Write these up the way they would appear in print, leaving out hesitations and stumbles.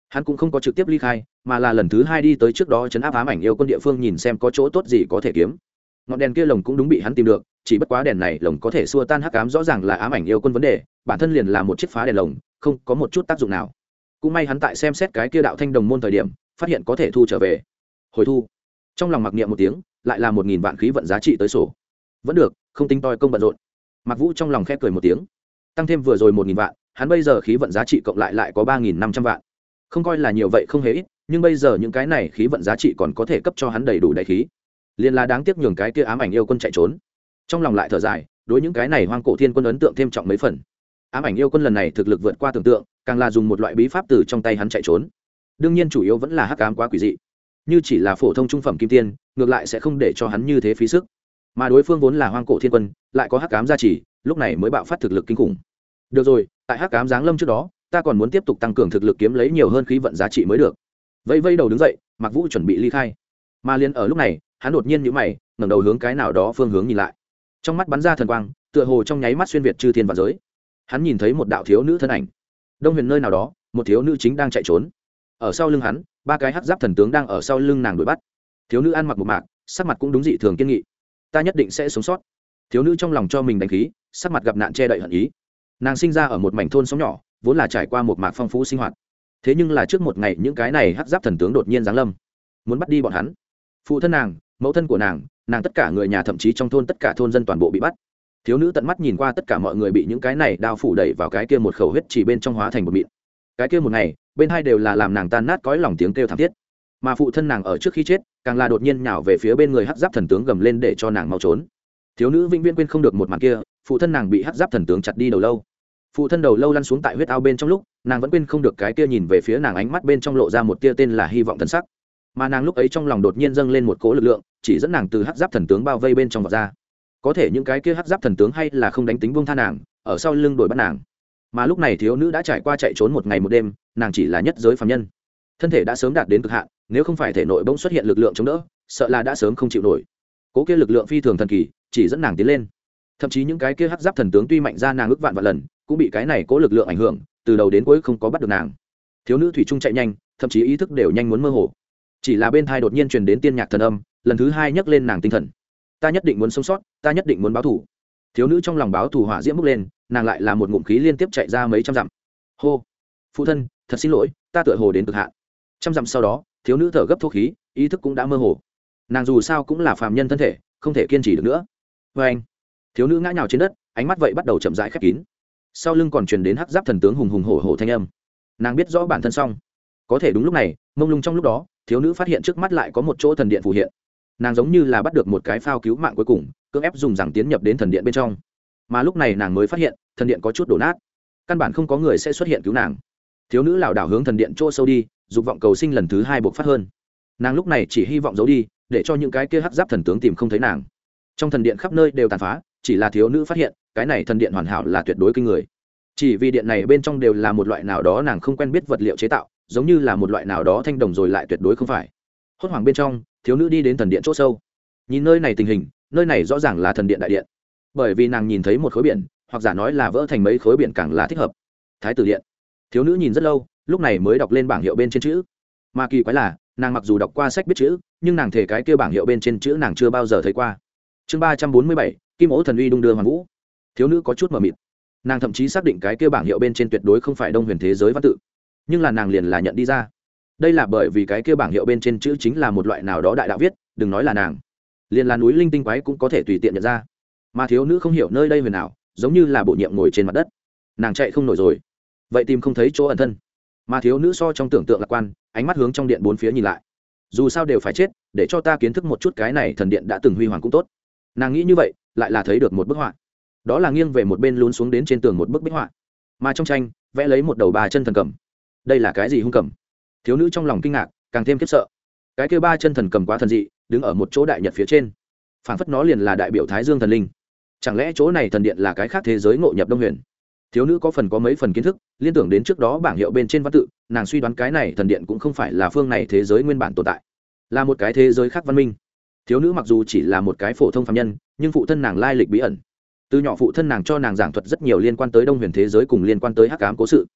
Hắn cũng không có trực tiếp ly khai, mà là lần thứ hai đi tới trước đó trấn áp ám ảnh yêu quân địa phương nhìn xem có chỗ tốt gì có thể kiếm. Ngọn đèn kia lồng cũng đúng bị hắn tìm được, chỉ bất quá đèn này lồng có thể xua tan hắc ám, rõ ràng là ám ảnh yêu quân vấn đề, bản thân liền là một chiếc phá đèn lồng, không có một chút tác dụng nào. Cũng may hắn tại xem xét cái kia đạo thanh đồng môn thời điểm, phát hiện có thể thu trở về. Hồi thu. Trong lòng mặc niệm một tiếng, lại là 1000 vạn khí vận giá trị tới sổ. Vẫn được, không tính toi công bận rộn. Mạc Vũ trong lòng khẽ cười một tiếng. Tăng thêm vừa rồi 1000 vạn, hắn bây giờ khí vận giá trị cộng lại có 3500 vạn. Không coi là nhiều vậy không hề ít, nhưng bây giờ những cái này khí vận giá trị còn có thể cấp cho hắn đầy đủ đại khí. Liên là đáng tiếc nhường cái kia ám ảnh yêu quân chạy trốn. Trong lòng lại thở dài, đối những cái này hoang cổ thiên quân ấn tượng thêm trọng mấy phần. Ám ảnh yêu quân lần này thực lực vượt qua tưởng tượng, càng là dùng một loại bí pháp từ trong tay hắn chạy trốn. Đương nhiên chủ yếu vẫn là hắc ám quá quỷ dị. Như chỉ là phổ thông trung phẩm kim tiên, ngược lại sẽ không để cho hắn như thế phí sức. Mà đối phương vốn là hoang cổ thiên quân, lại có hắc ám gia trì, lúc này mới bạo phát thực lực kinh khủng. Được rồi, tại hắc ám giáng lâm trước đó, ta còn muốn tiếp tục tăng cường thực lực kiếm lấy nhiều hơn khí vận giá trị mới được. Vẫy vẫy đầu đứng dậy, Mạc Vũ chuẩn bị ly khai. Mà liền ở lúc này, hắn đột nhiên nhíu mày, ngẩng đầu hướng cái nào đó phương hướng nhìn lại. Trong mắt bắn ra thần quang, tựa hồ trong nháy mắt xuyên việt chư thiên vạn giới. Hắn nhìn thấy một đạo thiếu nữ thân ảnh. Đông Huyền nơi nào đó, một thiếu nữ chính đang chạy trốn. Ở sau lưng hắn, 3 cái hắc giáp thần tướng đang ở sau lưng nàng đuổi bắt. Thiếu nữ ăn mặc một mạc, sắc mặt cũng đúng dị thường kiên nghị. Ta nhất định sẽ sống sót. Thiếu nữ trong lòng cho mình đánh khí, sắc mặt gặp nạn che đậy hận ý. Nàng sinh ra ở một mảnh thôn xóm nhỏ, vốn là trải qua một mạc phong phú sinh hoạt. Thế nhưng là trước một ngày những cái này hắc giáp thần tướng đột nhiên giáng lâm, muốn bắt đi bọn hắn. Phụ thân nàng, mẫu thân của nàng tất cả người nhà, thậm chí trong thôn tất cả thôn dân toàn bộ bị bắt. Thiếu nữ tận mắt nhìn qua tất cả mọi người bị những cái này đao phủ đẩy vào cái kia một khẩu huyết chỉ bên trong hóa thành một mịn. Cái kia một ngày, bên hai đều là làm nàng tan nát cõi lòng tiếng kêu thảm thiết. Mà phụ thân nàng ở trước khi chết, càng là đột nhiên nhào về phía bên người hắc giáp thần tướng gầm lên để cho nàng mau trốn. Thiếu nữ vĩnh viễn quên không được một màn kia, phụ thân nàng bị hắc giáp thần tướng chặt đi đầu lâu. Phụ thân đầu lâu lăn xuống tại huyết ao bên trong lúc, nàng vẫn quên không được cái kia nhìn về phía nàng ánh mắt bên trong lộ ra một tia tên là hy vọng thần sắc. Mà nàng lúc ấy trong lòng đột nhiên dâng lên một cỗ lực lượng, chỉ dẫn nàng từ hắc giáp thần tướng bao vây bên trong vào ra. Có thể những cái kia hắc giáp thần tướng hay là không đánh tính buông tha nàng, ở sau lưng đuổi bắt nàng. Mà lúc này thiếu nữ đã trải qua chạy trốn một ngày một đêm, nàng chỉ là nhất giới phàm nhân, thân thể đã sớm đạt đến cực hạn, nếu không phải thể nội bỗng xuất hiện lực lượng chống đỡ, sợ là đã sớm không chịu nổi. Cố kia lực lượng phi thường thần kỳ, chỉ dẫn nàng tiến lên. Thậm chí những cái kia hắc giáp thần tướng tuy mạnh ra nàng ước vạn vạn lần, cũng bị cái này cố lực lượng ảnh hưởng, từ đầu đến cuối không có bắt được nàng. Thiếu nữ thủy chung chạy nhanh, thậm chí ý thức đều nhanh muốn mơ hồ. Chỉ là bên thai đột nhiên truyền đến tiên nhạc thần âm, lần thứ hai nhấc lên nàng tinh thần. Ta nhất định muốn sống sót, ta nhất định muốn báo thù. Thiếu nữ trong lòng báo thù hỏa diễm bốc lên, nàng lại là một ngụm khí liên tiếp chạy ra mấy trăm dặm. Hô, phụ thân, thật xin lỗi, ta tựa hồ đến cực hạn. Trăm dặm sau đó, thiếu nữ thở gấp thô khí, ý thức cũng đã mơ hồ. Nàng dù sao cũng là phàm nhân thân thể, không thể kiên trì được nữa. Vê anh, thiếu nữ ngã nhào trên đất, ánh mắt vậy bắt đầu chậm rãi khép kín. Sau lưng còn truyền đến hắc giáp thần tướng hùng hùng hổ hổ thanh âm. Nàng biết rõ bản thân xong. Có thể đúng lúc này, mông lung trong lúc đó, thiếu nữ phát hiện trước mắt lại có một chỗ thần điện phù hiện. Nàng giống như là bắt được một cái phao cứu mạng cuối cùng, cưỡng ép dùng rằng tiến nhập đến thần điện bên trong. Mà lúc này nàng mới phát hiện, thần điện có chút đổ nát, căn bản không có người sẽ xuất hiện cứu nàng. Thiếu nữ lảo đảo hướng thần điện chỗ sâu đi, dục vọng cầu sinh lần thứ hai bộc phát hơn. Nàng lúc này chỉ hy vọng giấu đi, để cho những cái kia hắc giáp thần tướng tìm không thấy nàng. Trong thần điện khắp nơi đều tàn phá, chỉ là thiếu nữ phát hiện, cái này thần điện hoàn hảo là tuyệt đối kinh người. Chỉ vì điện này bên trong đều là một loại nào đó nàng không quen biết vật liệu chế tạo, giống như là một loại nào đó thanh đồng rồi lại tuyệt đối không phải. Hốt hoảng bên trong, thiếu nữ đi đến thần điện chỗ sâu. Nhìn nơi này tình hình, nơi này rõ ràng là thần điện đại điện. Bởi vì nàng nhìn thấy một khối biển, hoặc giả nói là vỡ thành mấy khối biển càng là thích hợp. Thái tử điện. Thiếu nữ nhìn rất lâu, lúc này mới đọc lên bảng hiệu bên trên chữ. Mà kỳ quái là, nàng mặc dù đọc qua sách biết chữ, nhưng nàng thể cái kia bảng hiệu bên trên chữ nàng chưa bao giờ thấy qua. Chương 347, Kim Ố thần uy đung đưa hoàn vũ. Thiếu nữ có chút mờ mịt. Nàng thậm chí xác định cái kia bảng hiệu bên trên tuyệt đối không phải Đông Huyền thế giới văn tự, nhưng là nàng liền là nhận đi ra. Đây là bởi vì cái kia bảng hiệu bên trên chữ chính là một loại nào đó đại đạo viết, đừng nói là nàng, liền là núi linh tinh quái cũng có thể tùy tiện nhận ra. Mà thiếu nữ không hiểu nơi đây huyền nào, giống như là bộ nhiệm ngồi trên mặt đất, nàng chạy không nổi rồi, vậy tìm không thấy chỗ ẩn thân. Mà thiếu nữ so trong tưởng tượng lạc quan, ánh mắt hướng trong điện bốn phía nhìn lại. Dù sao đều phải chết, để cho ta kiến thức một chút cái này thần điện đã từng huy hoàng cũng tốt. Nàng nghĩ như vậy, lại là thấy được một bức họa. Đó là nghiêng về một bên lún xuống đến trên tường một bức bích họa, mà trong tranh vẽ lấy một đầu 3 chân thần cầm. Đây là cái gì hung cầm? Thiếu nữ trong lòng kinh ngạc, càng thêm khiếp sợ. Cái kia 3 chân thần cầm quá thần dị, đứng ở một chỗ đại nhật phía trên, phảng phất nó liền là đại biểu Thái Dương thần linh. Chẳng lẽ chỗ này thần điện là cái khác thế giới ngộ nhập Đông Huyền? Thiếu nữ có mấy phần kiến thức, liên tưởng đến trước đó bảng hiệu bên trên văn tự, nàng suy đoán cái này thần điện cũng không phải là phương này thế giới nguyên bản tồn tại, là một cái thế giới khác văn minh. Thiếu nữ mặc dù chỉ là một cái phổ thông phàm nhân, nhưng phụ thân nàng lai lịch bí ẩn. Từ nhỏ phụ thân nàng cho nàng giảng thuật rất nhiều liên quan tới Đông Huyền thế giới cùng liên quan tới hắc ám cố sự.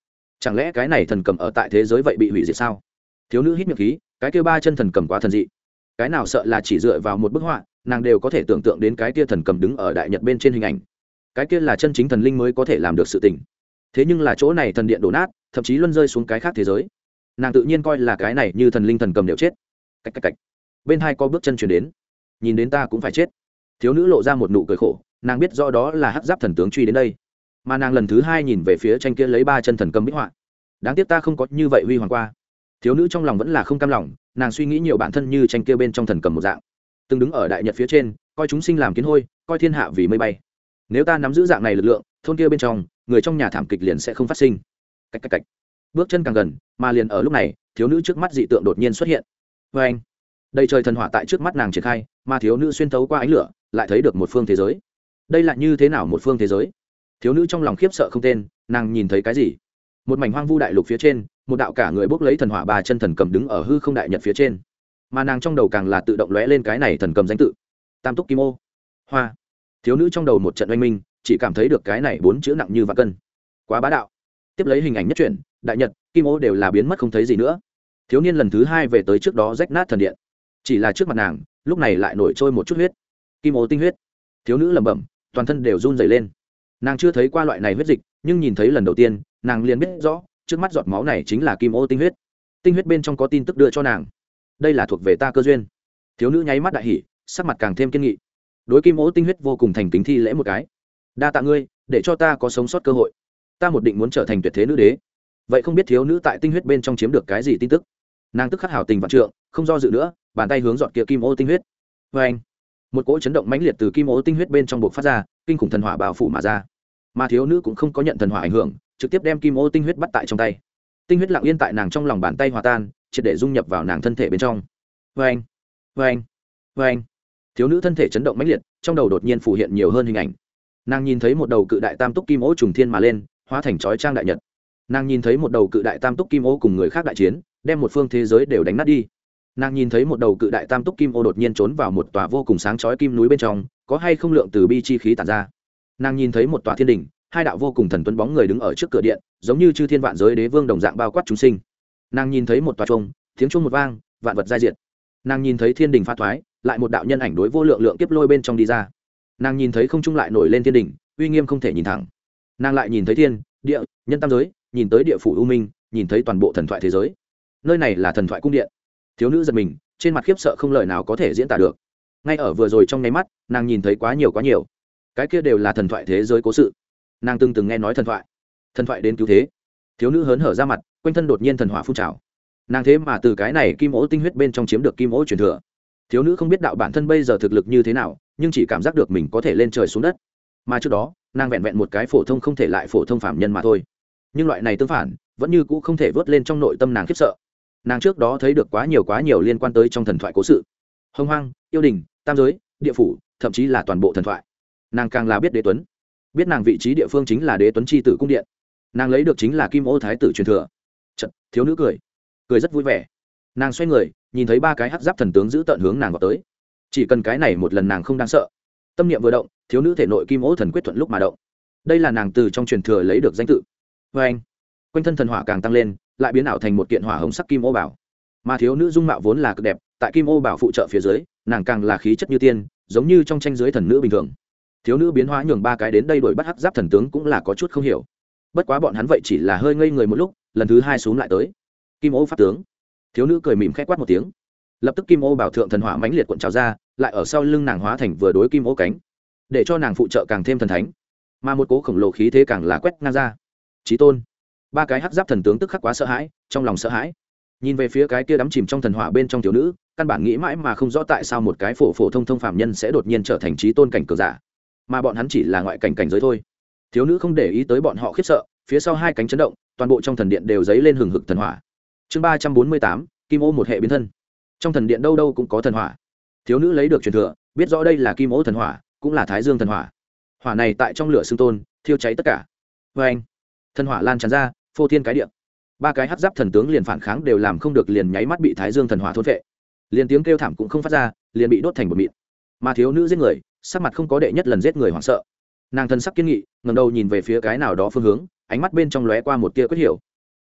chẳng lẽ cái này thần cầm ở tại thế giới vậy bị hủy diệt sao? Thiếu nữ hít miệng khí, cái kia ba chân thần cầm quá thần dị, cái nào sợ là chỉ dựa vào một bức họa nàng đều có thể tưởng tượng đến cái kia thần cầm đứng ở đại nhật bên trên hình ảnh, cái kia là chân chính thần linh mới có thể làm được sự tình. Thế nhưng là chỗ này thần điện đổ nát, thậm chí luân rơi xuống cái khác thế giới, nàng tự nhiên coi là cái này như thần linh thần cầm đều chết. Cách cách cách, bên hai có bước chân chuyển đến, nhìn đến ta cũng phải chết. Thiếu nữ lộ ra một nụ cười khổ, nàng biết rõ đó là hắc giáp thần tướng truy đến đây, mà nàng lần thứ hai nhìn về phía tranh kia lấy ba chân thần cầm bích họa. Đáng tiếc ta không có như vậy huy hoàng qua. Thiếu nữ trong lòng vẫn là không cam lòng, nàng suy nghĩ nhiều bản thân như tranh kia bên trong thần cầm một dạng, từng đứng ở đại nhật phía trên, coi chúng sinh làm kiến hôi, coi thiên hạ vì mây bay. Nếu ta nắm giữ dạng này lực lượng, thôn kia bên trong người trong nhà thảm kịch liền sẽ không phát sinh. Cách cách cách, bước chân càng gần, mà liền ở lúc này, thiếu nữ trước mắt dị tượng đột nhiên xuất hiện. Vê anh, đầy trời thần hỏa tại trước mắt nàng triển khai, mà thiếu nữ xuyên thấu qua ánh lửa, lại thấy được một phương thế giới. Đây là như thế nào một phương thế giới? Thiếu nữ trong lòng khiếp sợ không tên, nàng nhìn thấy cái gì? Một mảnh hoang vu đại lục phía trên, một đạo cả người bốc lấy thần hỏa ba chân thần cầm đứng ở hư không đại nhật phía trên, mà nàng trong đầu càng là tự động lóe lên cái này thần cầm danh tự, Tam Túc Kim Ô Hoa. Thiếu nữ trong đầu một trận oanh minh, chỉ cảm thấy được cái này bốn chữ nặng như vạn cân, quá bá đạo. Tiếp lấy hình ảnh nhất chuyển, đại nhật, kim ô đều là biến mất không thấy gì nữa. Thiếu niên lần thứ hai về tới trước đó rách nát thần điện, chỉ là trước mặt nàng lúc này lại nổi trôi một chút huyết, kim ô tinh huyết. Thiếu nữ lẩm bẩm, toàn thân đều run rẩy lên. Nàng chưa thấy qua loại này huyết dịch, nhưng nhìn thấy lần đầu tiên nàng liền biết rõ trước mắt giọt máu này chính là kim ô tinh huyết. Tinh huyết bên trong có tin tức đưa cho nàng, đây là thuộc về ta cơ duyên. Thiếu nữ nháy mắt đại hỉ, sắc mặt càng thêm kiên nghị, đối kim ô tinh huyết vô cùng thành kính thi lễ một cái. Đa tạ ngươi, để cho ta có sống sót cơ hội, ta một định muốn trở thành tuyệt thế nữ đế. Vậy không biết thiếu nữ tại tinh huyết bên trong chiếm được cái gì tin tức? Nàng tức khắc hào tình vạn trượng, không do dự nữa, bàn tay hướng giọt kia kim ô tinh huyết. Vê anh, một cỗ chấn động mãnh liệt từ kim ô tinh huyết bên trong bộc phát ra, kinh khủng thần hỏa bao phủ mà ra. Mà thiếu nữ cũng không có nhận thần hỏa ảnh hưởng, trực tiếp đem kim ô tinh huyết bắt tại trong tay. Tinh huyết lặng yên tại nàng trong lòng bàn tay hòa tan, triệt để dung nhập vào nàng thân thể bên trong. Vê anh, vê anh, vê anh, thiếu nữ thân thể chấn động mãnh liệt, trong đầu đột nhiên phủ hiện nhiều hơn hình ảnh. Nàng nhìn thấy một đầu cự đại tam túc kim ô trùng thiên mà lên, hóa thành chói trang đại nhật. Nàng nhìn thấy một đầu cự đại tam túc kim ô cùng người khác đại chiến, đem một phương thế giới đều đánh nát đi. Nàng nhìn thấy một đầu cự đại tam túc kim ô đột nhiên trốn vào một tòa vô cùng sáng chói kim núi bên trong, có hay không lượng từ bi chi khí tản ra. Nàng nhìn thấy một tòa thiên đình, hai đạo vô cùng thần tuấn bóng người đứng ở trước cửa điện, giống như chư thiên vạn giới đế vương đồng dạng bao quát chúng sinh. Nàng nhìn thấy một tòa chuông, tiếng chuông một vang, vạn vật giai diệt. Nàng nhìn thấy thiên đình phá thoái, lại một đạo nhân ảnh đối vô lượng lượng kiếp lôi bên trong đi ra. Nàng nhìn thấy không trung lại nổi lên thiên đình, uy nghiêm không thể nhìn thẳng. Nàng lại nhìn thấy thiên, địa, nhân tam giới, nhìn tới địa phủ u minh, nhìn thấy toàn bộ thần thoại thế giới. Nơi này là thần thoại cung điện. Thiếu nữ giật mình, trên mặt khiếp sợ không lời nào có thể diễn tả được. Ngay ở vừa rồi trong nháy mắt, nàng nhìn thấy quá nhiều, cái kia đều là thần thoại thế giới cố sự. Nàng từng nghe nói thần thoại đến cứu thế. Thiếu nữ hớn hở ra mặt, quanh thân đột nhiên thần hỏa phun trào. Nàng thế mà từ cái này kim ố tinh huyết bên trong chiếm được kim ố truyền thừa. Thiếu nữ không biết đạo bản thân bây giờ thực lực như thế nào, nhưng chỉ cảm giác được mình có thể lên trời xuống đất. Mà trước đó, nàng vẹn vẹn một cái phổ thông không thể lại phổ thông phạm nhân mà thôi. Nhưng loại này tương phản, vẫn như cũ không thể vớt lên trong nội tâm nàng khiếp sợ. Nàng trước đó thấy được quá nhiều liên quan tới trong thần thoại cố sự, hồng hoang, yêu đình, tam giới, địa phủ, thậm chí là toàn bộ thần thoại. Nàng càng là biết đế tuấn, biết nàng vị trí địa phương chính là đế tuấn chi tử cung điện, nàng lấy được chính là kim ô thái tử truyền thừa. Chật, thiếu nữ cười rất vui vẻ. Nàng xoay người, nhìn thấy ba cái hắc giáp thần tướng giữ tận hướng nàng vào tới. Chỉ cần cái này một lần nàng không đáng sợ. Tâm niệm vừa động, thiếu nữ thể nội kim ô thần quyết thuận lúc mà động. Đây là nàng từ trong truyền thừa lấy được danh tự. Vê anh, quanh thân thần hỏa càng tăng lên, lại biến ảo thành một kiện hỏa hồng sắc kim ô bảo. Mà thiếu nữ dung mạo vốn là cực đẹp, tại kim ô bảo phụ trợ phía dưới, nàng càng là khí chất như tiên, giống như trong tranh dưới thần nữ bình thường. Thiếu nữ biến hóa nhường ba cái đến đây đuổi bắt hắc giáp thần tướng cũng là có chút không hiểu. Bất quá bọn hắn vậy chỉ là hơi ngây người một lúc, lần thứ hai xuống lại tới. Kim ô pháp tướng. Thiếu nữ cười mỉm khẽ quát một tiếng. Lập tức kim ô bảo thượng thần hỏa mãnh liệt cuộn trào ra, lại ở sau lưng nàng hóa thành vừa đối kim ô cánh, để cho nàng phụ trợ càng thêm thần thánh. Mà một cố khổng lồ khí thế càng là quét ngang ra. Chí tôn. Ba cái hắc giáp thần tướng tức khắc quá sợ hãi, trong lòng sợ hãi, nhìn về phía cái kia đắm chìm trong thần hỏa bên trong thiếu nữ, căn bản nghĩ mãi mà không rõ tại sao một cái phổ thông phàm nhân sẽ đột nhiên trở thành chí tôn cảnh cường giả, mà bọn hắn chỉ là ngoại cảnh giới thôi. Thiếu nữ không để ý tới bọn họ khiếp sợ, phía sau hai cánh chấn động, toàn bộ trong thần điện đều dấy lên hừng hực thần hỏa. Chương 348, kim ô một hệ biến thân. Trong thần điện đâu đâu cũng có thần hỏa. Thiếu nữ lấy được truyền thừa, biết rõ đây là kim ô thần hỏa, cũng là thái dương thần hỏa. Hỏa này tại trong lửa xương tôn, thiêu cháy tất cả. Và anh, thần hỏa lan tràn ra, phô thiên cái địa. Ba cái hắc giáp thần tướng liền phản kháng đều làm không được, liền nháy mắt bị thái dương thần hỏa thôn phệ. Liền tiếng kêu thảm cũng không phát ra, liền bị đốt thành bột mịn. Mà thiếu nữ giết người, sắc mặt không có đệ nhất lần giết người hoảng sợ. Nàng thân sắc kiên nghị, ngẩng đầu nhìn về phía cái nào đó phương hướng, ánh mắt bên trong lóe qua một tia quyết hiểu.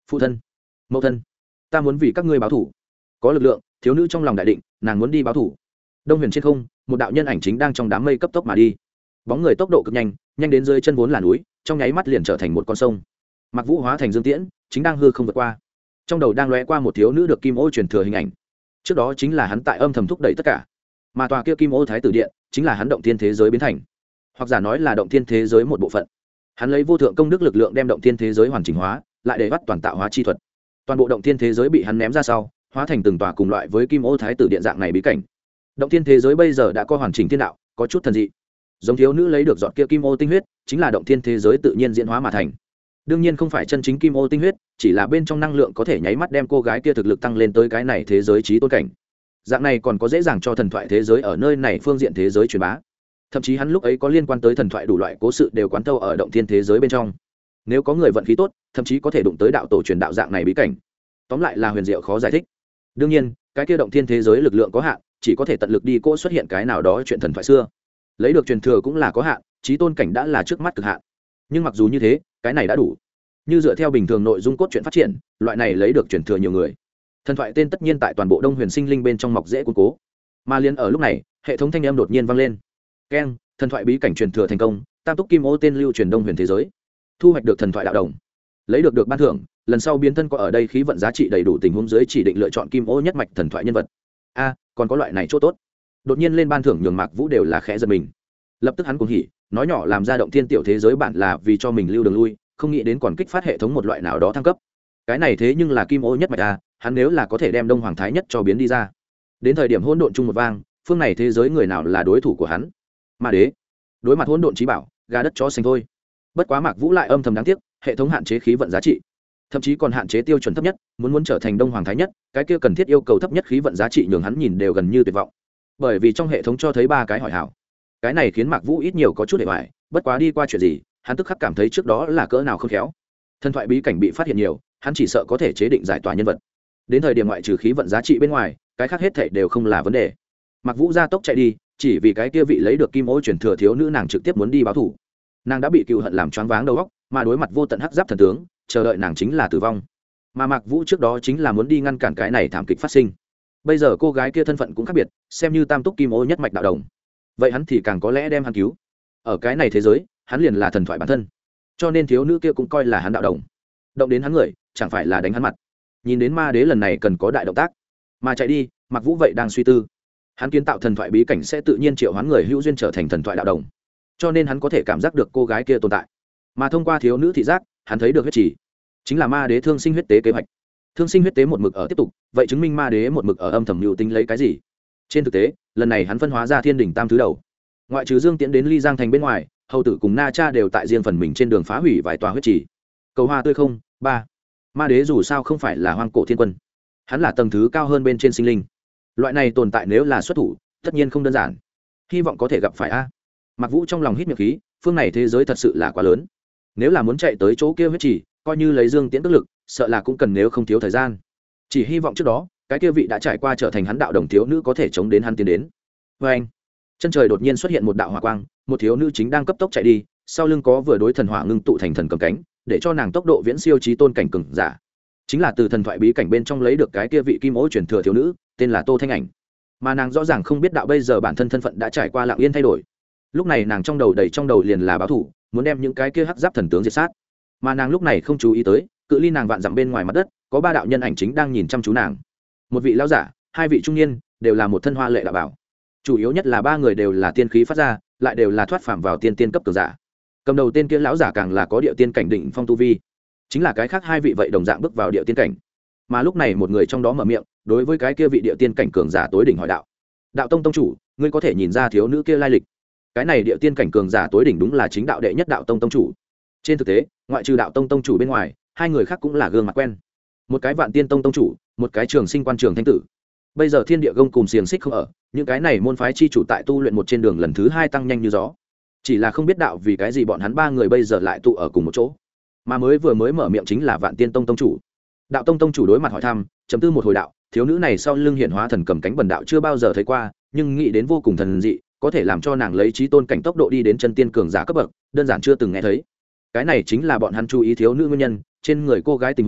phụ thân, mẫu thân, ta muốn vì các ngươi báo thủ. Có lực lượng, thiếu nữ trong lòng đại định, nàng muốn đi báo thủ. Đông huyền trên không, một đạo nhân ảnh chính đang trong đám mây cấp tốc mà đi. Bóng người tốc độ cực nhanh, nhanh đến dưới chân vốn là núi, trong nháy mắt liền trở thành một con sông. Mặc Vũ hóa thành Dương Tiễn, chính đang hư không vượt qua. Trong đầu đang lóe qua một thiếu nữ được kim ô truyền thừa hình ảnh. Trước đó chính là hắn tại âm thầm thúc đẩy tất cả, mà tòa kia kim ô thái tử điện chính là hắn động thiên thế giới biến thành, hoặc giả nói là động thiên thế giới một bộ phận. Hắn lấy vô thượng công đức lực lượng đem động thiên thế giới hoàn chỉnh hóa, lại để bắt toàn tạo hóa chi thuật. Toàn bộ động thiên thế giới bị hắn ném ra sau, hóa thành từng tòa cùng loại với kim ô thái tử điện dạng này bí cảnh. Động thiên thế giới bây giờ đã có hoàn chỉnh thiên đạo, có chút thần dị. Giống thiếu nữ lấy được giọt kia kim ô tinh huyết, chính là động thiên thế giới tự nhiên diễn hóa mà thành. Đương nhiên không phải chân chính kim ô tinh huyết, chỉ là bên trong năng lượng có thể nháy mắt đem cô gái kia thực lực tăng lên tới cái này thế giới trí tôn cảnh. Dạng này còn có dễ dàng cho thần thoại thế giới ở nơi này phương diện thế giới truyền bá. Thậm chí hắn lúc ấy có liên quan tới thần thoại đủ loại cố sự đều quán thâu ở động thiên thế giới bên trong. Nếu có người vận khí tốt, thậm chí có thể đụng tới đạo tổ truyền đạo dạng này bí cảnh. Tóm lại là huyền diệu khó giải thích. Đương nhiên, cái kia động thiên thế giới lực lượng có hạn, chỉ có thể tận lực đi cô xuất hiện cái nào đó chuyện thần thoại xưa. Lấy được truyền thừa cũng là có hạn, trí tôn cảnh đã là trước mắt cực hạn. Nhưng mặc dù như thế, cái này đã đủ. Như dựa theo bình thường nội dung cốt truyện phát triển, loại này lấy được truyền thừa nhiều người. Thần thoại tên tất nhiên tại toàn bộ Đông Huyền Sinh Linh bên trong mọc rễ củng cố. Mà liên ở lúc này, hệ thống thanh âm đột nhiên vang lên. Keng, thần thoại bí cảnh truyền thừa thành công, tam túc kim ô tên lưu truyền Đông Huyền thế giới. Thu hoạch được thần thoại đạo đồng. Lấy được ban thưởng, lần sau biến thân có ở đây khí vận giá trị đầy đủ tình huống dưới chỉ định lựa chọn kim ô nhất mạch thần thoại nhân vật. A, còn có loại này chỗ tốt. Đột nhiên lên ban thưởng nhường Mạc Vũ đều là khẽ giật mình. Lập tức hắn cuồng hỉ, nói nhỏ làm ra động thiên tiểu thế giới bản là vì cho mình lưu đường lui, không nghĩ đến còn kích phát hệ thống một loại nào đó thăng cấp. Cái này thế nhưng là kim ô nhất mạch a, hắn nếu là có thể đem Đông Hoàng Thái nhất cho biến đi ra. Đến thời điểm hỗn độn chung một vang, phương này thế giới người nào là đối thủ của hắn? Ma đế. Đối mặt hỗn độn chí bảo, gà đất chó xanh thôi. Bất quá Mạc Vũ lại âm thầm đáng tiếc, hệ thống hạn chế khí vận giá trị, thậm chí còn hạn chế tiêu chuẩn thấp nhất, muốn trở thành Đông Hoàng Thái nhất, cái kia cần thiết yêu cầu thấp nhất khí vận giá trị nhường hắn nhìn đều gần như tuyệt vọng. Bởi vì trong hệ thống cho thấy 3 cái hỏi hảo. Cái này khiến Mạc Vũ ít nhiều có chút để hoài, bất quá đi qua chuyện gì, hắn tức khắc cảm thấy trước đó là cỡ nào không khéo. Thần thoại bí cảnh bị phát hiện nhiều, hắn chỉ sợ có thể chế định giải tỏa nhân vật. Đến thời điểm ngoại trừ khí vận giá trị bên ngoài, cái khác hết thảy đều không là vấn đề. Mạc Vũ ra tốc chạy đi, chỉ vì cái kia vị lấy được kim ô truyền thừa thiếu nữ nàng trực tiếp muốn đi báo thủ. Nàng đã bị cựu hận làm choáng váng đầu óc, mà đối mặt vô tận hắc giáp thần tướng, chờ đợi nàng chính là tử vong. Mà Mạc Vũ trước đó chính là muốn đi ngăn cản cái này thảm kịch phát sinh. Bây giờ cô gái kia thân phận cũng khác biệt, xem như tam túc kim ô nhất mạch đạo đồng. Vậy hắn thì càng có lẽ đem hắn cứu. Ở cái này thế giới, hắn liền là thần thoại bản thân. Cho nên thiếu nữ kia cũng coi là hắn đạo đồng. Động đến hắn người, chẳng phải là đánh hắn mặt. Nhìn đến ma đế lần này cần có đại động tác, mà chạy đi, Mạc Vũ vậy đang suy tư. Hắn kiến tạo thần thoại bí cảnh sẽ tự nhiên triệu hoán người hữu duyên trở thành thần thoại đạo đồng, cho nên hắn có thể cảm giác được cô gái kia tồn tại. Mà thông qua thiếu nữ thị giác, hắn thấy được huyết chỉ, chính là ma đế thương sinh huyết tế kế hoạch. Thương sinh huyết tế một mực ở tiếp tục, vậy chứng minh ma đế một mực ở âm thầm mưu tính lấy cái gì? Trên thực tế, lần này hắn phân hóa ra thiên đỉnh tam thứ đầu, ngoại trừ Dương Tiễn đến Ly Giang thành bên ngoài, hầu tử cùng Na Cha đều tại riêng phần mình trên đường phá hủy vài tòa huyết chỉ. Cầu hoa tươi không, 3. Ma đế dù sao không phải là hoang cổ thiên quân, hắn là tầng thứ cao hơn bên trên sinh linh. Loại này tồn tại nếu là xuất thủ, tất nhiên không đơn giản. Hy vọng có thể gặp phải a. Mạc Vũ trong lòng hít miệng khí, phương này thế giới thật sự là quá lớn. Nếu là muốn chạy tới chỗ kia huyết chỉ, coi như lấy Dương Tiễn tức lực, sợ là cũng cần nếu không thiếu thời gian. Chỉ hy vọng trước đó, cái kia vị đã trải qua trở thành hắn đạo đồng thiếu nữ có thể chống đến hắn tiến đến. Và anh, chân trời đột nhiên xuất hiện một đạo hỏa quang, một thiếu nữ chính đang cấp tốc chạy đi, sau lưng có vừa đối thần hỏa ngưng tụ thành thần cầm cánh, để cho nàng tốc độ viễn siêu chí tôn cảnh cường giả. Chính là từ thần thoại bí cảnh bên trong lấy được cái kia vị kim ô truyền thừa thiếu nữ, tên là Tô Thanh Ảnh. Mà nàng rõ ràng không biết đạo bây giờ bản thân thân phận đã trải qua lặng yên thay đổi. Lúc này nàng trong đầu liền là báo thủ, muốn đem những cái kia hắc giáp thần tướng diệt sát. Mà nàng lúc này không chú ý tới, cự ly nàng vạn dặm bên ngoài mặt đất, có 3 đạo nhân ảnh chính đang nhìn chăm chú nàng. Một vị lão giả, 2 vị trung niên, đều là một thân hoa lệ đạo bảo. Chủ yếu nhất là 3 người đều là tiên khí phát ra, lại đều là thoát phàm vào tiên cấp cường giả. Cầm đầu tên kia lão giả càng là có địa tiên cảnh đỉnh phong tu vi, chính là cái khác 2 vị vậy đồng dạng bước vào địa tiên cảnh. Mà lúc này một người trong đó mở miệng, đối với cái kia vị địa tiên cảnh cường giả tối đỉnh hỏi đạo: đạo tông tông chủ, ngươi có thể nhìn ra thiếu nữ kia lai lịch? Cái này địa tiên cảnh cường giả tối đỉnh đúng là chính đạo đệ nhất đạo tông tông chủ. Trên thực tế, ngoại trừ đạo tông tông chủ bên ngoài, 2 người khác cũng là gương mặt quen. Một cái Vạn Tiên tông tông chủ, một cái Trường Sinh quan Trường Thanh tử. Bây giờ thiên địa gông cùng xiềng xích không ở, những cái này môn phái chi chủ tại tu luyện một trên đường lần thứ 2 tăng nhanh như gió. Chỉ là không biết đạo vì cái gì bọn hắn 3 người bây giờ lại tụ ở cùng một chỗ. Mà vừa mới mở miệng chính là Vạn Tiên tông tông chủ. Đạo tông tông chủ đối mặt hỏi thăm, chấm tư một hồi đạo, thiếu nữ này sau lưng hiện hóa thần cầm cánh bần đạo chưa bao giờ thấy qua, nhưng nghĩ đến vô cùng thần dị, có thể làm cho nàng lấy chí tôn cảnh tốc độ đi đến chân tiên cường giả cấp bậc, đơn giản chưa từng nghe thấy. Cái này chính là bọn hắn chú ý thiếu nữ nguyên nhân, trên người cô gái tình huống,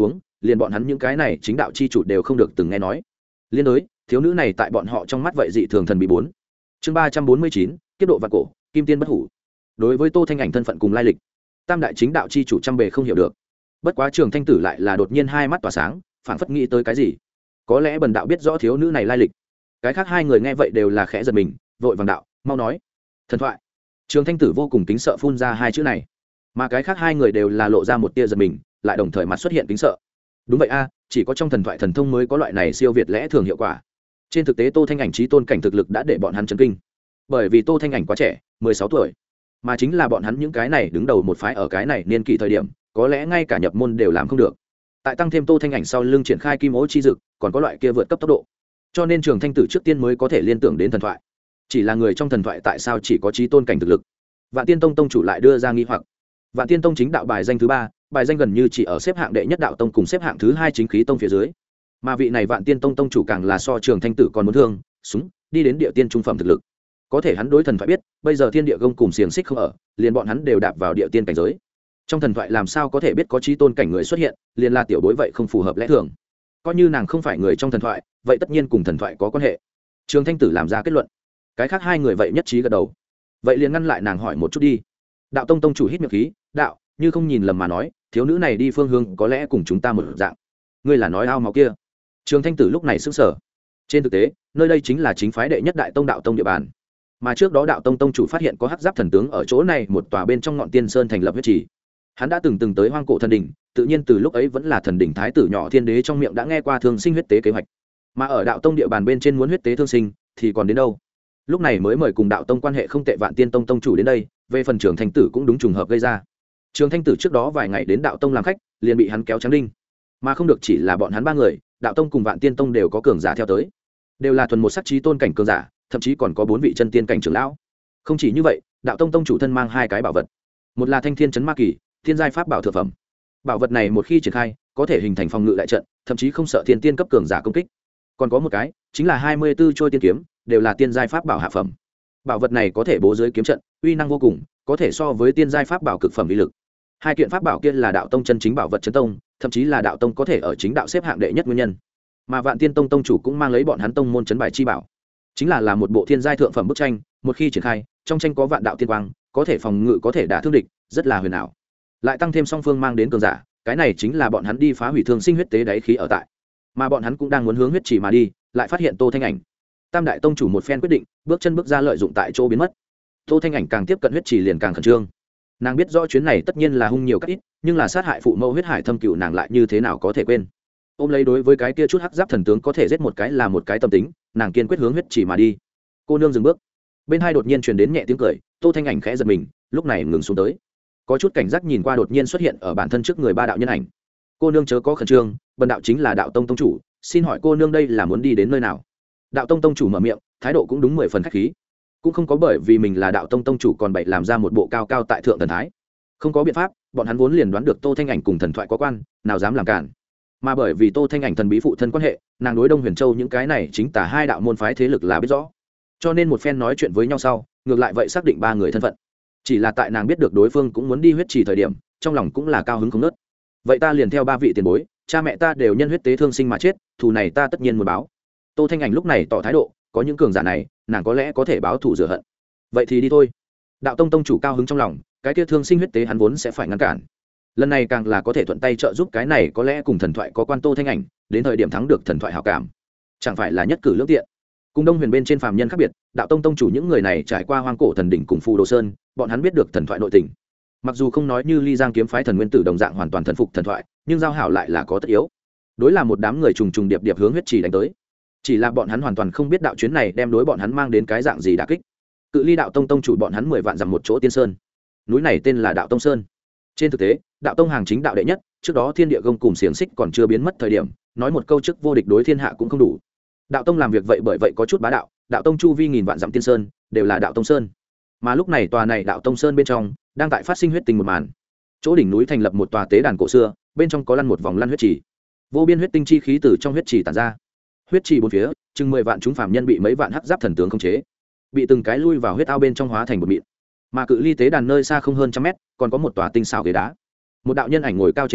liền bọn hắn những cái này chính đạo chi chủ đều không được từng nghe nói. Liên đối thiếu nữ này tại bọn họ trong mắt vậy dị thường thần bí. 4 chương 349, kiếp độ vạn cổ, kim tiên bất hủ. Đối với Tô Thanh Ảnh thân phận cùng lai lịch, tam đại chính đạo chi chủ trăm bề không hiểu được. Bất quá Trường Thanh Tử lại là đột nhiên hai mắt tỏa sáng, phảng phất nghĩ tới cái gì. Có lẽ bần đạo biết rõ thiếu nữ này lai lịch. Cái khác hai người nghe vậy đều là khẽ giật mình, vội vàng đạo, mau nói. Thần thoại. Trường Thanh Tử vô cùng kính sợ phun ra hai chữ này, mà cái khác hai người đều là lộ ra một tia giật mình, lại đồng thời mặt xuất hiện kính sợ. Đúng vậy a, chỉ có trong thần thoại thần thông mới có loại này siêu việt lẽ thường hiệu quả. Trên thực tế Tô Thanh Ảnh chí tôn cảnh thực lực đã để bọn hắn chấn kinh, bởi vì Tô Thanh Ảnh quá trẻ, 16 tuổi, mà chính là bọn hắn những cái này đứng đầu một phái ở cái này niên kỷ thời điểm, có lẽ ngay cả nhập môn đều làm không được. Tại tăng thêm Tô Thanh Ảnh sau lưng triển khai kim ố chi dực, còn có loại kia vượt cấp tốc độ, cho nên Trường Thanh Tử trước tiên mới có thể liên tưởng đến thần thoại. Chỉ là người trong thần thoại tại sao chỉ có chí tôn cảnh thực lực? Vạn Tiên Tông tông chủ lại đưa ra nghi hoặc. Vạn Tiên Tông chính đạo bài danh thứ 3, bài danh gần như chỉ ở xếp hạng đệ nhất đạo tông cùng xếp hạng thứ 2 chính khí tông phía dưới. Mà vị này Vạn Tiên Tông tông chủ càng là so Trường Thanh Tử còn muốn thương, súng, đi đến địa tiên trung phẩm thực lực. Có thể hắn đối thần thoại biết, bây giờ thiên địa gông cùng xiềng xích không ở, liền bọn hắn đều đạp vào địa tiên cảnh giới. Trong thần thoại làm sao có thể biết có chí tôn cảnh người xuất hiện, liền là tiểu bối vậy không phù hợp lẽ thường. Coi như nàng không phải người trong thần thoại, vậy tất nhiên cùng thần thoại có quan hệ. Trường Thanh Tử làm ra kết luận. Cái khác hai người vậy nhất trí gật đầu. Vậy liền ngăn lại nàng hỏi một chút đi. Đạo tông tông chủ hít miệng khí, đạo, như không nhìn lầm mà nói, thiếu nữ này đi phương hướng có lẽ cùng chúng ta một dạng. Ngươi là nói ao máu kia? Trường Thanh Tử lúc này sững sờ. Trên thực tế, nơi đây chính là chính phái đệ nhất đại tông đạo tông địa bàn. Mà trước đó đạo tông tông chủ phát hiện có hắc giáp thần tướng ở chỗ này một tòa bên trong ngọn tiên sơn thành lập huyết trì. Hắn đã từng tới hoang cổ thần đỉnh, tự nhiên từ lúc ấy vẫn là thần đỉnh thái tử nhỏ thiên đế trong miệng đã nghe qua thương sinh huyết tế kế hoạch. Mà ở đạo tông địa bàn bên trên muốn huyết tế thương sinh thì còn đến đâu? Lúc này mới mời cùng đạo tông quan hệ không tệ Vạn Tiên Tông tông chủ đến đây, về phần Trường Thanh Tử cũng đúng trùng hợp gây ra. Trường Thanh Tử trước đó vài ngày đến đạo tông làm khách, liền bị hắn kéo trắng đinh. Mà không được chỉ là bọn hắn ba người, đạo tông cùng Vạn Tiên Tông đều có cường giả theo tới, đều là thuần một sắc chí tôn cảnh cường giả, thậm chí còn có 4 vị chân tiên cảnh trưởng lão. Không chỉ như vậy, đạo tông tông chủ thân mang 2 cái bảo vật, một là Thanh Thiên Chấn Ma Kỳ, thiên giai pháp bảo thượng phẩm. Bảo vật này một khi triển khai, có thể hình thành phòng ngự đại trận, thậm chí không sợ thiên tiên cấp cường giả công kích. Còn có một cái, chính là 24 trôi tiên kiếm, đều là tiên giai pháp bảo hạ phẩm. Bảo vật này có thể bố dưới kiếm trận, uy năng vô cùng, có thể so với tiên giai pháp bảo cực phẩm uy lực. 2 kiện pháp bảo kia là đạo tông chân chính bảo vật chấn tông, thậm chí là đạo tông có thể ở chính đạo xếp hạng đệ nhất nguyên nhân. Mà Vạn Tiên Tông tông chủ cũng mang lấy bọn hắn tông môn chấn bài chi bảo, chính là một bộ thiên giai thượng phẩm bức tranh, một khi triển khai, trong tranh có vạn đạo tiên quang, có thể phòng ngự, có thể đả thương địch, rất là huyền ảo. Lại tăng thêm song phương mang đến cường giả, cái này chính là bọn hắn đi phá hủy thương sinh huyết tế đáy khí ở tại. Mà bọn hắn cũng đang muốn hướng huyết chỉ mà đi, lại phát hiện Tô Thanh Ảnh. Tam đại tông chủ một phen quyết định, bước chân bước ra lợi dụng tại chỗ biến mất. Tô Thanh Ảnh càng tiếp cận huyết chỉ liền càng khẩn trương. Nàng biết rõ chuyến này tất nhiên là hung nhiều cách ít, nhưng là sát hại phụ mẫu huyết hải thâm cựu nàng lại như thế nào có thể quên. Ôm lấy đối với cái kia chút hắc giáp thần tướng có thể giết một cái là một cái tâm tính, nàng kiên quyết hướng huyết chỉ mà đi. Cô nương dừng bước. Bên hai đột nhiên truyền đến nhẹ tiếng cười, Tô Thanh Ảnh khẽ giật mình, lúc này ngừng xuống tới. Có chút cảnh giác nhìn qua đột nhiên xuất hiện ở bản thân trước người 3 đạo nhân ảnh. Cô nương chớ có khẩn trương, bần đạo chính là đạo tông tông chủ, xin hỏi cô nương đây là muốn đi đến nơi nào? Đạo tông tông chủ mở miệng, thái độ cũng đúng 10 phần khách khí, cũng không có bởi vì mình là đạo tông tông chủ còn bậy làm ra một bộ cao cao tại thượng thần thái. Không có biện pháp, bọn hắn vốn liền đoán được Tô Thanh Ảnh cùng thần thoại có quan, nào dám làm cản. Mà bởi vì Tô Thanh Ảnh thần bí phụ thân quan hệ, nàng đối Đông Huyền Châu những cái này chính tả 2 đạo môn phái thế lực là biết rõ, cho nên một phen nói chuyện với nhau sau, ngược lại vậy xác định 3 người thân phận. Chỉ là tại nàng biết được đối phương cũng muốn đi huyết trì thời điểm, trong lòng cũng là cao hứng không nớt. Vậy ta liền theo 3 vị tiền bối, cha mẹ ta đều nhân huyết tế thương sinh mà chết, thù này ta tất nhiên muốn báo. Tô Thanh Ảnh lúc này tỏ thái độ, có những cường giả này, nàng có lẽ có thể báo thù rửa hận. Vậy thì đi thôi. Đạo tông tông chủ cao hứng trong lòng, cái kia thương sinh huyết tế hắn vốn sẽ phải ngăn cản. Lần này càng là có thể thuận tay trợ giúp cái này có lẽ cùng thần thoại có quan Tô Thanh Ảnh, đến thời điểm thắng được thần thoại hảo cảm, chẳng phải là nhất cử lưỡng tiện. Cùng Đông Huyền bên trên phàm nhân khác biệt, đạo tông tông chủ những người này trải qua hoang cổ thần đỉnh cùng Phù Đồ Sơn, bọn hắn biết được thần thoại nội tình. Mặc dù không nói như Ly Giang kiếm phái thần nguyên tử đồng dạng hoàn toàn thần phục thần thoại, nhưng giao hảo lại là có tất yếu. Đối là một đám người trùng trùng điệp điệp hướng huyết trì đánh tới. Chỉ là bọn hắn hoàn toàn không biết đạo chuyến này đem đối bọn hắn mang đến cái dạng gì đả kích. Cự ly đạo tông tông chủ bọn hắn 10 vạn dặm một chỗ tiên sơn. Núi này tên là Đạo Tông Sơn. Trên thực tế, đạo tông hàng chính đạo đệ nhất, trước đó thiên địa gông cùng xiềng xích còn chưa biến mất thời điểm, nói một câu trước vô địch đối thiên hạ cũng không đủ. Đạo tông làm việc vậy bởi vậy có chút bá đạo, đạo tông chu vi nghìn vạn dặm tiên sơn đều là đạo tông sơn. Mà lúc này tòa này đạo tông sơn bên trong đang tại phát sinh huyết tình một màn. Chỗ đỉnh núi thành lập một tòa tế đàn cổ xưa, bên trong có lăn một vòng lăn huyết trì. Vô biên huyết tinh chi khí từ trong huyết trì tản ra. Huyết trì bốn phía, chừng 10 vạn chúng phàm nhân bị mấy vạn hắc giáp thần tướng khống chế, bị từng cái lui vào huyết ao bên trong hóa thành bột mịn. Mà cự ly tế đàn nơi xa không hơn trăm mét, còn có một tòa tinh xảo ghế đá. Một đạo nhân ảnh ngồi cao trên đó,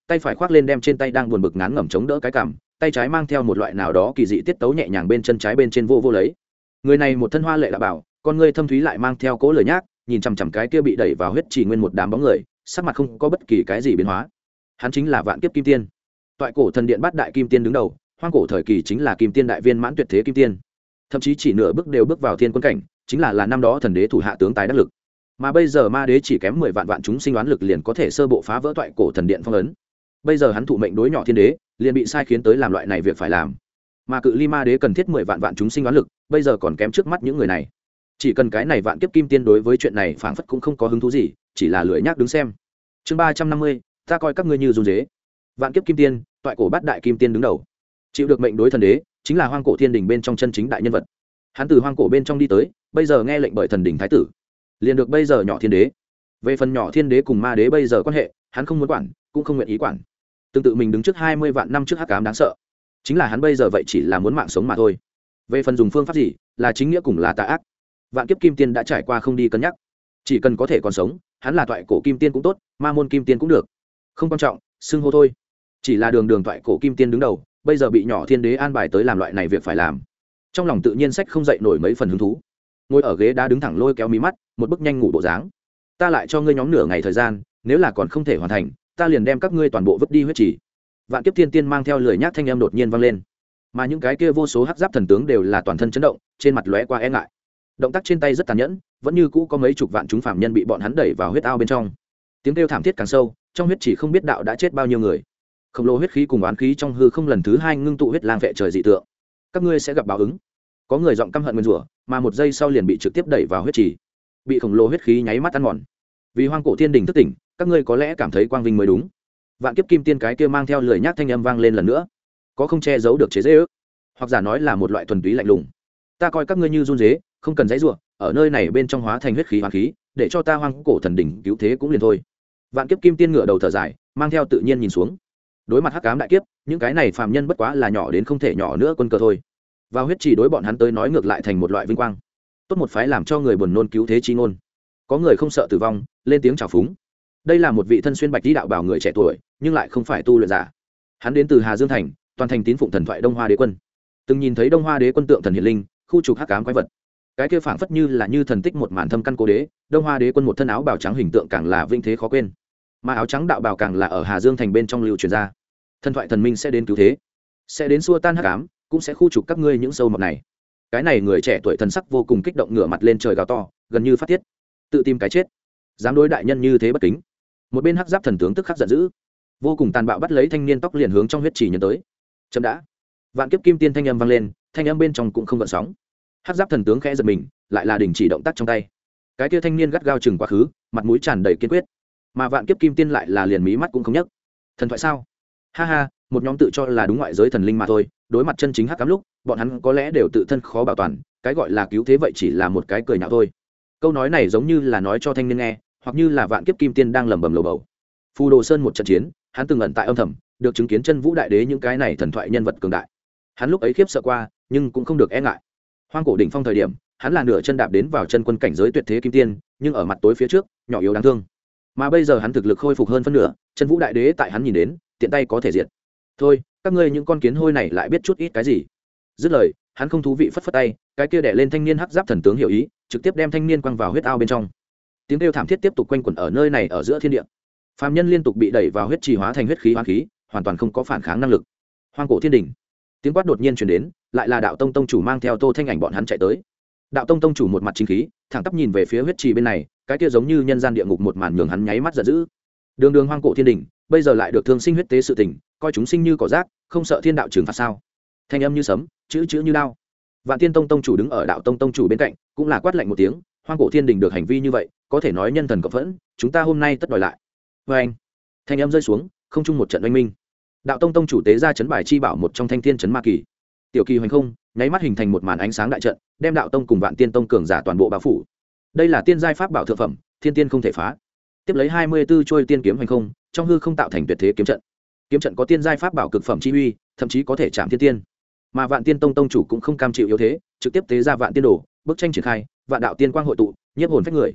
tay phải khoác lên đem trên tay đang buồn bực ngán ngẩm chống đỡ cái cằm, tay trái mang theo một loại nào đó kỳ dị tiết tấu nhẹ nhàng bên chân trái bên trên vô vô lấy. Người này một thân hoa lệ đạo bảo, con ngươi thâm thúy lại mang theo cố lời nhác, nhìn chằm chằm cái kia bị đẩy vào huyết trì nguyên một đám bóng người, sắc mặt không có bất kỳ cái gì biến hóa. Hắn chính là Vạn Kiếp Kim Tiên, toại cổ thần điện bát đại kim tiên đứng đầu, hoang cổ thời kỳ chính là kim tiên đại viên mãn tuyệt thế kim tiên, thậm chí chỉ nửa bước đều bước vào thiên quân cảnh, chính là năm đó thần đế thủ hạ tướng tài đắc lực. Mà bây giờ ma đế chỉ kém 10 vạn vạn chúng sinh đoán lực liền có thể sơ bộ phá vỡ toại cổ thần điện phong ấn. Bây giờ hắn thụ mệnh đối nhỏ thiên đế, liền bị sai khiến tới làm loại này việc phải làm. Mà cự ly ma đế cần thiết 10 vạn vạn chúng sinh đoán lực, bây giờ còn kém trước mắt những người này. Chỉ cần cái này Vạn Kiếp Kim Tiên đối với chuyện này phảng phất cũng không có hứng thú gì, chỉ là lười nhác đứng xem. Chương 350, ta coi các ngươi như run rế. Vạn Kiếp Kim Tiên, toại cổ bát đại kim tiên đứng đầu, chịu được mệnh đối thần đế, chính là hoang cổ thiên đình bên trong chân chính đại nhân vật. Hắn từ hoang cổ bên trong đi tới, bây giờ nghe lệnh bởi thần đỉnh thái tử, liền được bây giờ nhỏ thiên đế. Về phần nhỏ thiên đế cùng ma đế bây giờ quan hệ, hắn không muốn quản, cũng không nguyện ý quản. Tương tự mình đứng trước 20 vạn năm trước hắc ám đáng sợ, chính là hắn bây giờ vậy chỉ là muốn mạng sống mà thôi. Về phần dùng phương pháp gì, là chính nghĩa cùng là tà ác, Vạn Kiếp Kim Tiên đã trải qua không đi cân nhắc. Chỉ cần có thể còn sống, hắn là toại cổ kim tiên cũng tốt, ma môn kim tiên cũng được, không quan trọng, xưng hô thôi. Chỉ là đường toại cổ kim tiên đứng đầu, bây giờ bị nhỏ thiên đế an bài tới làm loại này việc phải làm, trong lòng tự nhiên sách không dậy nổi mấy phần hứng thú. Ngồi ở ghế đá đứng thẳng lôi kéo mí mắt, một bức nhanh ngủ bộ dáng. Ta lại cho ngươi nhóm nửa ngày thời gian, nếu là còn không thể hoàn thành, ta liền đem các ngươi toàn bộ vứt đi huyết trì. Vạn Kiếp Thiên Tiên mang theo lười nhác thanh âm đột nhiên vang lên, mà những cái kia vô số hắc giáp thần tướng đều là toàn thân chấn động, trên mặt lóe qua e ngại. Động tác trên tay rất tàn nhẫn, vẫn như cũ có mấy chục vạn chúng phạm nhân bị bọn hắn đẩy vào huyết ao bên trong. Tiếng kêu thảm thiết càng sâu, trong huyết chỉ không biết đạo đã chết bao nhiêu người. Khổng lồ huyết khí cùng oán khí trong hư không lần thứ hai ngưng tụ huyết lang vệ trời dị tượng. Các ngươi sẽ gặp báo ứng. Có người giọng căm hận nguyên rủa, mà một giây sau liền bị trực tiếp đẩy vào huyết trì, bị khổng lồ huyết khí nháy mắt ăn mòn. Vì hoang cổ thiên đình thức tỉnh, các ngươi có lẽ cảm thấy quang vinh mới đúng. Vạn Kiếp Kim Tiên cái kia mang theo lười nhác thanh âm vang lên lần nữa, có không che giấu được chế giễu, hoặc giả nói là một loại thuần túy lạnh lùng. Ta coi các ngươi như run rế, không cần giãy giụa, ở nơi này bên trong hóa thành huyết khí hoán khí, để cho ta hoang cổ thần đỉnh cứu thế cũng liền thôi. Vạn Kiếp Kim Tiên ngửa đầu thở dài, mang theo tự nhiên nhìn xuống. Đối mặt hắc ám đại kiếp, những cái này phàm nhân bất quá là nhỏ đến không thể nhỏ nữa quân cờ thôi. Vào huyết chỉ đối bọn hắn tới nói ngược lại thành một loại vinh quang. Tốt một phái làm cho người buồn nôn cứu thế chi ngôn. Có người không sợ tử vong, lên tiếng chào phúng. Đây là một vị thân xuyên bạch y đạo bảo người trẻ tuổi, nhưng lại không phải tu luyện giả. Hắn đến từ Hà Dương thành, toàn thành tín phụng thần thoại Đông Hoa Đế quân. Từng nhìn thấy Đông Hoa Đế quân tượng thần hiển linh, khu trục hắc ám quái vật. Cái kia phảng phất như là như thần tích một màn thâm căn cố đế, Đông Hoa Đế quân một thân áo bào trắng hình tượng càng là vinh thế khó quên. Mà áo trắng đạo bào càng là ở Hà Dương thành bên trong lưu truyền ra. Thần thoại thần minh sẽ đến cứu thế, sẽ đến xua tan hắc ám, cũng sẽ khu trục các ngươi những sâu mọt này. Cái này người trẻ tuổi thần sắc vô cùng kích động, ngửa mặt lên trời gào to, gần như phát tiết, tự tìm cái chết, dám đối đại nhân như thế bất kính. Một bên hắc giáp thần tướng tức khắc giận dữ, vô cùng tàn bạo bắt lấy thanh niên tóc liền hướng trong huyết trì nhấn tới. Chậm đã. Vạn Kiếp Kim Tiên thanh âm vang lên, thanh âm bên trong cũng không gợn sóng. Hắc giáp thần tướng khẽ giật mình, lại là đình chỉ động tác trong tay. Cái kia thanh niên gắt gao chừng quá khứ, mặt mũi tràn đầy kiên quyết. Mà Vạn Kiếp Kim Tiên lại là liền mí mắt cũng không nhấc. Thần thoại sao? Ha ha, một nhóm tự cho là đúng ngoại giới thần linh mà thôi, đối mặt chân chính hắc ám lúc, bọn hắn có lẽ đều tự thân khó bảo toàn, cái gọi là cứu thế vậy chỉ là một cái cười nhạo thôi. Câu nói này giống như là nói cho thanh niên nghe, hoặc như là Vạn Kiếp Kim Tiên đang lẩm bẩm lầu bầu. Phù Đồ Sơn một trận chiến, hắn từng ẩn tại âm thầm, được chứng kiến Chân Vũ Đại Đế những cái này thần thoại nhân vật cường đại. Hắn lúc ấy khiếp sợ qua, nhưng cũng không được e ngại. Hoang cổ đỉnh phong thời điểm, hắn là nửa chân đạp đến vào chân quân cảnh giới tuyệt thế kim tiên, nhưng ở mặt tối phía trước, nhỏ yếu đáng thương. Mà bây giờ hắn thực lực khôi phục hơn phân nửa, Chân Vũ Đại Đế tại hắn nhìn đến, tiện tay có thể diệt. Thôi, các ngươi những con kiến hôi này lại biết chút ít cái gì? Dứt lời, hắn không thú vị phất phất tay, cái kia đè lên thanh niên hắc giáp thần tướng hiểu ý, trực tiếp đem thanh niên quăng vào huyết ao bên trong. Tiếng kêu thảm thiết tiếp tục quanh quẩn ở nơi này ở giữa thiên địa. Phàm nhân liên tục bị đẩy vào huyết trì hóa thành huyết khí hoán khí, hoàn toàn không có phản kháng năng lực. Hoang cổ thiên đỉnh. Tiếng quát đột nhiên truyền đến, lại là Đạo Tông tông chủ mang theo Tô Thanh Ảnh bọn hắn chạy tới. Đạo Tông tông chủ một mặt chính khí, thẳng tắp nhìn về phía huyết trì bên này, cái kia giống như nhân gian địa ngục một màn nhường hắn nháy mắt giận dữ. Đường hoang cổ thiên đỉnh, bây giờ lại được thương sinh huyết tế sự tình, coi chúng sinh như cỏ rác, không sợ thiên đạo trừng phạt sao? Thanh âm như sấm, chữ chữ như đao. Vạn Tiên Tông tông chủ đứng ở Đạo Tông tông chủ bên cạnh, cũng là quát lạnh một tiếng, hoang cổ thiên đình được hành vi như vậy, có thể nói nhân thần cộng phẫn, chúng ta hôm nay tất đòi lại. Và anh, thanh âm rơi xuống, không chung một trận oanh minh. Đạo Tông tông chủ tế ra chấn bài chi bảo một trong thanh thiên chấn ma kỳ, tiểu kỳ hoành không, nháy mắt hình thành một màn ánh sáng đại trận, đem Đạo Tông cùng Vạn Tiên Tông cường giả toàn bộ bao phủ. Đây là tiên giai pháp bảo thượng phẩm, thiên tiên không thể phá. Tiếp lấy 24 trôi tiên kiếm hoành không, trong hư không tạo thành tuyệt thế kiếm trận. Kiếm trận có tiên giai pháp bảo cực phẩm chi uy, thậm chí có thể chạm thiên tiên. Mà Vạn Tiên Tông tông chủ cũng không cam chịu yếu thế, trực tiếp tế ra Vạn Tiên Đồ, bức tranh triển khai, vạn đạo tiên quang hội tụ, nhiếp hồn phách người.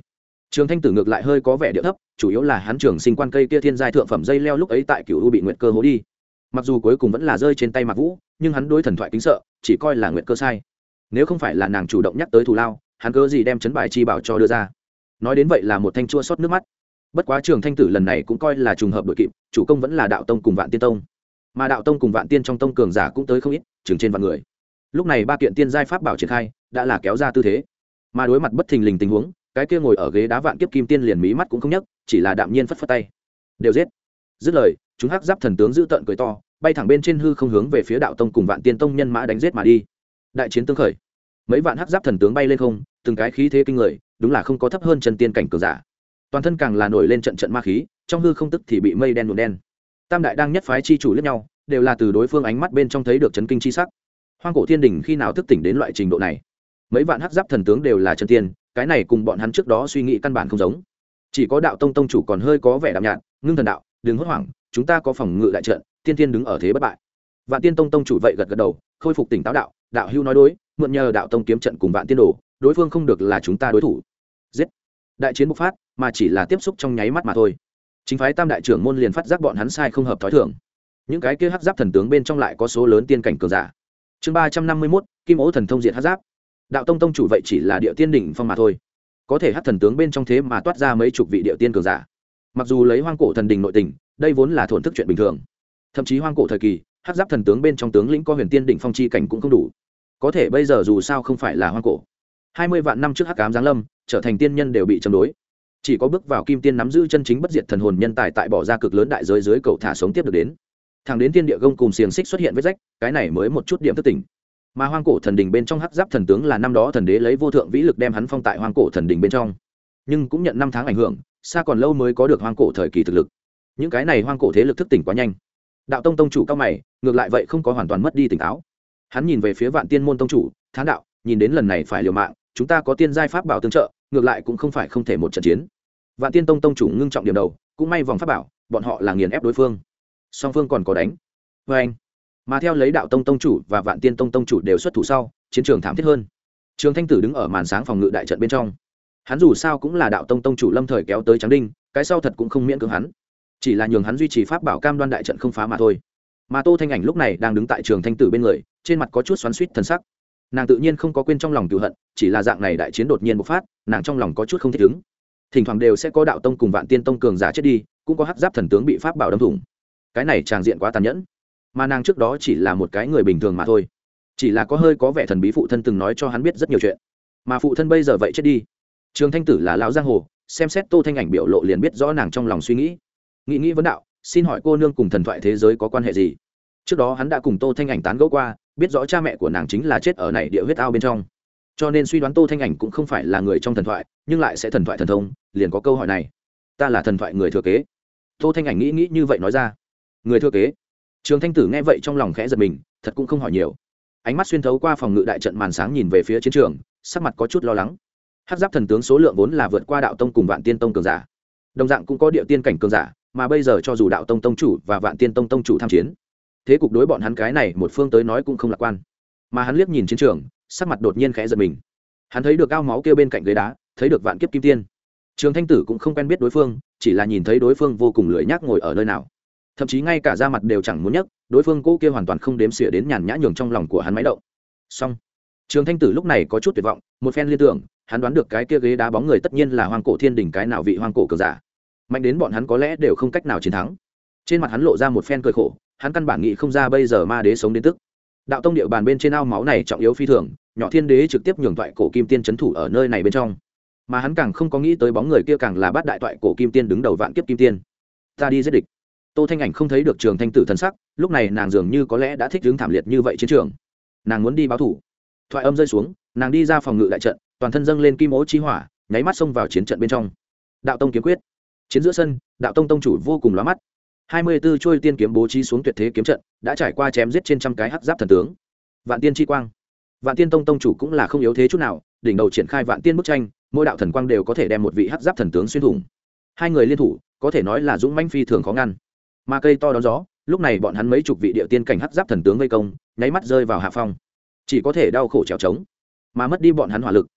Trường Thanh Tử ngược lại hơi có vẻ điệu thấp, chủ yếu là hắn trường sinh quan cây kia thiên giai thượng phẩm dây leo lúc ấy tại Cửu U bị Nguyệt Cơ hố đi. Mặc dù cuối cùng vẫn là rơi trên tay Mạc Vũ, nhưng hắn đối thần thoại kính sợ, chỉ coi là Nguyệt Cơ sai. Nếu không phải là nàng chủ động nhắc tới thù lao, hắn cớ gì đem chấn bài chi bảo cho đưa ra. Nói đến vậy là một thanh chua xót nước mắt. Bất quá Trường Thanh Tử lần này cũng coi là trùng hợp đội kịp, chủ công vẫn là Đạo Tông cùng Vạn Tiên Tông. Mà Đạo Tông cùng Vạn Tiên trong tông cường giả cũng tới không ít, chừng trên vạn người. Lúc này ba kiện tiên giai pháp bảo triển khai, đã là kéo ra tư thế. Mà đối mặt bất thình lình tình huống, cái kia ngồi ở ghế đá Vạn Kiếp Kim Tiên liền mí mắt cũng không nhấc, chỉ là đạm nhiên phất phất tay. Đều giết. Dứt lời, chúng hắc giáp thần tướng giữ tợn cười to, bay thẳng bên trên hư không hướng về phía Đạo Tông cùng Vạn Tiên Tông nhân mã đánh giết mà đi. Đại chiến tương khởi. Mấy vạn hắc giáp thần tướng bay lên không, từng cái khí thế kinh người, đúng là không có thấp hơn chân tiên cảnh cường giả. Toàn thân càng là nổi lên trận trận ma khí, trong hư không tức thì bị mây đen nhuộm đen. Tam đại đang nhất phái chi chủ liếc nhau, đều là từ đối phương ánh mắt bên trong thấy được chấn kinh chi sắc. Hoang cổ thiên đình khi nào thức tỉnh đến loại trình độ này? Mấy vạn hắc giáp thần tướng đều là chân tiên, cái này cùng bọn hắn trước đó suy nghĩ căn bản không giống. Chỉ có Đạo Tông tông chủ còn hơi có vẻ đạm nhạt, ngưng thần đạo, đừng hốt hoảng, chúng ta có phòng ngự đại trận, tiên tiên đứng ở thế bất bại. Vạn Tiên Tông tông chủ vậy gật gật đầu, khôi phục tỉnh táo đạo, đạo hưu nói đối, mượn nhờ Đạo Tông kiếm trận cùng Vạn Tiên đồ, đối phương không được là chúng ta đối thủ. Giết. Đại chiến bộc phát, mà chỉ là tiếp xúc trong nháy mắt mà thôi. Chính phái Tam đại trưởng môn liền phát giác bọn hắn sai không hợp thói thường. Những cái kia hắc giáp thần tướng bên trong lại có số lớn tiên cảnh cường giả. Chương 351, Kim Ố thần thông diệt hắc giáp. Đạo Tông tông chủ vậy chỉ là địa tiên đỉnh phong mà thôi. Có thể hắc thần tướng bên trong thế mà toát ra mấy chục vị địa tiên cường giả. Mặc dù lấy hoang cổ thần đình nội tình, đây vốn là thổn thức chuyện bình thường. Thậm chí hoang cổ thời kỳ, hắc giáp thần tướng bên trong tướng lĩnh có huyền tiên đỉnh phong chi cảnh cũng không đủ. Có thể bây giờ dù sao không phải là hoang cổ. 20 vạn năm trước hắc ám giáng lâm, trở thành tiên nhân đều bị chống đối. Chỉ có bước vào kim tiên nắm giữ chân chính bất diệt thần hồn nhân tài tại bỏ ra cực lớn đại giới dưới cầu thả sống tiếp được đến. Thẳng đến tiên địa gông cùng xiềng xích xuất hiện vết rách, cái này mới một chút điểm thức tỉnh. Mà hoang cổ thần đình bên trong hắc giáp thần tướng là năm đó thần đế lấy vô thượng vĩ lực đem hắn phong tại hoang cổ thần đình bên trong, nhưng cũng nhận năm tháng ảnh hưởng, xa còn lâu mới có được hoang cổ thời kỳ thực lực. Những cái này hoang cổ thế lực thức tỉnh quá nhanh. Đạo Tông tông chủ cao mày, ngược lại vậy không có hoàn toàn mất đi tỉnh táo. Hắn nhìn về phía Vạn Tiên môn tông chủ, thán đạo, nhìn đến lần này phải liều mạng, chúng ta có tiên giai pháp bảo tương trợ, ngược lại cũng không phải không thể một trận chiến. Vạn Tiên tông tông chủ ngưng trọng điểm đầu, cũng may vòng pháp bảo, bọn họ là nghiền ép đối phương. Song phương còn có đánh. Và anh. Mà theo lấy Đạo Tông tông chủ và Vạn Tiên tông tông chủ đều xuất thủ sau, chiến trường thảm thiết hơn. Trường Thanh Tử đứng ở màn sáng phòng ngự đại trận bên trong. Hắn dù sao cũng là Đạo Tông tông chủ lâm thời kéo tới trắng đinh, cái sau thật cũng không miễn cưỡng hắn, chỉ là nhường hắn duy trì pháp bảo cam đoan đại trận không phá mà thôi. Mà Tô Thanh Ảnh lúc này đang đứng tại Trường Thanh Tử bên người, trên mặt có chút xoắn xuýt thần sắc. Nàng tự nhiên không có quên trong lòng cừu hận, chỉ là dạng này đại chiến đột nhiên bộc phát, nàng trong lòng có chút không thích ứng. Thỉnh thoảng đều sẽ có Đạo Tông cùng Vạn Tiên tông cường giả chết đi, cũng có hắc giáp thần tướng bị pháp bảo đâm thủng. Cái này tràng diện quá tàn nhẫn. Mà nàng trước đó chỉ là một cái người bình thường mà thôi, chỉ là có hơi có vẻ thần bí phụ thân từng nói cho hắn biết rất nhiều chuyện, mà phụ thân bây giờ vậy chết đi. Trường Thanh Tử là lão giang hồ, xem xét Tô Thanh Ảnh biểu lộ liền biết rõ nàng trong lòng suy nghĩ. Nghĩ vấn đạo, xin hỏi cô nương cùng thần thoại thế giới có quan hệ gì? Trước đó hắn đã cùng Tô Thanh Ảnh tán gẫu qua, biết rõ cha mẹ của nàng chính là chết ở này địa huyết ao bên trong, cho nên suy đoán Tô Thanh Ảnh cũng không phải là người trong thần thoại, nhưng lại sẽ thần thoại thần thông, liền có câu hỏi này. Ta là thần thoại người thừa kế. Tô Thanh Ảnh nghĩ như vậy nói ra. Người thừa kế? Trường Thanh Tử nghe vậy trong lòng khẽ giật mình, thật cũng không hỏi nhiều. Ánh mắt xuyên thấu qua phòng ngự đại trận màn sáng nhìn về phía chiến trường, sắc mặt có chút lo lắng. Hắc giáp thần tướng số lượng vốn là vượt qua Đạo Tông cùng Vạn Tiên tông cường giả, đồng dạng cũng có địa tiên cảnh cường giả, mà bây giờ cho dù Đạo Tông tông chủ và Vạn Tiên tông tông chủ tham chiến, thế cục đối bọn hắn cái này một phương tới nói cũng không lạc quan. Mà hắn liếc nhìn chiến trường, sắc mặt đột nhiên khẽ giật mình. Hắn thấy được ao máu kia bên cạnh ghế đá, thấy được Vạn Kiếp Kim Tiên. Trường Thanh Tử cũng không quen biết đối phương, chỉ là nhìn thấy đối phương vô cùng lười nhác ngồi ở nơi nào, thậm chí ngay cả da mặt đều chẳng muốn nhấc. Đối phương cô kia hoàn toàn không đếm xỉa đến nhàn nhã nhường trong lòng của hắn máy động. Xong, Trường Thanh Tử lúc này có chút tuyệt vọng, một phen liên tưởng, hắn đoán được cái kia ghế đá bóng người tất nhiên là hoang cổ thiên đỉnh cái nào vị hoang cổ cường giả, mạnh đến bọn hắn có lẽ đều không cách nào chiến thắng. Trên mặt hắn lộ ra một phen cười khổ, hắn căn bản nghĩ không ra bây giờ ma đế sống đến tức. Đạo Tông địa bàn bên trên ao máu này trọng yếu phi thường, nhỏ thiên đế trực tiếp nhường toại cổ kim tiên trấn thủ ở nơi này bên trong, mà hắn càng không có nghĩ tới bóng người kia càng là bát đại toại cổ kim tiên đứng đầu Vạn Kiếp Kim Tiên. Ta đi giết địch. Tô Thanh Ảnh không thấy được Trường Thanh Tử thân sắc, lúc này nàng dường như có lẽ đã thích ứng thảm liệt như vậy chiến trường, nàng muốn đi báo thủ. Thoại âm rơi xuống, nàng đi ra phòng ngự đại trận, toàn thân dâng lên kim ố chi hỏa, nháy mắt xông vào chiến trận bên trong. Đạo Tông kiếm quyết. Chiến giữa sân, Đạo Tông tông chủ vô cùng lóa mắt. 24 chuôi tiên kiếm bố trí xuống tuyệt thế kiếm trận, đã trải qua chém giết trên trăm cái hắc giáp thần tướng. Vạn Tiên chi quang. Vạn Tiên tông tông chủ cũng là không yếu thế chút nào, đỉnh đầu triển khai Vạn Tiên bức tranh, mỗi đạo thần quang đều có thể đem một vị hắc giáp thần tướng xuyên thủng. Hai người liên thủ, có thể nói là dũng mãnh phi thường khó ngăn. Mà cây to đón gió, lúc này bọn hắn mấy chục vị địa tiên cảnh hắc giáp thần tướng vây công, nháy mắt rơi vào hạ phong, chỉ có thể đau khổ trèo trống. Mà mất đi bọn hắn hỏa lực,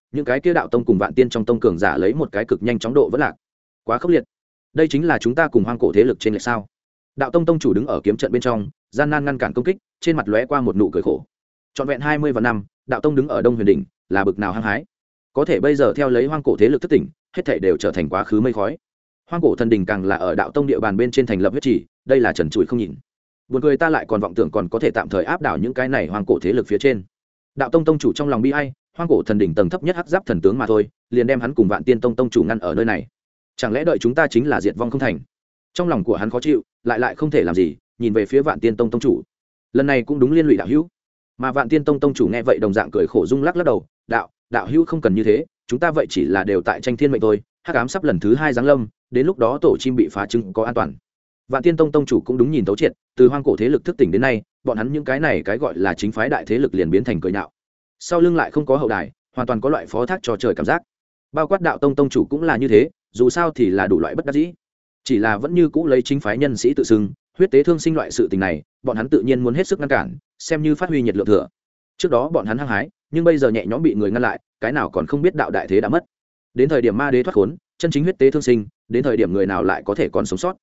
những cái kia đạo tông cùng vạn tiên trong tông cường giả lấy một cái cực nhanh chóng độ vẫn lạc, quá khốc liệt. Đây chính là chúng ta cùng hoang cổ thế lực trên lệch sao? Đạo tông tông chủ đứng ở kiếm trận bên trong, gian nan ngăn cản công kích, trên mặt lóe qua một nụ cười khổ. Trọn vẹn 20 và năm, đạo tông đứng ở Đông Huyền đỉnh, là bực nào hăng hái. Có thể bây giờ theo lấy hoang cổ thế lực thức tỉnh, hết thảy đều trở thành quá khứ mây khói. Hoang cổ thần đỉnh càng là ở đạo tông địa bàn bên trên thành lập huyết chỉ, đây là trần trụi không nhìn. Buồn cười ta lại còn vọng tưởng còn có thể tạm thời áp đảo những cái này hoang cổ thế lực phía trên. Đạo tông tông chủ trong lòng bi ai, hoang cổ thần đỉnh tầng thấp nhất hắc giáp thần tướng mà thôi, liền đem hắn cùng vạn tiên tông tông chủ ngăn ở nơi này. Chẳng lẽ đợi chúng ta chính là diệt vong không thành? Trong lòng của hắn khó chịu, lại không thể làm gì, nhìn về phía vạn tiên tông tông chủ. Lần này cũng đúng liên lụy đạo hữu. Mà vạn tiên tông tông chủ nghe vậy đồng dạng cười khổ rung lắc lắc đầu, đạo hữu không cần như thế, chúng ta vậy chỉ là đều tại tranh thiên mệnh thôi, hắc ám sắp lần thứ 2 giáng lâm, đến lúc đó tổ chim bị phá trứng có an toàn. Vạn tiên tông tông chủ cũng đúng nhìn thấu triệt, từ hoang cổ thế lực thức tỉnh đến nay, bọn hắn những cái này cái gọi là chính phái đại thế lực liền biến thành cười nhạo. Sau lưng lại không có hậu đài, hoàn toàn có loại phó thác cho trời cảm giác. Bao quát đạo tông tông chủ cũng là như thế, dù sao thì là đủ loại bất đắc dĩ, chỉ là vẫn như cũ lấy chính phái nhân sĩ tự xưng, huyết tế thương sinh loại sự tình này, bọn hắn tự nhiên muốn hết sức ngăn cản, xem như phát huy nhiệt lượng thừa. Trước đó bọn hắn hăng hái, nhưng bây giờ nhẹ nhõm bị người ngăn lại, cái nào còn không biết đạo đại thế đã mất. Đến thời điểm ma đế thoát khốn, chân chính huyết tế thương sinh, đến thời điểm người nào lại có thể còn sống sót.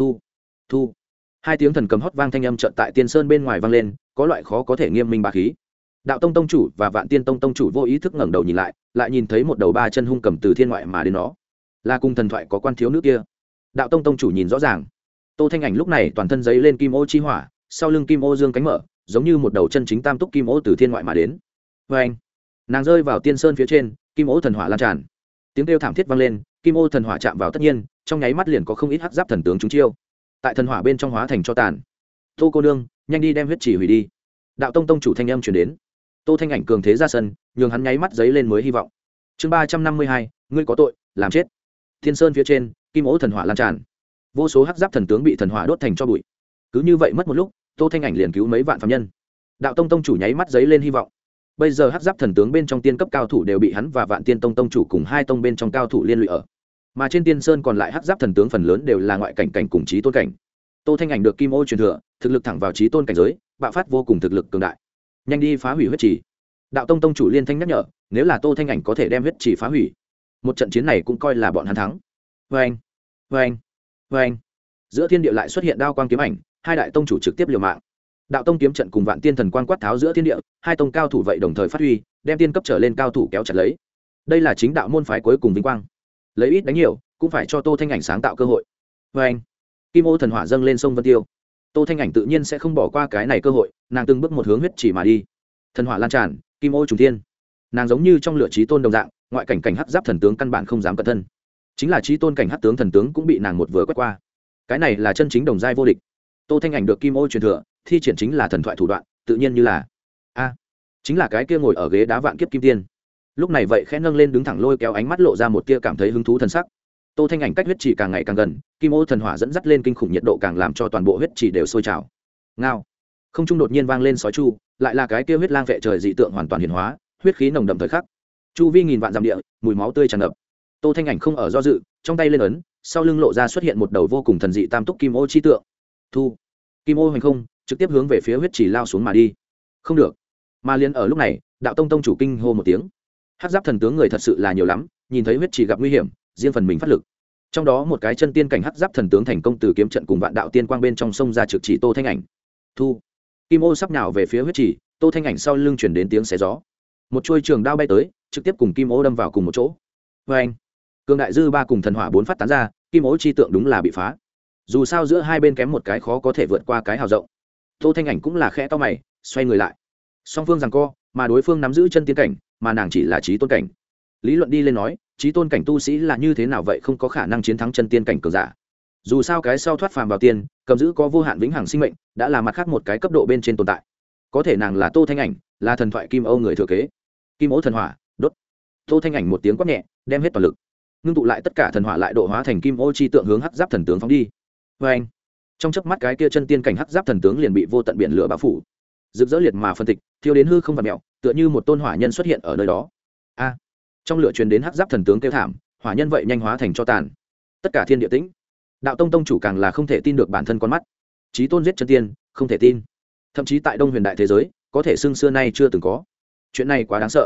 Thu. Hai tiếng thần cầm hót vang thanh âm chợt tại Tiên Sơn bên ngoài vang lên, có loại khó có thể nghiêm minh bá khí. Đạo tông tông chủ và vạn tiên tông tông chủ vô ý thức ngẩng đầu nhìn lại nhìn thấy một đầu ba chân hung cầm từ thiên ngoại mà đến, nó là cùng thần thoại có quan thiếu nữ kia. Đạo tông tông chủ nhìn rõ ràng, Tô Thanh Ảnh lúc này toàn thân giấy lên kim ô chi hỏa, sau lưng kim ô dương cánh mở, giống như một đầu chân chính tam túc kim ô từ thiên ngoại mà đến. Vê anh, nàng rơi vào Tiên Sơn phía trên, kim ô thần hỏa lan tràn, tiếng kêu thảm thiết vang lên, kim ô thần hỏa chạm vào tất nhiên, trong nháy mắt liền có không ít hắc giáp thần tướng trúng chiêu, tại thần hỏa bên trong hóa thành cho tàn. Tô cô nương, nhanh đi đem huyết chỉ hủy đi. Đạo tông tông chủ thanh âm truyền đến. Tô Thanh Ảnh cường thế ra sân, nhường hắn nháy mắt giấy lên mới hy vọng. Chương 352, ngươi có tội, làm chết. Thiên Sơn phía trên, kim ô thần hỏa lan tràn, vô số hắc giáp thần tướng bị thần hỏa đốt thành cho bụi. Cứ như vậy mất một lúc, Tô Thanh Ảnh liền cứu mấy vạn phàm nhân. Đạo tông tông chủ nháy mắt giấy lên hy vọng. Bây giờ hắc giáp thần tướng bên trong tiên cấp cao thủ đều bị hắn và vạn tiên tông tông chủ cùng hai tông bên trong cao thủ liên lụy ở, mà trên Tiên Sơn còn lại hắc giáp thần tướng phần lớn đều là ngoại cảnh cảnh cùng chí tôn cảnh. Tô Thanh Ảnh được kim ô truyền thừa, thực lực thẳng vào chí tôn cảnh giới, bạo phát vô cùng thực lực cường đại. Nhanh đi phá hủy huyết trì. Đạo tông tông chủ liên thanh nhắc nhở, nếu là Tô Thanh Ảnh có thể đem huyết trì phá hủy, một trận chiến này cũng coi là bọn hắn thắng. Vâng. Giữa thiên địa lại xuất hiện đao quang kiếm ảnh, hai đại tông chủ trực tiếp liều mạng. Đạo tông kiếm trận cùng vạn tiên thần quang quát tháo giữa thiên địa, hai tông cao thủ vậy đồng thời phát huy, đem tiên cấp trở lên cao thủ kéo chặt lấy. Đây là chính đạo môn phái cuối cùng vinh quang. Lấy ít đánh nhiều, cũng phải cho Tô Thanh Ảnh sáng tạo cơ hội. Vâng. Kim ô thần hỏa dâng lên sông Vân Tiêu. Tô Thanh Ảnh tự nhiên sẽ không bỏ qua cái này cơ hội, nàng từng bước một hướng huyết chỉ mà đi. Thần hỏa lan tràn, kim ô trùng thiên. Nàng giống như trong lửa chí tôn đồng dạng, ngoại cảnh cảnh hắc giáp thần tướng căn bản không dám cận thân. Chính là chí tôn cảnh hắc tướng thần tướng cũng bị nàng một vừa quét qua. Cái này là chân chính đồng giai vô địch. Tô Thanh Ảnh được kim ô truyền thừa, thi triển chính là thần thoại thủ đoạn, tự nhiên như là chính là cái kia ngồi ở ghế đá vạn kiếp kim tiên. Lúc này vậy khẽ nâng lên đứng thẳng lôi kéo ánh mắt lộ ra một tia cảm thấy hứng thú thần sắc. Tô Thanh Ảnh cách huyết chỉ càng ngày càng gần, kim ô thần hỏa dẫn dắt lên kinh khủng nhiệt độ càng làm cho toàn bộ huyết chỉ đều sôi trào. Ngao. Không trung đột nhiên vang lên sói chu, lại là cái kia huyết lang vệ trời dị tượng hoàn toàn hiển hóa, huyết khí nồng đậm thời khắc. Chu vi nghìn vạn dặm địa, mùi máu tươi tràn ngập. Tô Thanh Ảnh không ở do dự, trong tay lên ấn, sau lưng lộ ra xuất hiện một đầu vô cùng thần dị tam túc kim ô chi tượng. Thu. Kim ô hành không, trực tiếp hướng về phía huyết chỉ lao xuống mà đi. Không được. Mà liền ở lúc này, đạo tông tông chủ kinh hô một tiếng. Hắc giáp thần tướng người thật sự là nhiều lắm, nhìn thấy huyết chỉ gặp nguy hiểm, riêng phần mình phát lực. Trong đó một cái chân tiên cảnh hắc giáp thần tướng thành công từ kiếm trận cùng vạn đạo tiên quang bên trong sông ra trực chỉ Tô Thanh Ảnh. Thu. Kim ô sắp nhào về phía huyết chỉ, Tô Thanh Ảnh sau lưng truyền đến tiếng xé gió. Một chuôi trường đao bay tới, trực tiếp cùng kim ô đâm vào cùng một chỗ. Anh. Cương đại dư ba cùng thần hỏa bốn phát tán ra, kim ô chi tượng đúng là bị phá. Dù sao giữa hai bên kém một cái khó có thể vượt qua cái hào rộng. Tô Thanh Ảnh cũng là khẽ to mày, xoay người lại. Song phương giằng co, mà đối phương nắm giữ chân tiên cảnh, mà nàng chỉ là chí tôn cảnh. Lý luận đi lên nói, chí tôn cảnh tu sĩ là như thế nào vậy không có khả năng chiến thắng chân tiên cảnh cường giả. Dù sao cái sau thoát phàm vào tiên, cầm giữ có vô hạn vĩnh hằng sinh mệnh, đã là mặt khác một cái cấp độ bên trên tồn tại. Có thể nàng là Tô Thanh Ảnh, là thần thoại kim ô người thừa kế. Kim ô thần hỏa, đốt. Tô Thanh Ảnh một tiếng quát nhẹ, đem hết toàn lực, ngưng tụ lại tất cả thần hỏa lại độ hóa thành kim ô chi tượng hướng hắc giáp thần tướng phóng đi. Anh. Trong chớp mắt cái kia chân tiên cảnh hắc giáp thần tướng liền bị vô tận biển lửa bao phủ, rực rỡ liệt mà phân tịch, thiêu đến hư không vặn mèo, tựa như một tôn hỏa nhân xuất hiện ở nơi đó. Trong lửa truyền đến hắc giáp thần tướng kêu thảm, hỏa nhân vậy nhanh hóa thành cho tàn. Tất cả thiên địa tĩnh. Đạo tông tông chủ càng là không thể tin được bản thân con mắt. Chí tôn giết chân tiên, không thể tin. Thậm chí tại Đông Huyền đại thế giới, có thể xưng xưa nay chưa từng có. Chuyện này quá đáng sợ.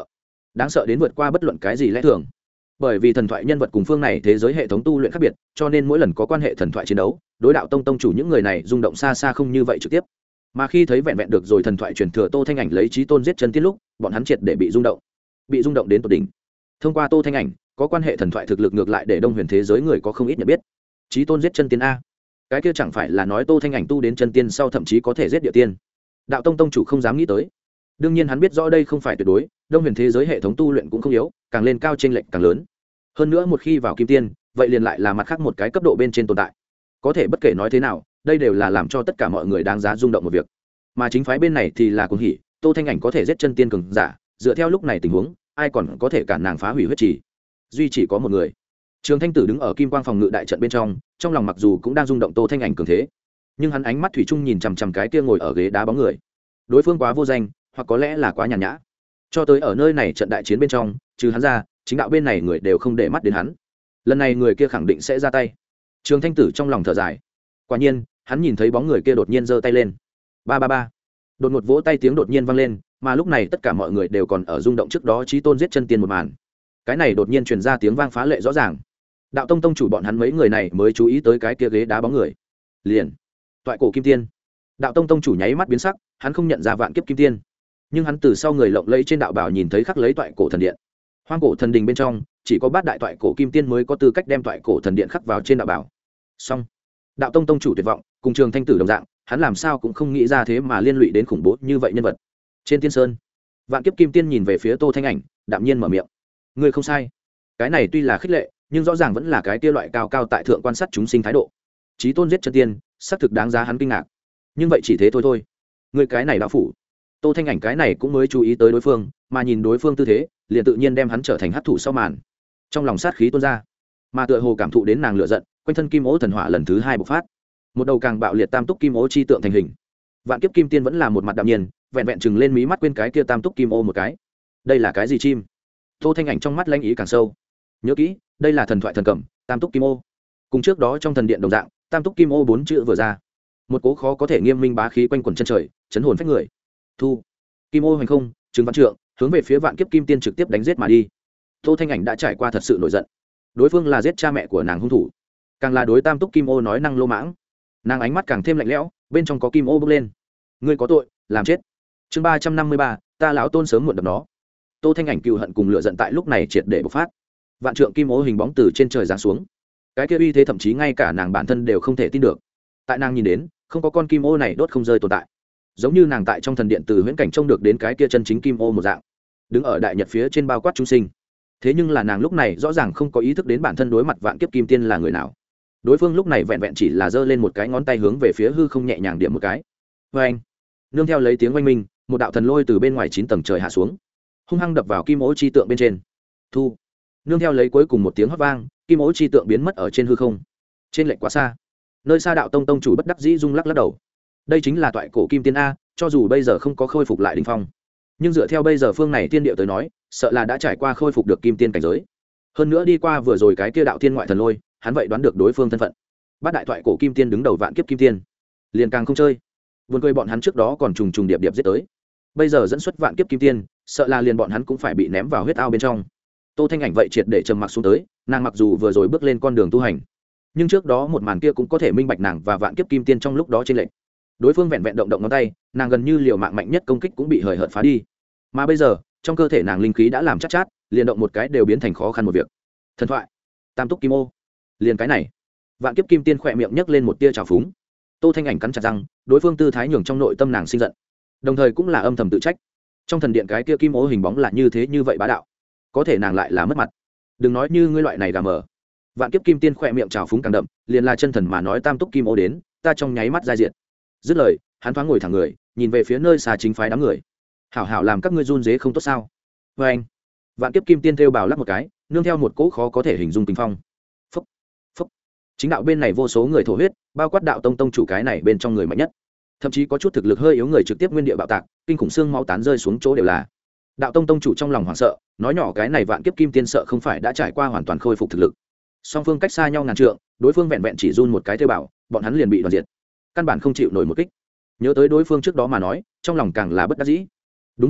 đáng sợ đến vượt qua bất luận cái gì lẽ thường. Bởi vì thần thoại nhân vật cùng phương này thế giới hệ thống tu luyện khác biệt, cho nên mỗi lần có quan hệ thần thoại chiến đấu, đối đạo tông tông chủ những người này rung động xa xa không như vậy trực tiếp. Mà khi thấy vẹn vẹn được rồi thần thoại truyền thừa Tô Thanh Ảnh lấy chí tôn giết chân tiên lúc, bọn hắn triệt để bị rung động đến tột đỉnh. Thông qua Tô Thanh Ảnh, có quan hệ thần thoại thực lực ngược lại để đông huyền thế giới người có không ít nhận biết. Chí tôn giết chân tiên a, cái kia chẳng phải là nói Tô Thanh Ảnh tu đến chân tiên sau thậm chí có thể giết địa tiên. Đạo tông tông chủ không dám nghĩ tới. Đương nhiên hắn biết rõ đây không phải tuyệt đối, đông huyền thế giới hệ thống tu luyện cũng không yếu, càng lên cao chênh lệch càng lớn. Hơn nữa một khi vào kim tiên, vậy liền lại là mặt khác một cái cấp độ bên trên tồn tại. Có thể bất kể nói thế nào, đây đều là làm cho tất cả mọi người đáng giá rung động một việc. Mà chính phái bên này thì là cuồng hỉ, Tô Thanh Ảnh có thể giết chân tiên cường giả, dựa theo lúc này tình huống, ai còn có thể cản nàng phá hủy huyết trì? Duy chỉ có một người. Trường Thanh Tử đứng ở kim quang phòng ngự đại trận bên trong, trong lòng mặc dù cũng đang rung động Tô Thanh Ảnh cường thế, nhưng hắn ánh mắt thủy chung nhìn chằm chằm cái kia ngồi ở ghế đá bóng người. Đối phương quá vô danh, hoặc có lẽ là quá nhàn nhã. Cho tới ở nơi này trận đại chiến bên trong, trừ hắn ra, chính đạo bên này người đều không để mắt đến hắn. Lần này người kia khẳng định sẽ ra tay. Trường Thanh Tử trong lòng thở dài. Quả nhiên, hắn nhìn thấy bóng người kia đột nhiên giơ tay lên. Ba ba ba. Đột ngột vỗ tay tiếng đột nhiên vang lên, mà lúc này tất cả mọi người đều còn ở rung động trước đó chí tôn giết chân tiên một màn. Cái này đột nhiên truyền ra tiếng vang phá lệ rõ ràng. Đạo tông tông chủ bọn hắn mấy người này mới chú ý tới cái kia ghế đá bóng người. Liền, toại cổ kim tiên. Đạo tông tông chủ nháy mắt biến sắc, hắn không nhận ra vạn kiếp kim tiên, nhưng hắn từ sau người lộng lẫy trên đạo bảo nhìn thấy khắc lấy toại cổ thần điện. Hoang cổ thần đình bên trong, chỉ có bát đại toại cổ kim tiên mới có tư cách đem toại cổ thần điện khắc vào trên đạo bảo. Song, đạo tông tông chủ tuyệt vọng, cùng Trường Thanh Tử đồng dạng, hắn làm sao cũng không nghĩ ra thế mà liên lụy đến khủng bố như vậy nhân vật. Trên tiên sơn, vạn kiếp kim tiên nhìn về phía Tô Thanh Ảnh, đạm nhiên mở miệng: "Ngươi không sai. Cái này tuy là khích lệ, nhưng rõ ràng vẫn là cái kia loại cao cao tại thượng quan sát chúng sinh thái độ. Chí tôn giết chân tiên, xác thực đáng giá hắn kinh ngạc. Nhưng vậy chỉ thế thôi. Ngươi cái này đã phủ." Tô Thanh Ảnh cái này cũng mới chú ý tới đối phương, mà nhìn đối phương tư thế, liền tự nhiên đem hắn trở thành hắc thủ sau màn. Trong lòng sát khí tuôn ra, mà tựa hồ cảm thụ đến nàng lửa giận, quanh thân kim ố thần hỏa lần thứ hai bộc phát. Một đầu càng bạo liệt tam túc kim ố chi tượng thành hình. Vạn kiếp kim tiên vẫn là một mặt đạm nhiên, vẹn vẹn chừng lên mí mắt quên cái kia tam túc kim ô một cái. Đây là cái gì chim? Tô Thanh Ảnh trong mắt lanh ý càng sâu. Nhớ kỹ, đây là thần thoại thần cầm, tam túc kim ô. Cùng trước đó trong thần điện đồng dạng, tam túc kim ô bốn chữ vừa ra, một cố khó có thể nghiêm minh bá khí quanh quẩn chân trời, chấn hồn phách người. Thu, kim ô hoành không, trừng văn trượng, hướng về phía vạn kiếp kim tiên trực tiếp đánh giết mà đi. Tô Thanh Ảnh đã trải qua thật sự nổi giận. Đối phương là giết cha mẹ của nàng hung thủ, càng là đối tam túc kim ô nói năng lô mãng. Nàng ánh mắt càng thêm lạnh lẽo, bên trong có kim ô bốc lên. Ngươi có tội, làm chết. Chương 353, ta lão tôn sớm muộn đập nó. Tô Thanh Ảnh cừu hận cùng lửa giận tại lúc này triệt để bộc phát. Vạn trượng kim ô hình bóng từ trên trời giáng xuống. Cái kia uy thế thậm chí ngay cả nàng bản thân đều không thể tin được. Tại nàng nhìn đến, không có con kim ô này đốt không rơi tồn tại. Giống như nàng tại trong thần điện từ huyễn cảnh trông được đến cái kia chân chính kim ô một dạng, đứng ở đại nhật phía trên bao quát chúng sinh. Thế nhưng là nàng lúc này rõ ràng không có ý thức đến bản thân đối mặt vạn kiếp kim tiên là người nào. Đối phương lúc này vẹn vẹn chỉ là giơ lên một cái ngón tay hướng về phía hư không nhẹ nhàng điểm một cái. Vê anh, nương theo lấy tiếng oanh minh, một đạo thần lôi từ bên ngoài 9 tầng trời hạ xuống, hung hăng đập vào kim ố chi tượng bên trên. Thu, nương theo lấy cuối cùng một tiếng hót vang, kim ố chi tượng biến mất ở trên hư không. Trên lệch quá xa, nơi xa đạo tông tông chủ bất đắc dĩ rung lắc lắc đầu. Đây chính là toại cổ kim tiên a, cho dù bây giờ không có khôi phục lại đỉnh phong, nhưng dựa theo bây giờ phương này tiên điệu tới nói, sợ là đã trải qua khôi phục được kim tiên cảnh giới. Hơn nữa đi qua vừa rồi cái kia đạo thiên ngoại thần lôi, hắn vậy đoán được đối phương thân phận. Bát đại toại cổ kim tiên đứng đầu vạn kiếp kim tiên, liền càng không chơi. Buồn cười bọn hắn trước đó còn trùng trùng điệp điệp giết tới, bây giờ dẫn xuất vạn kiếp kim tiên, sợ là liền bọn hắn cũng phải bị ném vào huyết ao bên trong. Tô Thanh Ảnh vậy triệt để trầm mặc xuống tới, nàng mặc dù vừa rồi bước lên con đường tu hành, nhưng trước đó một màn kia cũng có thể minh bạch nàng và vạn kiếp kim tiên trong lúc đó trên lệnh. Đối phương vẹn vẹn động động ngón tay, nàng gần như liều mạng mạnh nhất công kích cũng bị hời hợt phá đi. Mà bây giờ, trong cơ thể nàng linh khí đã làm chắc chát, liền động một cái đều biến thành khó khăn một việc. Thần thoại, tam túc kim ô, liền cái này. Vạn kiếp kim tiên khỏe miệng nhấc lên một tia trào phúng. Tô Thanh Ảnh cắn chặt răng, đối phương tư thái nhường trong nội tâm nàng sinh giận, đồng thời cũng là âm thầm tự trách. Trong thần điện cái kia kim ô hình bóng là như thế như vậy bá đạo, có thể nàng lại là mất mặt. Đừng nói như ngươi loại này gà mờ. Vạn kiếp kim tiên khỏe miệng trào phúng càng đậm, liền là chân thần mà nói tam túc kim ô đến, ta trong nháy mắt giai diện. Dứt lời, hắn thoáng ngồi thẳng người, nhìn về phía nơi xa chính phái đám người. Hảo hảo làm các ngươi run rế không tốt sao? Vê anh, vạn kiếp kim tiên theo bào lắc một cái, nương theo một cỗ khó có thể hình dung kinh phong. Phúc, phúc. Chính đạo bên này vô số người thổ huyết, bao quát đạo tông tông chủ cái này bên trong người mạnh nhất, thậm chí có chút thực lực hơi yếu người trực tiếp nguyên địa bạo tạc, kinh khủng xương máu tán rơi xuống chỗ đều là. Đạo tông tông chủ trong lòng hoảng sợ, nói nhỏ cái này vạn kiếp kim tiên sợ không phải đã trải qua hoàn toàn khôi phục thực lực. Song phương cách xa nhau ngàn trượng, đối phương vẹn vẹn chỉ run một cái theo bảo, bọn hắn liền bị đoàn diệt, căn bản không chịu nổi một kích. Nhớ tới đối phương trước đó mà nói, trong lòng càng là bất đắc dĩ. Đúng vậy a,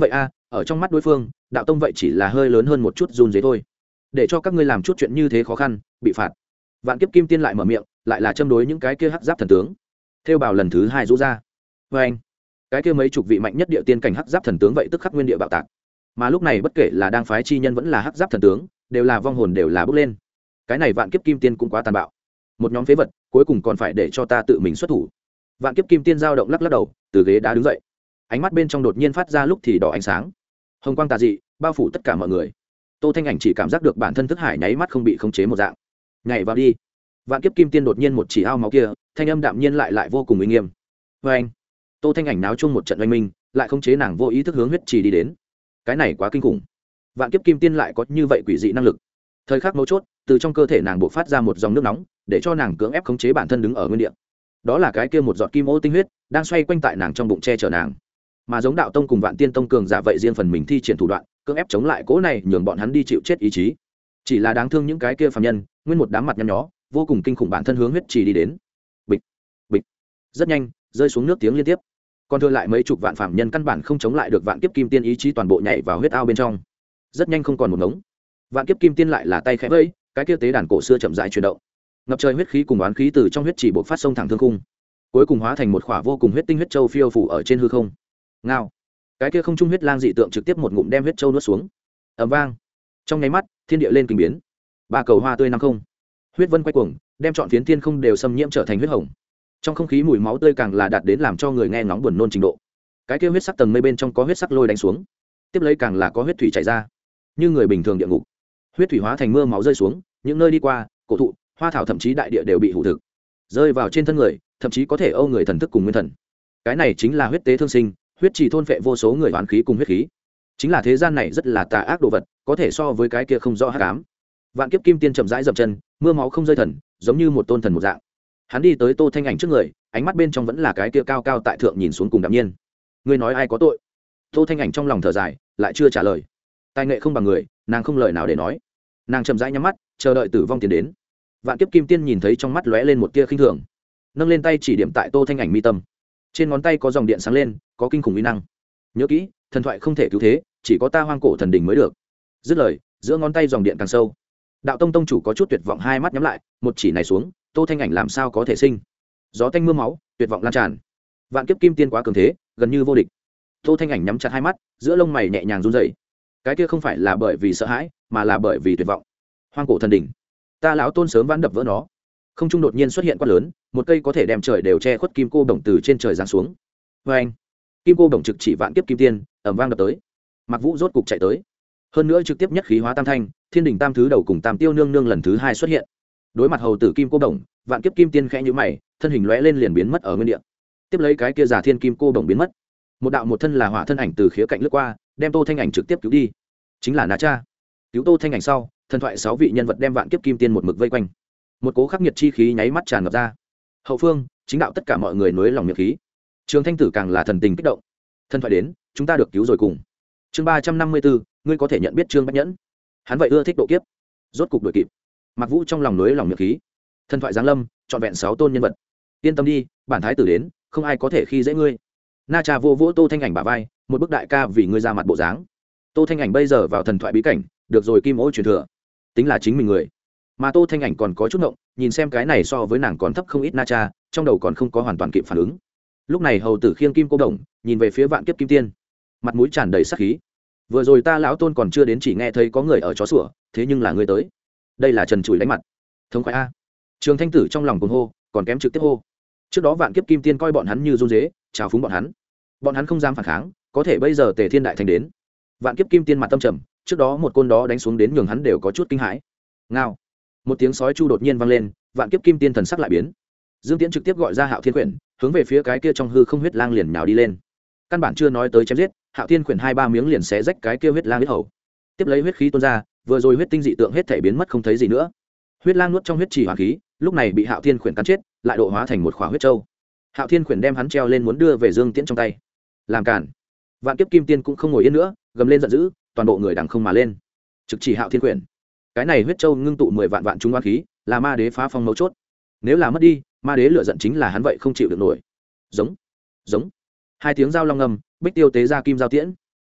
ở trong mắt đối phương đạo tông vậy chỉ là hơi lớn hơn một chút run dế thôi, để cho các ngươi làm chút chuyện như thế khó khăn bị phạt. Vạn kiếp kim tiên lại mở miệng, lại là châm đối những cái kia hắc giáp thần tướng. Theo bảo lần thứ hai rũ ra, vê anh, cái kia mấy chục vị mạnh nhất địa tiên cảnh hắc giáp thần tướng vậy tức khắc nguyên địa bạo tạc. Mà lúc này bất kể là đang phái chi nhân vẫn là hắc giáp thần tướng, đều là vong hồn đều là bước lên. Cái này vạn kiếp kim tiên cũng quá tàn bạo, một nhóm phế vật cuối cùng còn phải để cho ta tự mình xuất thủ. Vạn kiếp kim tiên dao động lắc lắc đầu, từ ghế đá đứng dậy, ánh mắt bên trong đột nhiên phát ra lúc thì đỏ ánh sáng, hồng quang tà dị bao phủ tất cả mọi người. Tô Thanh Ảnh chỉ cảm giác được bản thân thức hải nháy mắt không bị khống chế một dạng. Nhảy vào đi. Vạn kiếp kim tiên đột nhiên một chỉ ao máu kia, thanh âm đạm nhiên lại vô cùng uy nghiêm. Và anh, Tô Thanh Ảnh náo chung một trận oanh minh, lại khống chế nàng vô ý thức hướng huyết trì đi đến. Cái này quá kinh khủng. Vạn kiếp kim tiên lại có như vậy quỷ dị năng lực. Thời khắc mấu chốt, từ trong cơ thể nàng bộc phát ra một dòng nước nóng, để cho nàng cưỡng ép khống chế bản thân đứng ở nguyên địa. Đó là cái kia một giọt kim ô tinh huyết đang xoay quanh tại nàng trong bụng che chở nàng. Mà giống đạo tông cùng vạn tiên tông cường giả vậy riêng phần mình thi triển thủ đoạn, cưỡng ép chống lại cỗ này, nhường bọn hắn đi chịu chết ý chí. Chỉ là đáng thương những cái kia phàm nhân, nguyên một đám mặt nhăn nhó, vô cùng kinh khủng, bản thân hướng huyết trì đi đến. Bịch, bịch. Rất nhanh, rơi xuống nước tiếng liên tiếp. Còn thừa lại mấy chục vạn phàm nhân căn bản không chống lại được vạn kiếp kim tiên ý chí, toàn bộ nhảy vào huyết ao bên trong. Rất nhanh không còn một ngống. Vạn kiếp kim tiên lại là tay khẽ vẫy, cái kia tế đàn cổ xưa chậm rãi chuyển động. Ngập trời huyết khí cùng oán khí từ trong huyết trì bộc phát sông thẳng thương khung, cuối cùng hóa thành một khỏa vô cùng huyết tinh huyết châu phiêu phủ ở trên hư không. Ngao. Cái kia không trung huyết lang dị tượng trực tiếp một ngụm đem huyết châu nuốt xuống. Ầm vang. Trong nháy mắt, thiên địa lên kinh biến. Ba cầu hoa tươi năm không. Huyết vân quay cuồng, đem trọn phiến thiên không đều xâm nhiễm trở thành huyết hồng. Trong không khí mùi máu tươi càng là đạt đến làm cho người nghe ngóng buồn nôn trình độ. Cái kia huyết sắc tầng mây bên trong có huyết sắc lôi đánh xuống, tiếp lấy càng là có huyết thủy chảy ra, như người bình thường địa ngục. Huyết thủy hóa thành mưa máu rơi xuống, những nơi đi qua, cổ thụ, hoa thảo thậm chí đại địa đều bị hủ thực, rơi vào trên thân người, thậm chí có thể âu người thần thức cùng nguyên thần. Cái này chính là huyết tế thương sinh, huyết trì thôn phệ vô số người oán khí cùng huyết khí. Chính là thế gian này rất là tà ác đồ vật, có thể so với cái kia không rõ hắc ám. Vạn kiếp kim tiên chậm rãi dậm chân, mưa máu không rơi thần, giống như một tôn thần một dạng. Hắn đi tới Tô Thanh Ảnh trước người, ánh mắt bên trong vẫn là cái kia cao cao tại thượng nhìn xuống cùng đạm nhiên. Ngươi nói ai có tội? Tô Thanh Ảnh trong lòng thở dài, lại chưa trả lời. Tài nghệ không bằng người, nàng không lời nào để nói. Nàng chậm rãi nhắm mắt, chờ đợi tử vong tiến đến. Vạn kiếp kim tiên nhìn thấy trong mắt lóe lên một tia khinh thường, nâng lên tay chỉ điểm tại Tô Thanh Ảnh mi tâm. Trên ngón tay có dòng điện sáng lên, có kinh khủng uy năng. Nhớ kỹ, thần thoại không thể cứu thế, chỉ có ta hoang cổ thần đỉnh mới được. Dứt lời, giữa ngón tay dòng điện càng sâu. Đạo tông tông chủ có chút tuyệt vọng, hai mắt nhắm lại, một chỉ này xuống, Tô Thanh Ảnh làm sao có thể sinh? Gió tanh mưa máu, tuyệt vọng lan tràn. Vạn kiếp kim tiên quá cường thế, gần như vô địch. Tô Thanh Ảnh nhắm chặt hai mắt, giữa lông mày nhẹ nhàng run rẩy. Cái kia không phải là bởi vì sợ hãi, mà là bởi vì tuyệt vọng. Hoang cổ thần đỉnh, ta lão tôn sớm vãn đập vỡ nó. Không trung đột nhiên xuất hiện quát lớn, một cây có thể đem trời đều che khuất kim cô đồng từ trên trời giáng xuống. Vê anh, kim cô đồng trực chỉ vạn kiếp kim tiên, ầm vang đập tới. Mặc Vũ rốt cục chạy tới, hơn nữa trực tiếp nhất khí hóa tam thanh, thiên đỉnh tam thứ đầu cùng tam tiêu nương nương lần thứ hai xuất hiện. Đối mặt hầu tử kim cô đồng, vạn kiếp kim tiên khẽ nhíu mày, thân hình lóe lên liền biến mất ở nguyên địa. Tiếp lấy cái kia giả thiên kim cô đồng biến mất, một đạo một thân là hỏa thân ảnh từ khía cạnh lướt qua, đem Tô Thanh Ảnh trực tiếp cứu đi. Chính là Na Cha. Cứu Tô Thanh Ảnh sau, thần thoại 6 vị nhân vật đem vạn kiếp kim tiên một mực vây quanh. Một cố khắc nghiệt chi khí nháy mắt tràn ngập ra. Hậu phương, chính đạo tất cả mọi người nuối lòng miệng khí. Trường Thanh Tử càng là thần tình kích động. Thần thoại đến, chúng ta được cứu rồi cùng. Chương 354, ngươi có thể nhận biết Trương Bách Nhẫn. Hắn vậy ưa thích độ kiếp. Rốt cục đuổi kịp. Mặc Vũ trong lòng nuối lòng miệng khí. Thần thoại giáng lâm, trọn vẹn 6 tôn nhân vật. Yên tâm đi, bản thái tử đến, không ai có thể khi dễ ngươi. Na Cha vô vỗ Tô Thanh Ảnh bả vai, một bức đại ca vì ngươi ra mặt bộ dáng. Tô Thanh Ảnh bây giờ vào thần thoại bí cảnh, được rồi kim ô truyền thừa, tính là chính mình người. Mà Tô Thanh Ảnh còn có chút ngộng, nhìn xem cái này so với nàng còn thấp không ít Na Cha, trong đầu còn không có hoàn toàn kịp phản ứng. Lúc này hầu tử khiêng kim cô đồng, nhìn về phía vạn kiếp kim tiên, mặt mũi tràn đầy sát khí. Vừa rồi ta lão tôn còn chưa đến, chỉ nghe thấy có người ở chó sủa, thế nhưng là ngươi tới, đây là trần trụi đánh mặt. Thống khoái a. Trường Thanh Tử trong lòng cuồng hô, còn kém trực tiếp hô. Trước đó vạn kiếp kim tiên coi bọn hắn như run dế, chào phúng bọn hắn không dám phản kháng, có thể bây giờ Tề Thiên đại thành đến, vạn kiếp kim tiên mặt tâm trầm, trước đó một côn đó đánh xuống đến nhường hắn đều có chút kinh hãi. Ngao. Một tiếng sói chu đột nhiên vang lên, vạn kiếp kim tiên thần sắc lại biến. Dương Tiễn trực tiếp gọi ra Hạo Thiên Quyển, hướng về phía cái kia trong hư không huyết lang liền nhào đi lên. Căn bản chưa nói tới chém giết, Hạo Thiên Quyển 2-3 miếng liền xé rách cái kia huyết lang huyết hầu. Tiếp lấy huyết khí tuôn ra, vừa rồi huyết tinh dị tượng hết thể biến mất không thấy gì nữa. Huyết lang nuốt trong huyết trì hỏa khí, lúc này bị Hạo Thiên Quyển cắn chết, lại độ hóa thành một khỏa huyết châu. Hạo Thiên Quyển đem hắn treo lên muốn đưa về Dương Tiễn trong tay. Làm cản. Vạn kiếp kim tiên cũng không ngồi yên nữa, gầm lên giận dữ, toàn bộ người đằng không mà lên, trực chỉ Hạo Thiên Quyển. Cái này huyết châu ngưng tụ 10 vạn vạn trung oán khí, là ma đế phá phong mấu chốt. Nếu là mất đi, ma đế lựa giận chính là hắn vậy không chịu được nổi. Giống, giống. Hai tiếng giao long ngầm, Bích Tiêu tế ra kim giao tiễn.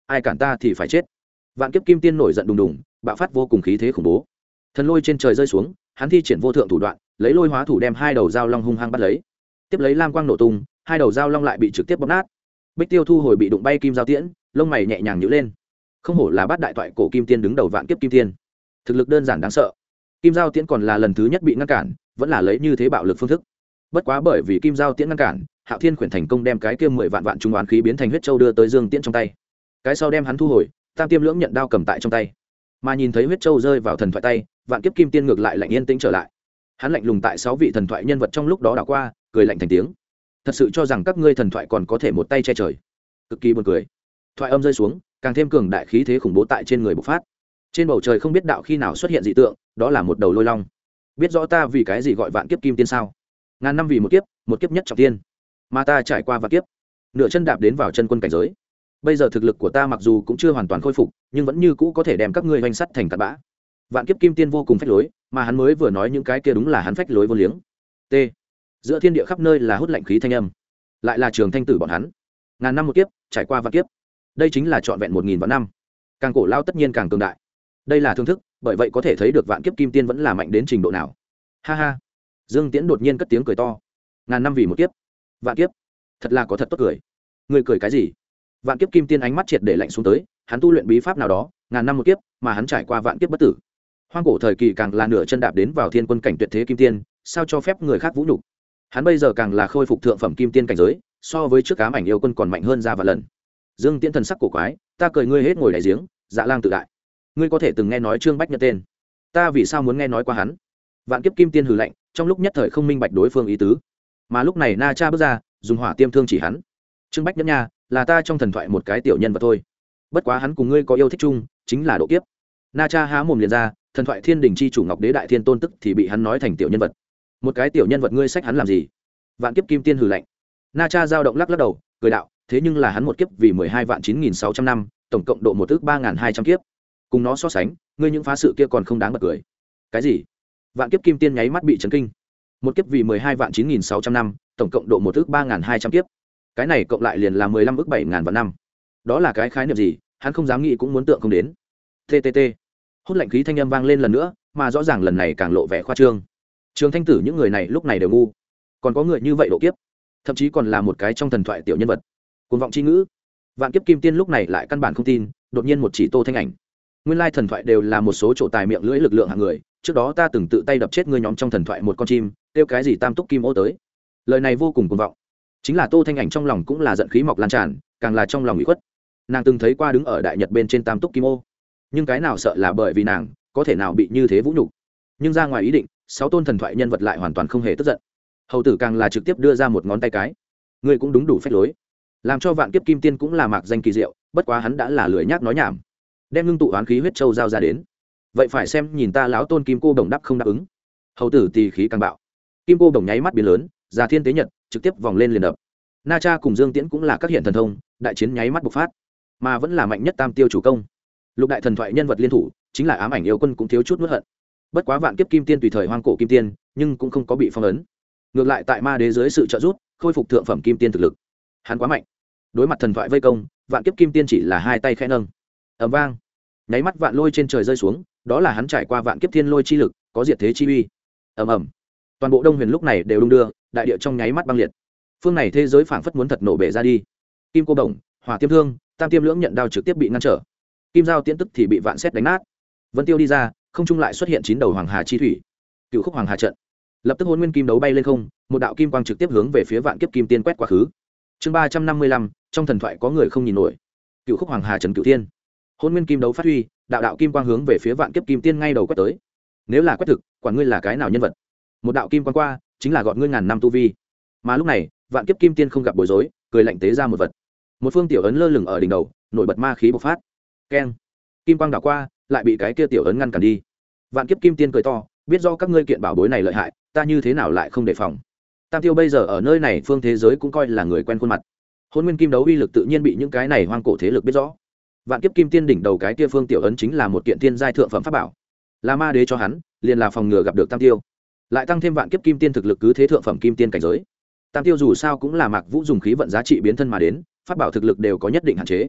ai cản ta thì phải chết. Vạn kiếp kim tiên nổi giận đùng đùng, bạo phát vô cùng khí thế khủng bố. Thần lôi trên trời rơi xuống, hắn thi triển vô thượng thủ đoạn, lấy lôi hóa thủ đem hai đầu dao long hung hăng bắt lấy. Tiếp lấy lam quang nổ tung, hai đầu dao long lại bị trực tiếp bóp nát. Bích Tiêu thu hồi bị đụng bay kim giao tiễn, lông mày nhẹ nhàng nhíu lên. Không hổ là bát đại toại cổ kim tiên đứng đầu vạn kiếp kim tiên, thực lực đơn giản đáng sợ. Kim giao tiễn còn là lần thứ nhất bị ngăn cản, vẫn là lấy như thế bạo lực phương thức. Bất quá bởi vì kim giao tiễn ngăn cản, Hạo Thiên khuyển thành công đem cái kia 10 vạn vạn trung oán khí biến thành huyết châu đưa tới Dương Tiễn trong tay. Cái sau đem hắn thu hồi, Tam Tiêm Lưỡng nhận đao cầm tại trong tay. Mà nhìn thấy huyết châu rơi vào thần thoại tay, vạn kiếp kim tiên ngược lại lạnh yên tĩnh trở lại. Hắn lạnh lùng tại 6 vị thần thoại nhân vật trong lúc đó đảo qua, cười lạnh thành tiếng. Thật sự cho rằng các ngươi thần thoại còn có thể một tay che trời. Cực kỳ buồn cười. Thoại âm rơi xuống, càng thêm cường đại khí thế khủng bố tại trên người bộc phát. Trên bầu trời không biết đạo khi nào xuất hiện dị tượng, đó là một đầu lôi long. Biết rõ ta vì cái gì gọi vạn kiếp kim tiên sao? Ngàn năm vì một kiếp nhất trọng tiên. Mà ta trải qua vạn kiếp, nửa chân đạp đến vào chân quân cảnh giới. Bây giờ thực lực của ta mặc dù cũng chưa hoàn toàn khôi phục, nhưng vẫn như cũ có thể đem các ngươi hoành sắt thành cát bã. Vạn kiếp kim tiên vô cùng phách lối, mà hắn mới vừa nói những cái kia đúng là hắn phách lối vô liếng. T. Giữa thiên địa khắp nơi là hút lạnh khí thanh âm, lại là trường thanh tử bọn hắn. Ngàn năm một kiếp, trải qua vạn kiếp. Đây chính là trọn vẹn 1000 vạn năm. Càng cổ lao tất nhiên càng cường đại. Đây là thương thức, bởi vậy có thể thấy được vạn kiếp kim tiên vẫn là mạnh đến trình độ nào. Ha ha. Dương Tiễn đột nhiên cất tiếng cười to. Ngàn năm vì một kiếp, vạn kiếp, thật là có thật tốt cười. Người cười cái gì? Vạn kiếp kim tiên ánh mắt triệt để lạnh xuống tới, hắn tu luyện bí pháp nào đó, ngàn năm một kiếp, mà hắn trải qua vạn kiếp bất tử. Hoang cổ thời kỳ càng là nửa chân đạp đến vào thiên quân cảnh tuyệt thế kim tiên, sao cho phép người khác vũ nhục? Hắn bây giờ càng là khôi phục thượng phẩm kim tiên cảnh giới, so với trước ám ảnh yêu quân còn mạnh hơn ra vạn lần. Dương Tiễn thần sắc cổ quái, ta cười ngươi hết ngồi đại giếng, Dạ Lang tự đại. Ngươi có thể từng nghe nói Trương Bách Nhật tên, ta vì sao muốn nghe nói qua hắn? Vạn kiếp kim tiên hừ lạnh, trong lúc nhất thời không minh bạch đối phương ý tứ. Mà lúc này Na Cha bước ra, dùng hỏa tiêm thương chỉ hắn. Trương Bách Nhật nha, là ta trong thần thoại một cái tiểu nhân vật thôi. Bất quá hắn cùng ngươi có yêu thích chung, chính là độ kiếp. Na Cha há mồm liền ra, thần thoại thiên đình chi chủ Ngọc Đế đại thiên tôn tức thì bị hắn nói thành tiểu nhân vật. Một cái tiểu nhân vật ngươi sách hắn làm gì? Vạn kiếp kim tiên hừ lạnh. Na Cha dao động lắc lắc đầu, cười đạo, thế nhưng là hắn một kiếp vì 12 vạn 9600 năm, tổng cộng độ một ước 3200 kiếp. Cùng nó so sánh, ngươi những phá sự kia còn không đáng bật cười. Cái gì? Vạn kiếp kim tiên nháy mắt bị chấn kinh. Một kiếp vì 12 vạn 9600 năm, tổng cộng độ một ước 3200 kiếp. Cái này cộng lại liền là 15 ước 7000 vạn năm. Đó là cái khái niệm gì, hắn không dám nghĩ cũng muốn tượng không đến. TTT. Hút lạnh khí thanh âm vang lên lần nữa, mà rõ ràng lần này càng lộ vẻ khoa trương. Trường Thanh Tử những người này lúc này đều ngu. Còn có người như vậy độ kiếp, thậm chí còn là một cái trong thần thoại tiểu nhân vật. Cuồng vọng chi ngữ. Vạn kiếp kim tiên lúc này lại căn bản không tin, đột nhiên một chỉ Tô Thanh Ảnh. Nguyên lai thần thoại đều là một số chỗ tài miệng lưỡi lực lượng hạng người, trước đó ta từng tự tay đập chết ngươi nhóm trong thần thoại một con chim, kêu cái gì tam túc kim ô tới. Lời này vô cùng cuồng vọng. Chính là Tô Thanh Ảnh trong lòng cũng là giận khí mọc lan tràn, càng là trong lòng ủy khuất. Nàng từng thấy qua đứng ở đại nhật bên trên tam túc kim ô, nhưng cái nào sợ là bởi vì nàng có thể nào bị như thế vũ nhục. Nhưng ra ngoài ý định, 6 tôn thần thoại nhân vật lại hoàn toàn không hề tức giận. Hầu tử càng là trực tiếp đưa ra một ngón tay cái. Ngươi cũng đúng đủ phách lối. Làm cho vạn kiếp kim tiên cũng là mạc danh kỳ diệu, bất quá hắn đã là lười nhác nói nhảm. Đem ngưng tụ oán khí huyết châu giao ra đến. Vậy phải xem nhìn ta lão tôn kim cô đồng đáp không đáp ứng. Hầu tử tỳ khí càng bạo. Kim cô đồng nháy mắt biến lớn, già thiên tế nhật, trực tiếp vòng lên liền đập. Na Cha cùng Dương Tiễn cũng là các hiện thần thông, đại chiến nháy mắt bộc phát, mà vẫn là mạnh nhất tam tiêu chủ công. Lục đại thần thoại nhân vật liên thủ, chính là ám ảnh yêu quân cũng thiếu chút nuốt hận. Bất quá vạn kiếp kim tiên tùy thời hoang cổ kim tiên, nhưng cũng không có bị phong ấn. Ngược lại tại ma đế dưới sự trợ giúp, khôi phục thượng phẩm kim tiên thực lực. Hắn quá mạnh. Đối mặt thần thoại vây công, vạn kiếp kim tiên chỉ là hai tay khẽ nâng. Ầm vang, nháy mắt vạn lôi trên trời rơi xuống, đó là hắn trải qua vạn kiếp thiên lôi chi lực, có diệt thế chi uy. Ầm ầm, toàn bộ Đông Huyền lúc này đều đung đưa, đại địa trong nháy mắt băng liệt. Phương này thế giới phảng phất muốn thật nổ bể ra đi. Kim cô đồng, hỏa tiêm thương, tam tiêm lưỡng nhận đao trực tiếp bị ngăn trở. Kim giao tiễn tức thì bị vạn xét đánh nát. Vân tiêu đi ra, không trung lại xuất hiện 9 đầu hoàng hà chi thủy. Cựu khúc hoàng hà trận. Lập tức hôn nguyên kim đấu bay lên không, một đạo kim quang trực tiếp hướng về phía vạn kiếp kim tiên quét quá khứ. Chương 355, trong thần thoại có người không nhìn nổi. Cựu khúc hoàng hà trần cựu tiên. Hôn nguyên kim đấu phát huy, đạo đạo kim quang hướng về phía vạn kiếp kim tiên ngay đầu quét tới. Nếu là quét thực, quản ngươi là cái nào nhân vật. Một đạo kim quang qua, chính là gọt ngươi ngàn năm tu vi. Mà lúc này, vạn kiếp kim tiên không gặp bối rối, cười lạnh tế ra một vật. Một phương tiểu ấn lơ lửng ở đỉnh đầu, nổi bật ma khí bộc phát. Keng. Kim quang đảo qua, lại bị cái kia tiểu ấn ngăn cản đi. Vạn kiếp kim tiên cười to, biết do các ngươi kiện bảo bối này lợi hại, ta như thế nào lại không đề phòng. Tam tiêu bây giờ ở nơi này phương thế giới cũng coi là người quen khuôn mặt. Hôn nguyên kim đấu uy lực tự nhiên bị những cái này hoang cổ thế lực biết rõ. Vạn kiếp kim tiên đỉnh đầu cái kia phương tiểu ấn chính là một kiện tiên giai thượng phẩm pháp bảo, là ma đế cho hắn, liền là phòng ngừa gặp được tam tiêu. Lại tăng thêm vạn kiếp kim tiên thực lực cứ thế thượng phẩm kim tiên cảnh giới. Tam tiêu dù sao cũng là Mạc Vũ dùng khí vận giá trị biến thân mà đến, pháp bảo thực lực đều có nhất định hạn chế.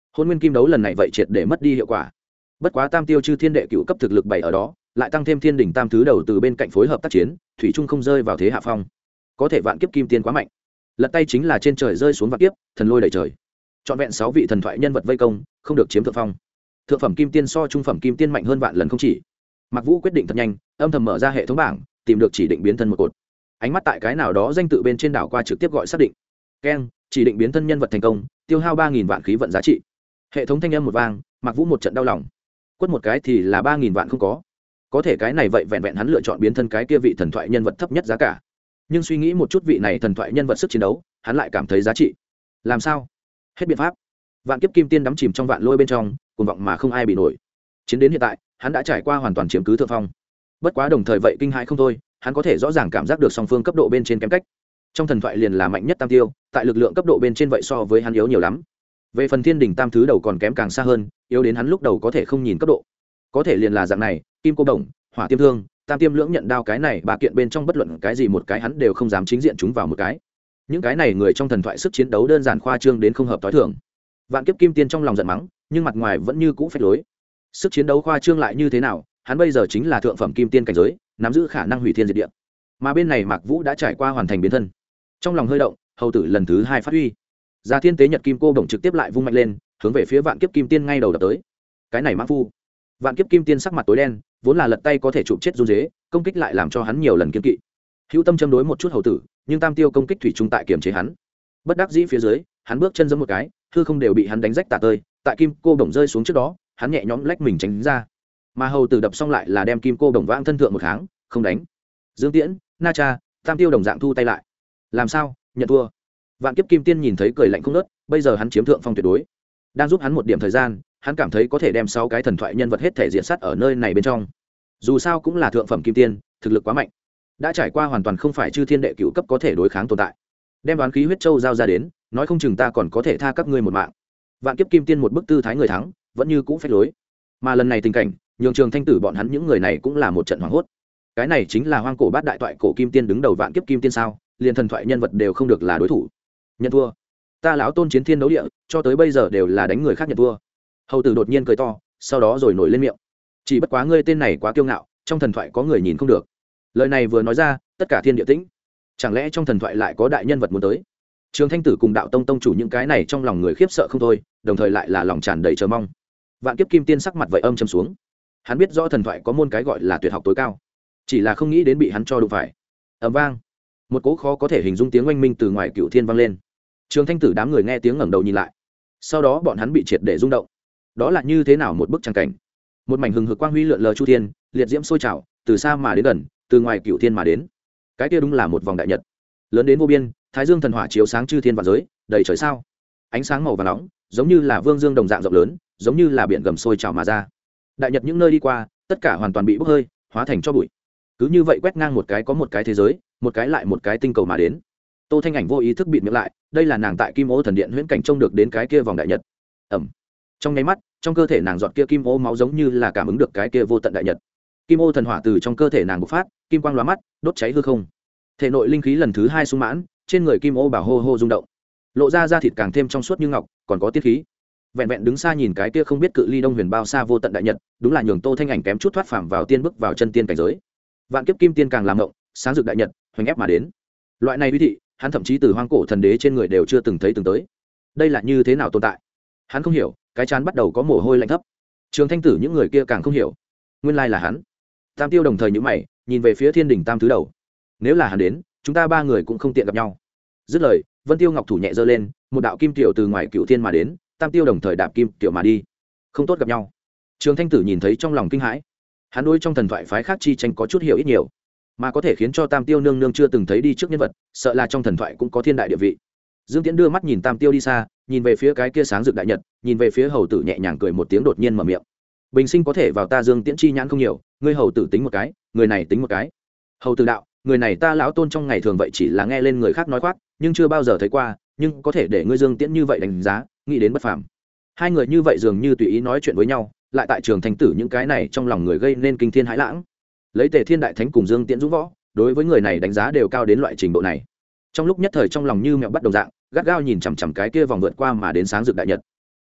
Hôn nguyên kim đấu lần này vậy triệt để mất đi hiệu quả. Bất quá tam tiêu chư thiên đệ cựu cấp thực lực bày ở đó, lại tăng thêm thiên đỉnh tam thứ đầu từ bên cạnh phối hợp tác chiến, thủy trung không rơi vào thế hạ phong. Có thể vạn kiếp kim tiên quá mạnh, lật tay chính là trên trời rơi xuống vạn kiếp, thần lôi đầy trời. Trọn vẹn 6 vị thần thoại nhân vật vây công, không được chiếm thượng phong. Thượng phẩm kim tiên so trung phẩm kim tiên mạnh hơn vạn lần không chỉ. Mạc Vũ quyết định thật nhanh, âm thầm mở ra hệ thống bảng, tìm được chỉ định biến thân một cột. Ánh mắt tại cái nào đó danh tự bên trên đảo qua trực tiếp gọi xác định. Keng, chỉ định biến thân nhân vật thành công, tiêu hao 3000 vạn khí vận giá trị. Hệ thống thanh âm một vang, Mạc Vũ một trận đau lòng. Quất một cái thì là 3000 vạn không có thể cái này vậy vẹn vẹn hắn lựa chọn biến thân cái kia vị thần thoại nhân vật thấp nhất giá cả. Nhưng suy nghĩ một chút vị này thần thoại nhân vật sức chiến đấu, hắn lại cảm thấy giá trị. Làm sao? Hết biện pháp. Vạn kiếp kim tiên đắm chìm trong vạn lôi bên trong, cuồng vọng mà không ai bị nổi. Chiến đến hiện tại, hắn đã trải qua hoàn toàn chiếm cứ thượng phong. Bất quá đồng thời vậy kinh hãi không thôi, hắn có thể rõ ràng cảm giác được song phương cấp độ bên trên kém cách. Trong thần thoại liền là mạnh nhất tam tiêu, tại lực lượng cấp độ bên trên vậy so với hắn yếu nhiều lắm. Về phần thiên đỉnh tam thứ đầu còn kém càng xa hơn, yếu đến hắn lúc đầu có thể không nhìn cấp độ. Có thể liền là dạng này, kim cô đồng, hỏa tiêm thương, tam tiêm lưỡng nhận đao, cái này ba kiện bên trong bất luận cái gì một cái hắn đều không dám chính diện chúng vào một cái. Những cái này người trong thần thoại sức chiến đấu đơn giản khoa trương đến không hợp tối thường. Vạn kiếp kim tiên trong lòng giận mắng, nhưng mặt ngoài vẫn như cũ phách lối. Sức chiến đấu khoa trương lại như thế nào, hắn bây giờ chính là thượng phẩm kim tiên cảnh giới, nắm giữ khả năng hủy thiên diệt địa. Mà bên này Mạc Vũ đã trải qua hoàn thành biến thân. Trong lòng hơi động, hầu tử lần thứ 2 phát huy. Gia Thiên Tế Nhật Kim Cô Đồng trực tiếp lại vung mạnh lên, hướng về phía Vạn Kiếp Kim Tiên ngay đầu đập tới. Cái này mã phu. Vạn Kiếp Kim Tiên sắc mặt tối đen, vốn là lật tay có thể chụp chết run dế, công kích lại làm cho hắn nhiều lần kiên kỵ. Hữu tâm châm đối một chút hầu tử, nhưng tam tiêu công kích thủy chung tại kiềm chế hắn. Bất đắc dĩ phía dưới, hắn bước chân giẫm một cái, hư không đều bị hắn đánh rách tả tơi, tại Kim Cô Đồng rơi xuống trước đó, hắn nhẹ nhõm lách mình tránh ra. Mà hầu tử đập xong lại là đem Kim Cô Đồng vãng thân thượng một kháng, không đánh. Dương Tiễn, Na Cha, tam tiêu đồng dạng thu tay lại. Làm sao? Nhận thua. Vạn Kiếp Kim Tiên nhìn thấy cười lạnh không nớt, bây giờ hắn chiếm thượng phong tuyệt đối. Đang giúp hắn một điểm thời gian, hắn cảm thấy có thể đem 6 cái thần thoại nhân vật hết thể diện sát ở nơi này bên trong. Dù sao cũng là thượng phẩm kim tiên, thực lực quá mạnh. Đã trải qua hoàn toàn không phải chư thiên đệ cửu cấp có thể đối kháng tồn tại. Đem đoán khí huyết châu giao ra đến, nói không chừng ta còn có thể tha các ngươi một mạng. Vạn Kiếp Kim Tiên một bức tư thái người thắng, vẫn như cũ phách lối. Mà lần này tình cảnh, nhường Trường Thanh Tử bọn hắn những người này cũng là một trận hoảng hốt. Cái này chính là hoang cổ bát đại toại cổ kim tiên đứng đầu Vạn Kiếp Kim Tiên sao? Liền thần thoại nhân vật đều không được là đối thủ. Nhận thua. Ta lão tôn chiến thiên đấu địa, cho tới bây giờ đều là đánh người khác nhận thua. Hầu tử đột nhiên cười to, sau đó rồi nổi lên miệng. Chỉ bất quá ngươi tên này quá kiêu ngạo, trong thần thoại có người nhìn không được. Lời này vừa nói ra, tất cả thiên địa tĩnh. Chẳng lẽ trong thần thoại lại có đại nhân vật muốn tới? Trường Thanh Tử cùng Đạo Tông tông chủ những cái này trong lòng người khiếp sợ không thôi, đồng thời lại là lòng tràn đầy chờ mong. Vạn Kiếp Kim Tiên sắc mặt vậy âm trầm xuống. Hắn biết rõ thần thoại có môn cái gọi là tuyệt học tối cao, chỉ là không nghĩ đến bị hắn cho đụng phải. Ầm vang, một cỗ khó có thể hình dung tiếng oanh minh từ ngoài Cửu Thiên vang lên. Trường Thanh Tử đám người nghe tiếng ngẩng đầu nhìn lại, sau đó bọn hắn bị triệt để rung động. Đó là như thế nào một bức tranh cảnh? Một mảnh hừng hực quang huy lượn lờ chu thiên, liệt diễm sôi trào, từ xa mà đến gần, từ ngoài Cửu Thiên mà đến. Cái kia đúng là một vòng đại nhật, lớn đến vô biên, thái dương thần hỏa chiếu sáng chư thiên vạn giới, đầy trời sao. Ánh sáng màu vàng nóng, giống như là vương dương đồng dạng rộng lớn, giống như là biển gầm sôi trào mà ra. Đại nhật những nơi đi qua, tất cả hoàn toàn bị bốc hơi, hóa thành cho bụi. Cứ như vậy quét ngang một cái có một cái thế giới, một cái lại một cái tinh cầu mà đến. Tô Thanh Ảnh vô ý thức bịt miệng lại, đây là nàng tại Kim Ô thần điện huyễn cảnh trông được đến cái kia vòng đại nhật. Ầm. Trong nháy mắt, trong cơ thể nàng giọt kia kim ô máu giống như là cảm ứng được cái kia vô tận đại nhật. Kim ô thần hỏa từ trong cơ thể nàng bộc phát, kim quang lóa mắt, đốt cháy hư không. Thể nội linh khí lần thứ 2 sung mãn, trên người kim ô bảo hô hô rung động, lộ ra da thịt càng thêm trong suốt như ngọc, còn có tiết khí. Vẹn vẹn đứng xa nhìn cái kia không biết cự ly đông huyền bao xa vô tận đại nhật, đúng là nhường Tô Thanh Ảnh kém chút thoát phàm vào tiên bước vào chân tiên cảnh giới. Vạn Kiếp Kim Tiên càng làm ngộng, sáng rực đại nhật, hoành ép mà đến. Loại này uy thị, hắn thậm chí từ hoang cổ thần đế trên người đều chưa từng thấy từng tới. Đây là như thế nào tồn tại? Hắn không hiểu, cái chán bắt đầu có mồ hôi lạnh thấp. Trường Thanh Tử những người kia càng không hiểu, nguyên lai là hắn. Tam Tiêu đồng thời nhíu mày, nhìn về phía Thiên Đỉnh Tam thứ đầu. Nếu là hắn đến, chúng ta 3 người cũng không tiện gặp nhau. Dứt lời, Vân Tiêu Ngọc thủ nhẹ giơ lên, một đạo kim tiểu từ ngoài Cửu Thiên mà đến, Tam Tiêu đồng thời đạp kim tiểu mà đi. Không tốt gặp nhau. Trường Thanh Tử nhìn thấy trong lòng kinh hãi. Hắn đối trong thần thoại phái khác chi tranh có chút hiểu ít nhiều, mà có thể khiến cho Tam Tiêu nương nương chưa từng thấy đi trước nhân vật, sợ là trong thần thoại cũng có thiên đại địa vị. Dương Tiễn đưa mắt nhìn Tam Tiêu đi xa, nhìn về phía cái kia sáng rực đại nhật, nhìn về phía hầu tử nhẹ nhàng cười một tiếng, đột nhiên mở miệng. Bình sinh có thể vào ta Dương Tiễn chi nhãn không nhiều, ngươi hầu tử tính một cái, người này tính một cái. Hầu tử đạo, người này ta lão tôn trong ngày thường vậy chỉ là nghe lên người khác nói khoác, nhưng chưa bao giờ thấy qua, nhưng có thể để ngươi Dương Tiễn như vậy đánh giá, nghĩ đến bất phàm. Hai người như vậy dường như tùy ý nói chuyện với nhau, lại tại Trường Thanh Tử những cái này trong lòng người gây nên kinh thiên hãi lãng. Lấy Tề Thiên đại thánh cùng Dương Tiễn dũng võ, đối với người này đánh giá đều cao đến loại trình độ này. Trong lúc nhất thời trong lòng như mẹo bắt đồng dạng, gắt gao nhìn chằm chằm cái kia vòng vượt qua mà đến sáng rực đại nhật.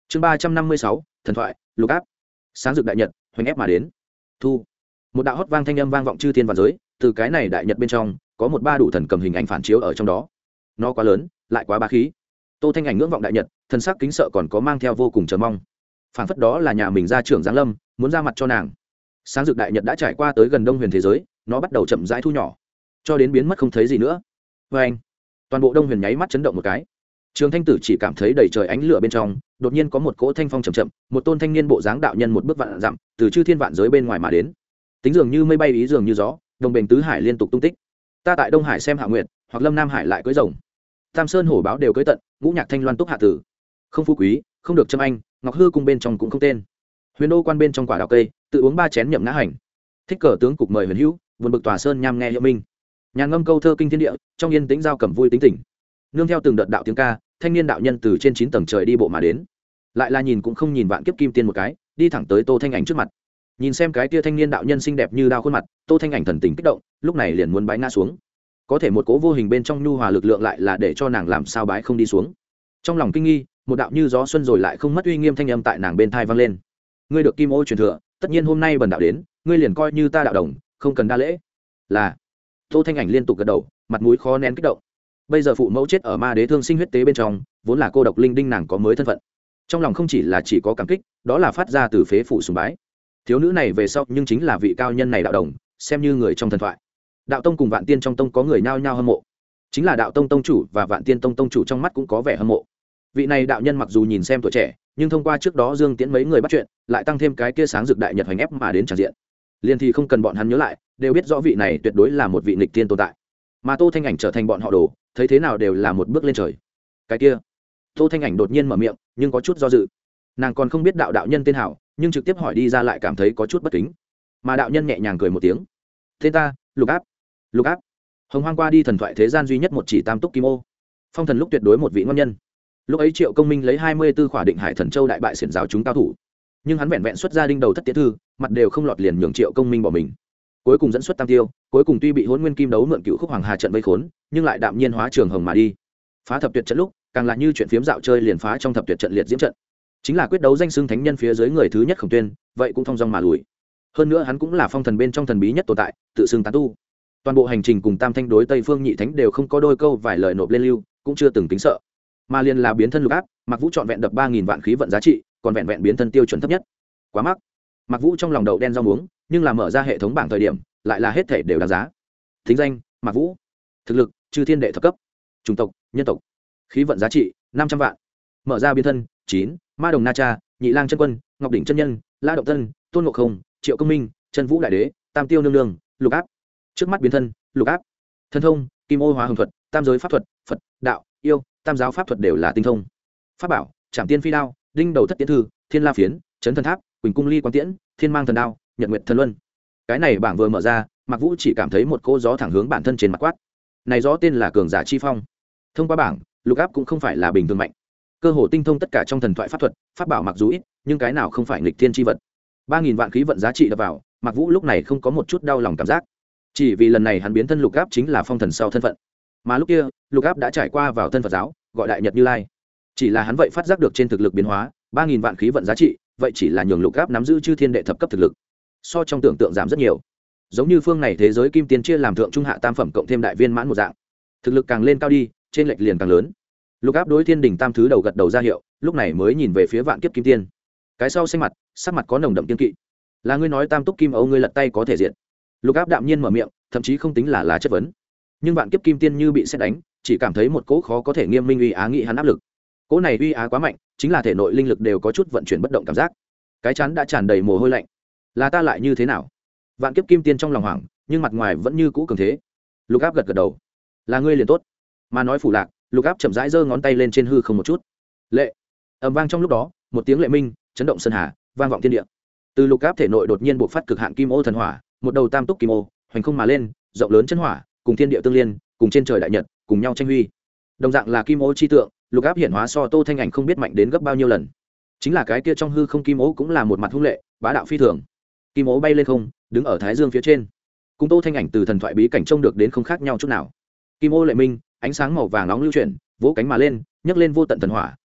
chương 356, thần thoại lục áp. Sáng rực đại nhật hoành ép mà đến. Thu. Một đạo hót vang thanh âm vang vọng chư thiên và giới, từ cái này đại nhật bên trong có một ba đủ thần cầm hình ảnh phản chiếu ở trong đó. Nó quá lớn lại quá bá khí. Tô Thanh Ảnh ngưỡng vọng đại nhật, thần sắc kính sợ còn có mang theo vô cùng chờ mong. Phản phất đó là nhà mình gia trưởng giáng lâm, muốn ra mặt cho nàng. Sáng rực đại nhật đã trải qua tới gần đông huyền thế giới, nó bắt đầu chậm rãi thu nhỏ cho đến biến mất không thấy gì nữa. Vê anh, toàn bộ đông huyền nháy mắt chấn động một cái. Trường Thanh Tử chỉ cảm thấy đầy trời ánh lửa bên trong đột nhiên có một cỗ thanh phong chậm chậm, một tôn thanh niên bộ dáng đạo nhân một bước vạn dặm từ chư thiên vạn giới bên ngoài mà đến, tính dường như mây bay ý dường như gió, đồng bền tứ hải liên tục tung tích. Ta tại Đông Hải xem Hạ Nguyệt, hoặc Lâm Nam Hải lại cưỡi rồng, Tam Sơn hổ báo đều cưỡi tận, ngũ nhạc thanh loan túc hạ tử, không phú quý không được châm anh, ngọc hư cung bên trong cũng không tên, huyền đô quan bên trong quả đào cây tự uống 3 chén nhậm ngã hành, thích cờ tướng cục mời huyền hữu, vườn bực tòa sơn nham nghe hiệu minh, nhàn ngâm câu thơ kinh thiên địa, trong yên tĩnh giao cầm vui tính tỉnh. Nương theo từng đợt đạo tiếng ca, thanh niên đạo nhân từ trên 9 tầng trời đi bộ mà đến, lại là nhìn cũng không nhìn vạn kiếp kim tiên một cái, đi thẳng tới Tô Thanh Ảnh trước mặt. Nhìn xem cái kia thanh niên đạo nhân xinh đẹp như đao khuôn mặt, Tô Thanh Ảnh thần tình kích động, lúc này liền muốn bái ngã xuống. Có thể một cố vô hình bên trong nhu hòa lực lượng lại là để cho nàng làm sao bái không đi xuống. Trong lòng kinh nghi, một đạo như gió xuân rồi lại không mất uy nghiêm thanh âm tại nàng bên tai vang lên. Ngươi được Kim Ô truyền thừa, tất nhiên hôm nay bần đạo đến, ngươi liền coi như ta đạo đồng, không cần đa lễ. Là. Tô Thanh Ảnh liên tục gật đầu, mặt mũi khó nén kích động. Bây giờ phụ mẫu chết ở ma đế thương sinh huyết tế bên trong, vốn là cô độc linh đinh nàng có mới thân phận. Trong lòng không chỉ là chỉ có cảm kích, đó là phát ra từ phế phủ sùng bái. Thiếu nữ này về sau nhưng chính là vị cao nhân này đạo đồng, xem như người trong thần thoại. Đạo tông cùng Vạn Tiên trong tông có người nhao nhao hâm mộ, chính là Đạo tông tông chủ và Vạn Tiên tông tông chủ trong mắt cũng có vẻ hâm mộ. Vị này đạo nhân mặc dù nhìn xem tuổi trẻ, nhưng thông qua trước đó Dương Tiễn mấy người bắt chuyện, lại tăng thêm cái kia sáng rực đại nhật hoành ép mà đến tràn diện. Liên thì không cần bọn hắn nhớ lại, đều biết rõ vị này tuyệt đối là một vị nghịch tiên tồn tại. Mà Tô Thanh Ảnh trở thành bọn họ đồ, thấy thế nào đều là một bước lên trời. Cái kia, Tô Thanh Ảnh đột nhiên mở miệng, nhưng có chút do dự. Nàng còn không biết đạo nhân tên hảo, nhưng trực tiếp hỏi đi ra lại cảm thấy có chút bất kính. Mà đạo nhân nhẹ nhàng cười một tiếng. Tên ta, Lục Áp. Lục Áp. Hồng Hoang qua đi thần thoại thế gian duy nhất một chỉ tam túc kim ô. Phong thần lúc tuyệt đối một vị ngon nhân. Lúc ấy Triệu Công Minh lấy 24 khỏa định hải thần châu đại bại xiển giáo chúng cao thủ, nhưng hắn vẹn vẹn xuất ra đinh đầu thất tiết thư, mặt đều không lọt liền nhường Triệu Công Minh bỏ mình. Cuối cùng dẫn xuất tam tiêu, cuối cùng tuy bị Hỗn Nguyên Kim đấu mượn cựu khúc hoàng hà trận vây khốn, nhưng lại đạm nhiên hóa trường hồng mà đi. Phá thập tuyệt trận lúc, càng là như chuyện phiếm dạo chơi liền phá trong thập tuyệt trận liệt diễm trận. Chính là quyết đấu danh xưng thánh nhân phía dưới người thứ nhất Khổng Tuyên, vậy cũng thong dong mà lùi. Hơn nữa hắn cũng là phong thần bên trong thần bí nhất tồn tại, tự xưng tán tu. Toàn bộ hành trình cùng Tam Thanh đối Tây Phương Nhị Thánh đều không có đôi câu vài lời nộp lên lưu, cũng chưa từng kính sợ. Mà liền là biến thân Lục Áp, Mặc Vũ trọn vẹn đập 3000 vạn khí vận giá trị, còn vẹn vẹn biến thân tiêu chuẩn thấp nhất. Quá mắc. Mặc Vũ trong lòng đậu đen rau muống, nhưng là mở ra hệ thống bảng thời điểm, lại là hết thể đều đáng giá. Thính danh: Mặc Vũ. Thực lực: Chư Thiên đệ thập cấp. Chủng tộc: Nhân tộc. Khí vận giá trị: 500 vạn. Mở ra biến thân: 9, Ma Đồng Na Cha, Nhị Lang chân quân, Ngọc đỉnh chân nhân, La Động Tân, Tôn Ngộ Không, Triệu Công Minh, Trần Vũ đại đế, Tam Tiêu nương nương, Lục Áp. Trước mắt biến thân: Lục Áp. Thân thông: Kim Ô Hóa Hồng thuật, tam giới pháp thuật, Phật, đạo, yêu, tam giáo pháp thuật đều là tinh thông. Pháp bảo: Trảm Tiên Phi đao, Đinh đầu thất tiễn thư, Thiên La phiến, Chấn thần tháp, Quỳnh cung ly quang tiễn, Thiên mang thần đao, Nhật nguyệt thần luân. Cái này bảng vừa mở ra, Mạc Vũ chỉ cảm thấy một cỗ gió thẳng hướng bản thân trên mặt quát. Này gió tên là cường giả chi phong. Thông qua bảng, Lục Áp cũng không phải là bình thường mạnh. Cơ hồ tinh thông tất cả trong thần thoại pháp thuật, pháp bảo mặc dù ít, nhưng cái nào không phải nghịch thiên chi vật. 3000 vạn khí vận giá trị đập vào, Mạc Vũ lúc này không có một chút đau lòng cảm giác. Chỉ vì lần này hắn biến thân Lục Áp chính là phong thần sau thân phận. Mà lúc kia, Lục Áp đã trải qua vào thân Phật giáo, gọi đại nhật Như Lai. Chỉ là hắn vậy phát giác được trên thực lực biến hóa, 3000 vạn khí vận giá trị, vậy chỉ là nhường Lục Áp nắm giữ chư thiên đệ thập cấp thực lực. So trong tưởng tượng giảm rất nhiều. Giống như phương này thế giới kim tiên chia làm thượng trung hạ tam phẩm cộng thêm đại viên mãn một dạng. Thực lực càng lên cao đi, trên lệch liền càng lớn. Lục Áp đối thiên đỉnh tam thứ đầu gật đầu ra hiệu, lúc này mới nhìn về phía vạn kiếp kim tiên. Cái sau xanh mặt, sắc mặt có nồng đậm kiên kỵ. Là ngươi nói tam túc kim ấu ngươi lật tay có thể diệt. Lục Áp đạm nhiên mở miệng, thậm chí không tính là chất vấn. Nhưng vạn kiếp kim tiên như bị sét đánh, chỉ cảm thấy một cỗ khó có thể nghiêm minh uy á nghị hắn áp lực. Cỗ này uy á quá mạnh, chính là thể nội linh lực đều có chút vận chuyển bất động cảm giác. Cái chán đã tràn đầy mồ hôi lạnh. Là ta lại như thế nào? Vạn kiếp kim tiên trong lòng hoảng, nhưng mặt ngoài vẫn như cũ cường thế. Lục Áp gật gật đầu. Là ngươi liền tốt. Mà nói phủ lạc, Lục Áp chậm rãi giơ ngón tay lên trên hư không một chút. Lệ. Ầm vang trong lúc đó, một tiếng lệ minh, chấn động sơn hà, vang vọng thiên địa. Từ Lục Áp thể nội đột nhiên bộc phát cực hạn kim ô thần hỏa, một đầu tam túc kim ô, hoành không mà lên, rộng lớn chân hỏa, cùng thiên địa tương liên, cùng trên trời đại nhật, cùng nhau tranh huy. Đồng dạng là kim ô chi tượng, Lục Áp hiển hóa so Tô Thanh Ảnh không biết mạnh đến gấp bao nhiêu lần. Chính là cái kia trong hư không kim ô cũng là một mặt hung lệ, bá đạo phi thường. Kim ô bay lên không, đứng ở thái dương phía trên. Cùng Tô Thanh Ảnh từ thần thoại bí cảnh trông được đến không khác nhau chút nào. Kim ô lệ minh, ánh sáng màu vàng nóng lưu chuyển, vỗ cánh mà lên, nhấc lên vô tận thần hỏa,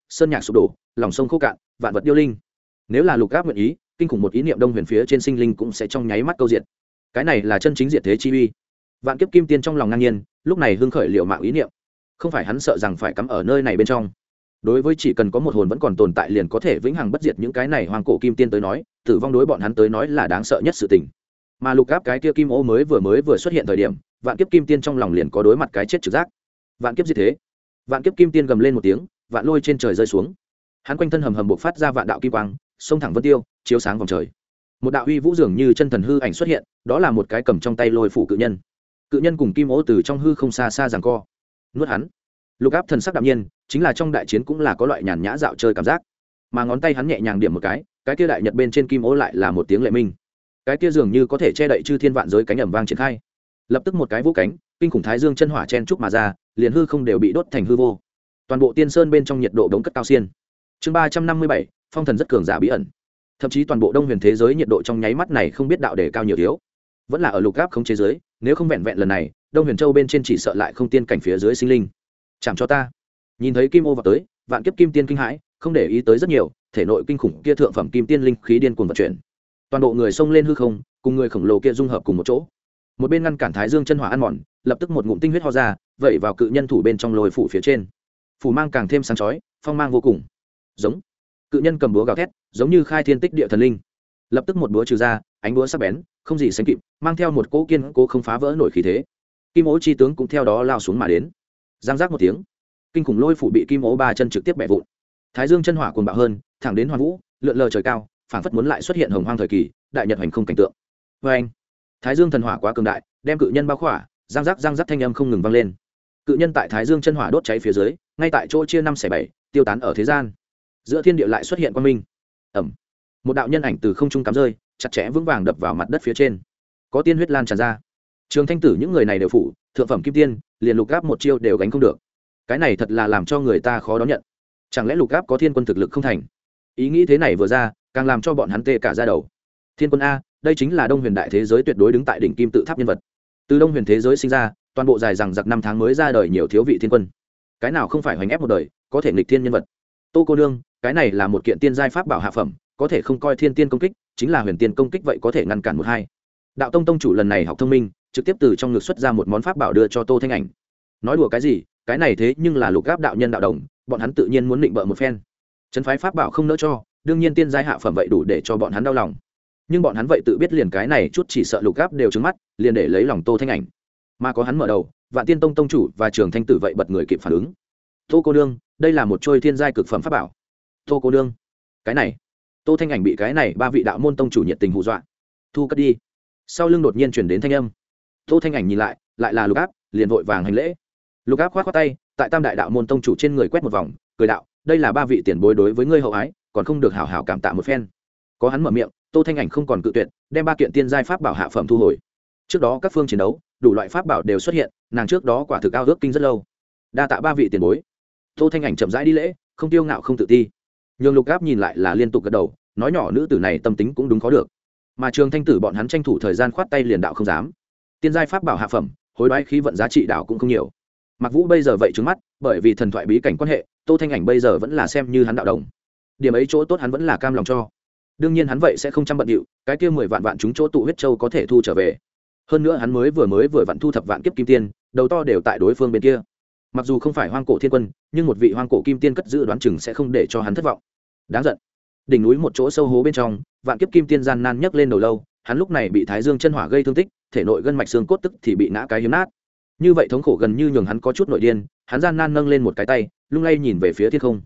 sơn nhạc sụp đổ, lòng sông khô cạn, vạn vật điêu linh. Nếu là Lục Áp nguyện ý, kinh khủng một ý niệm Đông Huyền phía trên sinh linh cũng sẽ trong nháy mắt câu diệt. Cái này là chân chính diệt thế chi uy. Vạn kiếp kim tiên trong lòng ngang nhiên, lúc này hưng khởi liệu mạng ý niệm. Không phải hắn sợ rằng phải cắm ở nơi này bên trong. Đối với chỉ cần có một hồn vẫn còn tồn tại liền có thể vĩnh hằng bất diệt những cái này hoàng cổ kim tiên tới nói, tử vong đối bọn hắn tới nói là đáng sợ nhất sự tình. Mà Lục Áp cái kia kim ô mới vừa xuất hiện thời điểm, vạn kiếp kim tiên trong lòng liền có đối mặt cái chết trực giác. Vạn kiếp diệt thế. Vạn kiếp kim tiên gầm lên một tiếng, vạn lôi trên trời rơi xuống. Hắn quanh thân hầm hầm bộc phát ra vạn đạo kim quang, xông thẳng vân tiêu, chiếu sáng vòng trời. Một đạo uy vũ dường như chân thần hư ảnh xuất hiện, đó là một cái cầm trong tay lôi phủ cự nhân. Cự nhân cùng kim ô từ trong hư không xa xa giằng co. Nuốt hắn. Lục Áp thần sắc đạm nhiên, chính là trong đại chiến cũng là có loại nhàn nhã dạo chơi cảm giác. Mà ngón tay hắn nhẹ nhàng điểm một cái kia đại nhật bên trên kim ô lại là một tiếng lệ minh. Cái kia dường như có thể che đậy chư thiên vạn giới cánh ầm vang triển khai. Lập tức một cái vũ cánh, kinh khủng thái dương chân hỏa chen trúc mà ra, liền hư không đều bị đốt thành hư vô. Toàn bộ tiên sơn bên trong nhiệt độ đống cất cao xiên. Chương 357, phong thần rất cường giả bí ẩn. Thậm chí toàn bộ Đông Huyền thế giới nhiệt độ trong nháy mắt này không biết đạo đề cao nhiều thiếu. Vẫn là ở Lục Áp không chế giới, nếu không vẹn vẹn lần này, Đông Huyền Châu bên trên chỉ sợ lại không tiên cảnh phía dưới sinh linh. Chạm cho ta. Nhìn thấy kim ô vào tới, vạn kiếp kim tiên kinh hãi, không để ý tới rất nhiều, thể nội kinh khủng kia thượng phẩm kim tiên linh khí điên cuồng vận chuyển. Toàn bộ người xông lên hư không, cùng người khổng lồ kia dung hợp cùng một chỗ. Một bên ngăn cản thái dương chân hỏa ăn mòn, lập tức một ngụm tinh huyết ho ra, vẩy vào cự nhân thủ bên trong lôi phủ phía trên. Phủ mang càng thêm sáng chói, phong mang vô cùng. Giống. Cự nhân cầm búa gào thét, giống như khai thiên tích địa thần linh. Lập tức một búa trừ ra, ánh búa sắc bén, không gì sánh kịp, mang theo một cỗ kiên cố không phá vỡ nổi khí thế. Kim ố chi tướng cũng theo đó lao xuống mà đến. Giang giác một tiếng, kinh khủng lôi phủ bị kim ố ba chân trực tiếp bẻ vụn. Thái dương chân hỏa cuồng bạo hơn, thẳng đến hoàn vũ, lượn lờ trời cao, phảng phất muốn lại xuất hiện hồng hoang thời kỳ, đại nhật hành không cảnh tượng. Vê anh, thái dương thần hỏa quá cường đại, đem cự nhân bao khỏa, giang giác thanh âm không ngừng vang lên. Cự nhân tại thái dương chân hỏa đốt cháy phía dưới, ngay tại chỗ chia năm xẻ bảy, tiêu tán ở thế gian. Giữa thiên địa lại xuất hiện quang minh. Ẩm, một đạo nhân ảnh từ không trung cắm rơi, chặt chẽ vững vàng đập vào mặt đất phía trên, có tiên huyết lan tràn ra. Trường Thanh Tử những người này đều phụ thượng phẩm kim tiên, liền Lục Áp một chiêu đều gánh không được. Cái này thật là làm cho người ta khó đón nhận. Chẳng lẽ Lục Áp có thiên quân thực lực không thành? Ý nghĩ thế này vừa ra, càng làm cho bọn hắn tê cả da đầu. Thiên quân a, đây chính là Đông Huyền đại thế giới tuyệt đối đứng tại đỉnh kim tự tháp nhân vật. Từ Đông Huyền thế giới sinh ra, toàn bộ dài rằng giặc năm tháng mới ra đời nhiều thiếu vị thiên quân. Cái nào không phải hoành ép một đời, có thể nghịch thiên nhân vật. Tô cô nương, cái này là một kiện tiên giai pháp bảo hạ phẩm, có thể không coi thiên tiên công kích, chính là huyền tiên công kích vậy có thể ngăn cản một hai. Đạo tông tông chủ lần này học thông minh, trực tiếp từ trong ngực xuất ra một món pháp bảo đưa cho Tô Thanh Ảnh. Nói đùa cái gì, cái này thế nhưng là Lục Áp đạo nhân đạo đồng, bọn hắn tự nhiên muốn định bợ một phen. Trấn phái pháp bảo không nỡ cho, đương nhiên tiên giai hạ phẩm vậy đủ để cho bọn hắn đau lòng. Nhưng bọn hắn vậy tự biết liền cái này chút chỉ sợ Lục Áp đều trứng mắt, liền để lấy lòng Tô Thanh Ảnh. Mà có hắn mở đầu, Vạn Tiên Tông tông chủ và Trường Thanh Tử vậy bật người kịp phản ứng. Tô cô nương, đây là một trôi thiên giai cực phẩm pháp bảo. Tô cô nương, cái này. Tô Thanh Ảnh bị cái này ba vị đạo môn tông chủ nhiệt tình hù dọa. Thu cất đi. Sau lưng đột nhiên chuyển đến thanh âm. Tô Thanh Ảnh nhìn lại, lại là Lục Áp, liền vội vàng hành lễ. Lục Áp khoát khoát tay, tại Tam đại đạo môn tông chủ trên người quét một vòng, cười đạo, đây là ba vị tiền bối đối với ngươi hậu ái, còn không được hảo hảo cảm tạ một phen. Có hắn mở miệng, Tô Thanh Ảnh không còn cự tuyệt, đem ba kiện tiên giai pháp bảo hạ phẩm thu hồi. Trước đó các phương chiến đấu, đủ loại pháp bảo đều xuất hiện, nàng trước đó quả thực ao ước kinh rất lâu. Đa tạ ba vị tiền bối. Tô Thanh Ảnh chậm rãi đi lễ, không tiêu ngạo không tự ti. Nhưng Lục Áp nhìn lại là liên tục gật đầu, nói nhỏ nữ tử này tâm tính cũng đúng khó được. Mà Trường Thanh Tử bọn hắn tranh thủ thời gian khoát tay liền đạo không dám. Tiên giai pháp bảo hạ phẩm, hối đoái khí vận giá trị đạo cũng không nhiều. Mặc Vũ bây giờ vậy trứng mắt, bởi vì thần thoại bí cảnh quan hệ, Tô Thanh Ảnh bây giờ vẫn là xem như hắn đạo đồng. Điểm ấy chỗ tốt hắn vẫn là cam lòng cho. Đương nhiên hắn vậy sẽ không chăm bận điệu, cái kia 10 vạn chúng chỗ tụ huyết châu có thể thu trở về. Hơn nữa hắn mới vừa vặn thu thập vạn kiếp kim tiên, đầu to đều tại đối phương bên kia. Mặc dù không phải hoang cổ thiên quân, nhưng một vị hoang cổ kim tiên cất giữ đoán chừng sẽ không để cho hắn thất vọng. Đáng giận. Đỉnh núi một chỗ sâu hố bên trong, vạn kiếp kim tiên gian nan nhấc lên đầu lâu, hắn lúc này bị thái dương chân hỏa gây thương tích, thể nội gân mạch xương cốt tức thì bị nã cái hiếm nát. Như vậy thống khổ gần như nhường hắn có chút nội điên, hắn gian nan nâng lên một cái tay, lung lay nhìn về phía thiên không.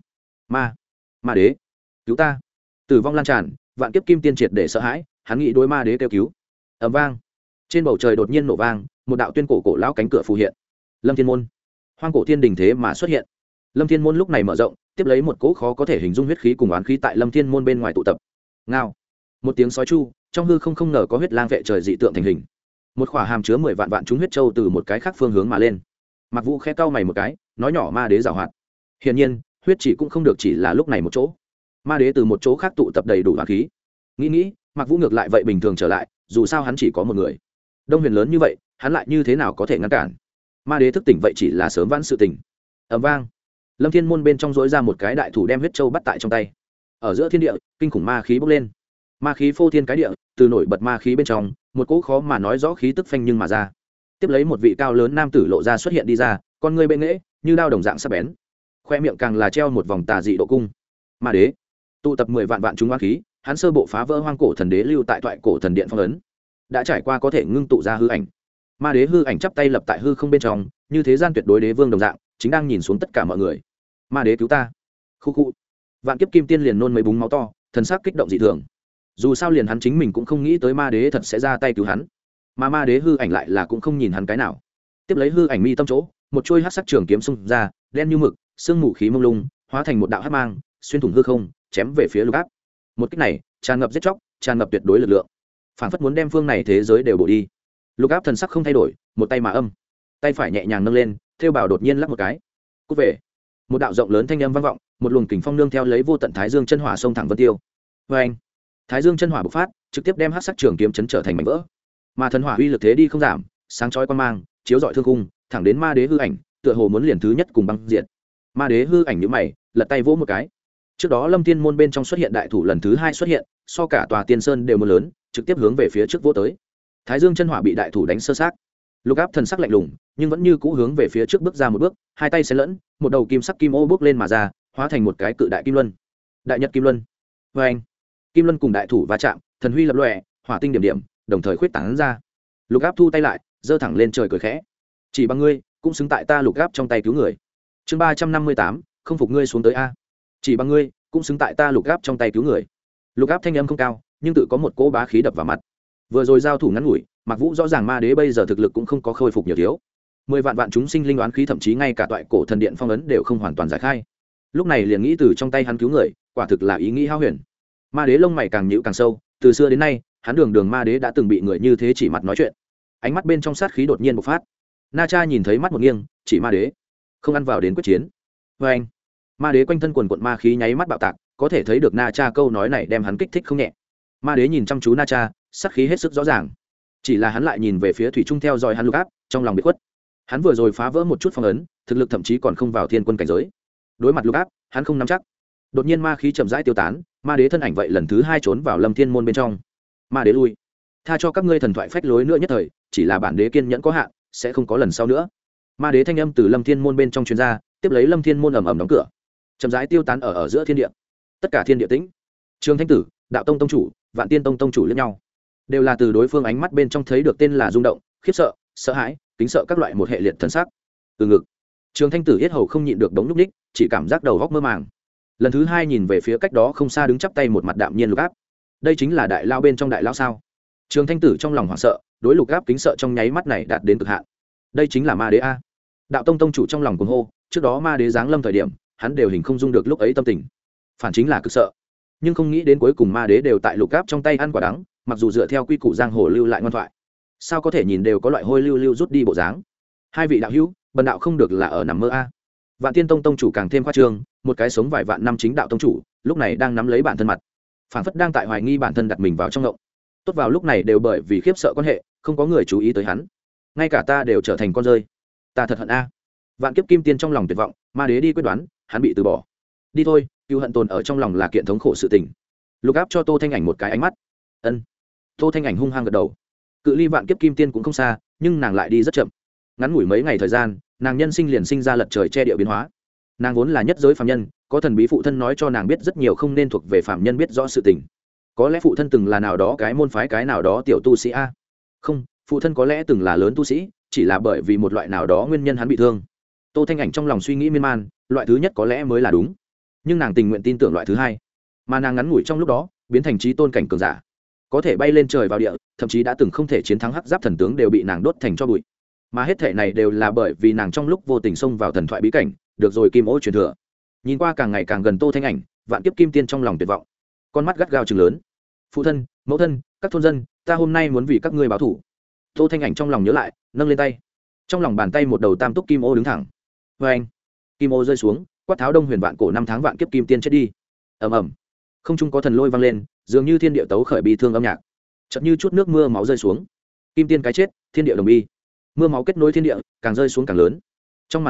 Ma đế, cứu ta! Tử vong lan tràn, vạn kiếp kim tiên triệt để sợ hãi, hắn nghĩ đối ma đế kêu cứu. Ầm vang, trên bầu trời đột nhiên nổ vang, một đạo tuyên cổ lão cánh cửa phù hiện. Lâm Thiên môn, hoang cổ thiên đình thế mà xuất hiện. Lâm Thiên môn lúc này mở rộng, tiếp lấy một cỗ khó có thể hình dung huyết khí cùng oán khí tại Lâm Thiên môn bên ngoài tụ tập. Ngao, một tiếng sói chu, trong hư không ngờ có huyết lang vệ trời dị tượng thành hình. Một khỏa hàm chứa 10 vạn chúng huyết châu từ một cái khác phương hướng mà lên. Mặc Vũ khẽ cau mày một cái, nói nhỏ ma đế giảo hoạt. Hiển nhiên, huyết chỉ cũng không được chỉ là lúc này một chỗ. Ma đế từ một chỗ khác tụ tập đầy đủ oán khí. Nghĩ, Mặc Vũ ngược lại vậy bình thường trở lại, dù sao hắn chỉ có một người. Đông Huyền lớn như vậy, hắn lại như thế nào có thể ngăn cản? Ma đế thức tỉnh vậy chỉ là sớm vãn sự tình. Ầm vang, Lâm Thiên Môn bên trong dỗi ra một cái đại thủ đem huyết châu bắt tại trong tay. Ở giữa thiên địa, kinh khủng ma khí bốc lên. Ma khí phô thiên cái địa, từ nổi bật ma khí bên trong, một cỗ khó mà nói rõ khí tức phanh nhưng mà ra. Tiếp lấy một vị cao lớn nam tử lộ ra xuất hiện đi ra, con ngươi bên nghễ, như đao đồng dạng sắc bén. Khoe miệng càng là treo một vòng tà dị độ cung. Ma đế, tụ tập 10 vạn vạn chúng oán khí, hắn sơ bộ phá vỡ hoang cổ thần đế lưu tại toại cổ thần điện phong ấn, đã trải qua có thể ngưng tụ ra hư ảnh. Ma đế hư ảnh chắp tay lập tại hư không bên trong, như thế gian tuyệt đối đế vương đồng dạng, chính đang nhìn xuống tất cả mọi người. Ma đế cứu ta! Khu khu. Vạn Kiếp Kim Tiên liền nôn mấy búng máu to, thần sắc kích động dị thường. Dù sao liền hắn chính mình cũng không nghĩ tới ma đế thật sẽ ra tay cứu hắn, mà ma đế hư ảnh lại là cũng không nhìn hắn cái nào. Tiếp lấy hư ảnh mi tâm chỗ, một chuôi hắc sắc trường kiếm xung ra, đen như mực, sương mù khí mông lung, hóa thành một đạo hắc mang, xuyên thủng hư không, chém về phía Lục Áp. Một kích này, tràn ngập giết chóc, tràn ngập tuyệt đối lực lượng, phản phất muốn đem phương này thế giới đều bổ đi. Lục Áp thần sắc không thay đổi, một tay mà âm, tay phải nhẹ nhàng nâng lên, thêu bảo đột nhiên lắc một cái, cút về. Một đạo rộng lớn thanh âm vang vọng, một luồng kình phong nương theo lấy vô tận thái dương chân hỏa xông thẳng vân tiêu. Vê anh, thái dương chân hỏa bộc phát, trực tiếp đem hắc sắc trường kiếm chấn trở thành mảnh vỡ. Mà thần hỏa uy lực thế đi không giảm, sáng chói quang mang, chiếu rọi thương khung, thẳng đến ma đế hư ảnh, tựa hồ muốn liền thứ nhất cùng băng diện. Ma đế hư ảnh nhíu mày, lật tay vỗ một cái. Trước đó Lâm Thiên Môn bên trong xuất hiện đại thủ lần thứ 2 xuất hiện, so cả tòa tiên sơn đều mưa lớn, trực tiếp hướng về phía trước vỗ tới. Thái dương chân hỏa bị đại thủ đánh sơ xác. Lục Áp thần sắc lạnh lùng, nhưng vẫn như cũ hướng về phía trước bước ra một bước, hai tay xen lẫn, một đầu kim sắc kim ô bước lên mà ra, hóa thành một cái cự đại kim luân. Đại nhật kim luân. Và anh, kim luân cùng đại thủ va chạm, thần huy lập lòe, hỏa tinh điểm điểm, đồng thời khuyết tán ra. Lục Áp thu tay lại, giơ thẳng lên trời cười khẽ. Chỉ bằng ngươi, cũng xứng tại ta Lục Áp trong tay cứu người. Chương 358, không phục ngươi xuống tới a. Chỉ bằng ngươi, cũng xứng tại ta Lục Áp trong tay cứu người. Lục Áp thanh âm không cao, nhưng tự có một cỗ bá khí đập vào mặt. Vừa rồi giao thủ ngắn ngủi, Mạc Vũ rõ ràng ma đế bây giờ thực lực cũng không có khôi phục nhiều thiếu. 10 vạn vạn chúng sinh linh đoán khí thậm chí ngay cả toại cổ thần điện phong ấn đều không hoàn toàn giải khai. Lúc này liền nghĩ từ trong tay hắn cứu người, quả thực là ý nghĩ hao huyền. Ma đế lông mày càng nhíu càng sâu, từ xưa đến nay, hắn đường ma đế đã từng bị người như thế chỉ mặt nói chuyện. Ánh mắt bên trong sát khí đột nhiên bộc phát. Na Cha nhìn thấy mắt một nghiêng, chỉ ma đế, không ăn vào đến quyết chiến. Và anh, ma đế quanh thân quần quận ma khí nháy mắt bạo tạc, có thể thấy được Na Cha câu nói này đem hắn kích thích không nhẹ. Ma đế nhìn chăm chú Na Cha, sát khí hết sức rõ ràng. Chỉ là hắn lại nhìn về phía thủy trung theo dõi hắn Lục Áp, trong lòng bị khuất. Hắn vừa rồi phá vỡ một chút phong ấn, thực lực thậm chí còn không vào thiên quân cảnh giới. Đối mặt Lục Áp, hắn không nắm chắc. Đột nhiên ma khí chậm rãi tiêu tán, ma đế thân ảnh vậy lần thứ 2 trốn vào Lâm Thiên Môn bên trong. Ma đế lui, tha cho các ngươi thần thoại phách lối nữa nhất thời, chỉ là bản đế kiên nhẫn có hạn, sẽ không có lần sau nữa. Ma đế thanh âm từ Lâm Thiên Môn bên trong truyền ra, tiếp lấy Lâm Thiên Môn ầm ầm đóng cửa, chậm rãi tiêu tán ở giữa thiên địa. Tất cả thiên địa tĩnh. Trường Thanh Tử, Đạo Tông tông chủ, Vạn Tiên Tông tông chủ liếc nhau, đều là từ đối phương ánh mắt bên trong thấy được tên là rung động, khiếp sợ, sợ hãi, kính sợ các loại một hệ liệt thần sắc. Từ ngực, Trường Thanh Tử yết hầu không nhịn được đống lúc ních, chỉ cảm giác đầu góc mơ màng. Lần thứ 2 nhìn về phía cách đó không xa đứng chắp tay một mặt đạm nhiên Lục Áp. Đây chính là đại lao bên trong đại lao sao? Trường Thanh Tử trong lòng hoảng sợ, đối Lục Áp kính sợ trong nháy mắt này đạt đến cực hạn. Đây chính là ma đế a. Đạo Tông tông chủ trong lòng cuồng hô, trước đó ma đế giáng lâm thời điểm, hắn đều hình không dung được lúc ấy tâm tình. Phản chính là cực sợ. Nhưng không nghĩ đến cuối cùng ma đế đều tại Lục Áp trong tay ăn quả đắng, mặc dù dựa theo quy củ giang hồ lưu lại ngoan thoại, sao có thể nhìn đều có loại hôi lưu lưu rút đi bộ dáng. Hai vị đạo hữu, bần đạo không được là ở nằm mơ a. Vạn Tiên Tông tông chủ càng thêm khoa trương, một cái sống vài vạn năm chính đạo tông chủ, lúc này đang nắm lấy bản thân mặt, phản phất đang tại hoài nghi bản thân đặt mình vào trong ngộng. Tốt vào lúc này đều bởi vì khiếp sợ quan hệ, không có người chú ý tới hắn. Ngay cả ta đều trở thành con rơi, ta thật hận a. Vạn Kiếp Kim Tiên trong lòng tuyệt vọng, ma đế đi quyết đoán, hắn bị từ bỏ. Đi thôi, cựu hận tồn ở trong lòng là kiện thống khổ sự tình. Lục Áp cho Tô Thanh Ảnh một cái ánh mắt. Ân. Tô Thanh Ảnh hung hăng gật đầu. Cự ly Vạn Kiếp Kim Tiên cũng không xa, nhưng nàng lại đi rất chậm. Ngắn ngủi mấy ngày thời gian, nàng nhân sinh liền sinh ra lật trời che địa biến hóa. Nàng vốn là nhất giới phàm nhân, có thần bí phụ thân nói cho nàng biết rất nhiều không nên thuộc về phàm nhân biết rõ sự tình. Có lẽ phụ thân từng là nào đó cái môn phái cái nào đó tiểu tu sĩ a. Không, phụ thân có lẽ từng là lớn tu sĩ, chỉ là bởi vì một loại nào đó nguyên nhân hắn bị thương. Tô Thanh Ảnh trong lòng suy nghĩ miên man, loại thứ nhất có lẽ mới là đúng, nhưng nàng tình nguyện tin tưởng loại thứ hai. Mà nàng ngắn ngủi trong lúc đó biến thành trí tôn cảnh cường giả, có thể bay lên trời vào địa, thậm chí đã từng không thể chiến thắng hắc giáp thần tướng đều bị nàng đốt thành cho bụi. Mà hết thể này đều là bởi vì nàng trong lúc vô tình xông vào thần thoại bí cảnh, được rồi kim ô truyền thừa. Nhìn qua càng ngày càng gần Tô Thanh Ảnh, Vạn Kiếp Kim Tiên trong lòng tuyệt vọng, con mắt gắt gao trừng lớn. Phụ thân, mẫu thân, các thôn dân, ta hôm nay muốn vì các ngươi báo thù. Tô Thanh Ảnh trong lòng nhớ lại, nâng lên tay, trong lòng bàn tay một đầu tam túc kim ô đứng thẳng. Vê anh, kim ô rơi xuống, quát tháo đông huyền vạn cổ năm tháng Vạn Kiếp Kim Tiên chết đi. Ầm ầm, không trung có thần lôi vang lên, dường như thiên địa tấu khởi bi thương âm nhạc. Chợt như chút nước mưa máu rơi xuống. Kim Tiên cái chết, thiên địa đồng bi. Mưa máu kết nối thiên địa, càng rơi xuống càng lớn. Trong màn mưa,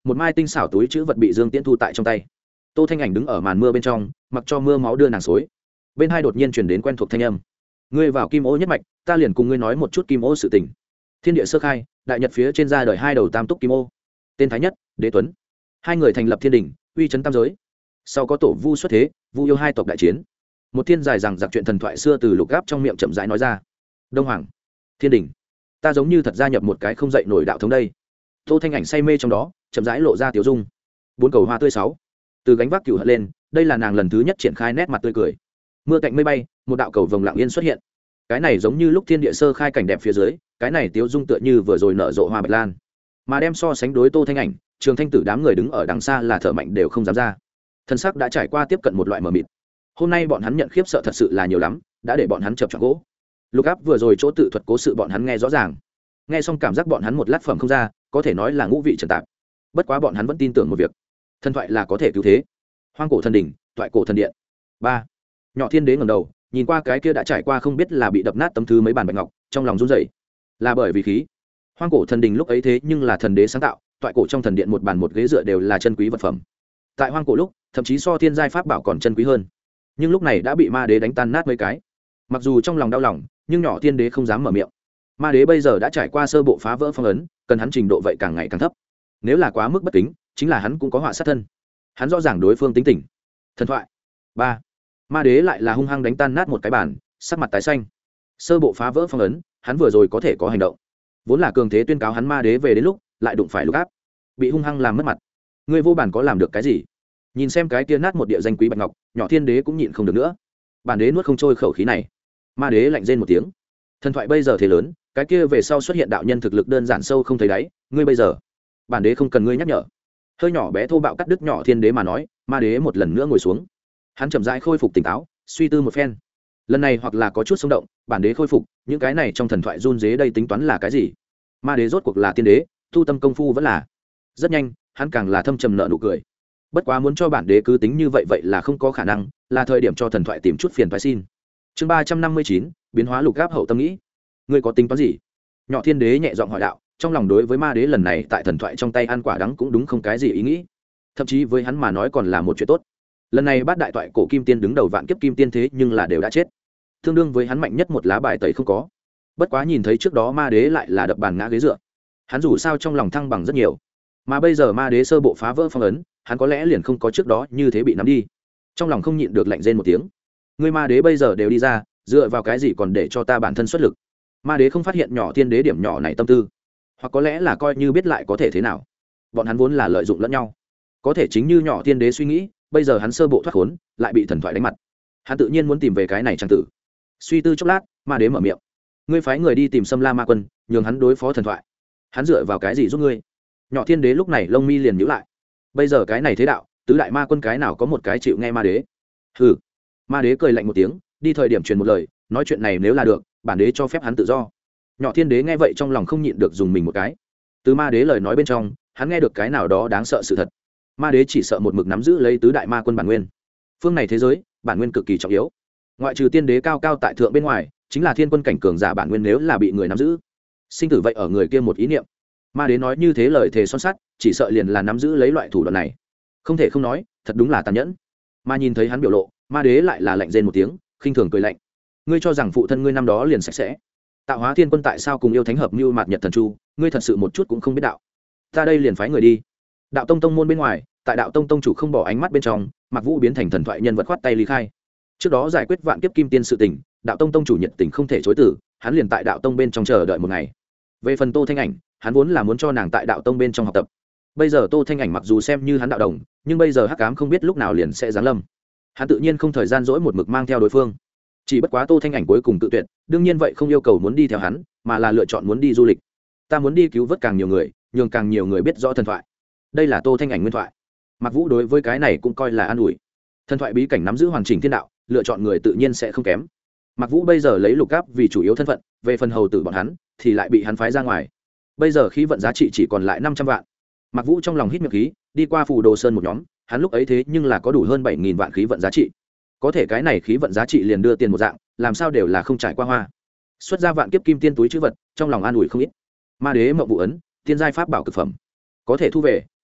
một mai tinh xảo túi chữ vật bị Dương Tiễn thu tại trong tay. Tô Thanh Ảnh đứng ở màn mưa bên trong, mặc cho mưa máu đưa nàng xối. Bên hai đột nhiên truyền đến quen thuộc thanh âm: ngươi vào Kim Ô nhất mạch, ta liền cùng ngươi nói một chút Kim Ô sự tình. Thiên địa sơ khai, đại nhật phía trên ra đời hai đầu tam túc Kim Ô, tên Thái Nhất, Đế Tuấn. Hai người thành lập thiên đình, uy chấn tam giới. Sau có tổ Vu xuất thế, Vu yêu hai tộc đại chiến. Một thiên dài rằng giặc chuyện thần thoại xưa từ Lục Gáp trong miệng chậm rãi nói ra. Đông Hoàng, thiên đình, ta giống như thật gia nhập một cái không dậy nổi đạo thống đây. Tô Thanh Ảnh say mê trong đó, chậm rãi lộ ra tiểu dung. Bốn cầu hoa tươi sáu, từ gánh vác cửu hận lên, đây là nàng lần thứ nhất triển khai nét mặt tươi cười. Mưa cạnh mây bay, một đạo cầu vồng lặng yên xuất hiện. Cái này giống như lúc thiên địa sơ khai cảnh đẹp phía dưới, cái này tiểu dung tựa như vừa rồi nở rộ hoa bạch lan. Mà đem so sánh đối Tô Thanh Ảnh, Trường Thanh Tử đám người đứng ở đằng xa là thở mạnh đều không dám ra. Thân xác đã trải qua tiếp cận một loại mờ mịt. Hôm nay bọn hắn nhận khiếp sợ thật sự là nhiều lắm, đã để bọn hắn chập choạng gỗ. Lục Áp vừa rồi chỗ tự thuật cố sự bọn hắn nghe rõ ràng, nghe xong cảm giác bọn hắn một lát phẩm không ra, có thể nói là ngũ vị trần tạp. Bất quá bọn hắn vẫn tin tưởng một việc, thần thoại là có thể cứu thế. Hoang cổ thần đỉnh, thoại cổ thần điện. 3. Nhỏ Thiên Đế ngẩng đầu, nhìn qua cái kia đã trải qua không biết là bị đập nát tấm thứ mấy bàn bạch ngọc, trong lòng run rẩy. Là bởi vì khí. Hoang cổ thần đình lúc ấy thế nhưng là thần đế sáng tạo, thoại cổ trong thần điện một bàn một ghế dựa đều là chân quý vật phẩm. Tại hoang cổ lúc, thậm chí so thiên giai pháp bảo còn chân quý hơn. Nhưng lúc này đã bị ma đế đánh tan nát mấy cái. Mặc dù trong lòng đau lòng, nhưng nhỏ Thiên Đế không dám mở miệng. Ma đế bây giờ đã trải qua sơ bộ phá vỡ phong ấn, cần hắn trình độ vậy càng ngày càng thấp. Nếu là quá mức bất kính, chính là hắn cũng có họa sát thân. Hắn rõ ràng đối phương tính tình. Thần thoại. 3. Ma đế lại là hung hăng đánh tan nát một cái bàn, sắc mặt tái xanh. Sơ bộ phá vỡ phong ấn, hắn vừa rồi có thể có hành động. Vốn là cường thế tuyên cáo hắn ma đế về đến lúc, lại đụng phải Lục Áp, bị hung hăng làm mất mặt. Ngươi vô bản có làm được cái gì? Nhìn xem cái kia nát một địa danh quý bạch ngọc, nhỏ Thiên Đế cũng nhịn không được nữa. Bản đế nuốt không trôi khẩu khí này. Ma đế lạnh rên một tiếng. Thần thoại bây giờ thế lớn, cái kia về sau xuất hiện đạo nhân thực lực đơn giản sâu không thấy đáy, ngươi bây giờ, bản đế không cần ngươi nhắc nhở. Hơi nhỏ bé thô bạo cắt đứt nhỏ Thiên Đế mà nói, ma đế một lần nữa ngồi xuống. Hắn chậm rãi khôi phục tỉnh táo, suy tư một phen. Lần này hoặc là có chút xung động, bản đế khôi phục, những cái này trong thần thoại run rế đây tính toán là cái gì? Ma đế rốt cuộc là tiên đế, tu tâm công phu vẫn là. Rất nhanh, hắn càng là thâm trầm nợ nụ cười. Bất quá muốn cho bản đế cứ tính như vậy vậy là không có khả năng, là thời điểm cho thần thoại tìm chút phiền phải xin. Chương 359, biến hóa Lục Áp hậu tâm nghĩ. Ngươi có tính toán gì? Nhỏ Thiên Đế nhẹ giọng hỏi đạo, trong lòng đối với ma đế lần này tại thần thoại trong tay ăn quả đắng cũng đúng không cái gì ý nghĩ. Thậm chí với hắn mà nói còn là một chuyện tốt. Lần này bát đại toại cổ kim tiên đứng đầu vạn kiếp kim tiên thế nhưng là đều đã chết. Tương đương với hắn mạnh nhất một lá bài tẩy không có. Bất quá nhìn thấy trước đó ma đế lại là đập bàn ngã ghế dựa, hắn dù sao trong lòng thăng bằng rất nhiều. Mà bây giờ ma đế sơ bộ phá vỡ phong ấn, hắn có lẽ liền không có trước đó như thế bị nắm đi. Trong lòng không nhịn được lạnh rên một tiếng. Ngươi ma đế bây giờ đều đi ra, dựa vào cái gì còn để cho ta bản thân xuất lực? Ma đế không phát hiện nhỏ Thiên Đế điểm nhỏ này tâm tư, hoặc có lẽ là coi như biết lại có thể thế nào. Bọn hắn vốn là lợi dụng lẫn nhau. Có thể chính như nhỏ Thiên Đế suy nghĩ, bây giờ hắn sơ bộ thoát khốn, lại bị thần thoại đánh mặt. Hắn tự nhiên muốn tìm về cái này trang tử. Suy tư chốc lát, ma đế mở miệng. Ngươi phái người đi tìm Sâm La Ma Quân, nhường hắn đối phó thần thoại. Hắn dựa vào cái gì giúp ngươi? Nhỏ Thiên Đế lúc này lông mi liền nhíu lại. Bây giờ cái này thế đạo, tứ đại ma quân cái nào có một cái chịu nghe ma đế? Hừ. Ma đế cười lạnh một tiếng, đi thời điểm truyền một lời, nói chuyện này nếu là được, bản đế cho phép hắn tự do. Nhỏ Thiên Đế nghe vậy trong lòng không nhịn được dùng mình một cái. Từ ma đế lời nói bên trong, hắn nghe được cái nào đó đáng sợ sự thật. Ma đế chỉ sợ một mực nắm giữ lấy tứ đại ma quân bản nguyên. Phương này thế giới, bản nguyên cực kỳ trọng yếu. Ngoại trừ tiên đế cao cao tại thượng bên ngoài, chính là thiên quân cảnh cường giả bản nguyên nếu là bị người nắm giữ, sinh tử vậy ở người kia một ý niệm. Ma đế nói như thế lời thề son sắt, chỉ sợ liền là nắm giữ lấy loại thủ đoạn này. Không thể không nói, thật đúng là tàn nhẫn. Mà nhìn thấy hắn biểu lộ, ma đế lại là lạnh rên một tiếng, khinh thường cười lạnh. Ngươi cho rằng phụ thân ngươi năm đó liền sạch sẽ? Tạo hóa thiên quân tại sao cùng yêu thánh hợp mưu mạt nhật thần chu, ngươi thật sự một chút cũng không biết đạo. Ta đây liền phái người đi. Đạo tông tông môn bên ngoài, tại đạo tông tông chủ không bỏ ánh mắt bên trong, Mạc Vũ biến thành thần thoại nhân vật khoát tay ly khai. Trước đó giải quyết vạn kiếp kim tiên sự tình, đạo tông tông chủ nhiệt tình không thể chối từ, hắn liền tại đạo tông bên trong chờ đợi một ngày. Về phần Tô Thanh Ảnh, hắn vốn là muốn cho nàng tại đạo tông bên trong học tập. Bây giờ Tô Thanh Ảnh mặc dù xem như hắn đạo đồng, nhưng bây giờ hắc ám không biết lúc nào liền sẽ giáng lâm. Hắn tự nhiên không thời gian dỗi một mực mang theo đối phương. Chỉ bất quá Tô Thanh Ảnh cuối cùng tự tuyệt, đương nhiên vậy không yêu cầu muốn đi theo hắn, mà là lựa chọn muốn đi du lịch. Ta muốn đi cứu vớt càng nhiều người, nhường càng nhiều người biết rõ thần thoại. Đây là Tô Thanh Ảnh nguyên thoại. Mạc Vũ đối với cái này cũng coi là an ủi. Thần thoại bí cảnh nắm giữ hoàn chỉnh thiên đạo, lựa chọn người tự nhiên sẽ không kém. Mạc Vũ bây giờ lấy Lục Áp vì chủ yếu thân phận, về phần hầu tử bọn hắn thì lại bị hắn phái ra ngoài. Bây giờ khí vận giá trị chỉ còn lại 500 vạn. Mạc Vũ trong lòng hít miệng khí, đi qua Phù Đồ Sơn một nhóm, hắn lúc ấy thế nhưng là có đủ hơn 7000 vạn khí vận giá trị. Có thể cái này khí vận giá trị liền đưa tiền một dạng, làm sao đều là không trải qua hoa. Xuất ra vạn kiếp kim tiên túi trữ vật, trong lòng an ủi không ít. Ma đế mộng vụ ấn, tiên giai pháp bảo cực phẩm. Có thể thu về,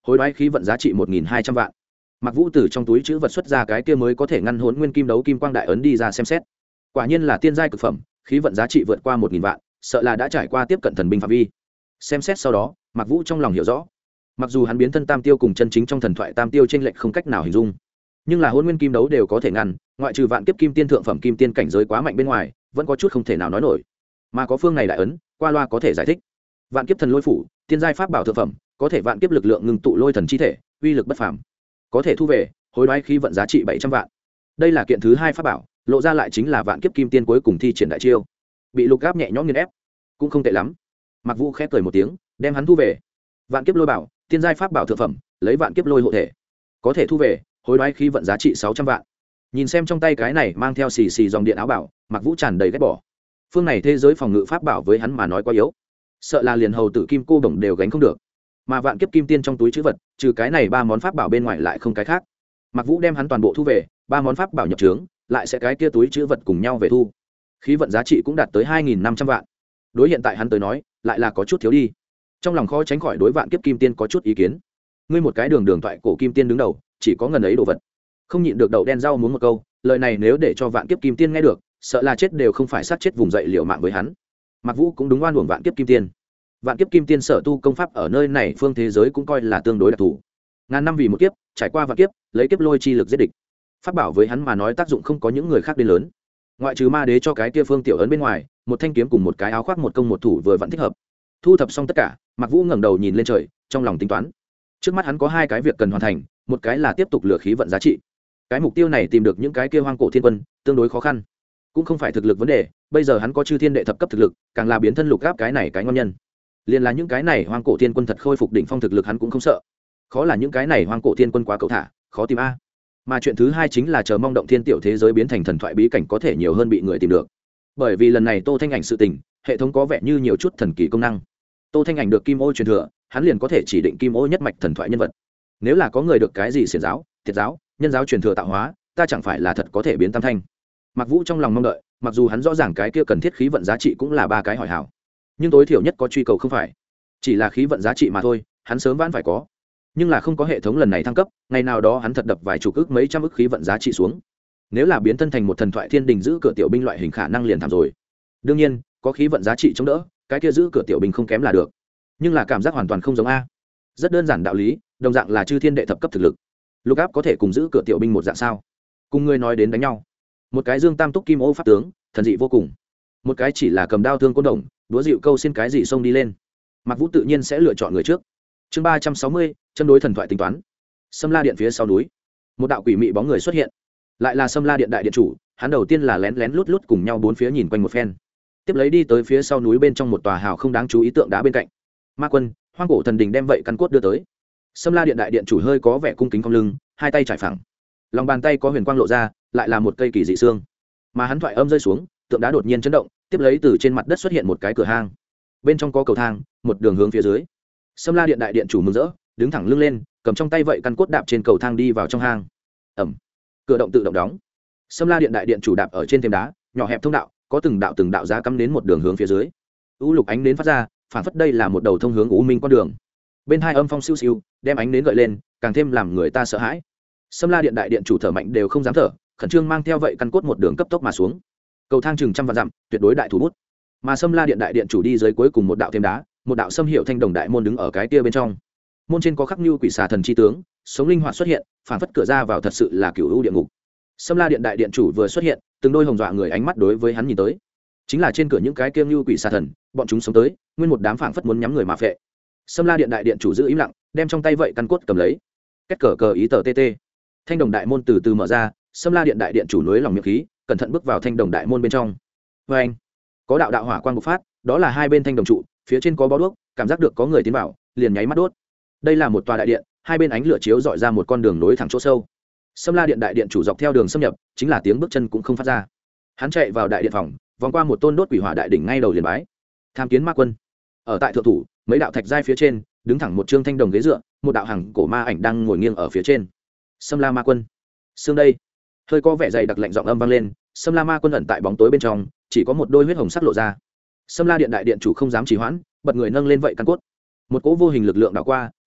hối đoái khí vận giá trị 1.200 vạn. Mặc Vũ từ trong túi chữ vật xuất ra cái kia mới có thể ngăn Hỗn Nguyên Kim Đấu Kim Quang Đại ấn đi ra xem xét. Quả nhiên là tiên giai cực phẩm, khí vận giá trị vượt qua 1.000 vạn, sợ là đã trải qua tiếp cận thần binh phạm vi. Xem xét sau đó, Mặc Vũ trong lòng hiểu rõ, mặc dù hắn biến thân Tam Tiêu cùng chân chính trong thần thoại Tam Tiêu chênh lệch không cách nào hình dung, nhưng là Hỗn Nguyên Kim Đấu đều có thể ngăn, ngoại trừ vạn kiếp kim tiên thượng phẩm kim tiên cảnh giới quá mạnh bên ngoài, vẫn có chút không thể nào nói nổi. Mà có phương này đại ấn, qua loa có thể giải thích. Vạn kiếp thần lôi phủ, tiên giai pháp bảo thượng phẩm, có thể vạn kiếp lực lượng ngưng tụ lôi thần chi thể, uy lực bất phàm. Có thể thu về, hối đoái khí vận giá trị 700 vạn. Đây là kiện thứ hai pháp bảo, lộ ra lại chính là vạn kiếp kim tiên cuối cùng thi triển đại chiêu. Bị Lục Áp nhẹ nhõm nghiền ép, cũng không tệ lắm. Mặc Vũ khép cười một tiếng, đem hắn thu về. Vạn kiếp lôi bảo, tiên giai pháp bảo thượng phẩm, lấy vạn kiếp lôi hộ thể. Có thể thu về, hối đoái khí vận giá trị 600 vạn. Nhìn xem trong tay cái này mang theo xì xì dòng điện áo bảo, Mặc Vũ tràn đầy ghét bỏ. Phương này thế giới phòng ngự pháp bảo với hắn mà nói quá yếu, sợ là liền hầu tử kim cô bổng đều gánh không được. Mà vạn kiếp kim tiên trong túi trữ vật, trừ cái này ba món pháp bảo bên ngoài lại không cái khác. Mặc Vũ đem hắn toàn bộ thu về, ba món pháp bảo nhập trướng, lại sẽ cái kia túi trữ vật cùng nhau về thu. Khí vận giá trị cũng đạt tới 2.500 vạn. Đối hiện tại hắn tới nói, lại là có chút thiếu đi. Trong lòng khó tránh khỏi đối vạn kiếp kim tiên có chút ý kiến. Ngươi một cái đường thoại cổ kim tiên đứng đầu, chỉ có ngần ấy đồ vật. Không nhịn được đậu đen rau muốn một câu, lời này nếu để cho vạn kiếp kim tiên nghe được, sợ là chết đều không phải sát chết vùng dậy liều mạng với hắn. Mặc Vũ cũng đúng oan uổng vạn kiếp kim tiên. Vạn kiếp kim tiên sở tu công pháp ở nơi này phương thế giới cũng coi là tương đối đặc thù. Ngàn năm vì một kiếp, trải qua vạn kiếp, lấy kiếp lôi chi lực giết địch. Pháp bảo với hắn mà nói tác dụng không có những người khác đến lớn. Ngoại trừ ma đế cho cái kia phương tiểu ấn bên ngoài, một thanh kiếm cùng một cái áo khoác một công một thủ vừa vặn thích hợp. Thu thập xong tất cả, Mặc Vũ ngẩng đầu nhìn lên trời, trong lòng tính toán. Trước mắt hắn có hai cái việc cần hoàn thành, một cái là tiếp tục lừa khí vận giá trị. Cái mục tiêu này tìm được những cái kia hoang cổ thiên quân, tương đối khó khăn. Cũng không phải thực lực vấn đề, bây giờ hắn có chư thiên đệ thập cấp thực lực, càng là biến thân Lục Áp cái này cái ngon nhân. Liên là những cái này hoang cổ thiên quân thật khôi phục đỉnh phong thực lực hắn cũng không sợ. Khó là những cái này hoang cổ thiên quân quá cẩu thả, khó tìm a. Mà chuyện thứ hai chính là chờ mong động thiên tiểu thế giới biến thành thần thoại bí cảnh có thể nhiều hơn bị người tìm được. Bởi vì lần này Tô Thanh Ảnh sự tình, hệ thống có vẻ như nhiều chút thần kỳ công năng. Tô Thanh Ảnh được Kim Ô truyền thừa, hắn liền có thể chỉ định Kim Ô nhất mạch thần thoại nhân vật. Nếu là có người được cái gì xiển giáo, thiệt giáo, nhân giáo truyền thừa tạo hóa, ta chẳng phải là thật có thể biến tam thanh. Mặc Vũ trong lòng mong đợi, mặc dù hắn rõ ràng cái kia cần thiết khí vận giá trị cũng là ba cái hỏi hảo, nhưng tối thiểu nhất có truy cầu không phải chỉ là khí vận giá trị mà thôi, hắn sớm vãn phải có. Nhưng là không có hệ thống lần này thăng cấp, ngày nào đó hắn thật đập vài chục ức mấy trăm ức khí vận giá trị xuống. Nếu là biến thân thành một thần thoại thiên đình giữ cửa tiểu binh loại hình khả năng liền thảm rồi. Đương nhiên, có khí vận giá trị chống đỡ, cái kia giữ cửa tiểu binh không kém là được. Nhưng là cảm giác hoàn toàn không giống a. Rất đơn giản đạo lý, đồng dạng là chư thiên đệ thập cấp thực lực. Lục Áp có thể cùng giữ cửa tiểu binh một dạng sao? Cùng ngươi nói đến đánh nhau. Một cái Dương Tam Túc Kim Ô pháp tướng, thần dị vô cùng. Một cái chỉ là cầm đao thương côn đồng, đúa dịu câu xin cái gì xông đi lên. Mặc Vũ tự nhiên sẽ lựa chọn người trước. Chương 360, chân đối thần thoại tính toán. Sâm La Điện phía sau núi, một đạo quỷ mị bóng người xuất hiện. Lại là Sâm La Điện đại điện chủ, hắn đầu tiên là lén lén lút lút cùng nhau bốn phía nhìn quanh một phen. Tiếp lấy đi tới phía sau núi bên trong một tòa hào không đáng chú ý tượng đá bên cạnh. Ma Quân, Hoang Cổ Thần Đình đem vậy căn cốt đưa tới. Sâm La Điện đại điện chủ hơi có vẻ cung kính cong lưng, hai tay trải phẳng. Lòng bàn tay có huyền quang lộ ra, lại là một cây kỳ dị xương. Mà hắn thoại âm rơi xuống, tượng đá đột nhiên chấn động, tiếp lấy từ trên mặt đất xuất hiện một cái cửa hang. Bên trong có cầu thang, một đường hướng phía dưới. Sâm La Điện đại điện chủ mừng rỡ, đứng thẳng lưng lên, cầm trong tay vậy căn cốt đạp trên cầu thang đi vào trong hang. Ẩm. Cửa động tự động đóng. Sâm La Điện đại điện chủ đạp ở trên thềm đá, nhỏ hẹp thông đạo, có từng đạo giá cắm đến một đường hướng phía dưới. U lục ánh đến phát ra, phản phất đây là một đầu thông hướng u minh con đường. Bên hai âm phong siêu siêu, đem ánh đến gợi lên, càng thêm làm người ta sợ hãi. Sâm La Điện đại điện chủ thở mạnh đều không dám thở, khẩn trương mang theo vậy căn cốt một đường cấp tốc mà xuống. Cầu thang chừng trăm vạn dặm, tuyệt đối đại thủ bút. Mà Sâm La Điện đại điện chủ đi dưới cuối cùng một đạo thêm đá, một đạo Sâm Hiệu Thanh Đồng đại môn đứng ở cái kia bên trong. Môn trên có khắc như quỷ xà thần chi tướng, sống linh hoạt xuất hiện, phản phất cửa ra vào thật sự là cửu u địa ngục. Sâm La Điện đại điện chủ vừa xuất hiện, từng đôi hồng dọa người ánh mắt đối với hắn nhìn tới. Chính là trên cửa những cái kia như quỷ xà thần, bọn chúng sống tới, nguyên một đám phảng phất muốn nhắm người mà phệ. Sâm La Điện đại điện chủ giữ im lặng, đem trong tay vậy căn cốt cầm lấy. Kết cờ cờ ý tờ TT. Thanh đồng đại môn từ từ mở ra, Sâm La Điện đại điện chủ núi lòng miệng khí, cẩn thận bước vào thanh đồng đại môn bên trong. Và anh, có đạo đạo hỏa quang bộc phát, đó là hai bên thanh đồng trụ, phía trên có bó đuốc, cảm giác được có người tiến vào, liền nháy mắt đốt. Đây là một tòa đại điện, hai bên ánh lửa chiếu dọi ra một con đường nối thẳng chỗ sâu. Sâm La Điện đại điện chủ dọc theo đường xâm nhập, chính là tiếng bước chân cũng không phát ra. Hắn chạy vào đại điện phòng, vòng qua một tôn đốt quỷ hỏa đại đỉnh ngay đầu liền bái. Tham kiến ma quân. Ở tại thượng thủ, mấy đạo thạch giai phía trên, đứng thẳng một trương thanh đồng ghế dựa, một đạo hằng cổ ma ảnh đang ngồi nghiêng ở phía trên. Sâm La ma quân. Xương đây. Hơi có vẻ dày đặc lạnh giọng âm vang lên, Sâm La ma quân ẩn tại bóng tối bên trong, chỉ có một đôi huyết hồng sắc lộ ra. Sâm La Điện đại điện chủ không dám trì hoãn, bật người nâng lên vậy căn cốt. Một cỗ vô hình lực lượng đảo qua,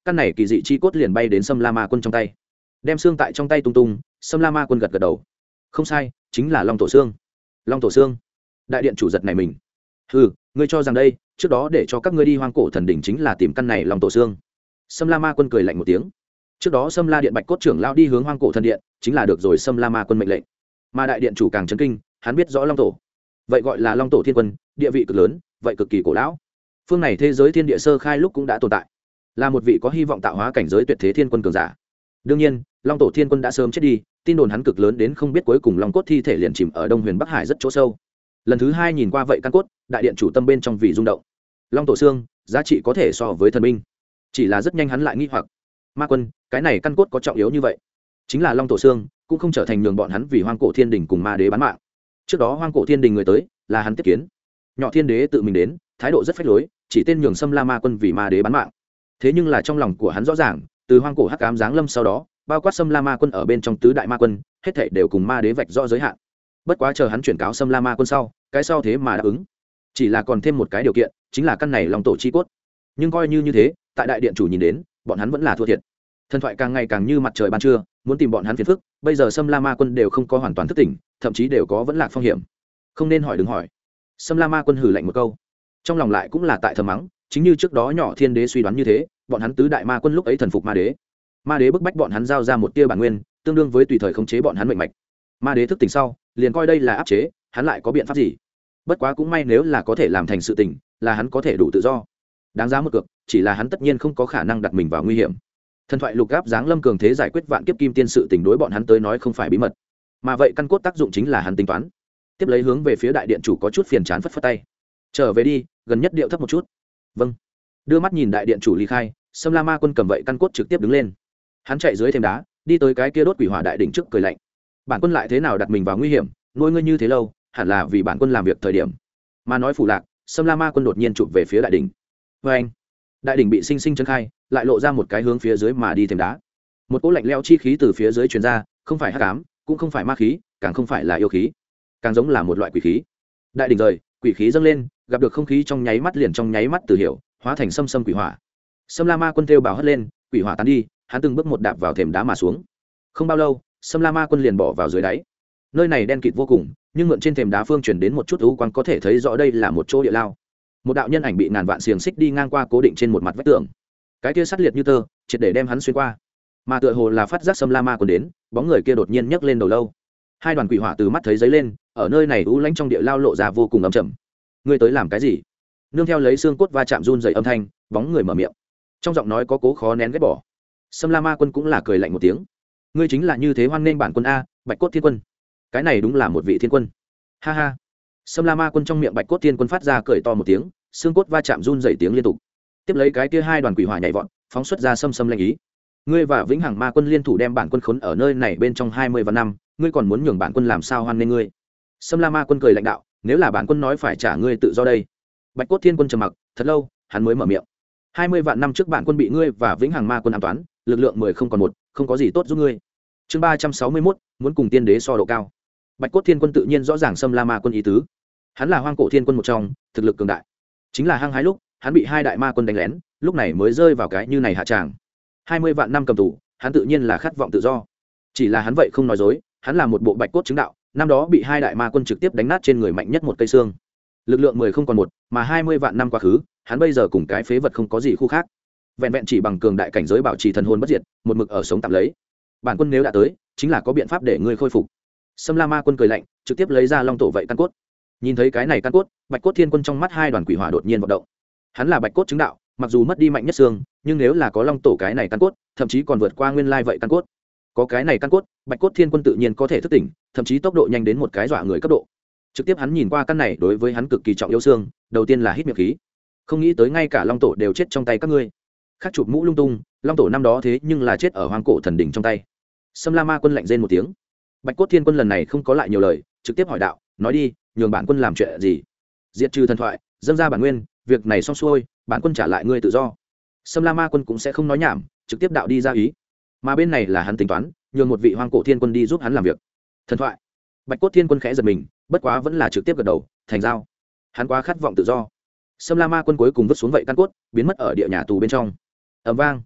căn này kỳ dị chi cốt liền bay đến Sâm La Ma Quân trong tay, đem xương tại trong tay tung tung. Sâm La Ma Quân gật gật đầu, không sai, chính là long tổ xương. Long tổ xương. Đại điện chủ giật này mình. Ngươi cho rằng đây trước đó để cho các ngươi đi hoang cổ thần đỉnh chính là tìm căn này long tổ xương? Sâm La Ma Quân cười lạnh một tiếng. Trước đó Sâm La điện Bạch cốt trưởng lao đi hướng hoang cổ thần điện chính là được rồi Sâm La Ma Quân mệnh lệnh. Mà đại điện chủ càng chấn kinh, hắn biết rõ long tổ, vậy gọi là long tổ thiên quân, địa vị cực lớn, vậy cực kỳ cổ lão. Phương này thế giới thiên địa sơ khai lúc cũng đã tồn tại, là một vị có hy vọng tạo hóa cảnh giới tuyệt thế thiên quân cường giả. Đương nhiên long tổ thiên quân đã sớm chết đi, tin đồn hắn cực lớn đến không biết cuối cùng long cốt thi thể liền chìm ở Đông Huyền Bắc Hải rất chỗ sâu. Lần thứ hai nhìn qua vậy căn cốt, đại điện chủ tâm bên trong vì rung động. Long tổ xương giá trị có thể so với thần binh, chỉ là rất nhanh hắn lại nghi hoặc, Ma Quân, cái này căn cốt có trọng yếu như vậy? Chính là long tổ xương cũng không trở thành nhường bọn hắn vì hoang cổ thiên đình cùng ma đế bán mạng. Trước đó hoang cổ thiên đình người tới là hắn tiếp kiến, nhỏ thiên đế tự mình đến, thái độ rất phách lối, chỉ tên nhường Sâm La Ma Quân vì ma đế bán mạng. Thế nhưng là trong lòng của hắn rõ ràng, từ hoang cổ hắc ám giáng lâm sau đó, bao quát Sâm La Ma Quân ở bên trong tứ đại ma quân, hết thảy đều cùng ma đế vạch rõ giới hạn. Bất quá chờ hắn chuyển cáo Sâm La Ma Quân sau, cái sau thế mà đáp ứng, chỉ là còn thêm một cái điều kiện, chính là căn này long tổ chi cốt. Nhưng coi như thế, tại đại điện chủ nhìn đến, bọn hắn vẫn là thua thiệt. Thần thoại càng ngày càng như mặt trời ban trưa, muốn tìm bọn hắn phiền phức, bây giờ Sâm La Ma Quân đều không có hoàn toàn thức tỉnh, thậm chí đều có vẫn lạc phong hiểm. Không nên hỏi đừng hỏi. Sâm La Ma Quân hừ lạnh một câu, trong lòng lại cũng là tại thầm mắng, chính như trước đó nhỏ thiên đế suy đoán như thế, bọn hắn tứ đại ma quân lúc ấy thần phục ma đế. Ma đế bức bách bọn hắn giao ra một tia bản nguyên, tương đương với tùy thời khống chế bọn hắn mệnh mạch. Ma đế thức tỉnh sau, liền coi đây là áp chế, hắn lại có biện pháp gì? Bất quá cũng may nếu là có thể làm thành sự tình, là hắn có thể đủ tự do. Đáng giá một cược, chỉ là hắn tất nhiên không có khả năng đặt mình vào nguy hiểm. Thần thoại lục gáp giáng lâm cường thế giải quyết vạn kiếp kim tiên sự tình đối bọn hắn tới nói không phải bí mật, mà vậy căn cốt tác dụng chính là hắn tính toán. Tiếp lấy hướng về phía đại điện chủ có chút phiền chán phất phất tay, trở về đi, gần nhất điệu thấp một chút. Vâng. Đưa mắt nhìn đại điện chủ ly khai, Sâm La Ma Quân cầm vậy căn cốt trực tiếp đứng lên, hắn chạy dưới thềm đá, đi tới cái kia đốt quỷ hỏa đại đỉnh trước cười lạnh, bản quân lại thế nào đặt mình vào nguy hiểm, nuôi ngươi như thế lâu hẳn là vì bản quân làm việc thời điểm. Mà nói phủ lạc, Sâm La Ma Quân đột nhiên chụp về phía đại đỉnh. Vê anh, đại đỉnh bị sinh sinh chấn khai, lại lộ ra một cái hướng phía dưới mà đi thềm đá. Một cỗ lạnh lẽo chi khí từ phía dưới truyền ra, không phải hắc ám, cũng không phải ma khí, càng không phải là yêu khí, càng giống là một loại quỷ khí. Đại đỉnh rời, quỷ khí dâng lên, gặp được không khí trong nháy mắt liền trong nháy mắt từ hiểu, hóa thành xâm xâm quỷ hỏa. Sâm La Ma Quân theo bảo hất lên, quỷ hỏa tan đi, hắn từng bước một đạp vào thềm đá mà xuống. Không bao lâu, Sâm La Ma Quân liền bỏ vào dưới đáy. Nơi này đen kịt vô cùng, nhưng mượn trên thềm đá phương truyền đến một chút u quang có thể thấy rõ đây là một chỗ địa lao. Một đạo nhân ảnh bị ngàn vạn xiềng xích đi ngang qua cố định trên một mặt vách tường. Cái kia sắt liệt như tơ, triệt để đem hắn xuyên qua. Mà tựa hồ là phát giác Sâm La Ma Quân đến, bóng người kia đột nhiên nhấc lên đầu lâu. Hai đoàn quỷ hỏa từ mắt thấy giấy lên, ở nơi này u lãnh trong địa lao lộ ra vô cùng ấm trầm. Ngươi tới làm cái gì? Nương theo lấy xương cốt va chạm run rẩy âm thanh, bóng người mở miệng. Trong giọng nói có cố khó nén ghét bỏ. Sâm La Ma Quân cũng là cười lạnh một tiếng. Ngươi chính là như thế hoan nghênh bản quân a, Bạch cốt thiên quân. Cái này đúng là một vị thiên quân. Ha ha. Sâm La Ma Quân trong miệng Bạch cốt thiên quân phát ra cười to một tiếng, xương cốt va chạm run rẩy tiếng liên tục. Tiếp lấy cái kia hai đoàn quỷ hỏa nhảy vọt, phóng xuất ra xâm xâm lanh ý. Ngươi và Vĩnh Hằng Ma Quân liên thủ đem bản quân khốn ở nơi này bên trong 20 vạn năm, ngươi còn muốn nhường bản quân làm sao hoan nghênh ngươi? Sâm La Ma Quân cười lạnh đạo, nếu là bản quân nói phải trả ngươi tự do đây. Bạch cốt thiên quân trầm mặc, thật lâu, hắn mới mở miệng. 20 vạn năm trước bản quân bị ngươi và Vĩnh Hằng Ma Quân ám toán, lực lượng 10 không còn một, không có gì tốt giúp ngươi. Chương 361, muốn cùng tiên đế so độ cao. Bạch cốt thiên quân tự nhiên rõ ràng Sâm La Ma Quân ý tứ. Hắn là hoang cổ thiên quân một trong, thực lực cường đại. Chính là hăng hái lúc, hắn bị hai đại ma quân đánh lén, lúc này mới rơi vào cái như này hạ tràng. 20 vạn năm cầm tù, hắn tự nhiên là khát vọng tự do. Chỉ là hắn vậy không nói dối, hắn là một bộ bạch cốt chứng đạo, năm đó bị hai đại ma quân trực tiếp đánh nát trên người mạnh nhất một cây xương. Lực lượng 10 không còn một, mà 20 vạn năm quá khứ, hắn bây giờ cùng cái phế vật không có gì khu khác. Vẹn vẹn chỉ bằng cường đại cảnh giới bảo trì thần hồn bất diệt, một mực ở sống tạm lấy. Bản quân nếu đã tới, chính là có biện pháp để ngươi khôi phục. Sâm La Ma Quân cười lạnh, trực tiếp lấy ra long tổ vậy căn cốt. Nhìn thấy cái này căn cốt, Bạch cốt thiên quân trong mắt hai đoàn quỷ hỏa đột nhiên vận động. Hắn là bạch cốt chứng đạo, mặc dù mất đi mạnh nhất xương, nhưng nếu là có long tổ cái này căn cốt, thậm chí còn vượt qua nguyên lai vậy căn cốt. Có cái này căn cốt, Bạch cốt thiên quân tự nhiên có thể thức tỉnh, thậm chí tốc độ nhanh đến một cái dọa người cấp độ. Trực tiếp hắn nhìn qua căn này đối với hắn cực kỳ trọng yếu xương, đầu tiên là hít miệng khí. Không nghĩ tới ngay cả long tổ đều chết trong tay các ngươi. Khắc chụp mũ lung tung, long tổ năm đó thế nhưng là chết ở hoang cổ thần đỉnh trong tay. Sâm La Ma Quân lạnh rên một tiếng. Bạch cốt thiên quân lần này không có lại nhiều lời, trực tiếp hỏi đạo, nói đi, nhường bản quân làm chuyện gì? Diệt trừ thần thoại, dâng ra bản nguyên, việc này xong xuôi, bản quân trả lại ngươi tự do. Sâm La Ma Quân cũng sẽ không nói nhảm, trực tiếp đạo đi ra ý. Mà bên này là hắn tính toán, nhường một vị hoang cổ thiên quân đi giúp hắn làm việc. Thần thoại. Bạch cốt thiên quân khẽ giật mình, bất quá vẫn là trực tiếp gật đầu, thành giao. Hắn quá khát vọng tự do. Sâm La Ma Quân cuối cùng vứt xuống vậy căn cốt, biến mất ở địa nhà tù bên trong. Ầm vang.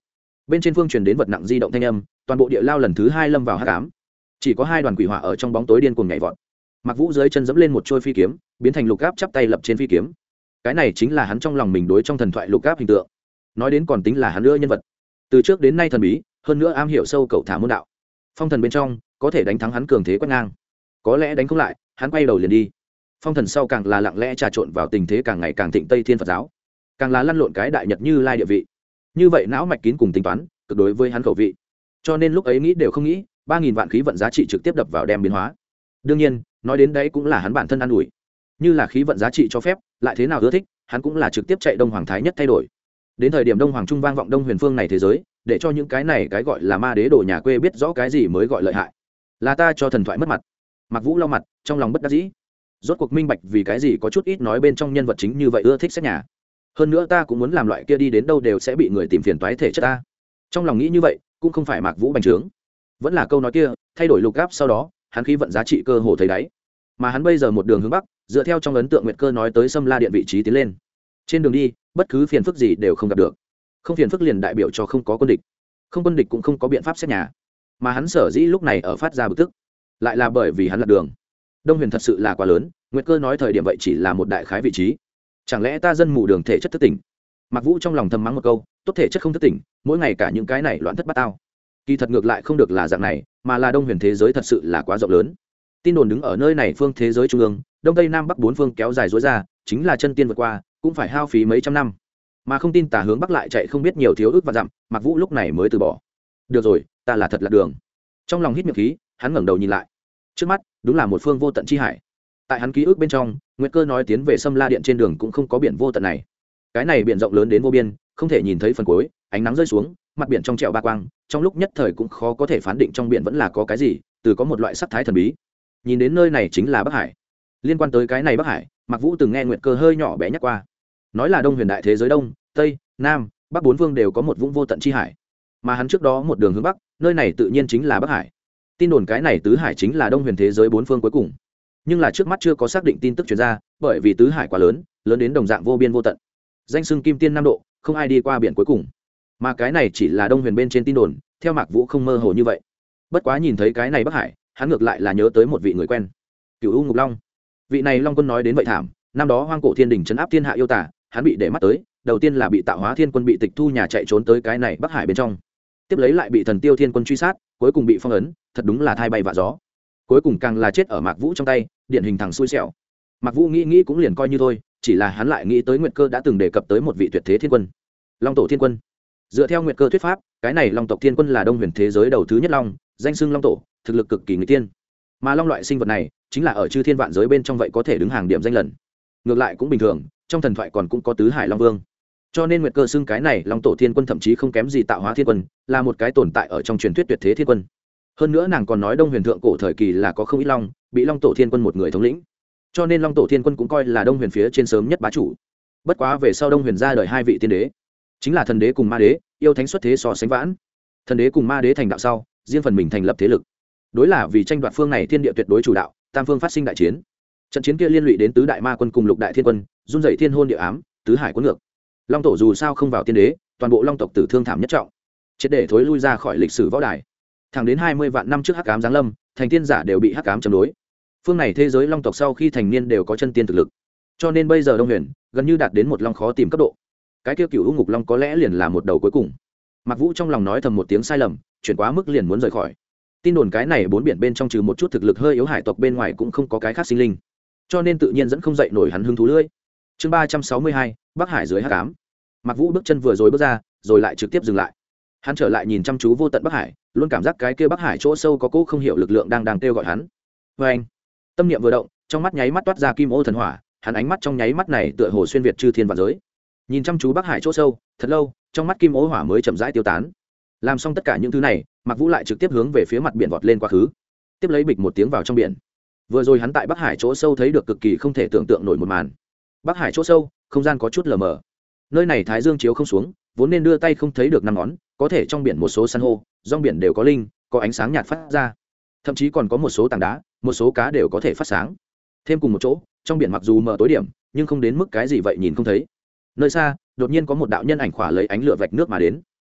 bên trên phương truyền đến vật nặng di động thanh âm, toàn bộ địa lao lần thứ hai lâm vào hắc ám, chỉ có hai đoàn quỷ hỏa ở trong bóng tối điên cuồng nhảy vọt. Mặc Vũ dưới chân dẫm lên một trôi phi kiếm, biến thành Lục Áp chắp tay lập trên phi kiếm. Cái này chính là hắn trong lòng mình đối trong thần thoại Lục Áp hình tượng. Nói đến còn tính là hắn nữa nhân vật, từ trước đến nay thần bí, hơn nữa am hiểu sâu cậu thả môn đạo. Phong thần bên trong có thể đánh thắng hắn cường thế quét ngang, có lẽ đánh không lại, hắn quay đầu liền đi. Phong thần sau càng là lặng lẽ trà trộn vào tình thế càng ngày càng thịnh Tây Thiên Phật giáo, càng là lăn lộn cái đại nhật Như Lai địa vị. Như vậy não mạch kín cùng tính toán, cực đối với hắn khẩu vị. Cho nên lúc ấy nghĩ đều không nghĩ, 3000 vạn khí vận giá trị trực tiếp đập vào đem biến hóa. Đương nhiên, nói đến đấy cũng là hắn bản thân ăn ủi. Như là khí vận giá trị cho phép, lại thế nào ưa thích, hắn cũng là trực tiếp chạy Đông Hoàng Thái Nhất thay đổi. Đến thời điểm Đông Hoàng Trung vang vọng Đông Huyền Phương này thế giới, để cho những cái này cái gọi là ma đế đồ nhà quê biết rõ cái gì mới gọi lợi hại. Là ta cho thần thoại mất mặt. Mặc Vũ lau mặt, trong lòng bất đắc dĩ. Rốt cuộc minh bạch vì cái gì có chút ít nói bên trong nhân vật chính như vậy ưa thích xét nhà. Hơn nữa ta cũng muốn làm loại kia đi đến đâu đều sẽ bị người tìm phiền toái thể chất ta. Trong lòng nghĩ như vậy, cũng không phải Mạc Vũ bành trướng. Vẫn là câu nói kia, thay đổi Lục Áp sau đó, hắn khí vận giá trị cơ hồ thấy đáy. Mà hắn bây giờ một đường hướng bắc, dựa theo trong ấn tượng Nguyệt Cơ nói tới Sâm La Điện vị trí tiến lên. Trên đường đi, bất cứ phiền phức gì đều không gặp được. Không phiền phức liền đại biểu cho không có quân địch. Không quân địch cũng không có biện pháp xét nhà. Mà hắn sở dĩ lúc này ở phát ra bực tức, lại là bởi vì hắn lạc đường. Đông Huyền thật sự là quá lớn, Nguyệt Cơ nói thời điểm vậy chỉ là một đại khái vị trí. Chẳng lẽ ta dân mù đường thể chất thức tỉnh? Mạc Vũ trong lòng thầm mắng một câu, tốt thể chất không thức tỉnh, mỗi ngày cả những cái này loạn thất bát tao. Kỳ thật ngược lại không được là dạng này, mà là Đông Huyền thế giới thật sự là quá rộng lớn. Tin đồn đứng ở nơi này phương thế giới trung ương, đông tây nam bắc bốn phương kéo dài dối ra, chính là chân tiên vượt qua, cũng phải hao phí mấy trăm năm. Mà không tin tà hướng bắc lại chạy không biết nhiều thiếu ước và dặm, Mạc Vũ lúc này mới từ bỏ. Được rồi, ta là thật lạc đường. Trong lòng hít miệng khí, hắn ngẩng đầu nhìn lại. Trước mắt, đúng là một phương vô tận chi hải. Tại hắn ký ức bên trong, Nguyệt Cơ nói tiến về Sâm La Điện trên đường cũng không có biển vô tận này. Cái này biển rộng lớn đến vô biên, không thể nhìn thấy phần cuối, ánh nắng rơi xuống, mặt biển trong trẻo ba quang, trong lúc nhất thời cũng khó có thể phán định trong biển vẫn là có cái gì, từ có một loại sắc thái thần bí. Nhìn đến nơi này chính là Bắc Hải. Liên quan tới cái này Bắc Hải, Mạc Vũ từng nghe Nguyệt Cơ hơi nhỏ bé nhắc qua. Nói là Đông Huyền đại thế giới đông, tây, nam, bắc bốn phương đều có một vũng vô tận chi hải. Mà hắn trước đó một đường hướng bắc, nơi này tự nhiên chính là Bắc Hải. Tin đồn cái này tứ hải chính là Đông Huyền thế giới bốn phương cuối cùng. Nhưng là trước mắt chưa có xác định tin tức truyền ra, bởi vì tứ hải quá lớn, lớn đến đồng dạng vô biên vô tận. Danh xưng Kim Tiên Nam độ, không ai đi qua biển cuối cùng. Mà cái này chỉ là Đông Huyền bên trên tin đồn, theo Mạc Vũ không mơ hồ như vậy. Bất quá nhìn thấy cái này Bắc Hải, hắn ngược lại là nhớ tới một vị người quen, Cửu U Ngục Long. Vị này Long Quân nói đến vậy thảm, năm đó Hoang Cổ Thiên Đình trấn áp thiên hạ yêu tả, hắn bị để mắt tới, đầu tiên là bị Tạo Hóa Thiên Quân bị tịch thu nhà chạy trốn tới cái này Bắc Hải bên trong. Tiếp lấy lại bị Thần Tiêu Thiên Quân truy sát, cuối cùng bị phong ấn, thật đúng là thai bay vạ gió. Cuối cùng càng là chết ở Mạc Vũ trong tay, điển hình thằng xui xẻo. Mạc Vũ nghĩ cũng liền coi như thôi, chỉ là hắn lại nghĩ tới Nguyệt Cơ đã từng đề cập tới một vị tuyệt thế thiên quân, Long Tổ Thiên Quân. Dựa theo Nguyệt Cơ thuyết pháp, cái này Long tộc Thiên Quân là Đông Huyền thế giới đầu thứ nhất long, danh xưng Long Tổ, thực lực cực kỳ người tiên. Mà long loại sinh vật này, chính là ở chư thiên vạn giới bên trong vậy có thể đứng hàng điểm danh lần. Ngược lại cũng bình thường, trong thần thoại còn cũng có tứ hải long vương. Cho nên Nguyệt Cơ xưng cái này Long Tổ Thiên Quân thậm chí không kém gì Tạo Hóa Thiên Quân, là một cái tồn tại ở trong truyền thuyết tuyệt thế thiên quân. Hơn nữa nàng còn nói Đông Huyền thượng cổ thời kỳ là có không ít long, bị Long Tổ Thiên Quân một người thống lĩnh. Cho nên Long Tổ Thiên Quân cũng coi là Đông Huyền phía trên sớm nhất bá chủ. Bất quá về sau Đông Huyền ra đời hai vị tiên đế, chính là thần đế cùng ma đế, yêu thánh xuất thế so sánh vãn. Thần đế cùng ma đế thành đạo sau, riêng phần mình thành lập thế lực. Đối là vì tranh đoạt phương này thiên địa tuyệt đối chủ đạo, tam phương phát sinh đại chiến. Trận chiến kia liên lụy đến tứ đại ma quân cùng lục đại thiên quân, run dậy thiên hôn địa ám, tứ hải cuốn ngược. Long Tổ dù sao không vào tiên đế, toàn bộ long tộc tử thương thảm nhất trọng, triệt để thối lui ra khỏi lịch sử võ đài. Thẳng đến 20 vạn năm trước hắc ám giáng lâm, thành tiên giả đều bị hắc ám chống đối. Phương này thế giới long tộc sau khi thành niên đều có chân tiên thực lực, cho nên bây giờ Đông Huyền gần như đạt đến một long khó tìm cấp độ. Cái kia Cửu U Ngục Long có lẽ liền là một đầu cuối cùng. Mạc Vũ trong lòng nói thầm một tiếng sai lầm, chuyển quá mức liền muốn rời khỏi. Tin đồn cái này bốn biển bên trong trừ một chút thực lực hơi yếu hải tộc bên ngoài cũng không có cái khác sinh linh, cho nên tự nhiên dẫn không dậy nổi hắn hứng thú lưỡi. Chương 362, Bắc Hải dưới hắc ám. Mạc Vũ bước chân vừa rồi bước ra, rồi lại trực tiếp dừng lại. Hắn trở lại nhìn chăm chú vô tận Bắc Hải, luôn cảm giác cái kia Bắc Hải chỗ sâu có cỗ không hiểu lực lượng đang kêu gọi hắn. Và anh, tâm niệm vừa động, trong mắt nháy mắt toát ra kim ô thần hỏa, hắn ánh mắt trong nháy mắt này tựa hồ xuyên việt chư thiên vạn giới. Nhìn chăm chú Bắc Hải chỗ sâu, thật lâu, trong mắt kim ô hỏa mới chậm rãi tiêu tán. Làm xong tất cả những thứ này, Mạc Vũ lại trực tiếp hướng về phía mặt biển vọt lên quá khứ. Tiếp lấy bịch một tiếng vào trong biển. Vừa rồi hắn tại Bắc Hải chỗ sâu thấy được cực kỳ không thể tưởng tượng nổi một màn. Bắc Hải chỗ sâu, không gian có chút lờ mờ. Nơi này thái dương chiếu không xuống, vốn nên đưa tay không thấy được năm ngón, có thể trong biển một số san hô, rong biển đều có linh, có ánh sáng nhạt phát ra. Thậm chí còn có một số tảng đá, một số cá đều có thể phát sáng. Thêm cùng một chỗ, trong biển mặc dù mờ tối điểm, nhưng không đến mức cái gì vậy nhìn không thấy. Nơi xa, đột nhiên có một đạo nhân ảnh khỏa lấy ánh lửa vạch nước mà đến.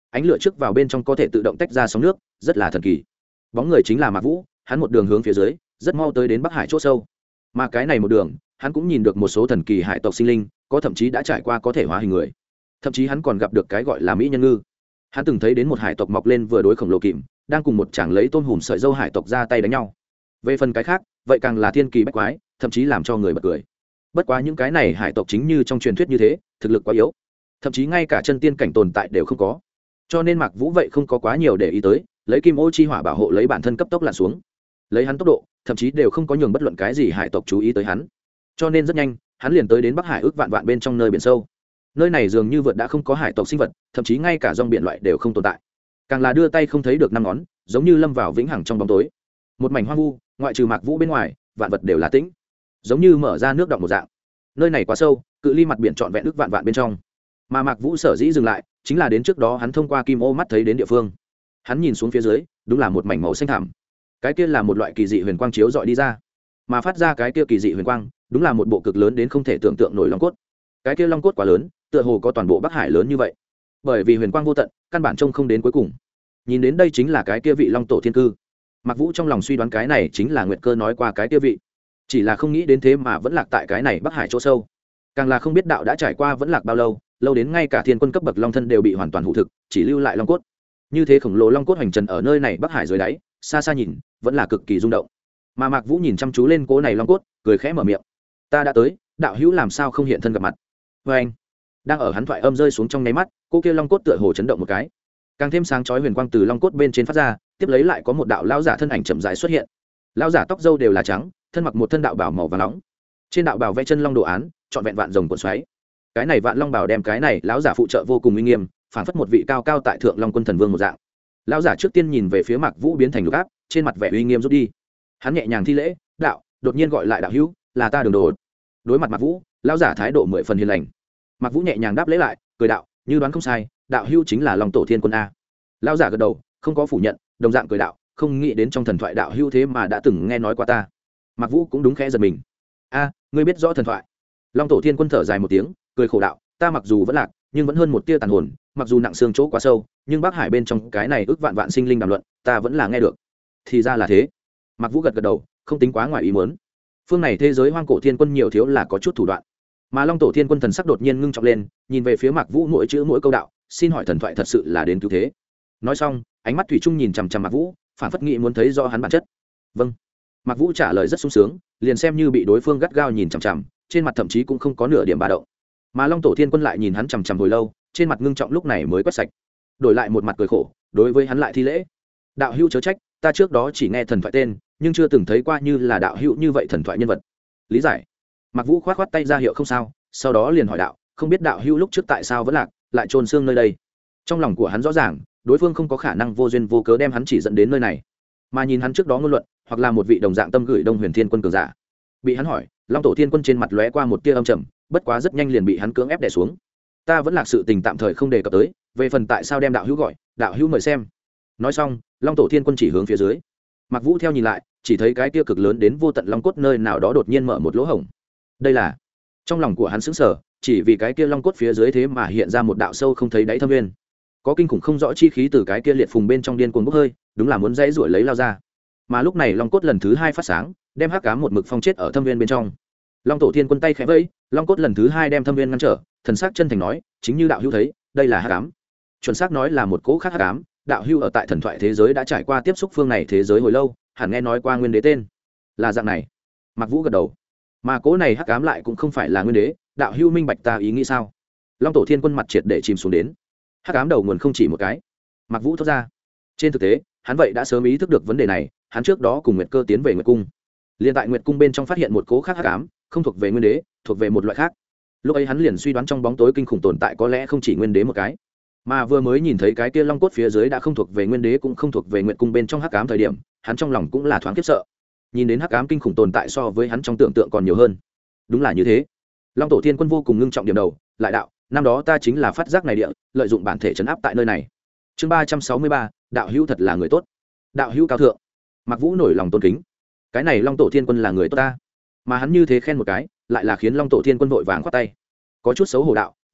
ánh lửa trước vào bên trong có thể tự động tách ra sóng nước, rất là thần kỳ. Bóng người chính là Mạc Vũ, hắn một đường hướng phía dưới, rất mau tới đến Bắc Hải chỗ sâu. Mà cái này một đường, hắn cũng nhìn được một số thần kỳ hải tộc sinh linh, có thậm chí đã trải qua có thể hóa hình người. Thậm chí hắn còn gặp được cái gọi là mỹ nhân ngư. Hắn từng thấy đến một hải tộc mọc lên vừa đối khổng lồ kìm, đang cùng một chàng lấy tôm hùm sợi dâu hải tộc ra tay đánh nhau. Về phần cái khác, vậy càng là thiên kỳ bách quái, thậm chí làm cho người bật cười. Bất quá những cái này hải tộc chính như trong truyền thuyết như thế, thực lực quá yếu, thậm chí ngay cả chân tiên cảnh tồn tại đều không có. Cho nên Mạc Vũ vậy không có quá nhiều để ý tới, lấy kim ô chi hỏa bảo hộ lấy bản thân cấp tốc lặn xuống. Lấy hắn tốc độ, thậm chí đều không có nhường bất luận cái gì hải tộc chú ý tới hắn. Cho nên rất nhanh, hắn liền tới đến Bắc Hải ước vạn vạn bên trong nơi biển sâu. Nơi này dường như vượt đã không có hải tộc sinh vật, thậm chí ngay cả rong biển loại đều không tồn tại. Càng là đưa tay không thấy được năm ngón, giống như lâm vào vĩnh hằng trong bóng tối. Một mảnh hoang vu, ngoại trừ Mạc Vũ bên ngoài, vạn vật đều là tĩnh, giống như mở ra nước động một dạng. Nơi này quá sâu, cự ly mặt biển trọn vẹn ước vạn vạn bên trong. Mà Mạc Vũ sở dĩ dừng lại, chính là đến trước đó hắn thông qua kim ô mắt thấy đến địa phương. Hắn nhìn xuống phía dưới, đúng là một mảnh màu xanh thẳm. Cái kia là một loại kỳ dị huyền quang chiếu dọi đi ra, mà phát ra cái kia kỳ dị huyền quang, đúng là một bộ cực lớn đến không thể tưởng tượng nổi long cốt. Cái kia long cốt quá lớn, tựa hồ có toàn bộ Bắc Hải lớn như vậy. Bởi vì huyền quang vô tận, căn bản trông không đến cuối cùng. Nhìn đến đây chính là cái kia vị long tổ thiên cư. Mạc Vũ trong lòng suy đoán cái này chính là Nguyệt Cơ nói qua cái kia vị, chỉ là không nghĩ đến thế mà vẫn lạc tại cái này Bắc Hải chỗ sâu. Càng là không biết đạo đã trải qua vẫn lạc bao lâu, lâu đến ngay cả thiên quân cấp bậc long thân đều bị hoàn toàn hủ thực, chỉ lưu lại long cốt. Như thế khổng lồ long cốt hoành trần ở nơi này Bắc Hải dưới đáy, xa xa nhìn vẫn là cực kỳ rung động. Mà Mạc Vũ nhìn chăm chú lên cố này long cốt, cười khẽ mở miệng: ta đã tới, đạo hữu làm sao không hiện thân gặp mặt? Vê anh, đang ở hắn thoại âm rơi xuống trong nháy mắt, cô kia long cốt tựa hồ chấn động một cái, càng thêm sáng chói huyền quang từ long cốt bên trên phát ra, tiếp lấy lại có một đạo lão giả thân ảnh chậm rãi xuất hiện. Lão giả tóc râu đều là trắng, thân mặc một thân đạo bào màu vàng nóng, trên đạo bào vẽ chân long đồ án, trọn vẹn vạn rồng cuộn xoáy. Cái này vạn long bào đem cái này lão giả phụ trợ vô cùng uy nghiêm, phản phất một vị cao cao tại thượng long quân thần vương một dạng. Lão giả trước tiên nhìn về phía Mạc Vũ biến thành lục áp, trên mặt vẻ uy nghiêm rút đi. Hắn nhẹ nhàng thi lễ: đạo, đột nhiên gọi lại đạo hữu, là ta Đường Đồ. Đối mặt Mạc Vũ, lão giả thái độ 10 phần hiền lành. Mạc Vũ nhẹ nhàng đáp lễ lại, cười đạo: như đoán không sai, đạo hữu chính là Long Tổ Thiên Quân a. Lão giả gật đầu, không có phủ nhận, đồng dạng cười đạo: không nghĩ đến trong thần thoại đạo hữu thế mà đã từng nghe nói qua ta. Mạc Vũ cũng đúng khẽ giật mình. A, ngươi biết rõ thần thoại? Long Tổ Thiên Quân thở dài một tiếng, cười khổ đạo: ta mặc dù vẫn lạc, nhưng vẫn hơn một tia tàn hồn, mặc dù nặng xương chỗ quá sâu, nhưng Bắc Hải bên trong cái này ước vạn vạn sinh linh đàm luận, ta vẫn là nghe được. Thì ra là thế. Mạc Vũ gật gật đầu, không tính quá ngoài ý muốn. Phương này thế giới Hoang Cổ Thiên Quân nhiều thiếu là có chút thủ đoạn. Mà Long Tổ Thiên Quân thần sắc đột nhiên ngưng trọng lên, nhìn về phía Mạc Vũ mỗi chữ mỗi câu đạo: xin hỏi thần thoại thật sự là đến cứu thế? Nói xong, ánh mắt thủy chung nhìn chằm chằm Mạc Vũ, phản phất nghĩ muốn thấy rõ hắn bản chất. Vâng. Mạc Vũ trả lời rất sung sướng, liền xem như bị đối phương gắt gao nhìn chằm chằm, trên mặt thậm chí cũng không có nửa điểm ba động. Mà Long Tổ Thiên Quân lại nhìn hắn chằm chằm hồi lâu, trên mặt ngưng trọng lúc này mới quét sạch, đổi lại một mặt cười khổ, đối với hắn lại thi lễ: đạo hữu chớ trách, ta trước đó chỉ nghe thần thoại tên, nhưng chưa từng thấy qua như là đạo hữu như vậy thần thoại nhân vật. Lý giải. Mạc Vũ khoát khoát tay ra hiệu không sao, sau đó liền hỏi đạo: không biết đạo hữu lúc trước tại sao vẫn lạc, lại trôn xương nơi đây? Trong lòng của hắn rõ ràng, đối phương không có khả năng vô duyên vô cớ đem hắn chỉ dẫn đến nơi này, mà nhìn hắn trước đó ngôn luận, hoặc là một vị đồng dạng tâm gửi Đông Huyền Thiên Quân cường giả. Bị hắn hỏi, Long Tổ Thiên Quân trên mặt lóe qua một tia âm trầm, bất quá rất nhanh liền bị hắn cưỡng ép đè xuống. Ta vẫn lạc sự tình tạm thời không đề cập tới, về phần tại sao đem đạo hữu gọi, đạo hữu mời xem. Nói xong, Long Tổ Thiên Quân chỉ hướng phía dưới. Mạc Vũ theo nhìn lại, chỉ thấy cái tia cực lớn đến vô tận long cốt nơi nào đó đột nhiên mở một lỗ hổng. Đây là, trong lòng của hắn sững sờ, chỉ vì cái kia long cốt phía dưới thế mà hiện ra một đạo sâu không thấy đáy thâm nguyên, có kinh khủng không rõ chi khí từ cái kia liệt phùng bên trong điên cuồng bốc hơi, đúng là muốn dãy rủi lấy lao ra. Mà lúc này long cốt lần thứ 2 phát sáng, đem hắc ám một mực phong chết ở thâm nguyên bên trong. Long Tổ Thiên Quân tay khẽ vẫy, long cốt lần thứ 2 đem thâm nguyên ngăn trở, thần sắc chân thành nói: chính như đạo hữu thấy, đây là hắc ám. Chuẩn xác nói là một cỗ khác hắc ám. Đạo hữu ở tại thần thoại thế giới đã trải qua tiếp xúc phương này thế giới hồi lâu, hẳn nghe nói qua nguyên đế tên. Là dạng này. Mạc Vũ gật đầu. Mà cỗ này hắc ám lại cũng không phải là nguyên đế, đạo hữu minh bạch ta ý nghĩ sao? Long Tổ Thiên Quân mặt triệt để chìm xuống đến. Hắc ám đầu nguồn không chỉ một cái. Mạc Vũ thốt ra. Trên thực tế, hắn vậy đã sớm ý thức được vấn đề này, hắn trước đó cùng Nguyệt Cơ tiến về Nguyệt Cung. Liên tại Nguyệt Cung bên trong phát hiện một cỗ khác hắc ám, không thuộc về nguyên đế, thuộc về một loại khác. Lúc ấy hắn liền suy đoán trong bóng tối kinh khủng tồn tại có lẽ không chỉ nguyên đế một cái, mà vừa mới nhìn thấy cái kia long cốt phía dưới đã không thuộc về nguyên đế cũng không thuộc về Nguyệt Cung bên trong hắc ám thời điểm, hắn trong lòng cũng là thoáng khiếp sợ. Nhìn đến hắc ám kinh khủng tồn tại so với hắn trong tưởng tượng còn nhiều hơn. Đúng là như thế. Long Tổ Thiên Quân vô cùng ngưng trọng điểm đầu, lại đạo: năm đó ta chính là phát giác này địa, lợi dụng bản thể trấn áp tại nơi này. Chương 363, đạo hữu thật là người tốt. Đạo hữu cao thượng. Mạc Vũ nổi lòng tôn kính. Cái này Long Tổ Thiên Quân là người tốt ta. Mà hắn như thế khen một cái, lại là khiến Long Tổ Thiên Quân vội vàng khoát tay. Có chút xấu hổ đạo: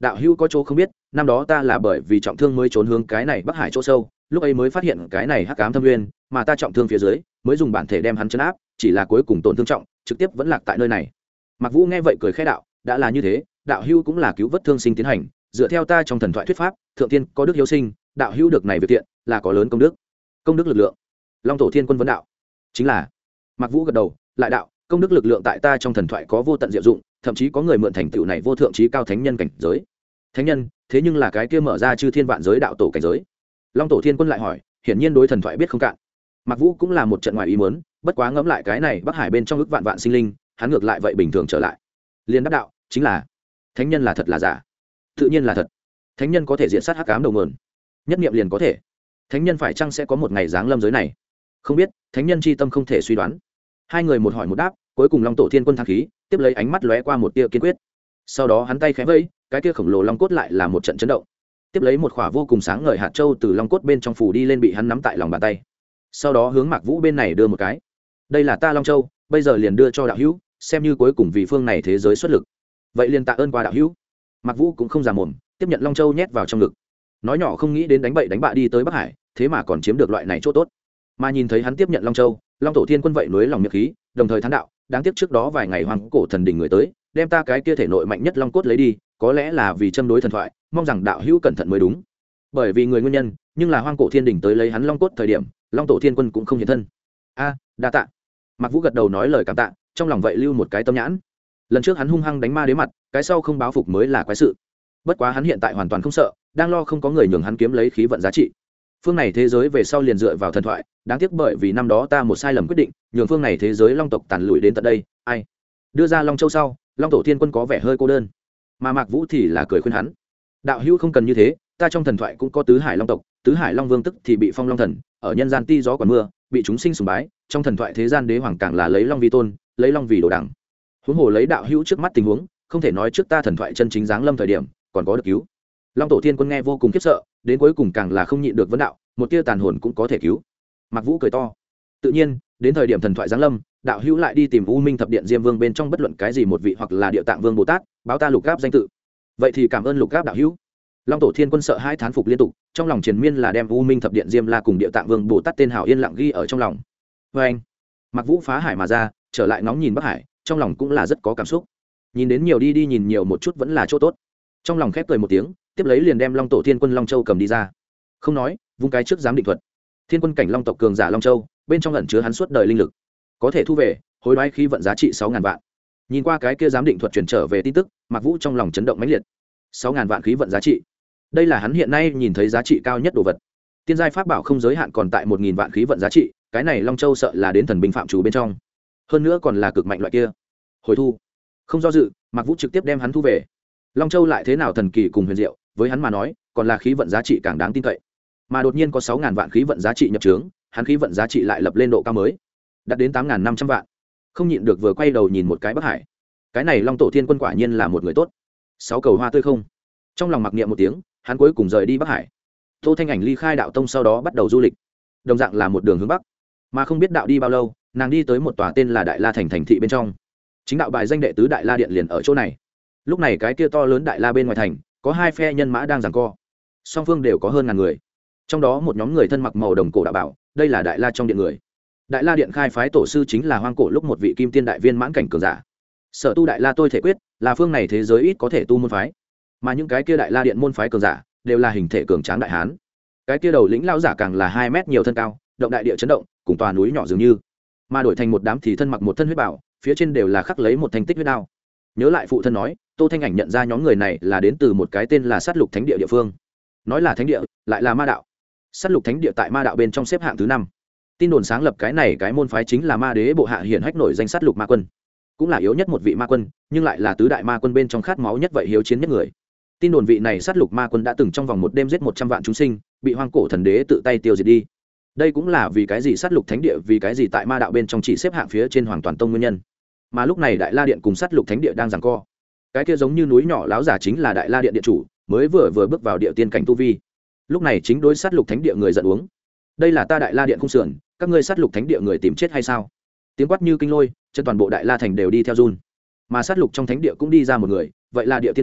đạo hữu có chỗ không biết, năm đó ta là bởi vì trọng thương mới trốn hướng cái này Bắc Hải chỗ sâu, lúc ấy mới phát hiện cái này hắc ám thâm nguyên, mà ta trọng thương phía dưới mới dùng bản thể đem hắn chấn áp, chỉ là cuối cùng tổn thương trọng, trực tiếp vẫn lạc tại nơi này. Mạc Vũ nghe vậy cười khẽ đạo, đã là như thế, đạo hữu cũng là cứu vớt thương sinh tiến hành, dựa theo ta trong thần thoại thuyết pháp, thượng tiên có đức hiếu sinh, đạo hữu được này việc thiện là có lớn công đức. Công đức lực lượng. Long Tổ Thiên Quân vấn đạo. Chính là. Mạc Vũ gật đầu, lại đạo, công đức lực lượng tại ta trong thần thoại có vô tận diệu dụng, thậm chí có người mượn thành tựu này vô thượng trí cao thánh nhân cảnh giới. Thánh nhân, thế nhưng là cái kia mở ra chư thiên vạn giới đạo tổ cảnh giới. Long Tổ Thiên Quân lại hỏi, hiển nhiên đối thần thoại biết không cạn. Mạc Vũ cũng là một trận ngoài ý muốn, bất quá ngẫm lại cái này Bắc Hải bên trong ức vạn vạn sinh linh, hắn ngược lại vậy bình thường trở lại. Liên đáp đạo, chính là thánh nhân là thật là giả? Tự nhiên là thật. Thánh nhân có thể diện sát hắc ám đầu nguồn, nhất niệm liền có thể. Thánh nhân phải chăng sẽ có một ngày giáng lâm giới này? Không biết, thánh nhân chi tâm không thể suy đoán. Hai người một hỏi một đáp, cuối cùng Long Tổ Thiên Quân thăng khí, tiếp lấy ánh mắt lóe qua một tia kiên quyết. Sau đó hắn tay khẽ vẫy, cái kia khổng lồ long cốt lại là một trận chấn động. Tiếp lấy một khỏa vô cùng sáng ngời hạt châu từ long cốt bên trong phủ đi lên, bị hắn nắm tại lòng bàn tay. Sau đó hướng Mạc Vũ bên này đưa một cái. Đây là ta Long Châu, bây giờ liền đưa cho đạo hữu, xem như cuối cùng vì phương này thế giới xuất lực. Vậy liền tạ ơn qua đạo hữu. Mạc Vũ cũng không già mồm, tiếp nhận Long Châu nhét vào trong ngực. Nói nhỏ không nghĩ đến đánh bậy đánh bạ đi tới Bắc Hải, thế mà còn chiếm được loại này chỗ tốt. Mà nhìn thấy hắn tiếp nhận Long Châu, Long Tổ Thiên Quân vậy núi lòng miệng khí, đồng thời thán đạo, đáng tiếc trước đó vài ngày Hoàng Cổ Thần Đình người tới, đem ta cái kia thể nội mạnh nhất long cốt lấy đi, có lẽ là vì châm đối thần thoại, mong rằng đạo hữu cẩn thận mới đúng. Bởi vì người nguyên nhân, nhưng là Hoang Cổ Thiên Đình tới lấy hắn long cốt thời điểm, Long Tổ Thiên Quân cũng không hiện thân. A, đa tạ. Mạc Vũ gật đầu nói lời cảm tạ, trong lòng vậy lưu một cái tâm nhãn. Lần trước hắn hung hăng đánh ma đế mặt, cái sau không báo phục mới là quái sự. Bất quá hắn hiện tại hoàn toàn không sợ, đang lo không có người nhường hắn kiếm lấy khí vận giá trị. Phương này thế giới về sau liền dựa vào thần thoại, đáng tiếc bởi vì năm đó ta một sai lầm quyết định, nhường phương này thế giới long tộc tàn lụi đến tận đây. Ai đưa ra Long Châu sau, Long Tổ Thiên Quân có vẻ hơi cô đơn, mà Mạc Vũ thì là cười khuyên hắn, đạo hữu không cần như thế, ta trong thần thoại cũng có tứ hải long tộc, tứ hải long vương tức thì bị phong long thần, ở nhân gian ti gió còn mưa, bị chúng sinh sùng bái, trong thần thoại thế gian đế hoàng càng là lấy long vi tôn, lấy long vì đồ đẳng. Huống hồ lấy đạo hữu trước mắt tình huống, không thể nói trước ta thần thoại chân chính giáng lâm thời điểm còn có được cứu. Long Tổ Thiên Quân nghe vô cùng khiếp sợ, đến cuối cùng càng là không nhịn được vấn đạo, một tia tàn hồn cũng có thể cứu. Mạc Vũ cười to, tự nhiên đến thời điểm thần thoại giáng lâm, đạo hữu lại đi tìm U Minh thập điện Diêm Vương bên trong bất luận cái gì một vị hoặc là Địa Tạng Vương Bồ Tát, báo ta Lục Gáp danh tự. Vậy thì cảm ơn Lục Gáp đạo hữu. Long Tổ Thiên Quân sợ hai thán phục liên tục, trong lòng triền miên là đem U Minh thập điện Diêm La cùng Địa Tạng Vương Bồ Tát tên hảo yên lặng ghi ở trong lòng. Và anh, Mạc Vũ phá hải mà ra, trở lại ngóng nhìn Bắc Hải, trong lòng cũng là rất có cảm xúc. Nhìn đến nhiều đi nhìn nhiều một chút vẫn là chỗ tốt. Trong lòng khép cười một tiếng, tiếp lấy liền đem Long Tổ Thiên Quân Long Châu cầm đi ra. Không nói, vung cái trước giám định thuật. Thiên Quân cảnh Long tộc cường giả Long Châu, bên trong ẩn chứa hắn suốt đời linh lực, có thể thu về, hối đoái khí vận giá trị 6.000 vạn. Nhìn qua cái kia giám định thuật truyền trở về tin tức, Mạc Vũ trong lòng chấn động mãnh liệt. 6.000 vạn khí vận giá trị, đây là hắn hiện nay nhìn thấy giá trị cao nhất đồ vật. Tiên giai pháp bảo không giới hạn còn tại 1.000 vạn khí vận giá trị, cái này Long Châu sợ là đến thần binh phạm chủ bên trong, hơn nữa còn là cực mạnh loại kia. Hồi thu, không do dự, Mạc Vũ trực tiếp đem hắn thu về. Long Châu lại thế nào thần kỳ cùng huyền diệu, với hắn mà nói, còn là khí vận giá trị càng đáng tin cậy. Mà đột nhiên có 6.000 vạn khí vận giá trị nhập trướng, hắn khí vận giá trị lại lập lên độ cao mới, đạt đến 8.500 vạn. Không nhịn được vừa quay đầu nhìn một cái Bắc Hải. Cái này Long Tổ Thiên Quân quả nhiên là một người tốt. 6 cầu hoa tươi không. Trong lòng mặc niệm một tiếng, hắn cuối cùng rời đi Bắc Hải. Tô Thanh Ảnh ly khai đạo tông sau đó bắt đầu du lịch, đồng dạng là một đường hướng bắc. Mà không biết đạo đi bao lâu, nàng đi tới một tòa tên là Đại La thành thành thị bên trong. Chính đạo bài danh đệ tứ Đại La điện liền ở chỗ này. Lúc này cái kia to lớn Đại La bên ngoài thành, có hai phe nhân mã đang giằng co. Song phương đều có hơn ngàn người. Trong đó một nhóm người thân mặc màu đồng cổ đạo bảo, đây là Đại La trong điện người. Đại La điện khai phái tổ sư chính là hoang cổ lúc một vị kim tiên đại viên mãn cảnh cường giả. Sở tu Đại La tôi thể quyết, là phương này thế giới ít có thể tu môn phái. Mà những cái kia Đại La điện môn phái cường giả, đều là hình thể cường tráng đại hán. Cái kia đầu lĩnh lão giả càng là 2 mét nhiều thân cao, động đại địa chấn động, cùng tòa núi nhỏ dường như. Mà đổi thành một đám thì thân mặc một thân huyết bảo, phía trên đều là khắc lấy một thanh tích huyết đao. Nhớ lại phụ thân nói, Tô Thanh Ảnh nhận ra nhóm người này là đến từ một cái tên là Sát Lục Thánh địa địa phương. Nói là thánh địa, lại là ma đạo. Sát Lục Thánh địa tại ma đạo bên trong xếp hạng thứ 5. Tin đồn sáng lập cái này cái môn phái chính là ma đế bộ hạ hiển hách nổi danh Sát Lục ma quân, cũng là yếu nhất một vị ma quân, nhưng lại là tứ đại ma quân bên trong khát máu nhất vậy hiếu chiến nhất người. Tin đồn vị này Sát Lục ma quân đã từng trong vòng một đêm giết 100 vạn chúng sinh, bị hoang cổ thần đế tự tay tiêu diệt đi. Đây cũng là vì cái gì Sát Lục Thánh địa vì cái gì tại ma đạo bên trong chỉ xếp hạng phía trên Hoàng Toàn Tông nguyên nhân. Mà lúc này Đại La điện cùng Sát Lục Thánh địa đang giằng co. Cái kia giống như núi nhỏ láo giả chính là Đại La điện điện chủ, mới vừa bước vào địa tiên cảnh tu vi. Lúc này chính đối Sát Lục Thánh địa người giận uống. Đây là ta Đại La điện khung sườn, các ngươi Sát Lục Thánh địa người tìm chết hay sao? Tiếng quát như kinh lôi, chân toàn bộ Đại La thành đều đi theo run. Mà Sát Lục trong thánh địa cũng đi ra một người, vậy là địa tiên cảnh,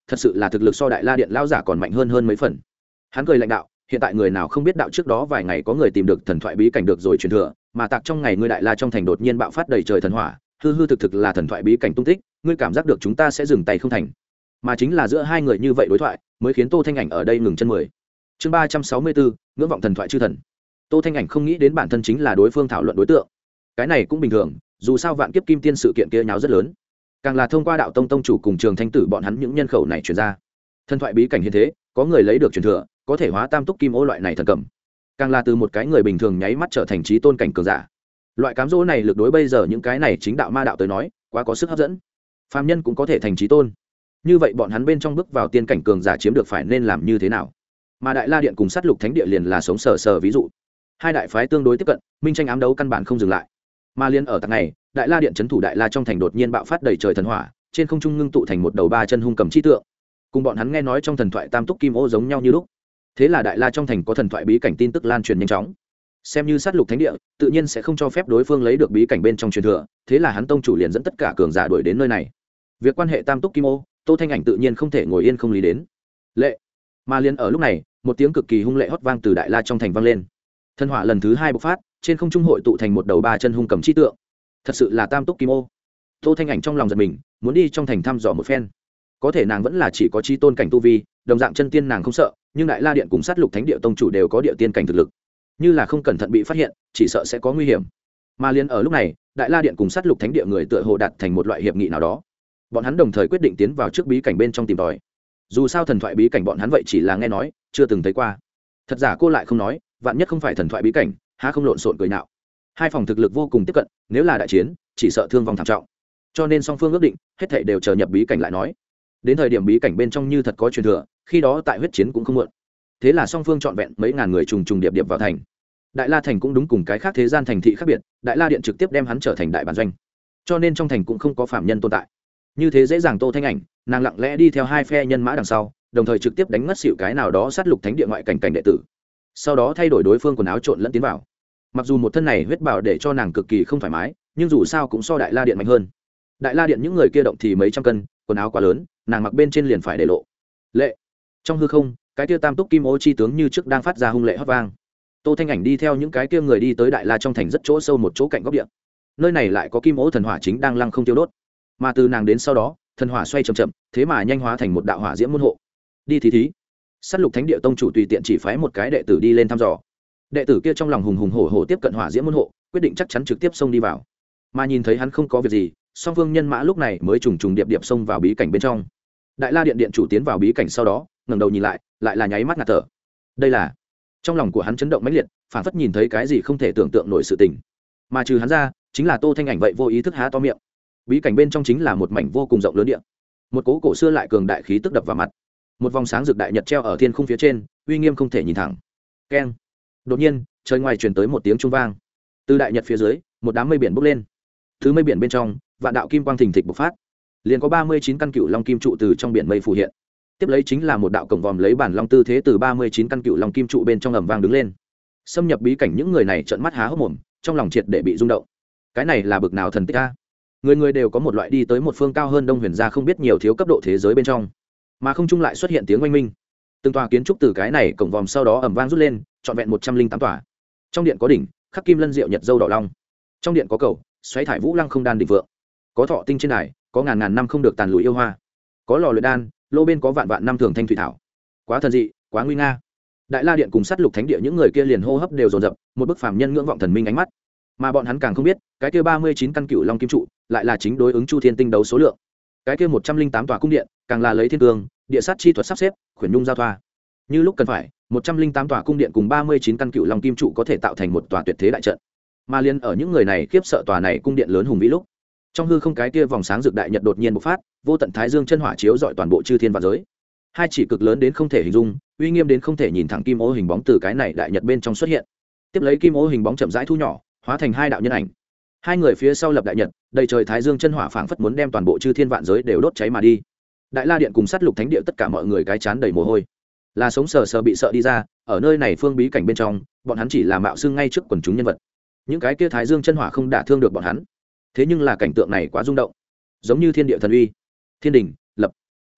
thật sự là thực lực so đại la điện lao giả còn mạnh hơn mấy phần. Hắn cười lãnh đạo, hiện tại người nào không biết đạo trước đó vài ngày có người tìm được thần thoại bí cảnh được rồi truyền thừa, mà tạc trong ngày ngươi đại la trong thành đột nhiên bạo phát đầy trời thần hỏa, hư thực là thần thoại bí cảnh tung tích, ngươi cảm giác được chúng ta sẽ dừng tay không thành. Mà chính là giữa hai người như vậy đối thoại, mới khiến Tô Thanh Ảnh ở đây ngừng chân 10. Chương 364, ngưỡng vọng thần thoại chư thần. Tô Thanh Ảnh không nghĩ đến bản thân chính là đối phương thảo luận đối tượng. Cái này cũng bình thường, dù sao vạn kiếp kim tiên sự kiện kia nháo rất lớn. Càng là thông qua đạo tông tông chủ cùng Trường Thanh tử bọn hắn những nhân khẩu này truyền ra. Thần thoại bí cảnh hiện thế, có người lấy được truyền thừa, có thể hóa tam túc kim ô loại này thần cầm. Càng là từ một cái người bình thường nháy mắt trở thành chí tôn cảnh cường giả. Loại cám dỗ này lực đối bây giờ những cái này chính đạo ma đạo tới nói, quá có sức hấp dẫn. Phàm nhân cũng có thể thành chí tôn. Như vậy bọn hắn bên trong bước vào tiên cảnh cường giả chiếm được phải nên làm như thế nào? Mà Đại La điện cùng Sát Lục Thánh địa liền là sống sờ ví dụ. Hai đại phái tương đối tiếp cận, minh tranh ám đấu căn bản không dừng lại. Mà liên ở tầng này, Đại La điện trấn thủ Đại La trong thành đột nhiên bạo phát đầy trời thần hỏa, trên không trung ngưng tụ thành một đầu ba chân hung cầm chi tượng. Cùng bọn hắn nghe nói trong thần thoại tam túc kim ô giống nhau như lúc. Thế là Đại La trong thành có thần thoại bí cảnh tin tức lan truyền nhanh chóng. Xem như Sát Lục Thánh địa, tự nhiên sẽ không cho phép đối phương lấy được bí cảnh bên trong truyền thừa, thế là hắn tông chủ liền dẫn tất cả cường giả đuổi đến nơi này. Việc quan hệ tam túc kim ô, Tô Thanh Ảnh tự nhiên không thể ngồi yên không lý đến. Lệ. Mà liền ở lúc này, một tiếng cực kỳ hung lệ hót vang từ Đại La trong thành vang lên. Thần hỏa lần thứ 2 bộc phát, trên không trung hội tụ thành một đầu ba chân hung cầm chi tượng. Thật sự là tam túc kim ô. Tô Thanh Ảnh trong lòng giật mình, muốn đi trong thành thăm dò một phen. Có thể nàng vẫn là chỉ có chi tôn cảnh tu vi, đồng dạng chân tiên nàng không sợ, nhưng Đại La điện cùng Sát Lục Thánh địa tông chủ đều có địa tiên cảnh thực lực. Như là không cẩn thận bị phát hiện, chỉ sợ sẽ có nguy hiểm. Mà liền ở lúc này, Đại La điện cùng Sát Lục Thánh địa người tựa hồ đạt thành một loại hiệp nghị nào đó. Bọn hắn đồng thời quyết định tiến vào trước bí cảnh bên trong tìm tòi. Dù sao thần thoại bí cảnh bọn hắn vậy chỉ là nghe nói, chưa từng thấy qua. Thật giả cô lại không nói, vạn nhất không phải thần thoại bí cảnh, há không lộn xộn cười nhạo. Hai phòng thực lực vô cùng tiếp cận, nếu là đại chiến, chỉ sợ thương vong thảm trọng. Cho nên song phương ước định, hết thảy đều chờ nhập bí cảnh lại nói. Đến thời điểm bí cảnh bên trong như thật có truyền thừa, khi đó tại huyết chiến cũng không muộn. Thế là song phương chọn vẹn mấy ngàn người trùng trùng điệp điệp vào thành. Đại La thành cũng đúng cùng cái khác thế gian thành thị khác biệt, Đại La điện trực tiếp đem hắn trở thành đại bản doanh. Cho nên trong thành cũng không có phạm nhân tồn tại. Như thế dễ dàng Tô Thanh Ảnh, nàng lặng lẽ đi theo hai phe nhân mã đằng sau, đồng thời trực tiếp đánh ngất xỉu cái nào đó Sát Lục Thánh địa ngoại cảnh đệ tử. Sau đó thay đổi đối phương quần áo trộn lẫn tiến vào. Mặc dù một thân này huyết bào để cho nàng cực kỳ không thoải mái, nhưng dù sao cũng so Đại La điện mạnh hơn. Đại La điện những người kia động thì mấy trăm cân, quần áo quá lớn, nàng mặc bên trên liền phải để lộ. Lệ. Trong hư không, cái kia tam túc kim ô chi tướng như trước đang phát ra hung lệ hót vang. Tô Thanh Ảnh đi theo những cái kia người đi tới Đại La trong thành rất chỗ sâu một chỗ cạnh góc địa. Nơi này lại có kim ô thần hỏa chính đang lăng không tiêu đốt. Mà từ nàng đến sau đó, thần hỏa xoay chậm chậm, thế mà nhanh hóa thành một đạo hỏa diễm môn hộ. Đi thí. Sát Lục Thánh địa tông chủ tùy tiện chỉ phái một cái đệ tử đi lên thăm dò. Đệ tử kia trong lòng hùng hùng hổ hổ tiếp cận hỏa diễm môn hộ, quyết định chắc chắn trực tiếp xông đi vào. Mà nhìn thấy hắn không có việc gì, song phương nhân mã lúc này mới trùng trùng điệp điệp xông vào bí cảnh bên trong. Đại La điện điện chủ tiến vào bí cảnh sau đó, ngẩng đầu nhìn lại, lại là nháy mắt ngạt thở. Đây là, trong lòng của hắn chấn động mãnh liệt, phảng phất nhìn thấy cái gì không thể tưởng tượng nổi sự tình. Mà trừ hắn ra, chính là Tô Thanh Ảnh vậy vô ý thức há to miệng. Bí cảnh bên trong chính là một mảnh vô cùng rộng lớn địa. Một cố cổ xưa lại cường đại khí tức đập vào mặt. Một vòng sáng rực đại nhật treo ở thiên khung phía trên, uy nghiêm không thể nhìn thẳng. Keng. Đột nhiên, trời ngoài truyền tới một tiếng trung vang. Từ đại nhật phía dưới, một đám mây biển bốc lên. Thứ mây biển bên trong, vạn đạo kim quang thình thịch bộc phát. Liền có 39 căn cựu long kim trụ từ trong biển mây phù hiện. Tiếp lấy chính là một đạo cổng vòm lấy bản long tư thế từ 39 căn cựu long kim trụ bên trong ầm vang đứng lên. Xâm nhập bí cảnh những người này trợn mắt há hốc mồm, trong lòng triệt để bị rung động. Cái này là bực nào thần tích a? Người người đều có một loại đi tới một phương cao hơn Đông Huyền gia không biết nhiều thiếu cấp độ thế giới bên trong, mà không trung lại xuất hiện tiếng oanh minh. Từng tòa kiến trúc từ cái này cổng vòm sau đó ầm vang rút lên, trọn vẹn 108 tòa. Trong điện có đỉnh, khắc kim lân diệu nhật dâu đỏ long. Trong điện có cầu, xoáy thải vũ lăng không đan đỉnh vượng. Có thọ tinh trên đài, có ngàn ngàn năm không được tàn lụi yêu hoa. Có lò luyện đan, lô bên có vạn vạn năm thường thanh thủy thảo. Quá thần dị, quá nguy nga. Đại La điện cùng Sát Lục Thánh địa những người kia liền hô hấp đều dồn dập, một bức phàm nhân ngưỡng vọng thần minh ánh mắt. Mà bọn hắn càng không biết, cái kia 39 căn cựu long kim trụ, lại là chính đối ứng Chu Thiên tinh đấu số lượng. Cái kia 108 tòa cung điện, càng là lấy thiên cương, địa sát chi thuật sắp xếp, khuyển nhung giao thoa. Như lúc cần phải, 108 tòa cung điện cùng 39 căn cựu long kim trụ có thể tạo thành một tòa tuyệt thế đại trận. Mà liên ở những người này khiếp sợ tòa này cung điện lớn hùng vĩ lúc, trong hư không cái kia vòng sáng rực đại nhật đột nhiên bộc phát, vô tận thái dương chân hỏa chiếu rọi toàn bộ chư thiên vạn giới. Hai chỉ cực lớn đến không thể hình dung, uy nghiêm đến không thể nhìn thẳng kim ô hình bóng từ cái này đại nhật bên trong xuất hiện. Tiếp lấy kim ô hình bóng chậm rãi thu nhỏ, hóa thành hai đạo nhân ảnh. Hai người phía sau lập đại nhật, đầy trời thái dương chân hỏa phảng phất muốn đem toàn bộ chư thiên vạn giới đều đốt cháy mà đi. Đại La điện cùng Sát Lục Thánh địa tất cả mọi người cái chán đầy mồ hôi, là sống sờ sờ bị sợ đi ra. Ở nơi này phương bí cảnh bên trong, bọn hắn chỉ là mạo xưng ngay trước quần chúng nhân vật. Những cái kia thái dương chân hỏa không đả thương được bọn hắn. Thế nhưng là cảnh tượng này quá rung động, giống như thiên địa thần uy. Thiên đình lập,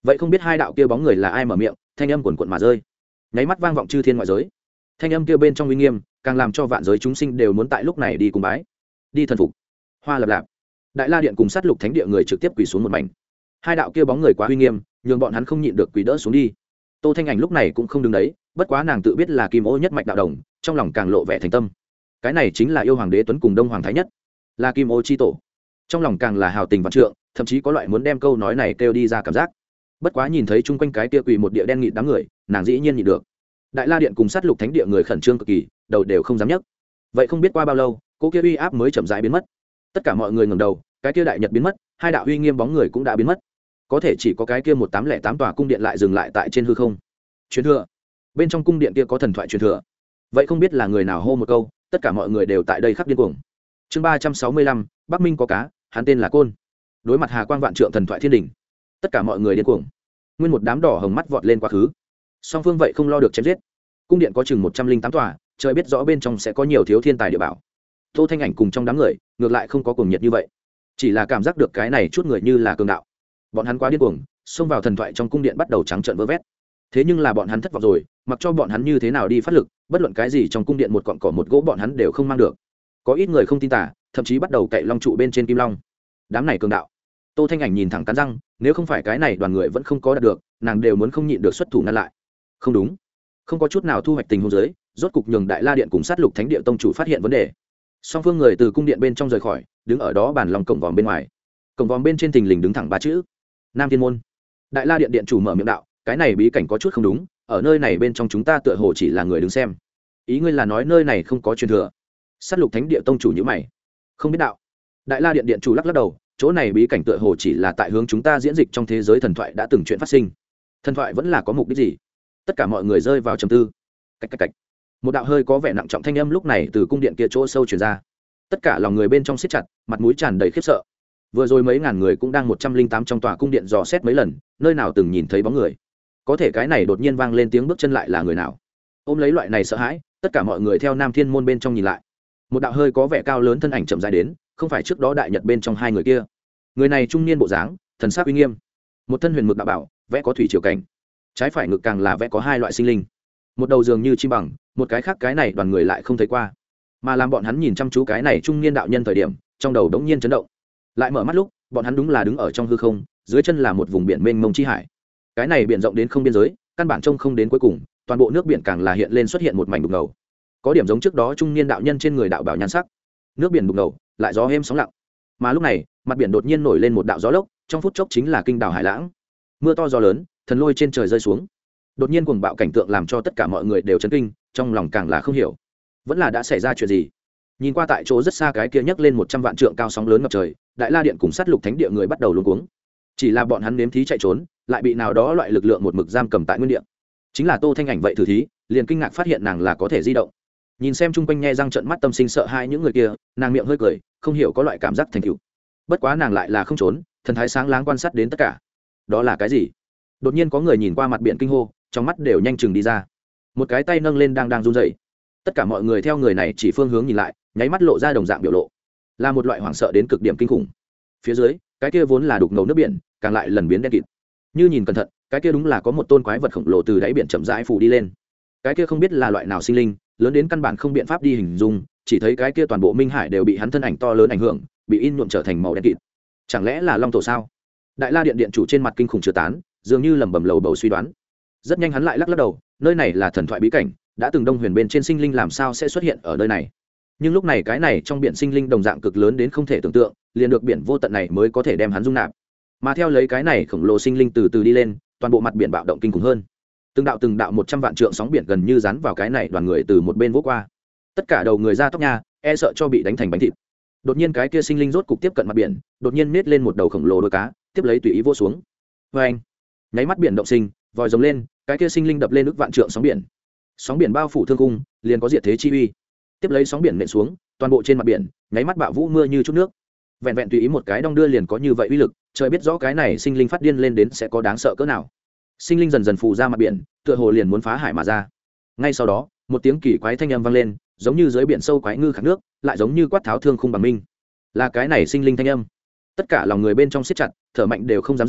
vậy không biết hai đạo kia bóng người là ai mở miệng, thanh âm quần quận mà rơi, nháy mắt vang vọng chư thiên ngoại giới. Thanh âm kia bên trong uy nghiêm càng làm cho vạn giới chúng sinh đều muốn tại lúc này đi cùng bái, đi thần phục. Hoa lập lạp, Đại La Điện cùng Sát Lục Thánh Địa người trực tiếp quỳ xuống một mảnh. Hai đạo kia bóng người quá uy nghiêm, nhường bọn hắn không nhịn được quỳ đỡ xuống đi. Tô Thanh Ảnh lúc này cũng không đứng đấy, bất quá nàng tự biết là Kim Ô nhất mạch đạo đồng, trong lòng càng lộ vẻ thành tâm. Cái này chính là yêu hoàng đế tuấn cùng Đông hoàng thái nhất, là Kim Ô chi tổ, trong lòng càng là hào tình vạn trượng, thậm chí có loại muốn đem câu nói này kêu đi ra cảm giác. Bất quá nhìn thấy chung quanh cái kia quỳ một địa đen nghịt đám người, nàng dĩ nhiên nhịn được. Đại La Điện cùng Sát Lục Thánh Địa người khẩn trương cực kỳ, đầu đều không dám nhấc. Vậy không biết qua bao lâu, cô kia uy áp mới chậm rãi biến mất. Tất cả mọi người ngẩng đầu, cái kia đại nhật biến mất, hai đạo uy nghiêm bóng người cũng đã biến mất. Có thể chỉ có cái kia 1808 tòa cung điện lại dừng lại tại trên hư không. Truyền thừa. Bên trong cung điện kia có thần thoại truyền thừa. Vậy không biết là người nào hô một câu, tất cả mọi người đều tại đây khắc điên cuồng. Chương 365, Bắc Minh có cá, hắn tên là Côn. Đối mặt Hà Quang vạn trượng thần thoại thiên đỉnh, tất cả mọi người điên cuồng. Nguyên một đám đỏ hồng mắt vọt lên quá khứ. Song phương vậy không lo được chém giết. Cung điện có chừng 108 tòa, trời biết rõ bên trong sẽ có nhiều thiếu thiên tài địa bảo. Tô Thanh Ảnh cùng trong đám người, ngược lại không có cuồng nhiệt như vậy, chỉ là cảm giác được cái này chút người như là cường đạo. Bọn hắn quá điên cuồng, xông vào thần thoại trong cung điện bắt đầu trắng trợn vơ vét. Thế nhưng là bọn hắn thất vọng rồi, mặc cho bọn hắn như thế nào đi phát lực, bất luận cái gì trong cung điện một cọng cỏ một gỗ bọn hắn đều không mang được. Có ít người không tin tả, thậm chí bắt đầu cậy long trụ bên trên kim long. Đám này cường đạo. Tô Thanh Ảnh nhìn thẳng cắn răng, nếu không phải cái này đoàn người vẫn không có đạt được, nàng đều muốn không nhịn được xuất thủ ngăn lại. Không đúng, không có chút nào thu hoạch tình huống dưới, rốt cục nhường Đại La Điện cùng Sát Lục Thánh Địa tông chủ phát hiện vấn đề. Song phương người từ cung điện bên trong rời khỏi, đứng ở đó bàn lòng cổng vòm bên ngoài. Cổng vòm bên trên thình lình đứng thẳng ba chữ: Nam Thiên môn. Đại La Điện điện chủ mở miệng đạo: cái này bí cảnh có chút không đúng, ở nơi này bên trong chúng ta tựa hồ chỉ là người đứng xem. Ý ngươi là nói nơi này không có truyền thừa? Sát Lục Thánh Địa tông chủ nhíu mày: không biết đạo. Đại La Điện điện chủ lắc lắc đầu: chỗ này bí cảnh tựa hồ chỉ là tại hướng chúng ta diễn dịch trong thế giới thần thoại đã từng chuyện phát sinh. Thần thoại vẫn là có mục đích gì? Tất cả mọi người rơi vào trầm tư. Cạch cạch cạch. Một đạo hơi có vẻ nặng trọng thanh âm lúc này từ cung điện kia chỗ sâu truyền ra. Tất cả lòng người bên trong siết chặt, mặt mũi tràn đầy khiếp sợ. Vừa rồi mấy ngàn người cũng đang 108 trong tòa cung điện dò xét mấy lần, nơi nào từng nhìn thấy bóng người. Có thể cái này đột nhiên vang lên tiếng bước chân lại là người nào? Ôm lấy loại này sợ hãi, tất cả mọi người theo Nam Thiên môn bên trong nhìn lại. Một đạo hơi có vẻ cao lớn thân ảnh chậm rãi đến, không phải trước đó đại nhật bên trong hai người kia. Người này trung niên bộ dáng, thần sắc uy nghiêm, một thân huyền mực đạo bảo, vẽ có thủy triều cảnh, trái phải ngực càng là vẽ có hai loại sinh linh, một đầu dường như chim bằng, một cái khác cái này đoàn người lại không thấy qua, mà làm bọn hắn nhìn chăm chú cái này trung niên đạo nhân thời điểm, trong đầu đống nhiên chấn động. Lại mở mắt lúc, bọn hắn đúng là đứng ở trong hư không, dưới chân là một vùng biển mênh mông chi hải. Cái này biển rộng đến không biên giới, căn bản trông không đến cuối cùng, toàn bộ nước biển càng là hiện lên xuất hiện một mảnh đục ngầu. Có điểm giống trước đó trung niên đạo nhân trên người đạo bảo nhan sắc. Nước biển đục ngầu, lại gió êm sóng lặng. Mà lúc này, mặt biển đột nhiên nổi lên một đạo gió lốc, trong phút chốc chính là kinh đảo hải lãng. Mưa to gió lớn, thần lôi trên trời rơi xuống. Đột nhiên cuồng bạo cảnh tượng làm cho tất cả mọi người đều chấn kinh, trong lòng càng là không hiểu, vẫn là đã xảy ra chuyện gì. Nhìn qua tại chỗ rất xa cái kia nhấc lên 100 vạn trượng cao sóng lớn ngập trời, Đại La Điện cùng Sát Lục Thánh Địa người bắt đầu luống cuống. Chỉ là bọn hắn nếm thí chạy trốn, lại bị nào đó loại lực lượng một mực giam cầm tại nguyên địa. Chính là Tô Thanh Ảnh vậy thử thí, liền kinh ngạc phát hiện nàng là có thể di động. Nhìn xem chung quanh nhe răng trợn mắt tâm sinh sợ hai những người kia, nàng miệng hơi cười, không hiểu có loại cảm giác thành tựu. Bất quá nàng lại là không trốn, thần thái sáng láng quan sát đến tất cả. Đó là cái gì? Đột nhiên có người nhìn qua mặt biển kinh hô, trong mắt đều nhanh chừng đi ra. Một cái tay nâng lên đang run rẩy. Tất cả mọi người theo người này chỉ phương hướng nhìn lại, nháy mắt lộ ra đồng dạng biểu lộ, là một loại hoảng sợ đến cực điểm kinh khủng. Phía dưới, cái kia vốn là đục ngầu nước biển, càng lại lần biến đen kịt. Như nhìn cẩn thận, cái kia đúng là có một tôn quái vật khổng lồ từ đáy biển chậm rãi phủ đi lên. Cái kia không biết là loại nào sinh linh, lớn đến căn bản không biện pháp đi hình dung, chỉ thấy cái kia toàn bộ minh hải đều bị hắn thân ảnh to lớn ảnh hưởng, bị in nhuộm trở thành màu đen kịt. Chẳng lẽ là long tổ sao? Đại La Điện điện chủ trên mặt kinh khủng chưa tán, dường như lẩm bẩm lầu bầu suy đoán. Rất nhanh hắn lại lắc lắc đầu, nơi này là thần thoại bí cảnh, đã từng Đông Huyền bên trên sinh linh làm sao sẽ xuất hiện ở nơi này? Nhưng lúc này cái này trong biển sinh linh đồng dạng cực lớn đến không thể tưởng tượng, liền được biển vô tận này mới có thể đem hắn dung nạp. Mà theo lấy cái này khổng lồ sinh linh từ từ đi lên, toàn bộ mặt biển bạo động kinh khủng hơn. Từng đạo 100 vạn trượng sóng biển gần như dán vào cái này đoàn người từ một bên vỗ qua. Tất cả đầu người ra tóc nha, e sợ cho bị đánh thành bánh thịt. Đột nhiên cái kia sinh linh rốt cục tiếp cận mặt biển, đột nhiên nết lên một đầu khổng lồ đuôi cá, tiếp lấy tùy ý vỗ xuống. Oeng! Nháy mắt biển động sinh, vòi rồng lên, cái kia sinh linh đập lên ức vạn trượng sóng biển. Sóng biển bao phủ thương cung, liền có diệt thế chi uy. Tiếp lấy sóng biển nện xuống, toàn bộ trên mặt biển, nháy mắt bạo vũ mưa như chút nước. Vẹn vẹn tùy ý một cái đong đưa liền có như vậy uy lực, trời biết rõ cái này sinh linh phát điên lên đến sẽ có đáng sợ cỡ nào. Sinh linh dần dần phù ra mặt biển, tựa hồ liền muốn phá hải mà ra. Ngay sau đó, một tiếng kỳ quái thanh âm vang lên, giống như dưới biển sâu quái ngư khạc nước, lại giống như quát tháo thương khung bằng minh. Là cái này sinh linh thanh âm. Tất cả lòng người bên trong siết chặt, thở mạnh đều không dám ra,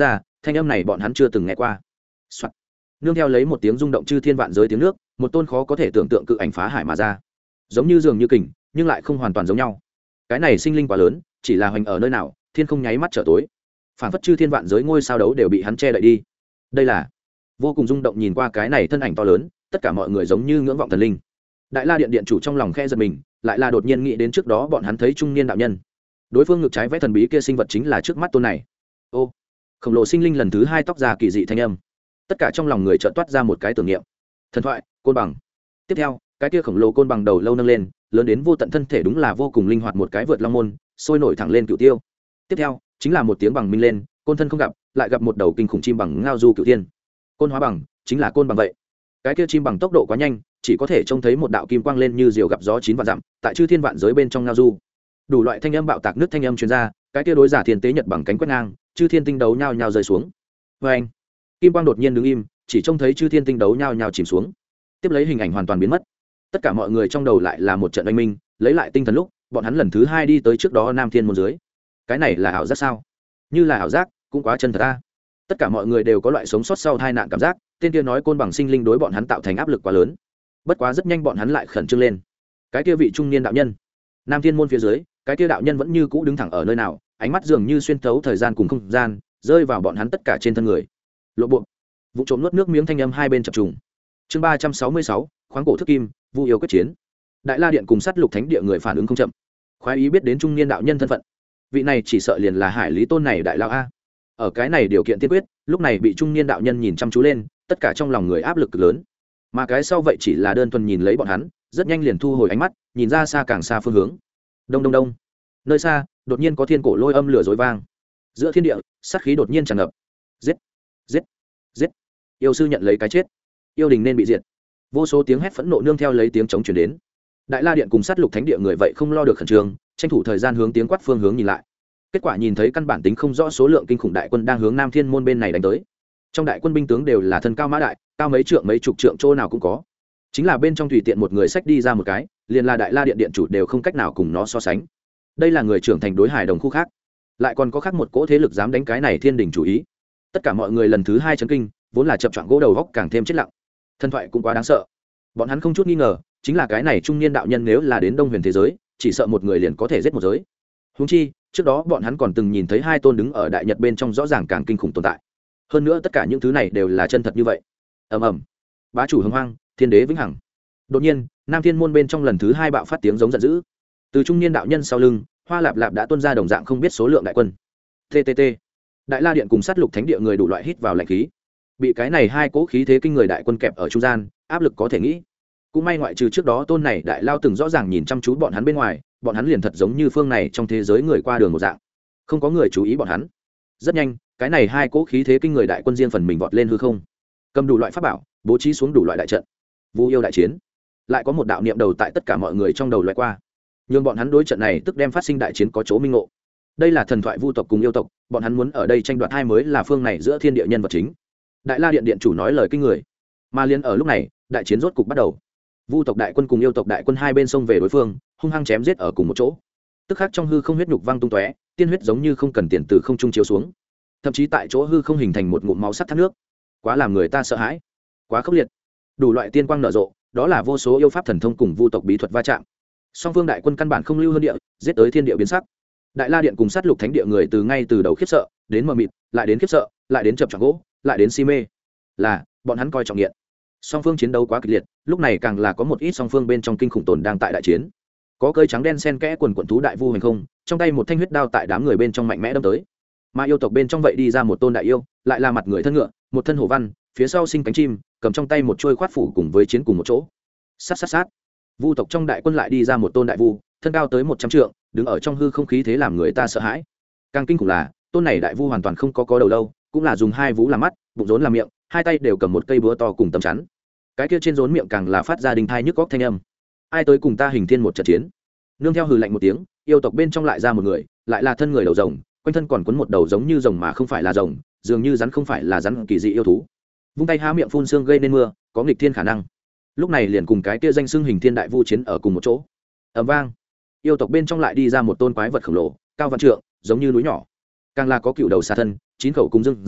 thanh âm này bọn hắn chưa từng nghe qua. Nương theo lấy một tiếng rung động chư thiên vạn giới tiếng nước, một tôn khó có thể tưởng tượng cự ảnh phá hải mà ra, giống như dường như kình nhưng lại không hoàn toàn giống nhau. Cái này sinh linh quá lớn, chỉ là hoành ở nơi nào thiên không nháy mắt trở tối, phản phất chư thiên vạn giới ngôi sao đấu đều bị hắn che đậy đi. Đây là vô cùng rung động, nhìn qua cái này thân ảnh to lớn, tất cả mọi người giống như ngưỡng vọng thần linh. Đại La điện điện chủ trong lòng khe giật mình, lại là đột nhiên nghĩ đến trước đó bọn hắn thấy trung niên đạo nhân, đối phương ngực trái vẽ thần bí kia sinh vật chính là trước mắt tôn này. Ô, khổng lồ sinh linh lần thứ hai tóc ra kỳ dị thanh âm, tất cả trong lòng người chợt toát ra một cái tưởng niệm. Thần thoại côn bằng. Tiếp theo cái kia khổng lồ côn bằng đầu lâu nâng lên, lớn đến vô tận thân thể đúng là vô cùng linh hoạt, một cái vượt long môn sôi nổi thẳng lên cửu tiêu. Tiếp theo chính là một tiếng bằng minh lên, côn thân không gặp, lại gặp một đầu kinh khủng chim bằng ngao du cửu thiên. Côn hóa bằng chính là côn bằng vậy. Cái kia chim bằng tốc độ quá nhanh, chỉ có thể trông thấy một đạo kim quang lên như diều gặp gió 9 vạn dặm, tại chư thiên vạn giới bên trong ngao du. Đủ loại thanh âm bạo tạc, nước thanh âm truyền ra, cái kia đối giả thiên tế nhật bằng cánh quét ngang, chư thiên tinh đấu nhao nhao rơi xuống. Oeng! Kim quang đột nhiên đứng im, chỉ trông thấy chư thiên tinh đấu nhao nhao chìm xuống. Tiếp lấy hình ảnh hoàn toàn biến mất. Tất cả mọi người trong đầu lại là một trận oanh minh, lấy lại tinh thần lúc, bọn hắn lần thứ hai đi tới trước đó Nam Thiên môn dưới. Cái này là ảo giác sao? Như là ảo giác, cũng quá chân thật ta. Tất cả mọi người đều có loại sống sót sau tai nạn cảm giác, tên kia nói côn bằng sinh linh đối bọn hắn tạo thành áp lực quá lớn. Bất quá rất nhanh bọn hắn lại khẩn trương lên. Cái kia vị trung niên đạo nhân, Nam Thiên môn phía dưới, cái kia đạo nhân vẫn như cũ đứng thẳng ở nơi nào, ánh mắt dường như xuyên thấu thời gian cùng không gian, rơi vào bọn hắn tất cả trên thân người. Lộ bộ, vụ trộm nuốt nước miếng thanh âm hai bên chập trùng. Chương 366, khoáng cổ thức kim, vu yêu quyết chiến. Đại La điện cùng sát lục thánh địa người phản ứng không chậm. Khoái ý biết đến trung niên đạo nhân thân phận. Vị này chỉ sợ liền là Hải Lý Tôn này đại lão a. Ở cái này điều kiện tiên quyết, lúc này bị trung niên đạo nhân nhìn chăm chú lên, tất cả trong lòng người áp lực cực lớn. Mà cái sau vậy chỉ là đơn thuần nhìn lấy bọn hắn, rất nhanh liền thu hồi ánh mắt, nhìn ra xa càng xa phương hướng. Đông đông đông. Nơi xa, đột nhiên có thiên cổ lôi âm lửa rối vang. Giữa thiên địa, sát khí đột nhiên tràn ngập. Giết, giết, giết. Yêu sư nhận lấy cái chết. Yêu đình nên bị diệt. Vô số tiếng hét phẫn nộ nương theo lấy tiếng chống truyền đến. Đại La điện cùng sát lục thánh địa người vậy không lo được khẩn trương, tranh thủ thời gian hướng tiếng quát phương hướng nhìn lại. Kết quả nhìn thấy căn bản tính không rõ số lượng kinh khủng đại quân đang hướng Nam Thiên môn bên này đánh tới. Trong đại quân binh tướng đều là thân cao mã đại, cao mấy trượng mấy chục trượng chỗ nào cũng có. Chính là bên trong tùy tiện một người xách đi ra một cái, liền là Đại La điện điện chủ đều không cách nào cùng nó so sánh. Đây là người trưởng thành đối hải đồng khu khác, lại còn có khác một cỗ thế lực dám đánh cái này thiên đình chủ ý. Tất cả mọi người lần thứ hai chấn kinh, vốn là chập choạng gỗ đầu góc càng thêm chết lặng. Thân thoại cũng quá đáng sợ. Bọn hắn không chút nghi ngờ, chính là cái này trung niên đạo nhân nếu là đến Đông Huyền thế giới, chỉ sợ một người liền có thể giết một giới. Huống chi, trước đó bọn hắn còn từng nhìn thấy hai tôn đứng ở đại nhật bên trong rõ ràng càng kinh khủng tồn tại. Hơn nữa tất cả những thứ này đều là chân thật như vậy. Ầm ầm. Bá chủ hưng hoang, thiên đế vĩnh hằng. Đột nhiên, Nam Thiên môn bên trong lần thứ hai bạo phát tiếng giống giận dữ. Từ trung niên đạo nhân sau lưng, Hoa Lạp Lạp đã tuôn ra đồng dạng không biết số lượng đại quân. TTT. Đại La điện cùng sát lục thánh địa người đủ loại hít vào lạnh khí. Bị cái này hai cỗ khí thế kinh người đại quân kẹp ở trung gian, áp lực có thể nghĩ. Cũng may ngoại trừ trước đó tôn này đại lao từng rõ ràng nhìn chăm chú bọn hắn bên ngoài, bọn hắn liền thật giống như phương này trong thế giới người qua đường một dạng, không có người chú ý bọn hắn. Rất nhanh, cái này hai cỗ khí thế kinh người đại quân riêng phần mình vọt lên hư không, cầm đủ loại pháp bảo, bố trí xuống đủ loại đại trận. Vu yêu đại chiến, lại có một đạo niệm đầu tại tất cả mọi người trong đầu loại qua, nhưng bọn hắn đối trận này tức đem phát sinh đại chiến có chỗ minh ngộ. Đây là thần thoại vu tộc cùng yêu tộc, bọn hắn muốn ở đây tranh đoạt hai mới là phương này giữa thiên địa nhân vật chính. Đại La điện điện chủ nói lời kinh người, mà liên ở lúc này, đại chiến rốt cục bắt đầu. Vu tộc đại quân cùng yêu tộc đại quân hai bên xông về đối phương, hung hăng chém giết ở cùng một chỗ. Tức khắc trong hư không huyết nhục văng tung tóe, tiên huyết giống như không cần tiền từ không trung chiếu xuống, thậm chí tại chỗ hư không hình thành một ngụm máu sắt thác nước, quá làm người ta sợ hãi, quá khốc liệt. Đủ loại tiên quang nở rộ, đó là vô số yêu pháp thần thông cùng vu tộc bí thuật va chạm. Song phương đại quân căn bản không lưu hơn địa, giết tới thiên địa biến sắc. Đại La điện cùng sát lục thánh địa người từ ngay từ đầu khiếp sợ, đến mờ mịt, lại đến khiếp sợ, lại đến chập choạng gỗ, lại đến si mê. Là, bọn hắn coi trọng nghiện. Song phương chiến đấu quá kịch liệt, lúc này càng là có một ít song phương bên trong kinh khủng tồn đang tại đại chiến. Có cây trắng đen xen kẽ quần quần thú đại vu hành không, trong tay một thanh huyết đao tại đám người bên trong mạnh mẽ đâm tới. Mà yêu tộc bên trong vậy đi ra một tôn đại yêu, lại là mặt người thân ngựa, một thân hổ văn, phía sau sinh cánh chim, cầm trong tay một chuôi khoát phủ cùng với chiến cùng một chỗ. Sát sát sát. Vu tộc trong đại quân lại đi ra một tôn đại vu, thân cao tới 100 trượng, đứng ở trong hư không khí thế làm người ta sợ hãi. Càng kinh khủng là, tôn này đại vu hoàn toàn không có đầu lâu, cũng là dùng hai vú làm mắt, bụng rốn làm miệng, hai tay đều cầm một cây búa to cùng tấm chắn. Cái kia trên rốn miệng càng là phát ra đinh thai nhức góc thanh âm. Ai tới cùng ta hình thiên một trận chiến? Nương theo hừ lạnh một tiếng, yêu tộc bên trong lại ra một người, lại là thân người đầu rồng, quanh thân còn quấn một đầu giống như rồng mà không phải là rồng, dường như rắn không phải là rắn kỳ dị yêu thú. Vung tay há miệng phun sương gây nên mưa, có nghịch thiên khả năng. Lúc này liền cùng cái kia danh xưng hình thiên đại vu chiến ở cùng một chỗ. Ầm vang, yêu tộc bên trong lại đi ra một tôn quái vật khổng lồ, cao vạn trượng, giống như núi nhỏ. Càng là có cựu đầu xà thân, 9 khẩu cùng dưng ra,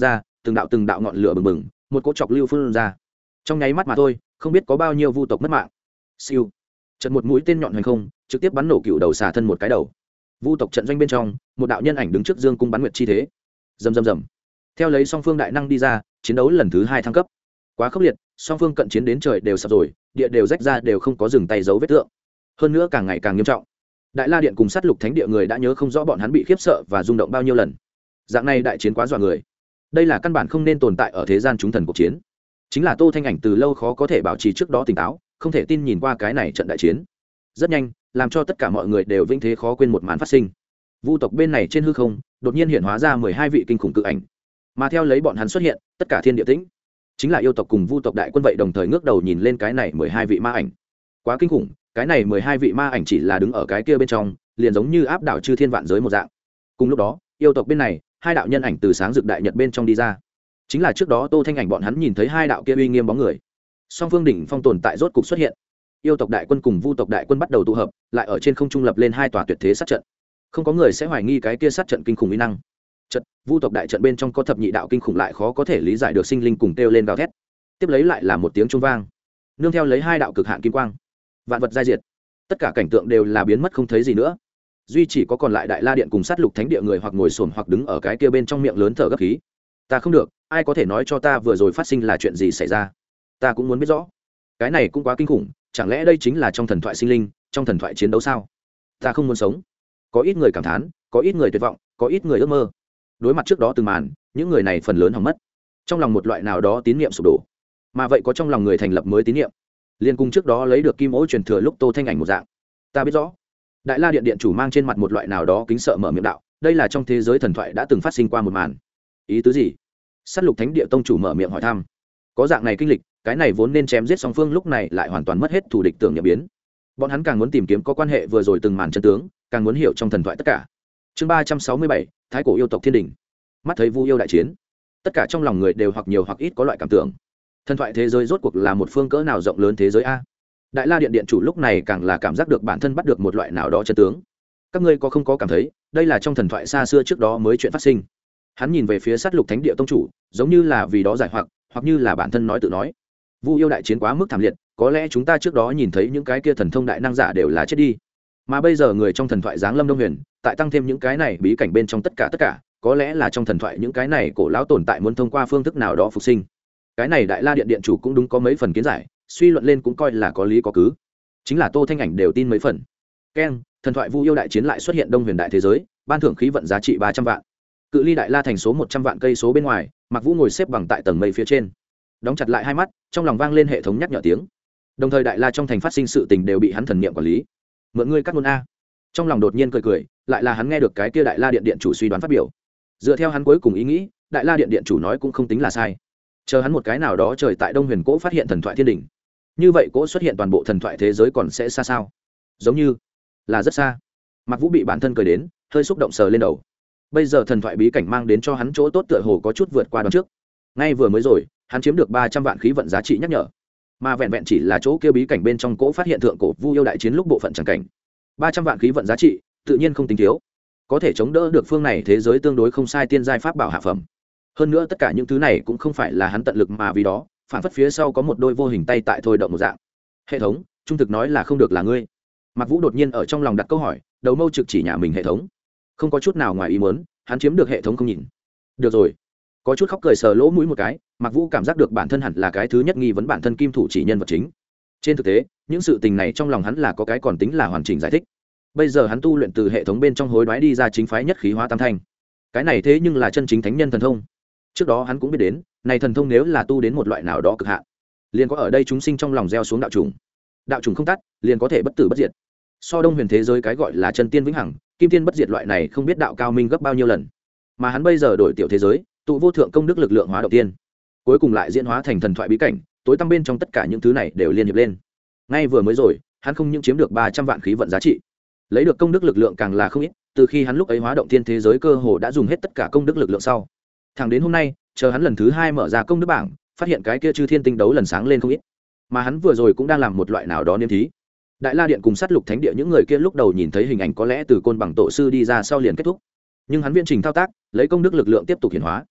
từng đạo ngọn lửa bừng bừng, một cỗ chọc lưu phun ra. Trong nháy mắt mà thôi, không biết có bao nhiêu vu tộc mất mạng. Siêu, chợt một mũi tên nhọn hoành không, trực tiếp bắn nổ cựu đầu xà thân một cái đầu. Vu tộc trận doanh bên trong, một đạo nhân ảnh đứng trước dương cung bắn nguyệt chi thế. Rầm rầm rầm. Theo lấy song phương đại năng đi ra, chiến đấu lần thứ 2 thăng cấp. Quá khốc liệt, song phương cận chiến đến trời đều sập rồi, địa đều rách ra đều không có dừng tay dấu vết tượng. Hơn nữa càng ngày càng nghiêm trọng. Đại La Điện cùng Sát Lục Thánh Địa người đã nhớ không rõ bọn hắn bị khiếp sợ và rung động bao nhiêu lần. Dạng này đại chiến quá dọa người. Đây là căn bản không nên tồn tại ở thế gian chúng thần cuộc chiến. Chính là Tô Thanh Ảnh từ lâu khó có thể bảo trì trước đó tỉnh táo, không thể tin nhìn qua cái này trận đại chiến. Rất nhanh, làm cho tất cả mọi người đều vĩnh thế khó quên một màn phát sinh. Vu tộc bên này trên hư không, đột nhiên hiện hóa ra 12 vị kinh khủng cự ảnh. Mà theo lấy bọn hắn xuất hiện, tất cả thiên địa tĩnh. Chính là yêu tộc cùng vu tộc đại quân vậy đồng thời ngước đầu nhìn lên cái này 12 vị ma ảnh. Quá kinh khủng, cái này 12 vị ma ảnh chỉ là đứng ở cái kia bên trong, liền giống như áp đảo chư thiên vạn giới một dạng. Cùng lúc đó, yêu tộc bên này, hai đạo nhân ảnh từ sáng rực đại nhật bên trong đi ra. Chính là trước đó Tô Thanh Ảnh bọn hắn nhìn thấy hai đạo kia uy nghiêm bóng người. Song phương đỉnh phong tồn tại rốt cục xuất hiện. Yêu tộc đại quân cùng vu tộc đại quân bắt đầu tụ hợp, lại ở trên không trung lập lên hai tòa tuyệt thế sát trận. Không có người sẽ hoài nghi cái kia sát trận kinh khủng uy năng. Trận, vu tộc đại trận bên trong có thập nhị đạo kinh khủng lại khó có thể lý giải được sinh linh cùng kêu lên gào thét. Tiếp lấy lại là một tiếng chuông vang, nương theo lấy hai đạo cực hạn kim quang. Vạn vật giai diệt, tất cả cảnh tượng đều là biến mất không thấy gì nữa. Duy chỉ có còn lại Đại La Điện cùng Sát Lục Thánh Địa người hoặc ngồi xổm hoặc đứng ở cái kia bên trong miệng lớn thở gấp khí. Ta không được, ai có thể nói cho ta vừa rồi phát sinh là chuyện gì xảy ra? Ta cũng muốn biết rõ. Cái này cũng quá kinh khủng, chẳng lẽ đây chính là trong thần thoại sinh linh, trong thần thoại chiến đấu sao? Ta không muốn sống. Có ít người cảm thán, có ít người tuyệt vọng, có ít người ước mơ. Đối mặt trước đó từng màn, những người này phần lớn hỏng mất. Trong lòng một loại nào đó tín niệm sụp đổ. Mà vậy có trong lòng người thành lập mới tín niệm. Liên cùng trước đó lấy được kim ố truyền thừa lúc Tô Thanh Ảnh một dạng. Ta biết rõ. Đại La Điện điện chủ mang trên mặt một loại nào đó kính sợ mở miệng đạo, đây là trong thế giới thần thoại đã từng phát sinh qua một màn. Ý tứ gì? Sát Lục Thánh Địa tông chủ mở miệng hỏi thăm. Có dạng này kinh lịch, cái này vốn nên chém giết song phương lúc này lại hoàn toàn mất hết thù địch tưởng nhậm biến. Bọn hắn càng muốn tìm kiếm có quan hệ vừa rồi từng màn chân tướng, càng muốn hiểu trong thần thoại tất cả. Chương 367, Thái cổ yêu tộc thiên đình. Mắt thấy Vu yêu đại chiến, tất cả trong lòng người đều hoặc nhiều hoặc ít có loại cảm tưởng. Thần thoại thế giới rốt cuộc là một phương cỡ nào rộng lớn thế giới a? Đại La Điện điện chủ lúc này càng là cảm giác được bản thân bắt được một loại nào đó chân tướng. Các ngươi có không có cảm thấy, đây là trong thần thoại xa xưa trước đó mới chuyện phát sinh? Hắn nhìn về phía Sát Lục Thánh Địa tông chủ, giống như là vì đó giải hoặc như là bản thân nói tự nói. Vu yêu đại chiến quá mức thảm liệt, có lẽ chúng ta trước đó nhìn thấy những cái kia thần thông đại năng giả đều là chết đi. Mà bây giờ người trong thần thoại giáng lâm Đông Huyền, tại tăng thêm những cái này bí cảnh bên trong tất cả, có lẽ là trong thần thoại những cái này cổ lão tồn tại muốn thông qua phương thức nào đó phục sinh. Cái này Đại La Điện điện chủ cũng đúng có mấy phần kiến giải, suy luận lên cũng coi là có lý có cứ. Chính là Tô Thanh Ảnh đều tin mấy phần. Keng, thần thoại Vu yêu đại chiến lại xuất hiện Đông Huyền đại thế giới, ban thưởng khí vận giá trị 300 vạn. Cự ly Đại La thành số 100 vạn cây số bên ngoài, Mạc Vũ ngồi xếp bằng tại tầng mây phía trên, đóng chặt lại hai mắt, trong lòng vang lên hệ thống nhắc nhở tiếng. Đồng thời Đại La trong thành phát sinh sự tình đều bị hắn thần niệm quản lý. Mượn ngươi cắt ngôn a. Trong lòng đột nhiên cười, lại là hắn nghe được cái kia Đại La Điện điện chủ suy đoán phát biểu. Dựa theo hắn cuối cùng ý nghĩ, Đại La Điện điện chủ nói cũng không tính là sai. Chờ hắn một cái nào đó trời tại Đông Huyền Cỗ phát hiện thần thoại thiên đỉnh, như vậy Cỗ xuất hiện toàn bộ thần thoại thế giới còn sẽ xa sao? Giống như là rất xa. Mạc Vũ bị bản thân cười đến, hơi xúc động sờ lên đầu. Bây giờ thần thoại bí cảnh mang đến cho hắn chỗ tốt tựa hồ có chút vượt qua đoán trước. Ngay vừa mới rồi, hắn chiếm được 300 vạn khí vận giá trị nhắc nhở, mà vẹn vẹn chỉ là chỗ kia bí cảnh bên trong Cỗ phát hiện thượng cổ Vu yêu đại chiến lúc bộ phận chẳng cảnh. 300 vạn khí vận giá trị, tự nhiên không tính thiếu, có thể chống đỡ được phương này thế giới tương đối không sai tiên giai pháp bảo hạ phẩm. Hơn nữa tất cả những thứ này cũng không phải là hắn tận lực mà vì đó, phản phất phía sau có một đôi vô hình tay tại thôi động một dạng. Hệ thống, trung thực nói là không được là ngươi. Mạc Vũ đột nhiên ở trong lòng đặt câu hỏi, đầu mâu trực chỉ nhà mình hệ thống. Không có chút nào ngoài ý muốn, hắn chiếm được hệ thống không nhìn. Được rồi. Có chút khóc cười sờ lỗ mũi một cái, Mạc Vũ cảm giác được bản thân hẳn là cái thứ nhất nghi vấn bản thân kim thủ chỉ nhân vật chính. Trên thực tế, những sự tình này trong lòng hắn là có cái còn tính là hoàn chỉnh giải thích. Bây giờ hắn tu luyện từ hệ thống bên trong hối đoái đi ra chính phái nhất khí hóa tam thanh. Cái này thế nhưng là chân chính thánh nhân thần thông. Trước đó hắn cũng biết đến, này thần thông nếu là tu đến một loại nào đó cực hạn, liền có ở đây chúng sinh trong lòng gieo xuống đạo trùng. Đạo trùng không tắt, liền có thể bất tử bất diệt. So Đông Huyền thế giới cái gọi là chân tiên vĩnh hằng, kim tiên bất diệt loại này không biết đạo cao minh gấp bao nhiêu lần. Mà hắn bây giờ đổi tiểu thế giới, tụ vô thượng công đức lực lượng hóa đầu tiên, cuối cùng lại diễn hóa thành thần thoại bí cảnh, tối tăm bên trong tất cả những thứ này đều liên hiệp lên. Ngay vừa mới rồi, hắn không những chiếm được 300 vạn khí vận giá trị, lấy được công đức lực lượng càng là không ít, từ khi hắn lúc ấy hóa động thiên thế giới cơ hồ đã dùng hết tất cả công đức lực lượng sau. Thẳng đến hôm nay, chờ hắn lần thứ 2 mở ra công đức bảng, phát hiện cái kia chư thiên tinh đấu lần sáng lên không ít. Mà hắn vừa rồi cũng đang làm một loại nào đó niêm thí. Đại La Điện cùng Sát Lục Thánh Địa những người kia lúc đầu nhìn thấy hình ảnh có lẽ từ côn bằng tổ sư đi ra sau liền kết thúc. Nhưng hắn viên trình thao tác, lấy công đức lực lượng tiếp tục hiển hóa.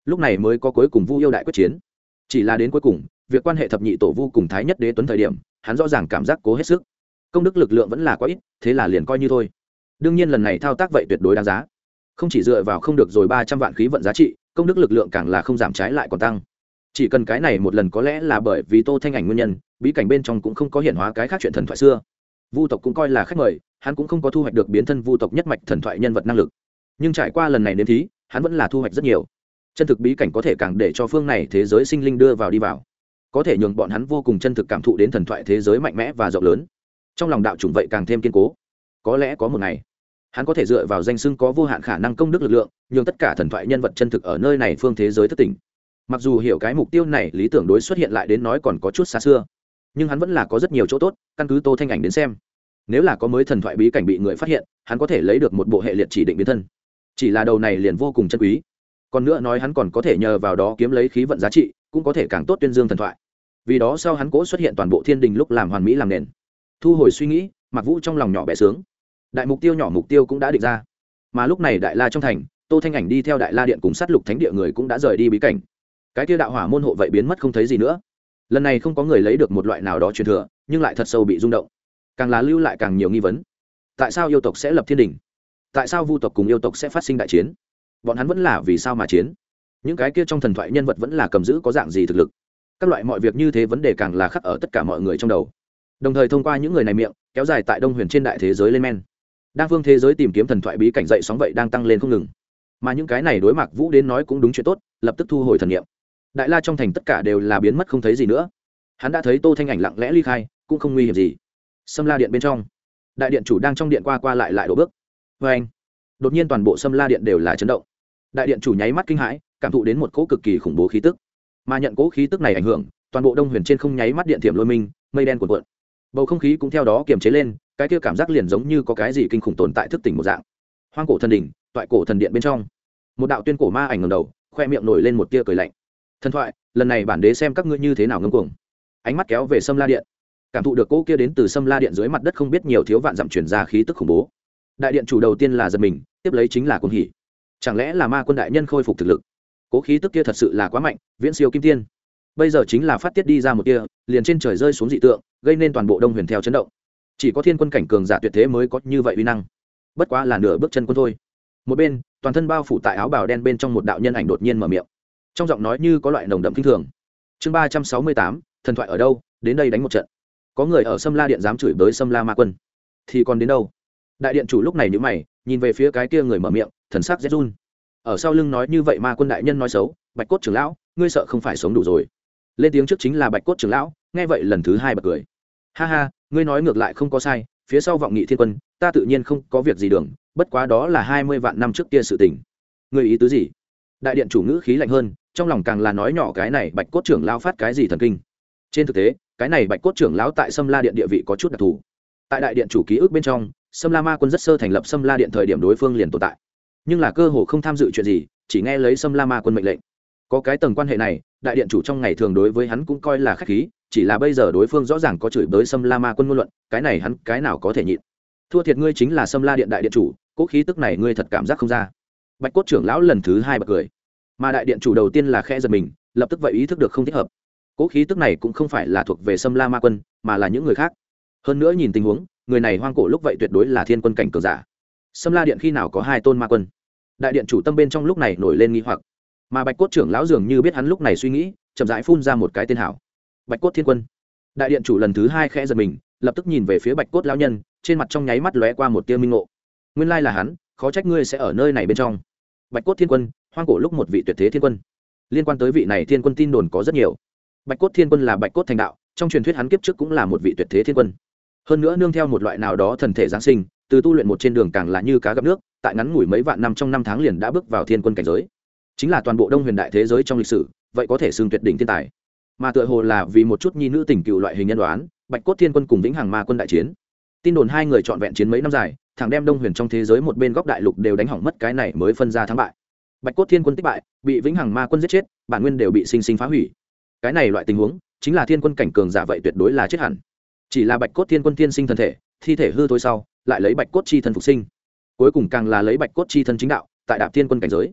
lúc này mới có cuối cùng Vu yêu đại quyết chiến. Chỉ là đến cuối cùng, việc quan hệ thập nhị tổ Vu cùng Thái Nhất Đế Tuấn thời điểm, hắn rõ ràng cảm giác cố hết sức, công đức lực lượng vẫn là quá ít, thế là liền coi như thôi. Đương nhiên lần này thao tác vậy tuyệt đối đáng giá, không chỉ dựa vào không được rồi 300 vạn khí vận giá trị, công đức lực lượng càng là không giảm trái lại còn tăng. Chỉ cần cái này một lần, có lẽ là bởi vì Tô Thanh Ảnh nguyên nhân, bí cảnh bên trong cũng không có hiện hóa cái khác chuyện thần thoại xưa. Vu tộc cũng coi là khách mời, hắn cũng không có thu hoạch được biến thân Vu tộc nhất mạch thần thoại nhân vật năng lực, nhưng trải qua lần này nếm thí, hắn vẫn là thu hoạch rất nhiều. Chân thực bí cảnh có thể càng để cho phương này thế giới sinh linh đưa vào đi vào, có thể nhường bọn hắn vô cùng chân thực cảm thụ đến thần thoại thế giới mạnh mẽ và rộng lớn. Trong lòng đạo chủng vậy càng thêm kiên cố. Có lẽ có một ngày, hắn có thể dựa vào danh xưng có vô hạn khả năng công đức lực lượng, nhường tất cả thần thoại nhân vật chân thực ở nơi này phương thế giới thức tỉnh. Mặc dù hiểu cái mục tiêu này lý tưởng đối xuất hiện lại đến nói còn có chút xa xưa, nhưng hắn vẫn là có rất nhiều chỗ tốt. Căn cứ Tô Thanh Ảnh đến xem, nếu là có mới thần thoại bí cảnh bị người phát hiện, hắn có thể lấy được một bộ hệ liệt chỉ định biến thân. Chỉ là đầu này liền vô cùng chân quý. Còn nữa nói hắn còn có thể nhờ vào đó kiếm lấy khí vận giá trị, cũng có thể càng tốt tuyên dương thần thoại. Vì đó sau hắn cố xuất hiện toàn bộ thiên đình lúc làm hoàn mỹ làm nền. Thu hồi suy nghĩ, Mạc Vũ trong lòng nhỏ bé sướng. Đại mục tiêu nhỏ mục tiêu cũng đã định ra. Mà lúc này Đại La trong thành, Tô Thanh Ảnh đi theo Đại La điện cùng sát lục thánh địa người cũng đã rời đi bí cảnh. Cái kia đạo hỏa môn hộ vậy biến mất không thấy gì nữa. Lần này không có người lấy được một loại nào đó truyền thừa, nhưng lại thật sâu bị rung động. Càng là lưu lại càng nhiều nghi vấn. Tại sao yêu tộc sẽ lập thiên đình? Tại sao Vu tộc cùng yêu tộc sẽ phát sinh đại chiến? Bọn hắn vẫn là vì sao mà chiến? Những cái kia trong thần thoại nhân vật vẫn là cầm giữ có dạng gì thực lực? Các loại mọi việc như thế vấn đề càng là khắc ở tất cả mọi người trong đầu. Đồng thời thông qua những người này miệng, kéo dài tại Đông Huyền trên đại thế giới lên men. Đa phương thế giới tìm kiếm thần thoại bí cảnh dậy sóng vậy đang tăng lên không ngừng. Mà những cái này đối Mạc Vũ đến nói cũng đúng chuyện tốt, lập tức thu hồi thần niệm. Đại La trong thành tất cả đều là biến mất không thấy gì nữa. Hắn đã thấy Tô Thanh Ảnh lặng lẽ ly khai, cũng không nguy hiểm gì. Sâm La điện bên trong, đại điện chủ đang trong điện qua qua lại lại đổ bước. Và anh, đột nhiên toàn bộ Sâm La điện đều là chấn động. Đại điện chủ nháy mắt kinh hãi, cảm thụ đến một cỗ cực kỳ khủng bố khí tức. Mà nhận cỗ khí tức này ảnh hưởng, toàn bộ Đông Huyền trên không nháy mắt điện thiểm lôi minh, mây đen cuộn cuộn. Bầu không khí cũng theo đó kiềm chế lên, cái kia cảm giác liền giống như có cái gì kinh khủng tồn tại thức tỉnh một dạng. Hoang cổ thần đỉnh, toại cổ thần điện bên trong, một đạo tuyên cổ ma ảnh ngẩng đầu, khoe miệng nổi lên một tia cười lạnh. Thần thoại, lần này bản đế xem các ngươi như thế nào ngông cuồng. Ánh mắt kéo về Sâm La điện, cảm thụ được cỗ kia đến từ Sâm La điện dưới mặt đất không biết nhiều thiếu vạn dặm truyền ra khí tức khủng bố. Đại điện chủ đầu tiên là giật mình, tiếp lấy chính là cuồng hỉ. Chẳng lẽ là ma quân đại nhân khôi phục thực lực? Cỗ khí tức kia thật sự là quá mạnh, viễn siêu kim tiên. Bây giờ chính là phát tiết đi ra một tia, liền trên trời rơi xuống dị tượng, gây nên toàn bộ Đông Huyền theo chấn động. Chỉ có thiên quân cảnh cường giả tuyệt thế mới có như vậy uy năng. Bất quá là nửa bước chân quân thôi. Một bên, toàn thân bao phủ tại áo bào đen bên trong một đạo nhân ảnh đột nhiên mở miệng, trong giọng nói như có loại nồng đậm kinh thường. Chương 368, thần thoại ở đâu, đến đây đánh một trận. Có người ở Sâm La điện dám chửi bới Sâm La ma quân, thì còn đến đâu? Đại điện chủ lúc này nhíu mày, nhìn về phía cái kia người mở miệng, thần sắc rét run. Ở sau lưng nói như vậy ma quân đại nhân nói xấu, Bạch Cốt trưởng lão, ngươi sợ không phải sống đủ rồi. Lên tiếng trước chính là Bạch Cốt trưởng lão, nghe vậy lần thứ hai bật cười. Ha ha, ngươi nói ngược lại không có sai, phía sau vọng nghị thiên quân, ta tự nhiên không có việc gì đường, bất quá đó là 20 vạn năm trước kia sự tình. Ngươi ý tứ gì? Đại điện chủ ngữ khí lạnh hơn, trong lòng càng là nói nhỏ cái này Bạch Cốt trưởng lão phát cái gì thần kinh. Trên thực tế, cái này Bạch Cốt trưởng lão tại Sâm La điện địa vị có chút đặc thù. Tại đại điện chủ ký ức bên trong, Sâm La ma quân rất sơ thành lập Sâm La điện thời điểm đối phương liền tồn tại, nhưng là cơ hồ không tham dự chuyện gì, chỉ nghe lấy Sâm La ma quân mệnh lệnh. Có cái tầng quan hệ này, đại điện chủ trong ngày thường đối với hắn cũng coi là khách khí, chỉ là bây giờ đối phương rõ ràng có chửi bới Sâm La ma quân ngôn luận, cái này hắn cái nào có thể nhịn. Thua thiệt ngươi chính là Sâm La điện đại điện chủ, cố khí tức này ngươi thật cảm giác không ra. Bạch Cốt trưởng lão lần thứ hai bật cười, mà đại điện chủ đầu tiên là khẽ giật mình, lập tức vậy ý thức được không thích hợp. Cố khí tức này cũng không phải là thuộc về Sâm La ma quân, mà là những người khác. Hơn nữa nhìn tình huống, người này hoang cổ lúc vậy tuyệt đối là thiên quân cảnh cường giả. Sâm La điện khi nào có hai tôn ma quân? Đại điện chủ tâm bên trong lúc này nổi lên nghi hoặc, mà Bạch Cốt trưởng lão dường như biết hắn lúc này suy nghĩ, chậm rãi phun ra một cái tên hảo: Bạch Cốt thiên quân. Đại điện chủ lần thứ hai khẽ giật mình, lập tức nhìn về phía Bạch Cốt lão nhân, trên mặt trong nháy mắt lóe qua một tia minh ngộ. Nguyên lai là hắn, khó trách ngươi sẽ ở nơi này bên trong. Bạch Cốt thiên quân, hoang cổ lúc một vị tuyệt thế thiên quân. Liên quan tới vị này thiên quân tin đồn có rất nhiều. Bạch Cốt thiên quân là Bạch Cốt thành đạo, trong truyền thuyết hắn kiếp trước cũng là một vị tuyệt thế thiên quân. Hơn nữa nương theo một loại nào đó thần thể giáng sinh, từ tu luyện một trên đường càng là như cá gặp nước, tại ngắn ngủi mấy vạn năm trong năm tháng liền đã bước vào thiên quân cảnh giới. Chính là toàn bộ Đông Huyền đại thế giới trong lịch sử, vậy có thể xưng tuyệt đỉnh thiên tài. Mà tựa hồ là vì một chút nhi nữ tình cựu loại hình nhân đoán, Bạch Cốt thiên quân cùng Vĩnh Hằng ma quân đại chiến. Tin đồn hai người trọn vẹn chiến mấy năm dài, thẳng đem Đông Huyền trong thế giới một bên góc đại lục đều đánh hỏng mất, cái này mới phân ra thắng bại. Bạch Cốt thiên quân thất bại, bị Vĩnh Hằng ma quân giết chết, bản nguyên đều bị sinh sinh phá hủy. Cái này loại tình huống, chính là thiên quân cảnh cường giả vậy tuyệt đối là chết hẳn. Chỉ là Bạch Cốt thiên quân thiên sinh thân thể, thi thể hư thôi sau, lại lấy Bạch Cốt chi thân phục sinh. Cuối cùng càng là lấy Bạch Cốt chi thân chính đạo, tại đạp thiên quân cảnh giới.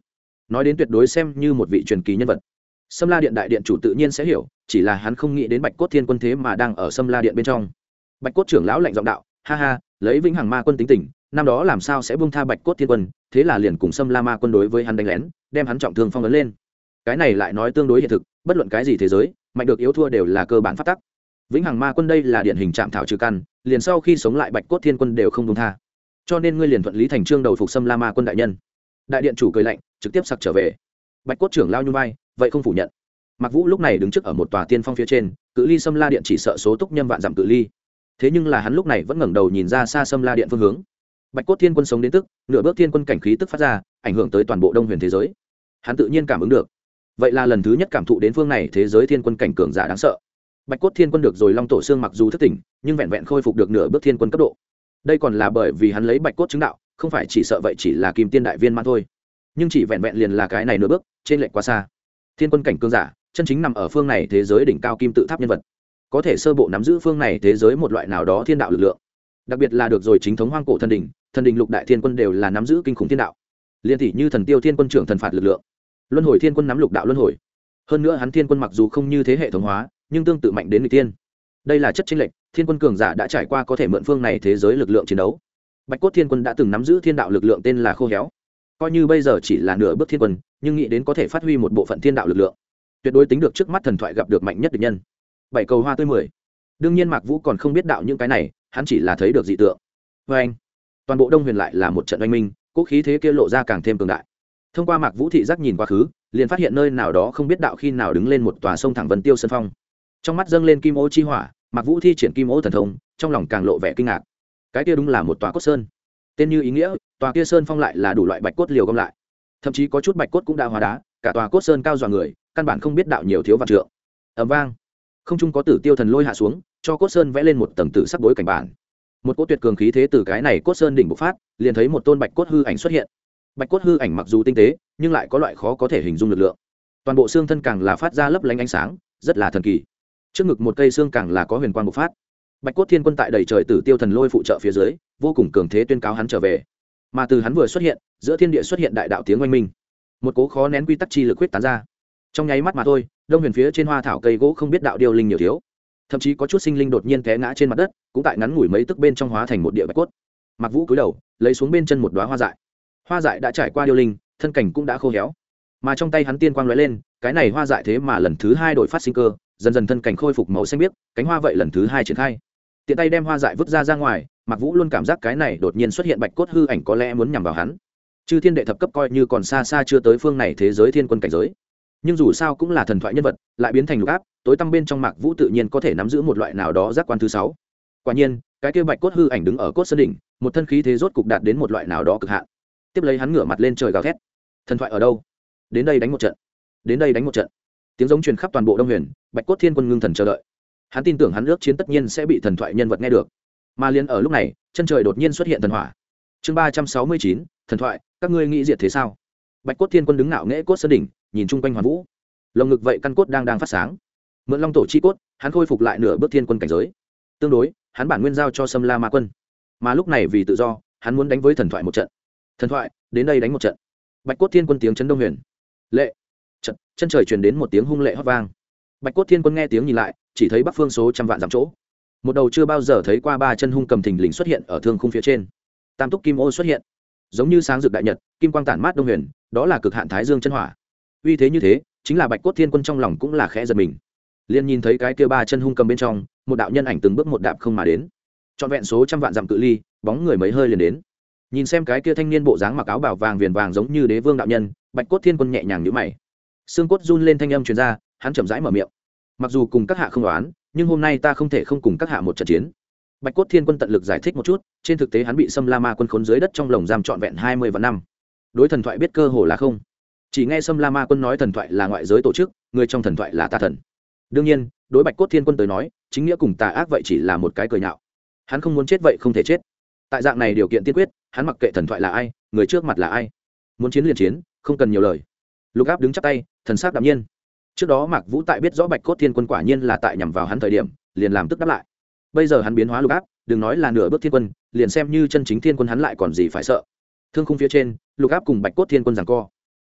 nói đến tuyệt đối xem như một vị truyền kỳ nhân vật. Sâm La Điện đại điện chủ tự nhiên sẽ hiểu, chỉ là hắn không nghĩ đến Bạch Cốt Thiên Quân thế mà đang ở Sâm La Điện bên trong. Bạch Cốt trưởng lão lạnh giọng đạo, ha ha, lấy Vĩnh Hằng Ma Quân tính tình, năm đó làm sao sẽ buông tha Bạch Cốt Thiên Quân, thế là liền cùng Sâm La Ma Quân đối với hắn đánh lén, đem hắn trọng thương phong ấn lên. Cái này lại nói tương đối hiện thực, bất luận cái gì thế giới, mạnh được yếu thua đều là cơ bản pháp tắc. Vĩnh Hằng Ma Quân đây là điển hình chạm thảo trừ căn, liền sau khi sống lại Bạch Cốt Thiên Quân đều không buông tha. Cho nên ngươi liền thuận lý thành trương đầu phục Sâm La Ma Quân đại nhân. Đại điện chủ cười lạnh, trực tiếp sặc trở về. Bạch Cốt trưởng lao nhún vai, vậy không phủ nhận. Mạc Vũ lúc này đứng trước ở một tòa tiên phong phía trên, cự ly Sâm La Điện chỉ sợ số túc nhâm vạn dặm cự ly. Thế nhưng là hắn lúc này vẫn ngẩng đầu nhìn ra xa Sâm La Điện phương hướng. Bạch Cốt Thiên Quân sống đến tức, nửa bước thiên quân cảnh khí tức phát ra, ảnh hưởng tới toàn bộ Đông Huyền thế giới. Hắn tự nhiên cảm ứng được. Vậy là lần thứ nhất cảm thụ đến phương này thế giới thiên quân cảnh cường giả đáng sợ. Bạch Cốt Thiên Quân được rồi Long Tổ Xương mặc dù thức tỉnh, nhưng vẹn vẹn khôi phục được nửa bước thiên quân cấp độ. Đây còn là bởi vì hắn lấy Bạch Cốt chứng đạo, không phải chỉ sợ vậy chỉ là Kim Tiên đại viên mãn thôi. Nhưng chỉ vẹn vẹn liền là cái này nửa bước, trên lệch quá xa. Thiên quân cảnh cường giả, chân chính nằm ở phương này thế giới đỉnh cao kim tự tháp nhân vật, có thể sơ bộ nắm giữ phương này thế giới một loại nào đó thiên đạo lực lượng. Đặc biệt là được rồi chính thống hoang cổ thần đình lục đại thiên quân đều là nắm giữ kinh khủng thiên đạo. Liên tỷ như thần tiêu thiên quân trưởng thần phạt lực lượng, luân hồi thiên quân nắm lục đạo luân hồi. Hơn nữa hắn thiên quân mặc dù không như thế hệ thống hóa, nhưng tương tự mạnh đến người tiên. Đây là chất chênh lệch, thiên quân cường giả đã trải qua có thể mượn phương này thế giới lực lượng chiến đấu. Bạch Cốt Thiên Quân đã từng nắm giữ thiên đạo lực lượng tên là khô héo. Coi như bây giờ chỉ là nửa bước thiên quân, nhưng nghĩ đến có thể phát huy một bộ phận thiên đạo lực lượng, tuyệt đối tính được trước mắt thần thoại gặp được mạnh nhất địch nhân. Bảy cầu hoa tươi 10. Đương nhiên Mạc Vũ còn không biết đạo những cái này, hắn chỉ là thấy được dị tượng. Và anh, toàn bộ Đông Huyền lại là một trận oanh minh, cố khí thế kia lộ ra càng thêm cường đại. Thông qua Mạc Vũ thị giác nhìn quá khứ, liền phát hiện nơi nào đó không biết đạo khi nào đứng lên một tòa sông thẳng Vân Tiêu Sơn Phong. Trong mắt dâng lên kim ô chi hỏa, Mạc Vũ thi triển kim ô thần thông, trong lòng càng lộ vẻ kinh ngạc. Cái kia đúng là một tòa cốt sơn. Tên như ý nghĩa, tòa kia sơn phong lại là đủ loại bạch cốt liều gom lại. Thậm chí có chút bạch cốt cũng đã hóa đá, cả tòa cốt sơn cao dọa người, căn bản không biết đạo nhiều thiếu vạn trượng. Ầm vang, không trung có tử tiêu thần lôi hạ xuống, cho cốt sơn vẽ lên một tầng tử sắc bối cảnh bản. Một cỗ tuyệt cường khí thế từ cái này cốt sơn đỉnh bộc phát, liền thấy một tôn bạch cốt hư ảnh xuất hiện. Bạch cốt hư ảnh mặc dù tinh tế, nhưng lại có loại khó có thể hình dung lực lượng. Toàn bộ xương thân càng là phát ra lấp lánh ánh sáng, rất là thần kỳ. Trước ngực một cây xương càng là có huyền quang bộc phát. Bạch Cốt Thiên Quân tại đầy trời tử tiêu thần lôi phụ trợ phía dưới, vô cùng cường thế tuyên cáo hắn trở về. Mà từ hắn vừa xuất hiện, giữa thiên địa xuất hiện đại đạo tiếng oanh minh. Một cố khó nén quy tắc chi lực huyết tán ra. Trong nháy mắt mà thôi, Đông Huyền phía trên hoa thảo cây gỗ không biết đạo điều linh nhiều thiếu. Thậm chí có chút sinh linh đột nhiên té ngã trên mặt đất, cũng tại ngắn ngủi mấy tức bên trong hóa thành một địa bạch cốt. Mạc Vũ cúi đầu, lấy xuống bên chân một đóa hoa dại. Hoa dại đã trải qua điều linh, thân cảnh cũng đã khô héo. Mà trong tay hắn tiên quang lóe lên, cái này hoa dại thế mà lần thứ hai đổi phát sinh cơ, dần dần thân cảnh khôi phục màu xanh biếc, cánh hoa vậy lần thứ hai triển khai. Tiện tay đem hoa dại vứt ra ngoài, Mạc Vũ luôn cảm giác cái này đột nhiên xuất hiện bạch cốt hư ảnh có lẽ muốn nhằm vào hắn. Chư thiên đệ thập cấp coi như còn xa xa chưa tới phương này thế giới thiên quân cảnh giới, nhưng dù sao cũng là thần thoại nhân vật, lại biến thành lục áp, tối tăm bên trong Mạc Vũ tự nhiên có thể nắm giữ một loại nào đó giác quan thứ 6. Quả nhiên, cái kia bạch cốt hư ảnh đứng ở cốt sơn đỉnh, một thân khí thế rốt cục đạt đến một loại nào đó cực hạn. Tiếp lấy hắn ngửa mặt lên trời gào thét. Thần thoại ở đâu? Đến đây đánh một trận. Đến đây đánh một trận. Tiếng giống truyền khắp toàn bộ Đông Huyền, Bạch Cốt Thiên Quân ngưng thần chờ đợi. Hắn tin tưởng hắn ước chiến tất nhiên sẽ bị thần thoại nhân vật nghe được. Mà liền ở lúc này, chân trời đột nhiên xuất hiện thần hỏa. Chương 369, thần thoại, các ngươi nghĩ diệt thế sao? Bạch Cốt Thiên Quân đứng ngạo nghễ cốt sơn đỉnh, nhìn chung quanh hoàn vũ. Lồng ngực vậy căn cốt đang phát sáng. Mượn Long Tổ chi cốt, hắn khôi phục lại nửa bước thiên quân cảnh giới. Tương đối, hắn bản nguyên giao cho Sâm La Ma Quân. Mà lúc này vì tự do, hắn muốn đánh với thần thoại một trận. Thần thoại, đến đây đánh một trận. Bạch Cốt Thiên Quân tiếng chấn Đông Huyền. Lệ. Trận, chân trời truyền đến một tiếng hung lệ hót vang. Bạch Cốt Thiên Quân nghe tiếng nhìn lại, chỉ thấy bắc phương số trăm vạn dặm chỗ, một đầu chưa bao giờ thấy qua ba chân hung cầm thình lình xuất hiện ở thương khung phía trên. Tam túc kim ô xuất hiện, giống như sáng rực đại nhật, kim quang tản mát Đông Huyền, đó là cực hạn thái dương chân hỏa. Uy thế như thế, chính là Bạch Cốt Thiên Quân trong lòng cũng là khẽ giật mình. Liên nhìn thấy cái kia ba chân hung cầm bên trong, một đạo nhân ảnh từng bước một đạp không mà đến. Trọn vẹn số trăm vạn dặm cự ly, bóng người mấy hơi liền đến. Nhìn xem cái kia thanh niên bộ dáng mặc áo bào vàng viền vàng giống như đế vương đạo nhân, Bạch Cốt Thiên Quân nhẹ nhàng nhíu mày. Xương cốt run lên thanh âm truyền ra, hắn chậm rãi mở miệng. Mặc dù cùng các hạ không đoán, nhưng hôm nay ta không thể không cùng các hạ một trận chiến. Bạch Cốt Thiên Quân tận lực giải thích một chút, trên thực tế hắn bị Sâm La Ma Quân khốn dưới đất trong lồng giam trọn vẹn 20 vạn năm. Đối thần thoại biết cơ hồ là không. Chỉ nghe Sâm La Ma Quân nói thần thoại là ngoại giới tổ chức, người trong thần thoại là tà thần. Đương nhiên, đối Bạch Cốt Thiên Quân tới nói, chính nghĩa cùng tà ác vậy chỉ là một cái cười nhạo. Hắn không muốn chết vậy không thể chết. Tại dạng này điều kiện tiên quyết, hắn mặc kệ thần thoại là ai, người trước mặt là ai, muốn chiến liền chiến, không cần nhiều lời. Lục Áp đứng chắp tay, thần sắc đạm nhiên. Trước đó Mạc Vũ tại biết rõ Bạch Cốt Thiên Quân quả nhiên là tại nhằm vào hắn thời điểm, liền làm tức đáp lại. Bây giờ hắn biến hóa Lục Áp, đừng nói là nửa bước thiên quân, liền xem như chân chính thiên quân hắn lại còn gì phải sợ. Thương khung phía trên, Lục Áp cùng Bạch Cốt Thiên Quân giằng co.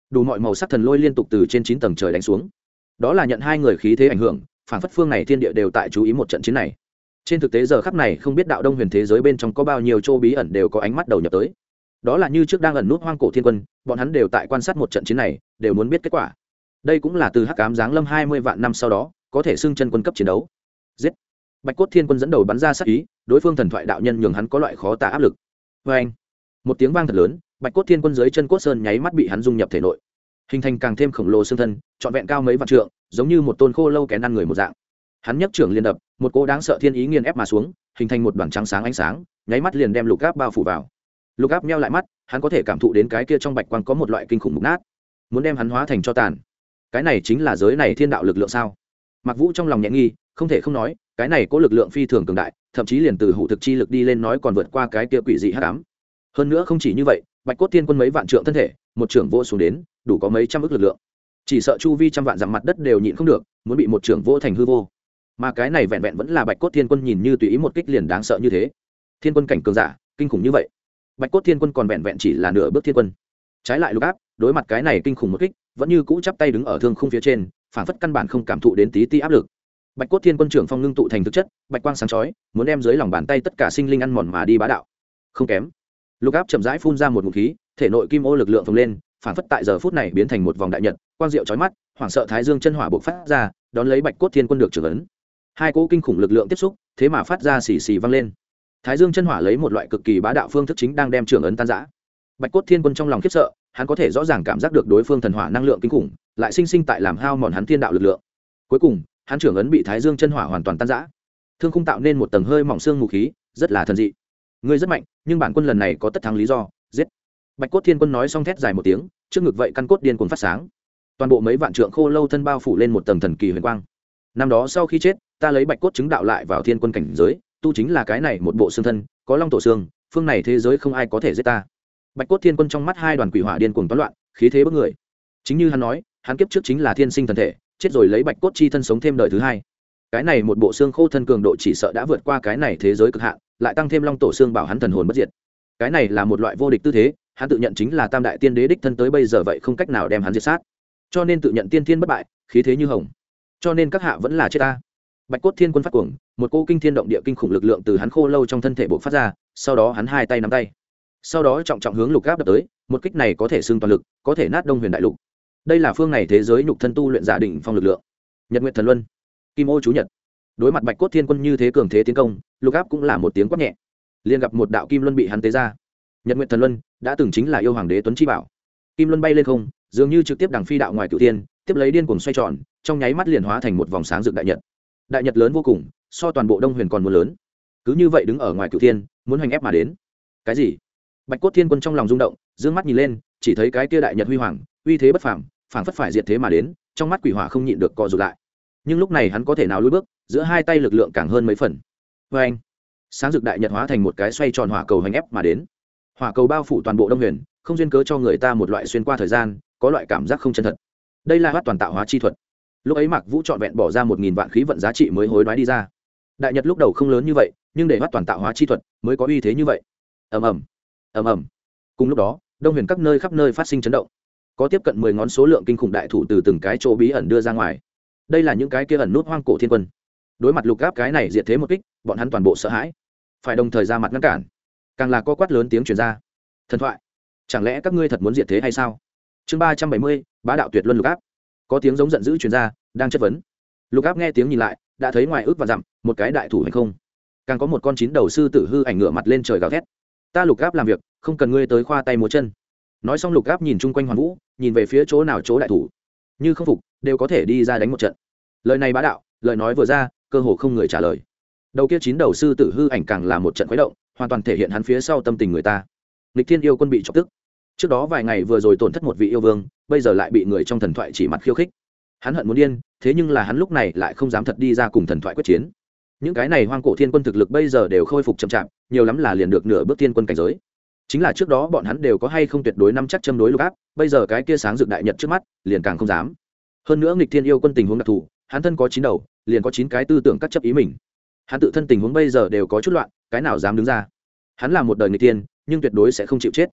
đủ mọi màu sắc thần lôi liên tục từ trên 9 tầng trời đánh xuống. Đó là nhận hai người khí thế ảnh hưởng, phản phất phương này thiên địa đều tại chú ý một trận chiến này. Trên thực tế giờ khắc này không biết đạo Đông Huyền thế giới bên trong có bao nhiêu chỗ bí ẩn đều có ánh mắt đầu nhập tới. Đó là như trước đang ẩn nút hoang cổ thiên quân, bọn hắn đều tại quan sát một trận chiến này, đều muốn biết kết quả. Đây cũng là từ Hắc Ám giáng lâm 20 vạn năm sau đó, có thể xưng chân quân cấp chiến đấu. Giết! Bạch Cốt Thiên Quân dẫn đầu bắn ra sát ý, đối phương thần thoại đạo nhân nhường hắn có loại khó tả áp lực. Oeng! Một tiếng vang thật lớn, Bạch Cốt Thiên Quân dưới chân cốt sơn nháy mắt bị hắn dung nhập thể nội, hình thành càng thêm khổng lồ xương thân, trọn vẹn cao mấy vạn trượng, giống như một tôn khô lâu kén ăn người một dạng. Hắn nhấc trưởng liên đập, một cỗ đáng sợ thiên ý nghiền ép mà xuống, hình thành một đoàn trắng sáng ánh sáng, nháy mắt liền đem Lục Áp bao phủ vào. Lục Áp nheo lại mắt, hắn có thể cảm thụ đến cái kia trong bạch quang có một loại kinh khủng mục nát, muốn đem hắn hóa thành cho tàn. Cái này chính là giới này thiên đạo lực lượng sao? Mặc Vũ trong lòng nhẹ nghi, không thể không nói, cái này có lực lượng phi thường cường đại, thậm chí liền từ hủ thực chi lực đi lên nói còn vượt qua cái kia quỷ dị hắc ám. Hơn nữa không chỉ như vậy, Bạch Cốt Thiên Quân mấy vạn trượng thân thể, một trưởng vô xuống đến, đủ có mấy trăm ức lực lượng. Chỉ sợ chu vi trăm vạn dặm mặt đất đều nhịn không được, muốn bị một trưởng vô thành hư vô. Mà cái này vẹn vẹn vẫn là Bạch Cốt Thiên Quân nhìn như tùy ý một kích liền đáng sợ như thế. Thiên quân cảnh cường giả, kinh khủng như vậy. Bạch Cốt Thiên Quân còn vẹn vẹn chỉ là nửa bước thiên quân. Trái lại Lục Áp, đối mặt cái này kinh khủng một kích, vẫn như cũ chắp tay đứng ở thương khung phía trên, phảng phất căn bản không cảm thụ đến tí ti áp lực. Bạch Cốt Thiên Quân trưởng phong ngưng tụ thành thực chất, bạch quang sáng chói, muốn đem dưới lòng bàn tay tất cả sinh linh ăn mòn mà đi bá đạo. Không kém. Lục Áp chậm rãi phun ra một ngụm khí, thể nội kim ô lực lượng phồng lên, phảng phất tại giờ phút này biến thành một vòng đại nhật, quang diệu chói mắt, hoảng sợ thái dương chân hỏa bộc phát ra, đón lấy Bạch Cốt Thiên Quân được trưởng ấn. Hai cỗ kinh khủng lực lượng tiếp xúc, thế mà phát ra xì xì vang lên. Thái dương chân hỏa lấy một loại cực kỳ bá đạo phương thức chính đang đem trưởng ấn tan rã. Bạch Cốt Thiên Quân trong lòng khiếp sợ, hắn có thể rõ ràng cảm giác được đối phương thần hỏa năng lượng kinh khủng, lại sinh sinh tại làm hao mòn hắn thiên đạo lực lượng. Cuối cùng, hắn trưởng ấn bị Thái Dương chân hỏa hoàn toàn tan rã. Thương khung tạo nên một tầng hơi mỏng xương mù khí, rất là thần dị. Ngươi rất mạnh, nhưng bản quân lần này có tất thắng lý do, giết. Bạch Cốt Thiên Quân nói xong thét dài một tiếng, trước ngực vậy căn cốt điên cuồng phát sáng. Toàn bộ mấy vạn trượng khô lâu thân bao phủ lên một tầng thần kỳ huyền quang. Năm đó sau khi chết, ta lấy bạch cốt chứng đạo lại vào thiên quân cảnh giới, tu chính là cái này một bộ xương thân, có long tổ xương, phương này thế giới không ai có thể giết ta. Bạch Cốt Thiên Quân trong mắt hai đoàn quỷ hỏa điên cuồng toán loạn, khí thế bức người. Chính như hắn nói, hắn kiếp trước chính là thiên sinh thần thể, chết rồi lấy bạch cốt chi thân sống thêm đời thứ hai. Cái này một bộ xương khô thân cường độ chỉ sợ đã vượt qua cái này thế giới cực hạn, lại tăng thêm long tổ xương bảo hắn thần hồn bất diệt. Cái này là một loại vô địch tư thế, hắn tự nhận chính là tam đại tiên đế đích thân tới bây giờ vậy không cách nào đem hắn diệt sát. Cho nên tự nhận tiên thiên bất bại, khí thế như hồng. Cho nên các hạ vẫn là chết ta. Bạch Cốt Thiên Quân phát cuồng, một cô kinh thiên động địa kinh khủng lực lượng từ hắn khô lâu trong thân thể bộc phát ra, sau đó hắn hai tay nắm tay, sau đó trọng trọng hướng Lục Áp đập tới, một kích này có thể xưng toàn lực, có thể nát Đông Huyền đại lục. Đây là phương này thế giới nhục thân tu luyện giả đỉnh phong lực lượng. Nhật Nguyệt Thần Luân, Kim Ô chú Nhật. Đối mặt Bạch Cốt Thiên Quân như thế cường thế tiến công, Lục Áp cũng là một tiếng quát nhẹ, liền gặp một đạo kim luân bị hắn tế ra. Nhật Nguyệt Thần Luân đã từng chính là yêu hoàng đế Tuấn chi bảo. Kim luân bay lên không, dường như trực tiếp đằng phi đạo ngoài cửu thiên, tiếp lấy điên cuồng xoay tròn, trong nháy mắt liền hóa thành một vòng sáng rực đại nhật. Đại nhật lớn vô cùng, so toàn bộ Đông Huyền còn muốn lớn. Cứ như vậy đứng ở ngoài cửu thiên, muốn hoành ép mà đến. Cái gì? Bạch Cốt Thiên Quân trong lòng rung động, dương mắt nhìn lên, chỉ thấy cái kia đại nhật huy hoàng, uy thế bất phàm, phảng phất phải diệt thế mà đến, trong mắt quỷ hỏa không nhịn được co rụt lại. Nhưng lúc này hắn có thể nào lùi bước, giữa hai tay lực lượng càng hơn mấy phần. Oeng! Sáng rực đại nhật hóa thành một cái xoay tròn hỏa cầu hoành ép mà đến. Hỏa cầu bao phủ toàn bộ Đông Huyền, không duyên cớ cho người ta một loại xuyên qua thời gian, có loại cảm giác không chân thật. Đây là Hoát Toàn Tạo Hóa chi thuật. Lúc ấy Mạc Vũ trọn vẹn bỏ ra 1000 vạn khí vận giá trị mới hối đoái đi ra. Đại nhật lúc đầu không lớn như vậy, nhưng để Hoát Toàn Tạo Hóa chi thuật mới có uy thế như vậy. Ầm ầm, ầm ầm. Cùng lúc đó, Đông Huyền các nơi khắp nơi phát sinh chấn động. Có tiếp cận 10 ngón số lượng kinh khủng đại thủ từ từng cái chỗ bí ẩn đưa ra ngoài. Đây là những cái kia ẩn nút hoang cổ thiên quân. Đối mặt Lục Áp cái này diệt thế một kích, bọn hắn toàn bộ sợ hãi, phải đồng thời ra mặt ngăn cản. Càng là có quát lớn tiếng truyền ra. Thần thoại, chẳng lẽ các ngươi thật muốn diệt thế hay sao? Chương 370, bá đạo tuyệt luân Lục Áp. Có tiếng giống giận dữ truyền ra, đang chất vấn. Lục Áp nghe tiếng nhìn lại, đã thấy ngoài ước và dặm, một cái đại thủ hành không. Càng có một con chín đầu sư tử hư ảnh ngửa mặt lên trời gào thét. Ta Lục Áp làm việc, không cần ngươi tới khoa tay múa chân. Nói xong Lục Áp nhìn chung quanh Hoàn Vũ, nhìn về phía chỗ nào chỗ đại thủ. Như không phục, đều có thể đi ra đánh một trận. Lời này bá đạo, lời nói vừa ra, cơ hồ không người trả lời. Đầu kia chín đầu sư tử hư ảnh càng là một trận khuấy động, hoàn toàn thể hiện hắn phía sau tâm tình người ta. Nghịch Thiên yêu quân bị chọc tức. Trước đó vài ngày vừa rồi tổn thất một vị yêu vương, bây giờ lại bị người trong thần thoại chỉ mặt khiêu khích. Hắn hận muốn điên, thế nhưng là hắn lúc này lại không dám thật đi ra cùng thần thoại quyết chiến. Những cái này hoang cổ thiên quân thực lực bây giờ đều khôi phục chậm chạp, nhiều lắm là liền được nửa bước thiên quân cảnh giới. Chính là trước đó bọn hắn đều có hay không tuyệt đối nắm chắc châm đối Lục Áp, bây giờ cái kia sáng rực đại nhật trước mắt, liền càng không dám. Hơn nữa Nghịch Thiên yêu quân tình huống đặc thù, hắn thân có 9 đầu, liền có 9 cái tư tưởng cắt chấp ý mình. Hắn tự thân tình huống bây giờ đều có chút loạn, cái nào dám đứng ra. Hắn là một đời nghịch thiên, nhưng tuyệt đối sẽ không chịu chết.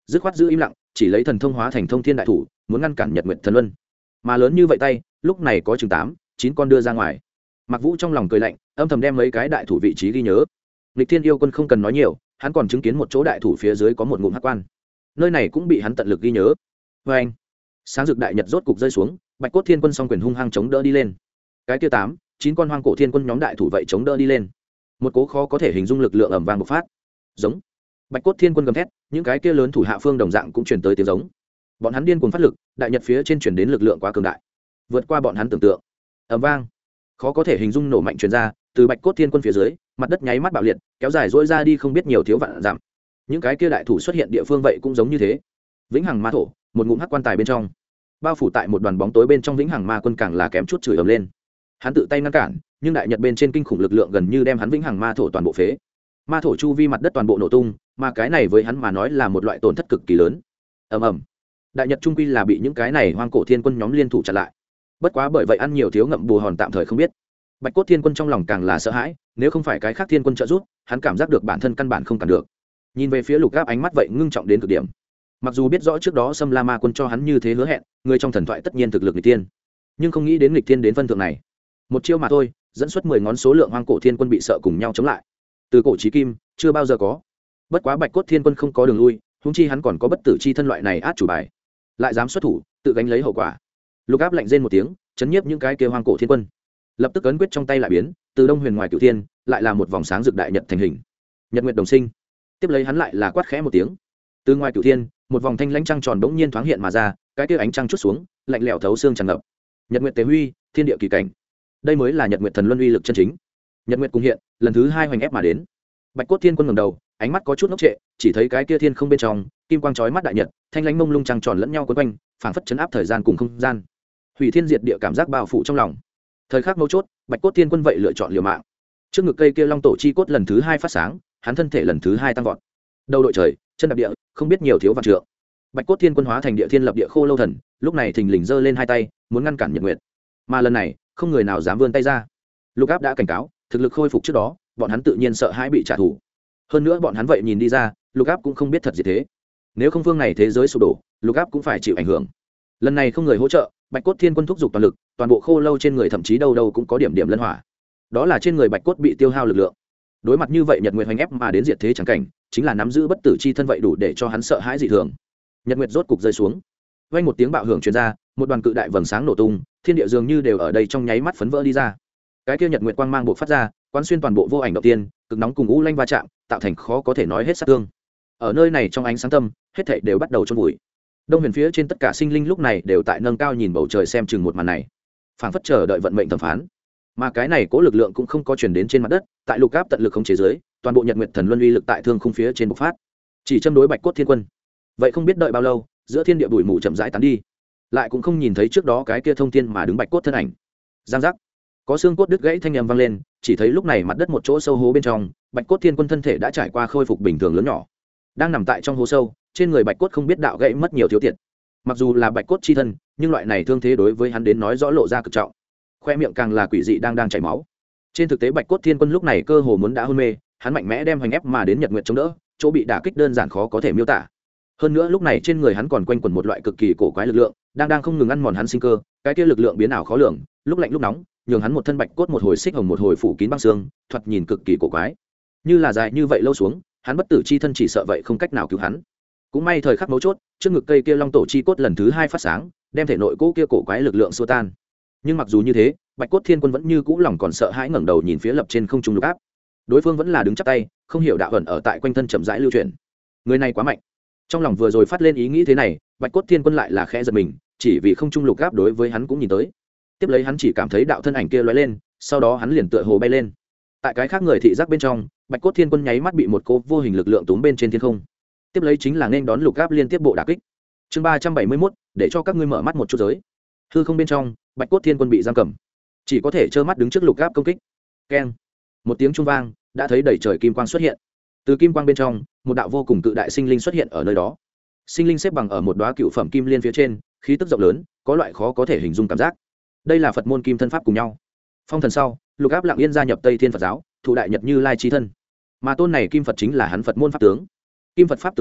dứt khoát giữ im lặng, chỉ lấy thần thông hóa thành thông thiên đại thủ muốn ngăn cản Nhật Nguyệt Thần Luân. Mà lớn như vậy tay lúc này có chừng 8-9 con đưa ra ngoài. Mặc Vũ trong lòng cười lạnh, âm thầm đem mấy cái đại thủ vị trí ghi nhớ. Lịch Thiên yêu quân không cần nói nhiều, hắn còn chứng kiến một chỗ đại thủ phía dưới có một ngụm hắc quan, nơi này cũng bị hắn tận lực ghi nhớ. Vê anh, sáng rực đại nhật rốt cục rơi xuống, Bạch Cốt Thiên Quân song quyền hung hăng chống đỡ đi lên. Cái kia 8-9 con hoang cổ thiên quân nhóm đại thủ vậy chống đỡ đi lên. Một cố khó có thể hình dung lực lượng ầm vang bộc phát. Giống. Bạch Cốt Thiên Quân gầm thét, những cái kia lớn thủ hạ phương đồng dạng cũng truyền tới tiếng giống. Bọn hắn điên cuồng phát lực, đại nhật phía trên truyền đến lực lượng quá cường đại, vượt qua bọn hắn tưởng tượng. Ầm vang, khó có thể hình dung nổ mạnh truyền ra, từ Bạch Cốt Thiên Quân phía dưới, mặt đất nháy mắt bạo liệt, kéo dài rỗi ra đi không biết nhiều thiếu vạn dặm. Những cái kia đại thủ xuất hiện địa phương vậy cũng giống như thế. Vĩnh Hằng Ma Thổ, một ngụm hắc quan tài bên trong, bao phủ tại một đoàn bóng tối bên trong. Vĩnh Hằng Ma Quân càng là kém chút chửi ầm lên. Hắn tự tay ngăn cản, nhưng đại nhật bên trên kinh khủng lực lượng gần như đem hắn Vĩnh Hằng Ma Thổ toàn bộ phế. Ma thổ chu vi mặt đất toàn bộ nổ tung, mà cái này với hắn mà nói là một loại tổn thất cực kỳ lớn. Ầm ầm, đại nhật trung quy là bị những cái này hoang cổ thiên quân nhóm liên thủ chặn lại. Bất quá bởi vậy ăn nhiều thiếu ngậm bù hòn tạm thời không biết. Bạch Cốt Thiên Quân trong lòng càng là sợ hãi, nếu không phải cái khác thiên quân trợ giúp, hắn cảm giác được bản thân căn bản không cản được. Nhìn về phía Lục Gáp ánh mắt vậy ngưng trọng đến cực điểm. Mặc dù biết rõ trước đó Sâm La Ma Quân cho hắn như thế hứa hẹn, người trong thần thoại tất nhiên thực lực nghịch tiên, nhưng không nghĩ đến nghịch tiên đến phân thượng này. Một chiêu mà thôi, dẫn xuất 10 ngón số lượng hoang cổ thiên quân bị sợ cùng nhau chống lại. Từ cổ chí kim, chưa bao giờ có. Bất quá Bạch Cốt Thiên Quân không có đường lui, huống chi hắn còn có bất tử chi thân loại này át chủ bài, lại dám xuất thủ, tự gánh lấy hậu quả. Lục Áp lạnh rên một tiếng, chấn nhiếp những cái kia hoang cổ thiên quân, lập tức ấn quyết trong tay lại biến, từ đông huyền ngoài cửu thiên, lại là một vòng sáng rực đại nhật thành hình. Nhật nguyệt đồng sinh. Tiếp lấy hắn lại là quát khẽ một tiếng, từ ngoài cửu thiên, một vòng thanh lãnh trăng tròn bỗng nhiên thoáng hiện mà ra, cái kia ánh trăng chút xuống, lạnh lẽo thấu xương tràn ngập. Nhật nguyệt tế huy, thiên địa kỳ cảnh. Đây mới là Nhật nguyệt thần luân uy lực chân chính. Nhật nguyệt cùng hiện, lần thứ 2 hoành ép mà đến. Bạch Cốt Thiên Quân ngẩng đầu, ánh mắt có chút ngốc trệ, chỉ thấy cái kia thiên không bên trong, kim quang chói mắt đại nhật, thanh lãnh mông lung trăng tròn lẫn nhau quấn quanh, phảng phất chấn áp thời gian cùng không gian. Hủy thiên diệt địa cảm giác bao phủ trong lòng. Thời khắc mấu chốt, Bạch Cốt Thiên Quân vậy lựa chọn liều mạng. Trước ngực cây kia long tổ chi cốt lần thứ 2 phát sáng, hắn thân thể lần thứ 2 tăng vọt. Đầu đội trời, chân đạp địa, không biết nhiều thiếu vạn trượng. Bạch Cốt Thiên Quân hóa thành địa thiên lập địa khô lâu thần, lúc này thình lình giơ lên 2 tay, muốn ngăn cản Nhật Nguyệt. Mà lần này, không người nào dám vươn tay ra. Lục Áp đã cảnh cáo, thực lực khôi phục trước đó, bọn hắn tự nhiên sợ hãi bị trả thù. Hơn nữa bọn hắn vậy nhìn đi ra, Lục Áp cũng không biết thật gì thế. Nếu không phương này thế giới sụp đổ, Lục Áp cũng phải chịu ảnh hưởng. Lần này không người hỗ trợ, Bạch Cốt Thiên Quân thúc giục toàn lực, toàn bộ khô lâu trên người thậm chí đâu đâu cũng có điểm điểm lân hỏa. Đó là trên người Bạch Cốt bị tiêu hao lực lượng. Đối mặt như vậy Nhật Nguyệt hoành ép mà đến diệt thế chẳng cảnh, chính là nắm giữ bất tử chi thân vậy đủ để cho hắn sợ hãi dị thường. Nhật Nguyệt rốt cục rơi xuống. Vang một tiếng bạo hưởng truyền ra, một đoàn cự đại vầng sáng nổ tung, thiên địa dường như đều ở đây trong nháy mắt phấn vỡ đi ra. Cái kia Nhật Nguyệt quang mang bộc phát ra, quán xuyên toàn bộ vô ảnh động tiên, cực nóng cùng u lanh va chạm, tạo thành khó có thể nói hết sát thương. Ở nơi này trong ánh sáng tâm, hết thảy đều bắt đầu chôn vùi. Đông huyền phía trên tất cả sinh linh lúc này đều tại nâng cao nhìn bầu trời xem chừng một màn này, phảng phất chờ đợi vận mệnh thẩm phán. Mà cái này cố lực lượng cũng không có truyền đến trên mặt đất, tại Lục Áp tận lực khống chế dưới, toàn bộ Nhật Nguyệt thần luân uy lực tại thương khung phía trên bộc phát, chỉ châm đối Bạch Cốt Thiên Quân. Vậy không biết đợi bao lâu, giữa thiên địa bụi mù chậm rãi tán đi, lại cũng không nhìn thấy trước đó cái kia thông thiên mà đứng Bạch Cốt thân ảnh. Giang giác, có xương cốt đứt gãy thanh âm vang lên, chỉ thấy lúc này mặt đất một chỗ sâu hố bên trong, Bạch Cốt Thiên Quân thân thể đã trải qua khôi phục bình thường lớn nhỏ, đang nằm tại trong hố sâu, trên người Bạch Cốt không biết đạo gãy mất nhiều thiếu tiệt. Mặc dù là Bạch Cốt chi thân, nhưng loại này thương thế đối với hắn đến nói rõ lộ ra cực trọng. Khoe miệng càng là quỷ dị đang chảy máu. Trên thực tế Bạch Cốt Thiên Quân lúc này cơ hồ muốn đã hôn mê, hắn mạnh mẽ đem hoành ép mà đến Nhật Nguyệt chống đỡ, chỗ bị đả kích đơn giản khó có thể miêu tả. Hơn nữa lúc này trên người hắn còn quanh quẩn một loại cực kỳ cổ quái lực lượng, đang không ngừng ăn mòn hắn sinh cơ, cái kia lực lượng biến ảo khó lường, lúc lạnh lúc nóng, nhường hắn một thân bạch cốt một hồi xích hồng một hồi phủ kín băng xương, thoạt nhìn cực kỳ cổ quái. Như là dài như vậy lâu xuống, hắn bất tử chi thân chỉ sợ vậy không cách nào cứu hắn. Cũng may thời khắc mấu chốt, trước ngực cây kia long tổ chi cốt lần thứ 2 phát sáng, đem thể nội cỗ kia cổ quái lực lượng xua tan. Nhưng mặc dù như thế, Bạch Cốt Thiên Quân vẫn như cũ lòng còn sợ hãi ngẩng đầu nhìn phía lập trên không trung Lục Áp. Đối phương vẫn là đứng chắp tay, không hiểu đạo ẩn ở tại quanh thân chậm rãi lưu chuyển. Người này quá mạnh. Trong lòng vừa rồi phát lên ý nghĩ thế này, Bạch Cốt Thiên Quân lại là khẽ giật mình, chỉ vì không trung Lục Áp đối với hắn cũng nhìn tới. Tiếp lấy hắn chỉ cảm thấy đạo thân ảnh kia lóe lên, sau đó hắn liền tựa hồ bay lên. Tại cái khác người thị giác bên trong, Bạch Cốt Thiên Quân nháy mắt bị một cỗ vô hình lực lượng túm bên trên thiên không. Tiếp lấy chính là nên đón Lục Áp liên tiếp bộ đả kích. Chương 371, để cho các ngươi mở mắt một chút giới. Hư không bên trong, Bạch Cốt Thiên Quân bị giam cầm, chỉ có thể trơ mắt đứng trước Lục Áp công kích. Keng! Một tiếng trung vang, đã thấy đầy trời kim quang xuất hiện. Từ kim quang bên trong, một đạo vô cùng cự đại sinh linh xuất hiện ở nơi đó. Sinh linh xếp bằng ở một đóa cựu phẩm kim liên phía trên, khí tức rộng lớn, có loại khó có thể hình dung cảm giác. Đây là Phật môn kim thân pháp cùng nhau. Phong thần sau, Lục Áp lặng yên gia nhập Tây Thiên Phật giáo, thụ đại nhật Như Lai chi thân. Mà tôn này kim Phật chính là hắn Phật môn pháp tướng. Kim Phật pháp tướng khoan,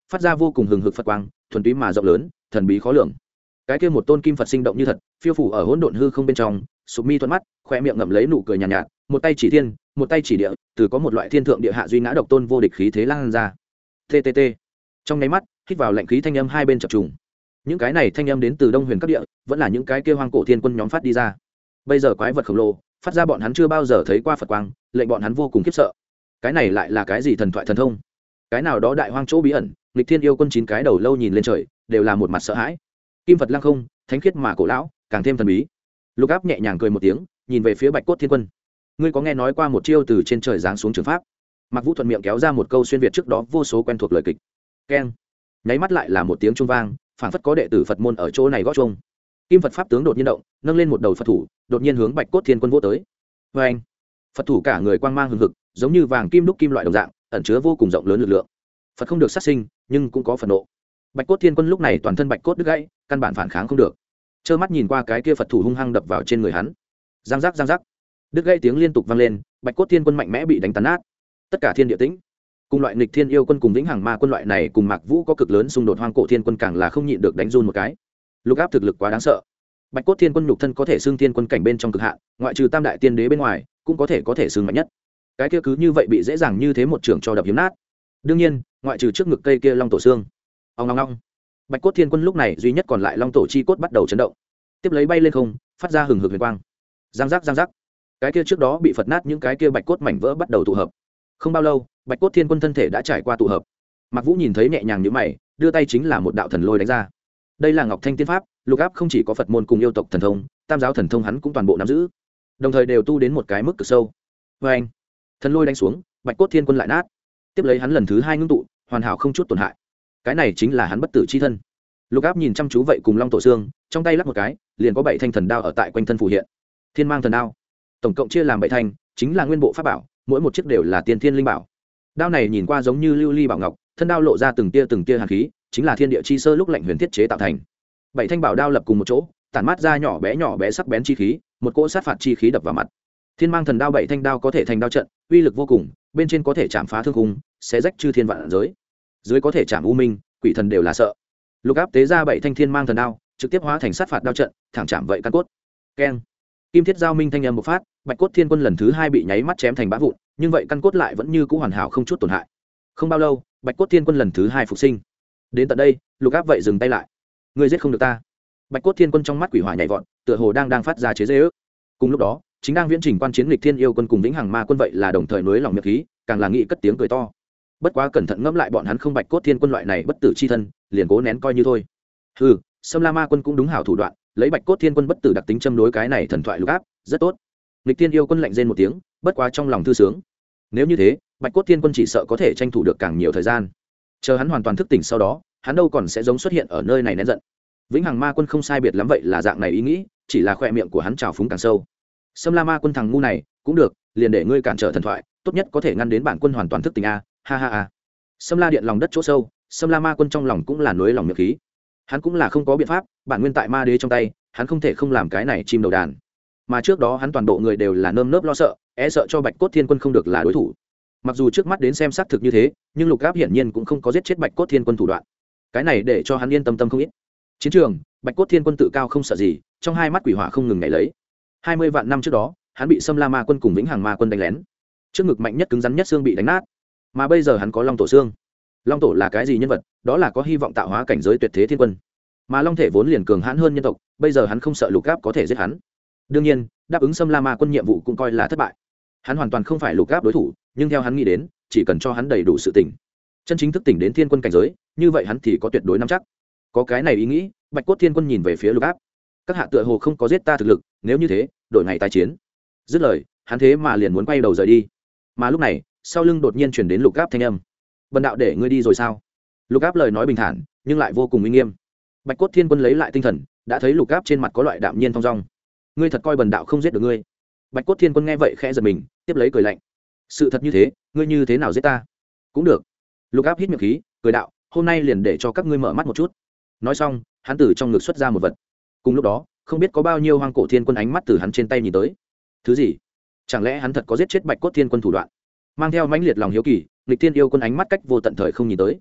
phát ra vô cùng hừng hực phật quang, thuần túy mà rộng lớn, thần bí khó lường. Cái kia một tôn kim Phật sinh động như thật, phiêu phủ ở hỗn độn hư không bên trong, sụp mi thuận mắt, khoe miệng ngậm lấy nụ cười nhàn nhạt, một tay chỉ thiên, một tay chỉ địa, từ có một loại thiên thượng địa hạ duy ngã độc tôn vô địch khí thế lan ra. TTT. Trong nháy mắt, hít vào lạnh khí thanh âm hai bên chập trùng. Những cái này thanh âm đến từ Đông Huyền các địa, vẫn là những cái kia hoang cổ thiên quân nhóm phát đi ra. Bây giờ quái vật khổng lồ, phát ra bọn hắn chưa bao giờ thấy qua Phật quang, lệnh bọn hắn vô cùng khiếp sợ. Cái này lại là cái gì thần thoại thần thông? Cái nào đó đại hoang chỗ bí ẩn, nghịch thiên yêu quân chín cái đầu lâu nhìn lên trời, đều là một mặt sợ hãi. Kim Phật lăng không, thánh khiết mà cổ lão, càng thêm thần bí. Lục Áp nhẹ nhàng cười một tiếng, nhìn về phía Bạch Cốt Thiên Quân. Ngươi có nghe nói qua một chiêu từ trên trời giáng xuống trường pháp? Mạc Vũ thuận miệng kéo ra một câu xuyên việt trước đó vô số quen thuộc lời kịch. Keng. Nháy mắt lại là một tiếng chuông vang, phảng phất có đệ tử Phật môn ở chỗ này gõ chuông. Kim Phật pháp tướng đột nhiên động, nâng lên một đầu Phật thủ, đột nhiên hướng Bạch Cốt Thiên Quân vỗ tới. Và anh, Phật thủ cả người quang mang hừng hực, giống như vàng kim đúc kim loại đồng dạng, ẩn chứa vô cùng rộng lớn lực lượng. Phật không được sát sinh, nhưng cũng có phần nộ. Bạch Cốt Thiên Quân lúc này toàn thân bạch cốt đứt gãy, căn bản phản kháng không được. Trơ mắt nhìn qua cái kia Phật thủ hung hăng đập vào trên người hắn. Giang giác giang giác. Đứt gãy tiếng liên tục vang lên, Bạch Cốt Thiên Quân mạnh mẽ bị đánh tàn nát. Tất cả thiên địa tĩnh. Cùng loại nghịch thiên yêu quân cùng vĩnh hằng ma quân loại này cùng Mạc Vũ có cực lớn xung đột, hoang cổ thiên quân càng là không nhịn được đánh run một cái. Lục Áp thực lực quá đáng sợ. Bạch Cốt Thiên Quân nhục thân có thể xưng thiên quân cảnh bên trong cực hạn, ngoại trừ Tam đại tiên đế bên ngoài, cũng có thể xưng mạnh nhất. Cái kia cứ như vậy bị dễ dàng như thế một trường cho đập hiếm nát. Đương nhiên, ngoại trừ trước ngực cây kia long tổ xương. Ong ong ong. Bạch Cốt Thiên Quân lúc này duy nhất còn lại long tổ chi cốt bắt đầu chấn động, tiếp lấy bay lên không, phát ra hừng hực huyền quang. Giang giác giang giác. Cái kia trước đó bị phật nát những cái kia bạch cốt mảnh vỡ bắt đầu tụ hợp. Không bao lâu, Bạch Cốt Thiên Quân thân thể đã trải qua tụ hợp. Mạc Vũ nhìn thấy nhẹ nhàng như mày, đưa tay chính là một đạo thần lôi đánh ra. Đây là Ngọc Thanh Tiên Pháp, Lục Áp không chỉ có Phật môn cùng yêu tộc thần thông, tam giáo thần thông hắn cũng toàn bộ nắm giữ, đồng thời đều tu đến một cái mức cực sâu. Và anh, thần lôi đánh xuống, Bạch Cốt Thiên Quân lại nát. Tiếp lấy hắn lần thứ hai ngưng tụ, hoàn hảo không chút tổn hại. Cái này chính là hắn bất tử chi thân. Lục Áp nhìn chăm chú vậy cùng long tổ xương, trong tay lắc một cái, liền có 7 thanh thần đao ở tại quanh thân phù hiện. Thiên mang thần đao, tổng cộng chia làm 7 thanh, chính là nguyên bộ pháp bảo, mỗi một chiếc đều là tiên thiên linh bảo. Đao này nhìn qua giống như lưu ly bảo ngọc, thân đao lộ ra từng tia hàn khí, chính là thiên địa chi sơ lúc lạnh huyền thiết chế tạo thành. 7 thanh bảo đao lập cùng một chỗ, tản mát ra nhỏ bé sắc bén chi khí, một cỗ sát phạt chi khí đập vào mặt. Thiên mang thần đao 7 thanh đao có thể thành đao trận, uy lực vô cùng, bên trên có thể chạm phá thương khung, xé rách chư thiên vạn giới, dưới có thể chạm u minh, quỷ thần đều là sợ. Lục Áp tế ra 7 thanh thiên mang thần đao, trực tiếp hóa thành sát phạt đao trận, thẳng chạm vậy căn cốt. Keng. Kim thiết giao minh thanh âm một phát, Bạch Cốt Thiên Quân lần thứ 2 bị nháy mắt chém thành bã vụn, nhưng vậy căn cốt lại vẫn như cũ hoàn hảo không chút tổn hại. Không bao lâu, Bạch Cốt Thiên Quân lần thứ 2 phục sinh. Đến tận đây, Lục Áp vậy dừng tay lại. Ngươi giết không được ta. Bạch Cốt Thiên Quân trong mắt quỷ hỏa nhảy vọt, tựa hồ đang phát ra chế giễu. Cùng lúc đó, chính đang viễn trình quan chiến nghịch thiên yêu quân cùng vĩnh hằng ma quân vậy là đồng thời nuối lòng miệng khí, càng là nghĩ cất tiếng cười to. Bất quá cẩn thận ngẫm lại bọn hắn không Bạch Cốt Thiên Quân loại này bất tử chi thân, liền cố nén coi như thôi. Hừ, Sâm La Ma Quân cũng đúng hảo thủ đoạn, lấy Bạch Cốt Thiên Quân bất tử đặc tính châm đối cái này thần thoại Lục Áp, rất tốt. Nghịch thiên yêu quân lạnh rên một tiếng, bất quá trong lòng thư sướng. Nếu như thế, Bạch Cốt Thiên Quân chỉ sợ có thể tranh thủ được càng nhiều thời gian. Chờ hắn hoàn toàn thức tỉnh sau đó, hắn đâu còn sẽ giống xuất hiện ở nơi này nén giận. Vĩnh hằng ma quân không sai biệt lắm vậy là dạng này ý nghĩ, chỉ là khoe miệng của hắn trào phúng càng sâu. Sâm La Ma Quân thằng ngu này, cũng được, liền để ngươi cản trở thần thoại, tốt nhất có thể ngăn đến bản quân hoàn toàn thức tỉnh a, ha ha ha. Sâm La điện lòng đất chỗ sâu, Sâm La Ma Quân trong lòng cũng là núi lòng miệng khí. Hắn cũng là không có biện pháp, bản nguyên tại ma đế trong tay, hắn không thể không làm cái này chim đầu đàn. Mà trước đó hắn toàn bộ người đều là nơm nớp lo sợ, e sợ cho Bạch Cốt Thiên Quân không được là đối thủ. Mặc dù trước mắt đến xem xác thực như thế, nhưng Lục Áp hiển nhiên cũng không có giết chết Bạch Cốt Thiên Quân thủ đoạn. Cái này để cho hắn yên tâm không ít. Chiến trường, Bạch Cốt Thiên Quân tự cao không sợ gì, trong hai mắt quỷ hỏa không ngừng nhảy lấy. 20 vạn năm trước đó, hắn bị Sâm La Ma Quân cùng Vĩnh Hằng Ma Quân đánh lén. Trước ngực mạnh nhất cứng rắn nhất xương bị đánh nát, mà bây giờ hắn có Long Tổ xương. Long Tổ là cái gì nhân vật? Đó là có hy vọng tạo hóa cảnh giới tuyệt thế thiên quân. Mà Long thể vốn liền cường hãn hơn nhân tộc, bây giờ hắn không sợ Lục Áp có thể giết hắn. Đương nhiên, đáp ứng Sâm La Ma Quân nhiệm vụ cũng coi là thất bại. Hắn hoàn toàn không phải Lục Áp đối thủ, nhưng theo hắn nghĩ đến, chỉ cần cho hắn đầy đủ sự tỉnh, chân chính thức tỉnh đến thiên quân cảnh giới, như vậy hắn thì có tuyệt đối nắm chắc. Có cái này ý nghĩ, Bạch Cốt Thiên Quân nhìn về phía Lục Áp. Các hạ tựa hồ không có giết ta thực lực, nếu như thế, đổi ngày tái chiến. Dứt lời, hắn thế mà liền muốn quay đầu rời đi. Mà lúc này, sau lưng đột nhiên truyền đến Lục Áp thanh âm. "Bần đạo để ngươi đi rồi sao?" Lục Áp lời nói bình thản, nhưng lại vô cùng uy nghiêm. Bạch Cốt Thiên Quân lấy lại tinh thần, đã thấy Lục Áp trên mặt có loại đạm nhiên thong dong. "Ngươi thật coi bần đạo không giết được ngươi?" Bạch Cốt Thiên Quân nghe vậy khẽ giật mình, tiếp lấy cười lạnh. "Sự thật như thế, ngươi như thế nào giết ta?" "Cũng được." Lục Áp hít miệng khí, cười đạo, "Hôm nay liền để cho các ngươi mở mắt một chút." Nói xong, hắn từ trong ngực xuất ra một vật. Cùng lúc đó, không biết có bao nhiêu hoang cổ thiên quân ánh mắt từ hắn trên tay nhìn tới. Thứ gì? Chẳng lẽ hắn thật có giết chết Bạch Cốt Thiên Quân thủ đoạn? Mang theo mãnh liệt lòng hiếu kỳ, nghịch thiên yêu quân ánh mắt cách vô tận thời không nhìn tới.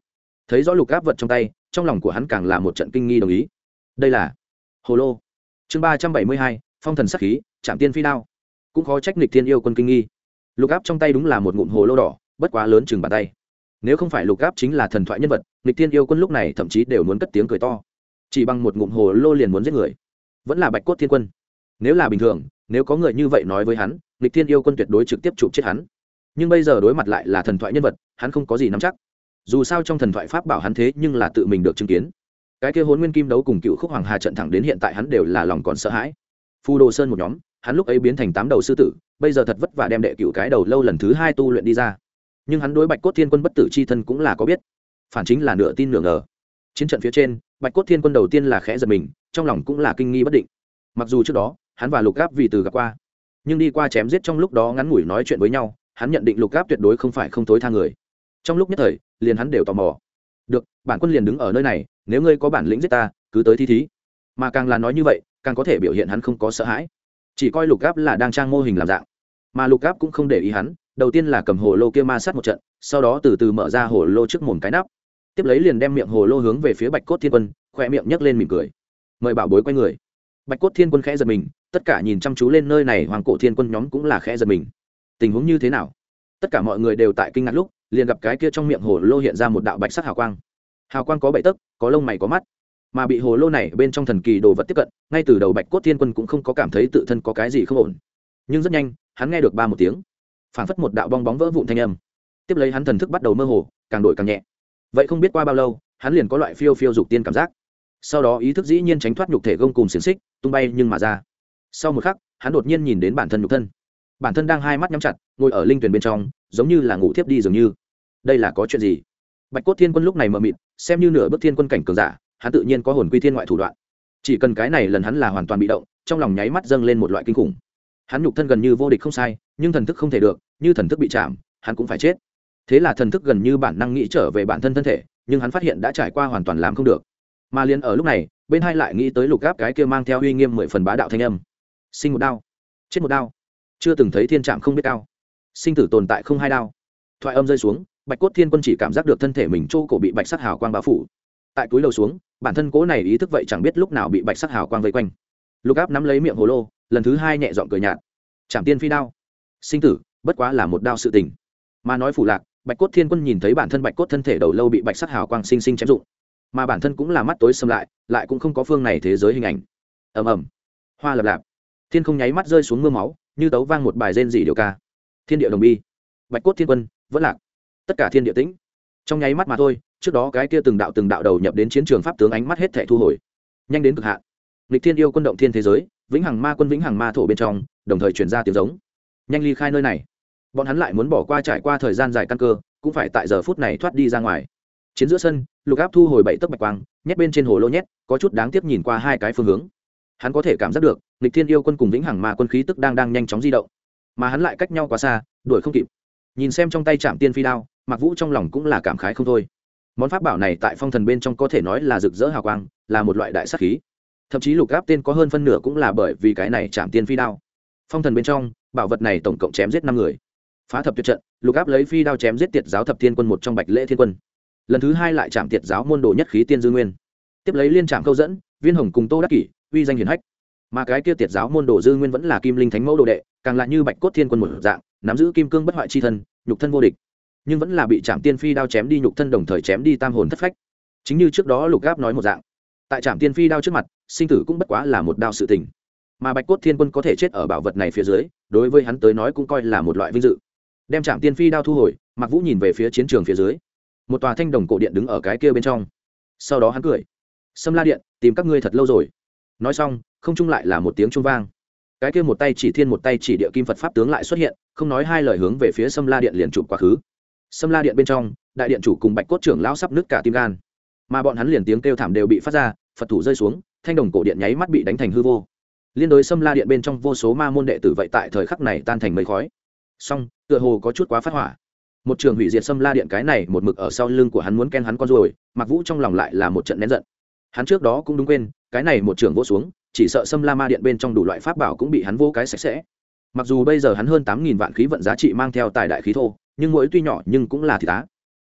thấy rõ lục áp vật trong tay, trong lòng của hắn càng là một trận kinh nghi đồng ý. Đây là hồ lô. Chương 372, phong thần sát khí, chạm tiên phi đao. Cũng khó trách Nghịch Thiên Yêu Quân kinh nghi. Lục áp trong tay đúng là một ngụm hồ lô đỏ, bất quá lớn chừng bàn tay. Nếu không phải lục áp chính là thần thoại nhân vật, Nghịch Thiên Yêu Quân lúc này thậm chí đều muốn cất tiếng cười to. Chỉ bằng một ngụm hồ lô liền muốn giết người, vẫn là Bạch Cốt Thiên Quân. Nếu là bình thường, nếu có người như vậy nói với hắn, Nghịch Thiên Yêu Quân tuyệt đối trực tiếp chụp chết hắn. Nhưng bây giờ đối mặt lại là thần thoại nhân vật, hắn không có gì nắm chắc. Dù sao trong thần thoại pháp bảo hắn thế nhưng là tự mình được chứng kiến. Cái kia Hỗn Nguyên Kim đấu cùng Cựu Khúc Hoàng Hà trận thẳng đến hiện tại hắn đều là lòng còn sợ hãi. Phù Đồ Sơn một nhóm, hắn lúc ấy biến thành 8 đầu sư tử, bây giờ thật vất vả đem đệ cựu cái đầu lâu lần thứ 2 tu luyện đi ra. Nhưng hắn đối Bạch Cốt Thiên Quân bất tử chi thân cũng là có biết, phản chính là nửa tin nửa ngờ. Chiến trận phía trên, Bạch Cốt Thiên Quân đầu tiên là khẽ giật mình, trong lòng cũng là kinh nghi bất định. Mặc dù trước đó hắn và Lục Áp vì từ gặp qua, nhưng đi qua chém giết trong lúc đó ngắn ngủi nói chuyện với nhau, hắn nhận định Lục Áp tuyệt đối không phải không tối tha người. Trong lúc nhất thời, liền hắn đều tò mò. Được, bản quân liền đứng ở nơi này, nếu ngươi có bản lĩnh giết ta, cứ tới thi thí. Mà càng là nói như vậy, càng có thể biểu hiện hắn không có sợ hãi, chỉ coi Lục Áp là đang trang mô hình làm dạng. Mà Lục Áp cũng không để ý hắn, đầu tiên là cầm hồ lô kia ma sát một trận, sau đó từ từ mở ra hồ lô trước mồm cái nắp, tiếp lấy liền đem miệng hồ lô hướng về phía Bạch Cốt Thiên Quân, khoe miệng nhấc lên mỉm cười. Mời bảo bối quay người. Bạch Cốt Thiên Quân khẽ giật mình, tất cả nhìn chăm chú lên nơi này, Hoàng Cổ Thiên Quân nhóm cũng là khẽ giật mình. Tình huống như thế nào? Tất cả mọi người đều tại kinh ngạc lúc, liền gặp cái kia trong miệng hồ lô hiện ra một đạo bạch sắc hào quang. Hào quang có 7 tấc, có lông mày có mắt, mà bị hồ lô này bên trong thần kỳ đồ vật tiếp cận, ngay từ đầu Bạch Cốt Thiên Quân cũng không có cảm thấy tự thân có cái gì không ổn. Nhưng rất nhanh, hắn nghe được ba một tiếng, phảng phất một đạo bong bóng vỡ vụn thanh âm. Tiếp lấy hắn thần thức bắt đầu mơ hồ, càng đổi càng nhẹ. Vậy không biết qua bao lâu, hắn liền có loại phiêu phiêu dục tiên cảm giác. Sau đó ý thức dĩ nhiên tránh thoát nhục thể gông cùm xiềng xích, tung bay nhưng mà ra. Sau một khắc, hắn đột nhiên nhìn đến bản thân nhục thân. Bản thân đang hai mắt nhắm chặt, ngồi ở linh tuyển bên trong, giống như là ngủ thiếp đi dường như. Đây là có chuyện gì? Bạch Cốt Thiên Quân lúc này mờ mịt, xem như nửa bước thiên quân cảnh cường giả, hắn tự nhiên có hồn quy thiên ngoại thủ đoạn. Chỉ cần cái này lần hắn là hoàn toàn bị động, trong lòng nháy mắt dâng lên một loại kinh khủng. Hắn nhục thân gần như vô địch không sai, nhưng thần thức không thể được, như thần thức bị chạm, hắn cũng phải chết. Thế là thần thức gần như bản năng nghĩ trở về bản thân thân thể, nhưng hắn phát hiện đã trải qua hoàn toàn làm không được. Mà liền ở lúc này, bên hai lại nghĩ tới Lục Áp cái kia mang theo uy nghiêm 10 phần bá đạo thanh âm. Sinh một đao, chết một đao. Chưa từng thấy thiên trạm không biết cao, sinh tử tồn tại không hai đao. Thoại âm rơi xuống, Bạch Cốt Thiên Quân chỉ cảm giác được thân thể mình chỗ cổ bị bạch sắc hào quang bao phủ. Tại túi lầu xuống, bản thân cố này ý thức vậy chẳng biết lúc nào bị bạch sắc hào quang vây quanh. Lục Áp nắm lấy miệng hồ lô, lần thứ 2 nhẹ giọng cười nhạt. Chạm tiên phi đao, sinh tử bất quá là một đao sự tình. Mà nói phủ lạc, Bạch Cốt Thiên Quân nhìn thấy bản thân bạch cốt thân thể đầu lâu bị bạch sắc hào quang sinh sinh chém dụng, mà bản thân cũng là mắt tối sầm lại cũng không có phương này thế giới hình ảnh. Ầm ầm, hoa lập lạp, thiên không nháy mắt rơi xuống mưa máu, như tấu vang một bài rên rỉ điều ca. Thiên địa đồng bi, Bạch Cốt Thiên Quân vẫn lạc, tất cả thiên địa tĩnh. Trong nháy mắt mà thôi, trước đó cái kia từng đạo đầu nhập đến chiến trường pháp tướng ánh mắt hết thảy thu hồi, nhanh đến cực hạn. Nghịch Thiên Yêu Quân động thiên thế giới, vĩnh hằng ma quân vĩnh hằng ma thổ bên trong, đồng thời truyền ra tiếng giống. Nhanh ly khai nơi này. Bọn hắn lại muốn bỏ qua trải qua thời gian dài căn cơ, cũng phải tại giờ phút này thoát đi ra ngoài. Chiến giữa sân, Lục Áp thu hồi 7 tấc bạch quang, nhét bên trên hồ lô nhét, có chút đáng tiếc nhìn qua hai cái phương hướng. Hắn có thể cảm giác được, Nghịch Thiên Yêu Quân cùng vĩnh hằng ma quân khí tức đang nhanh chóng di động, mà hắn lại cách nhau quá xa, đuổi không kịp. Nhìn xem trong tay Trảm Tiên Phi đao, Mạc Vũ trong lòng cũng là cảm khái không thôi. Món pháp bảo này tại phong thần bên trong có thể nói là rực rỡ hào quang, là một loại đại sát khí. Thậm chí Lục Áp tên có hơn phân nửa cũng là bởi vì cái này Trảm Tiên Phi đao. Phong thần bên trong, bảo vật này tổng cộng chém giết 5 người. Phá thập tuyệt trận, Lục Áp lấy phi đao chém giết Tiệt giáo thập thiên quân một trong Bạch Lễ Thiên Quân. Lần thứ 2 lại chạm Tiệt giáo môn đồ nhất khí tiên dư nguyên. Tiếp lấy liên trạm câu dẫn, Viên Hồng cùng Tô Đắc Kỷ, uy danh hiển hách. Mà cái kia Tiệt giáo môn đồ dư nguyên vẫn là Kim Linh Thánh Mẫu đồ đệ, càng lại như Bạch Cốt Thiên Quân một dạng, nắm giữ kim cương bất hoại chi thân, nhục thân vô địch. Nhưng vẫn là bị Trảm Tiên Phi đao chém đi nhục thân, đồng thời chém đi tam hồn thất phách. Chính như trước đó Lục Áp nói một dạng, tại Trảm Tiên Phi đao trước mặt, sinh tử cũng bất quá là một đao sự tình. Mà Bạch Cốt Thiên Quân có thể chết ở bảo vật này phía dưới, đối với hắn tới nói cũng coi là một loại vinh dự. Đem Trảm Tiên Phi đao thu hồi, Mạc Vũ nhìn về phía chiến trường phía dưới, một tòa thanh đồng cổ điện đứng ở cái kia bên trong. Sau đó hắn cười: Sâm La Điện, tìm các ngươi thật lâu rồi. Nói xong, không trung lại là một tiếng chuông vang. Cái kia một tay chỉ thiên một tay chỉ địa kim Phật pháp tướng lại xuất hiện, không nói hai lời hướng về phía Sâm La Điện liền chụp quá khứ. Sâm La Điện bên trong, đại điện chủ cùng Bạch Cốt trưởng lão sắp nứt cả tim gan, mà bọn hắn liền tiếng kêu thảm đều bị phát ra, Phật thủ rơi xuống, thanh đồng cổ điện nháy mắt bị đánh thành hư vô. Liên đối Sâm La Điện bên trong vô số ma môn đệ tử vậy tại thời khắc này tan thành mây khói. Song, tựa hồ có chút quá phát hỏa. Một trường hủy diệt Sâm La Điện cái này một mực ở sau lưng của hắn muốn ken hắn con rồi, Mạc Vũ trong lòng lại là một trận nén giận. Hắn trước đó cũng đúng quên, cái này một trường vỗ xuống, chỉ sợ Sâm La Ma Điện bên trong đủ loại pháp bảo cũng bị hắn vô cái sạch sẽ. Mặc dù bây giờ hắn hơn 8000 vạn khí vận giá trị mang theo tài đại khí thô, nhưng mỗi tuy nhỏ nhưng cũng là thị tá.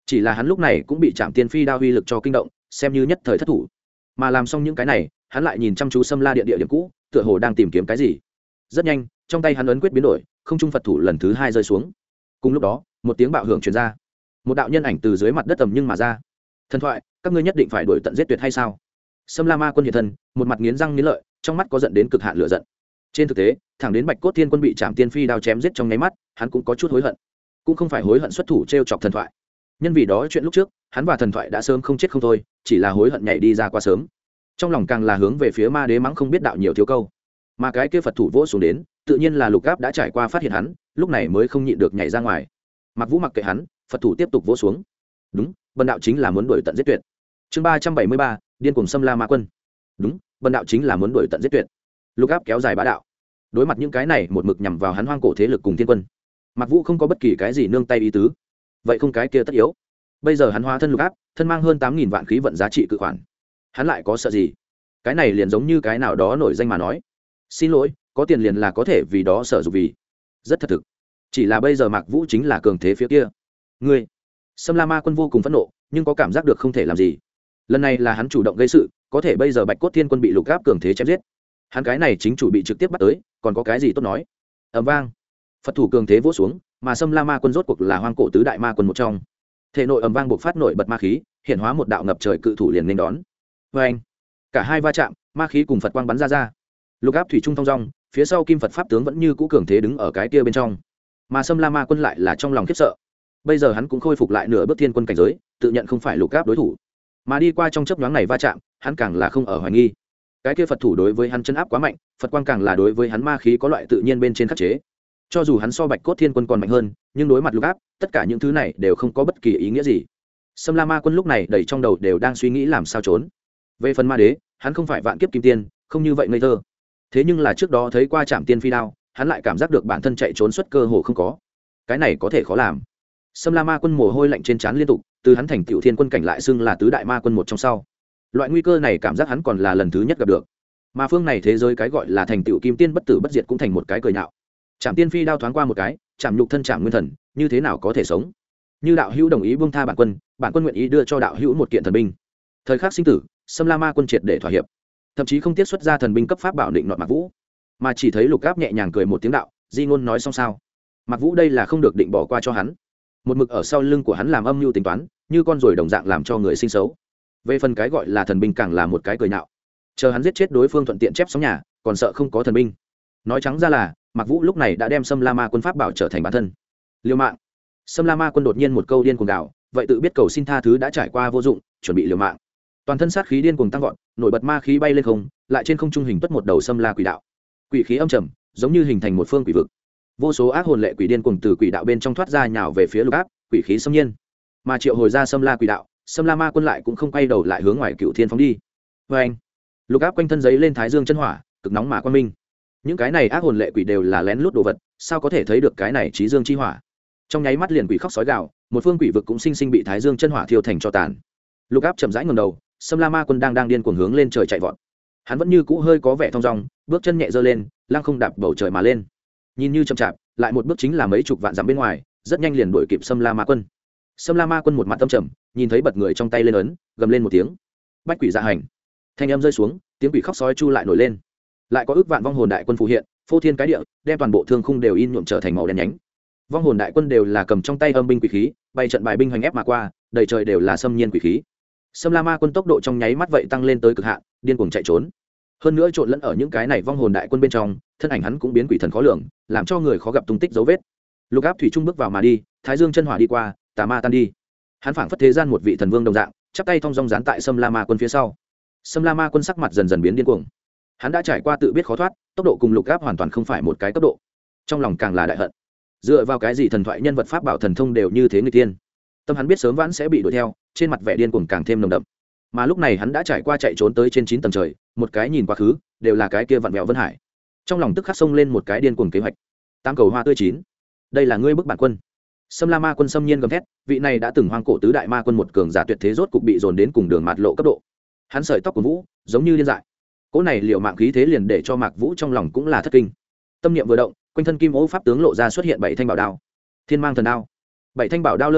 chỉ là hắn lúc này cũng bị Trảm Tiên Phi đao uy lực cho kinh động, xem như nhất thời thất thủ. Mà làm xong những cái này, hắn lại nhìn chăm chú Sâm La điện địa điểm cũ, tựa hồ đang tìm kiếm cái gì. Rất nhanh, trong tay hắn ấn quyết biến đổi, không trung Phật thủ lần thứ 2 rơi xuống. Cùng lúc đó, một tiếng bạo hưởng truyền ra, một đạo nhân ảnh từ dưới mặt đất tầm nhưng mà ra. Thần thoại, các ngươi nhất định phải đuổi tận giết tuyệt hay sao? Sâm La Ma Quân hiện thân, một mặt nghiến răng nghiến lợi, trong mắt có giận đến cực hạn lửa giận. Trên thực tế, thẳng đến Bạch Cốt Thiên Quân bị Trảm Tiên Phi đao chém giết trong nháy mắt, hắn cũng có chút hối hận. Cũng không phải hối hận xuất thủ trêu chọc thần thoại. Nhân vì đó chuyện lúc trước, hắn và thần thoại đã sớm không chết không thôi, chỉ là hối hận nhảy đi ra quá sớm. Trong lòng càng là hướng về phía Ma Đế mắng không biết đạo nhiều thiếu câu. Mà cái kia Phật thủ vỗ xuống đến, tự nhiên là Lục Áp đã trải qua phát hiện hắn, lúc này mới không nhịn được nhảy ra ngoài. Mặc Vũ mặc kệ hắn, Phật thủ tiếp tục vỗ xuống. Đúng, bần đạo chính là muốn đuổi tận giết tuyệt. Chương 373, điên cuồng Sâm La Ma Quân. Đúng, bần đạo chính là muốn đuổi tận giết tuyệt. Lục Áp kéo dài bá đạo. Đối mặt những cái này một mực nhằm vào hắn hoang cổ thế lực cùng thiên quân, Mặc Vũ không có bất kỳ cái gì nương tay ý tứ. Vậy không cái kia tất yếu. Bây giờ hắn hóa thân Lục Áp, thân mang hơn 8000 vạn khí vận giá trị cự khoản. Hắn lại có sợ gì? Cái này liền giống như cái nào đó nổi danh mà nói. Xin lỗi, có tiền liền là có thể vì đó sở dục vì. Rất thật thực. Chỉ là bây giờ Mặc Vũ chính là cường thế phía kia. Ngươi, Sâm La Ma Quân vô cùng phẫn nộ, nhưng có cảm giác được không thể làm gì. Lần này là hắn chủ động gây sự, có thể bây giờ Bạch Cốt Thiên Quân bị Lục Áp cường thế chém giết. Hắn cái này chính chủ bị trực tiếp bắt tới, còn có cái gì tốt nói? Ầm vang, Phật thủ cường thế vỗ xuống, mà Sâm La Ma Quân rốt cuộc là hoang cổ tứ đại ma quân một trong. Thể nội ầm vang bộc phát nổi bật ma khí, hiện hóa một đạo ngập trời cự thủ liền nên đón. Oeng! Cả hai va chạm, ma khí cùng Phật quang bắn ra. Lục Áp thủy trung thong dong, phía sau Kim Phật pháp tướng vẫn như cũ cường thế đứng ở cái kia bên trong. Mà Sâm La Ma Quân lại là trong lòng khiếp sợ. Bây giờ hắn cũng khôi phục lại nửa bước thiên quân cảnh giới, tự nhận không phải Lục Áp đối thủ. Mà đi qua trong chớp nhoáng này va chạm, hắn càng là không ở hoài nghi. Cái kia Phật thủ đối với hắn chân áp quá mạnh, Phật quang càng là đối với hắn ma khí có loại tự nhiên bên trên khắc chế. Cho dù hắn so Bạch Cốt Thiên Quân còn mạnh hơn, nhưng đối mặt Lục Áp, tất cả những thứ này đều không có bất kỳ ý nghĩa gì. Sâm La Ma Quân lúc này đầy trong đầu đều đang suy nghĩ làm sao trốn. Về phần Ma Đế, hắn không phải vạn kiếp kim tiên, không như vậy ngây thơ. Thế nhưng là trước đó thấy qua Trảm Tiên Phi đao, hắn lại cảm giác được bản thân chạy trốn suất cơ hồ không có. Cái này có thể khó làm. Sâm La Ma Quân mồ hôi lạnh trên trán liên tục, từ hắn thành tiểu thiên quân cảnh lại xưng là tứ đại ma quân một trong sau. Loại nguy cơ này cảm giác hắn còn là lần thứ nhất gặp được. Mà phương này thế giới cái gọi là thành tiểu kim tiên bất tử bất diệt cũng thành một cái cười nhạo. Trảm Tiên Phi đao thoáng qua một cái, chạm nhục thân chạm nguyên thần, như thế nào có thể sống? Như đạo hữu đồng ý buông tha bản quân nguyện ý đưa cho đạo hữu một kiện thần binh. Thời khắc sinh tử, Sâm La Ma Quân triệt để thỏa hiệp, thậm chí không tiết xuất ra thần binh cấp pháp bảo định nọt Mạc Vũ, mà chỉ thấy Lục Áp nhẹ nhàng cười một tiếng đạo, di ngôn nói xong sao? Mạc Vũ đây là không được định bỏ qua cho hắn, một mực ở sau lưng của hắn làm âm mưu tính toán, như con ruồi đồng dạng làm cho người sinh xấu. Về phần cái gọi là thần binh càng là một cái cười nhạo, chờ hắn giết chết đối phương thuận tiện chép sóng nhà, còn sợ không có thần binh. Nói trắng ra là Mạc Vũ lúc này đã đem Sâm La Ma Quân pháp bảo trở thành bản thân. Liêu mạng. Sâm La Ma Quân đột nhiên một câu điên cuồng gào, vậy tự biết cầu xin tha thứ đã trải qua vô dụng, chuẩn bị liều mạng. Toàn thân sát khí điên cuồng tăng vọt, nổi bật ma khí bay lên không, lại trên không trung hình tuất một đầu Sâm La quỷ đạo. Quỷ khí âm trầm, giống như hình thành một phương quỷ vực. Vô số ác hồn lệ quỷ điên cuồng từ quỷ đạo bên trong thoát ra nhào về phía Lục Áp, quỷ khí xâm nhiên. Mà triệu hồi ra Sâm La quỷ đạo, Sâm La Ma Quân lại cũng không quay đầu lại hướng ngoài Cựu Thiên phóng đi. Oeng! Lục Áp quanh thân giấy lên thái dương chân hỏa, cực nóng mà quang minh. Những cái này ác hồn lệ quỷ đều là lén lút đồ vật, sao có thể thấy được cái này trí dương chi hỏa? Trong nháy mắt liền quỷ khóc sói gào, một phương quỷ vực cũng sinh sinh bị thái dương chân hỏa thiêu thành tro tàn. Lục Áp chậm rãi ngẩng đầu, Sâm La Ma Quân đang điên cuồng hướng lên trời chạy vọt. Hắn vẫn như cũ hơi có vẻ thong dong, bước chân nhẹ giơ lên, lăng không đạp bầu trời mà lên. Nhìn như chậm chạp, lại một bước chính là mấy chục vạn dặm bên ngoài, rất nhanh liền đuổi kịp Sâm La Ma Quân. Sâm La Ma Quân một mặt âm trầm, nhìn thấy bật người trong tay lên ấn, gầm lên một tiếng. Bách quỷ dạ hành. Thanh âm rơi xuống, tiếng quỷ khóc sói chu lại nổi lên. Lại có ước vạn vong hồn đại quân phù hiện, phô thiên cái địa, đem toàn bộ thương khung đều in nhuộm trở thành màu đen nhánh. Vong hồn đại quân đều là cầm trong tay âm binh quỷ khí, bày trận bài binh hoành ép mà qua, đầy trời đều là xâm nhiên quỷ khí. Sâm La Ma Quân tốc độ trong nháy mắt vậy tăng lên tới cực hạn, điên cuồng chạy trốn. Hơn nữa trộn lẫn ở những cái này vong hồn đại quân bên trong, thân ảnh hắn cũng biến quỷ thần khó lường, làm cho người khó gặp tung tích dấu vết. Lục Áp thủy trung bước vào mà đi, thái dương chân hỏa đi qua, tà ma tan đi. Hắn phảng phất thế gian một vị thần vương đồng dạng, chắp tay thong dong dán tại Sâm La Ma Quân phía sau. Sâm La Ma Quân sắc mặt dần dần biến điên cuồng. Hắn đã trải qua tự biết khó thoát, tốc độ cùng Lục Áp hoàn toàn không phải một cái cấp độ. Trong lòng càng là đại hận. Dựa vào cái gì thần thoại nhân vật pháp bảo thần thông đều như thế người tiên? Tâm hắn biết sớm vãn sẽ bị đuổi theo, trên mặt vẻ điên cuồng càng thêm nồng đậm. Mà lúc này hắn đã trải qua chạy trốn tới trên 9 tầng trời, một cái nhìn quá khứ, đều là cái kia vặn vẹo vân hải. Trong lòng tức khắc xông lên một cái điên cuồng kế hoạch. Tam cầu hoa tươi chín. Đây là ngươi bức bản quân. Sâm La Ma Quân xâm nhiên gầm thét, vị này đã từng hoang cổ tứ đại ma quân một cường giả tuyệt thế rốt cục bị dồn đến cùng đường mạt lộ cấp độ. Hắn sợi tóc của Vũ, giống như điên dại. Cỗ này liệu mạng khí thế liền để cho Mạc Vũ trong lòng cũng là thất kinh. Tâm niệm vừa động, quanh thân kim ô pháp tướng lộ ra xuất hiện 7 thanh bảo đao. Thiên mang thần đao. 7 thanh bảo đao lơ lửng,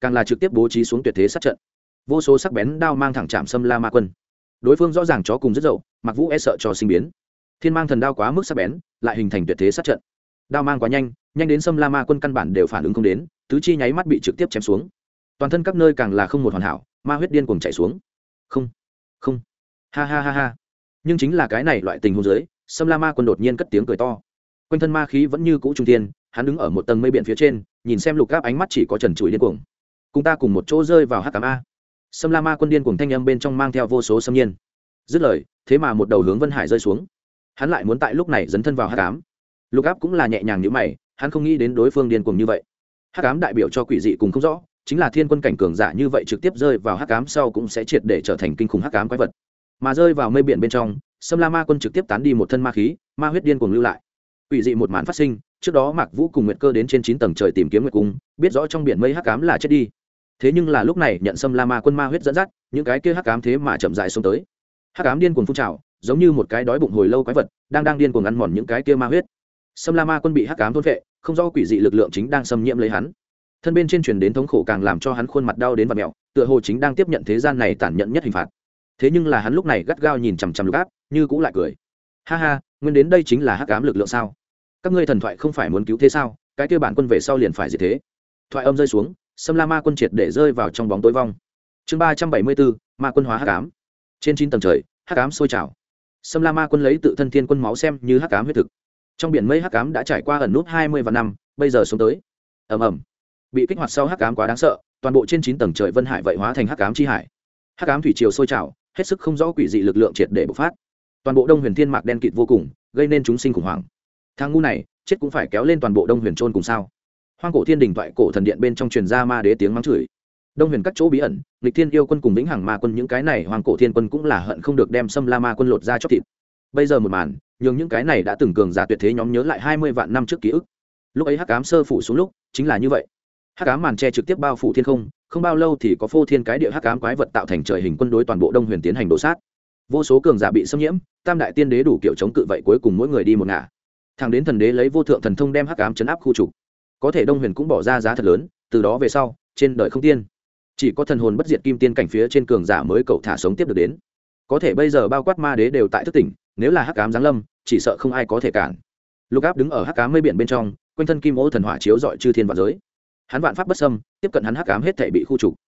càng là trực tiếp bố trí xuống tuyệt thế sát trận, vô số sắc bén đao mang thẳng chạm Sâm La Ma Quân. Đối phương rõ ràng chó cùng rất dậu, Mạc Vũ e sợ cho sinh biến. Thiên mang thần đao quá mức sắc bén, lại hình thành tuyệt thế sát trận. Đao mang quá nhanh, nhanh đến Sâm La Ma Quân căn bản đều phản ứng không đến, tứ chi nháy mắt bị trực tiếp chém xuống. Toàn thân các nơi càng là không một hoàn hảo, ma huyết điên cuồng chảy xuống. Không, không, ha ha ha ha. Nhưng chính là cái này loại tình huống dưới, Sâm La Ma Quân đột nhiên cất tiếng cười to. Quanh thân ma khí vẫn như cũ trung thiên, hắn đứng ở một tầng mây biển phía trên, nhìn xem Lục Áp ánh mắt chỉ có trần trụi điên cuồng. Cùng ta cùng một chỗ rơi vào hắc ám a. Sâm La Ma Quân điên cuồng thanh âm bên trong mang theo vô số xâm nhiên. Dứt lời, thế mà một đầu hướng Vân Hải rơi xuống. Hắn lại muốn tại lúc này dấn thân vào hắc ám. Lục Áp cũng là nhẹ nhàng nhíu mày, hắn không nghĩ đến đối phương điên cuồng như vậy. Hắc ám đại biểu cho quỷ dị cùng không rõ, chính là thiên quân cảnh cường giả như vậy trực tiếp rơi vào hắc ám sau cũng sẽ triệt để trở thành kinh khủng hắc ám quái vật. Mà rơi vào mây biển bên trong, Sâm La Ma Quân trực tiếp tán đi một thân ma khí, ma huyết điên cuồng lưu lại. Quỷ dị một màn phát sinh, trước đó Mạc Vũ cùng Nguyệt Cơ đến trên 9 tầng trời tìm kiếm Nguyệt Cung, biết rõ trong biển mây hắc ám là chết đi. Thế nhưng là lúc này nhận Sâm La Ma Quân ma huyết dẫn dắt, những cái kia hắc ám thế mà chậm rãi xuống tới. Hắc ám điên cuồng phun trào, giống như một cái đói bụng hồi lâu quái vật, đang điên cuồng ăn mòn những cái kia ma huyết. Sâm La Ma Quân bị hắc ám thôn phệ, không rõ quỷ dị lực lượng chính đang xâm nhiễm lấy hắn. Thân bên trên truyền đến thống khổ càng làm cho hắn khuôn mặt đau đến vặn mèo, tựa hồ chính đang tiếp nhận thế gian này tàn nhẫn nhất hình phạt. Thế nhưng là hắn lúc này gắt gao nhìn chằm chằm Lục Áp, như cũ lại cười. Ha ha, nguyên đến đây chính là hắc ám lực lượng sao? Các ngươi thần thoại không phải muốn cứu thế sao? Cái kia bản quân về sau liền phải diệt thế. Thoại âm rơi xuống, Sâm La Ma Quân triệt để rơi vào trong bóng tối vong. Chương 374, Ma Quân hóa hắc ám. Trên 9 tầng trời, hắc ám sôi trào. Sâm La Ma Quân lấy tự thân thiên quân máu xem như hắc ám huyết thực. Trong biển mây hắc ám đã trải qua ẩn nút 20 vạn năm, bây giờ xuống tới. Ầm ầm. Bị kích hoạt sau hắc ám quá đáng sợ, toàn bộ trên 9 tầng trời Vân Hải vậy hóa thành hắc ám chi hải. Hắc ám thủy triều sôi trào, hết sức không rõ quỷ dị lực lượng triệt để bộc phát. Toàn bộ Đông Huyền Thiên Mạc đen kịt vô cùng, gây nên chúng sinh khủng hoảng. Thằng ngu này, chết cũng phải kéo lên toàn bộ Đông Huyền chôn cùng sao? Hoang cổ thiên đình toại cổ thần điện bên trong truyền ra ma đế tiếng mắng chửi. Đông Huyền các chỗ bí ẩn, Lịch Thiên yêu quân cùng Vĩnh Hằng Ma quân những cái này hoang cổ thiên quân cũng là hận không được đem Sâm La Ma quân lột ra chóc thịt. Bây giờ một màn, nhường những cái này đã từng cường giả tuyệt thế nhóm nhớ lại 20 vạn năm trước ký ức. Lúc ấy hắc ám sơ phủ xuống lúc, chính là như vậy. Hắc ám màn che trực tiếp bao phủ thiên không, không bao lâu thì có phô thiên cái địa hắc ám quái vật tạo thành trời hình quân đối toàn bộ Đông Huyền tiến hành đổ sát. Vô số cường giả bị xâm nhiễm, tam đại tiên đế đủ kiểu chống cự vậy cuối cùng mỗi người đi một ngả. Thằng đến thần đế lấy vô thượng thần thông đem hắc ám chấn áp khu trục. Có thể Đông Huyền cũng bỏ ra giá thật lớn, từ đó về sau, trên đời không tiên, chỉ có thần hồn bất diệt kim tiên cảnh phía trên cường giả mới cậu thả sống tiếp được đến. Có thể bây giờ bao quát ma đế đều tại thức tỉnh, nếu là hắc ám giáng lâm, chỉ sợ không ai có thể cản. Lục Áp đứng ở hắc ám mây biển bên trong, quanh thân kim ô thần hỏa chiếu rọi chư thiên vạn giới. Hắn vạn pháp bất xâm, tiếp cận hắn hắc ám hết thảy bị khu trục.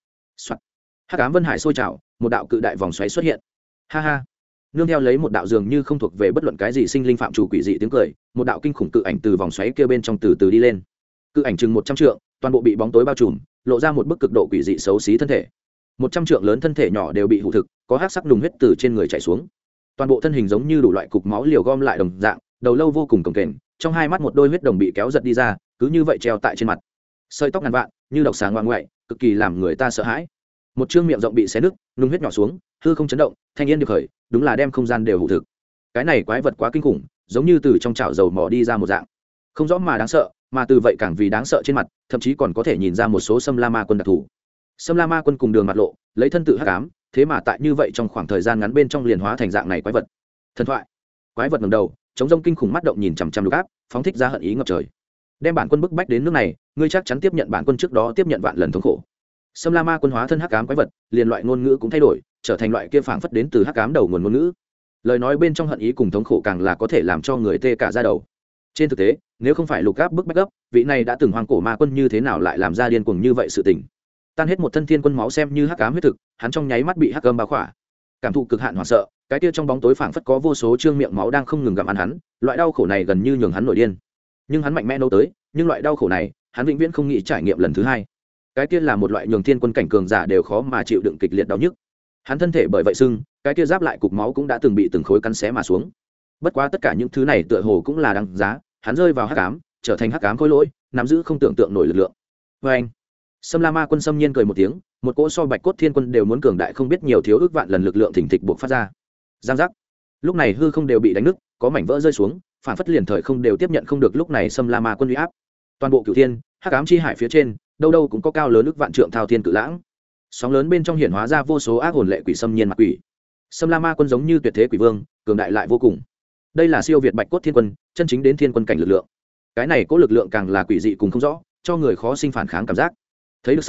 Hắc ám vân hải sôi trào, một đạo cự đại vòng xoáy xuất hiện. Ha ha. Nương theo lấy một đạo dường như không thuộc về bất luận cái gì sinh linh phạm chủ quỷ dị tiếng cười, một đạo kinh khủng cự ảnh từ vòng xoáy kia bên trong từ từ đi lên. Cự ảnh chừng 100 trượng, toàn bộ bị bóng tối bao trùm, lộ ra một bức cực độ quỷ dị xấu xí thân thể. 100 trượng lớn thân thể nhỏ đều bị hủ thực, có hắc sắc nùng huyết từ trên người chảy xuống. Toàn bộ thân hình giống như đủ loại cục máu liều gom lại đồng dạng, đầu lâu vô cùng cồng kềnh, trong hai mắt một đôi huyết đồng bị kéo giật đi ra, cứ như vậy treo tại trên mặt. Sợi tóc ngàn vạn, như độc xà ngoan ngoại, cực kỳ làm người ta sợ hãi. Một trương miệng rộng bị xé nứt, nung huyết nhỏ xuống, hư không chấn động, thanh yên được khởi, đúng là đem không gian đều hủ thực. Cái này quái vật quá kinh khủng, giống như từ trong chảo dầu mỏ đi ra một dạng, không rõ mà đáng sợ, mà từ vậy càng vì đáng sợ trên mặt, thậm chí còn có thể nhìn ra một số Sâm La Ma quân đặc thù. Sâm La Ma quân cùng đường mặt lộ, lấy thân tự hắc ám, thế mà tại như vậy trong khoảng thời gian ngắn bên trong liền hóa thành dạng này quái vật. Thần thoại. Quái vật ngẩng đầu, chống rông kinh khủng mắt động nhìn chằm chằm Lục Áp, phóng thích ra hận ý ngập trời. Đem bản quân bức bách đến nước này, ngươi chắc chắn tiếp nhận bản quân trước đó tiếp nhận vạn lần thống khổ. Sâm La Ma quân hóa thân hắc ám quái vật, liền loại ngôn ngữ cũng thay đổi, trở thành loại kia phảng phất đến từ hắc ám đầu nguồn ngôn ngữ. Lời nói bên trong hận ý cùng thống khổ càng là có thể làm cho người tê cả da đầu. Trên thực tế, nếu không phải Lục Áp bức bách gấp, vị này đã từng hoang cổ ma quân như thế nào lại làm ra điên cuồng như vậy sự tình. Tan hết một thân thiên quân máu xem như hắc ám huyết thực, hắn trong nháy mắt bị hắc ám bao khỏa. Cảm thụ cực hạn hoảng sợ, cái kia trong bóng tối phảng phất có vô số trương miệng máu đang không ngừng gặm ăn hắn, loại đau khổ này gần như nhường hắn nổi điên. Nhưng hắn mạnh mẽ nấu tới, nhưng loại đau khổ này, hắn vĩnh viễn không nghĩ trải nghiệm lần thứ hai. Cái kia là một loại nhường thiên quân cảnh cường giả đều khó mà chịu đựng kịch liệt đau nhức. Hắn thân thể bởi vậy sưng, cái kia giáp lại cục máu cũng đã từng bị từng khối cắn xé mà xuống. Bất quá tất cả những thứ này tựa hồ cũng là đáng giá, hắn rơi vào hắc ám, trở thành hắc ám khối lỗi, nắm giữ không tưởng tượng nổi lực lượng. Và anh, Sâm La Ma quân xâm nhiên cười một tiếng, một cỗ so Bạch Cốt Thiên quân đều muốn cường đại không biết nhiều thiếu ước vạn lần lực lượng thình thịch buộc phát ra. Giang giác. Lúc này hư không đều bị đánh nứt, có mảnh vỡ rơi xuống, phản phất liền thời không đều tiếp nhận không được lúc này Sâm La Ma quân uy áp. Toàn bộ cửu thiên, hắc ám chi hải phía trên, đâu đâu cũng có cao lớn ước vạn trượng thao thiên cự lãng. Sóng lớn bên trong hiển hóa ra vô số ác hồn lệ quỷ xâm nhiên mặt quỷ. Sâm La Ma quân giống như tuyệt thế quỷ vương, cường đại lại vô cùng. Đây là siêu việt Bạch Cốt Thiên quân, chân chính đến thiên quân cảnh lực lượng. Cái này có lực lượng càng là quỷ dị cùng không rõ, cho người khó sinh phản kháng cảm giác. Thấy được sao,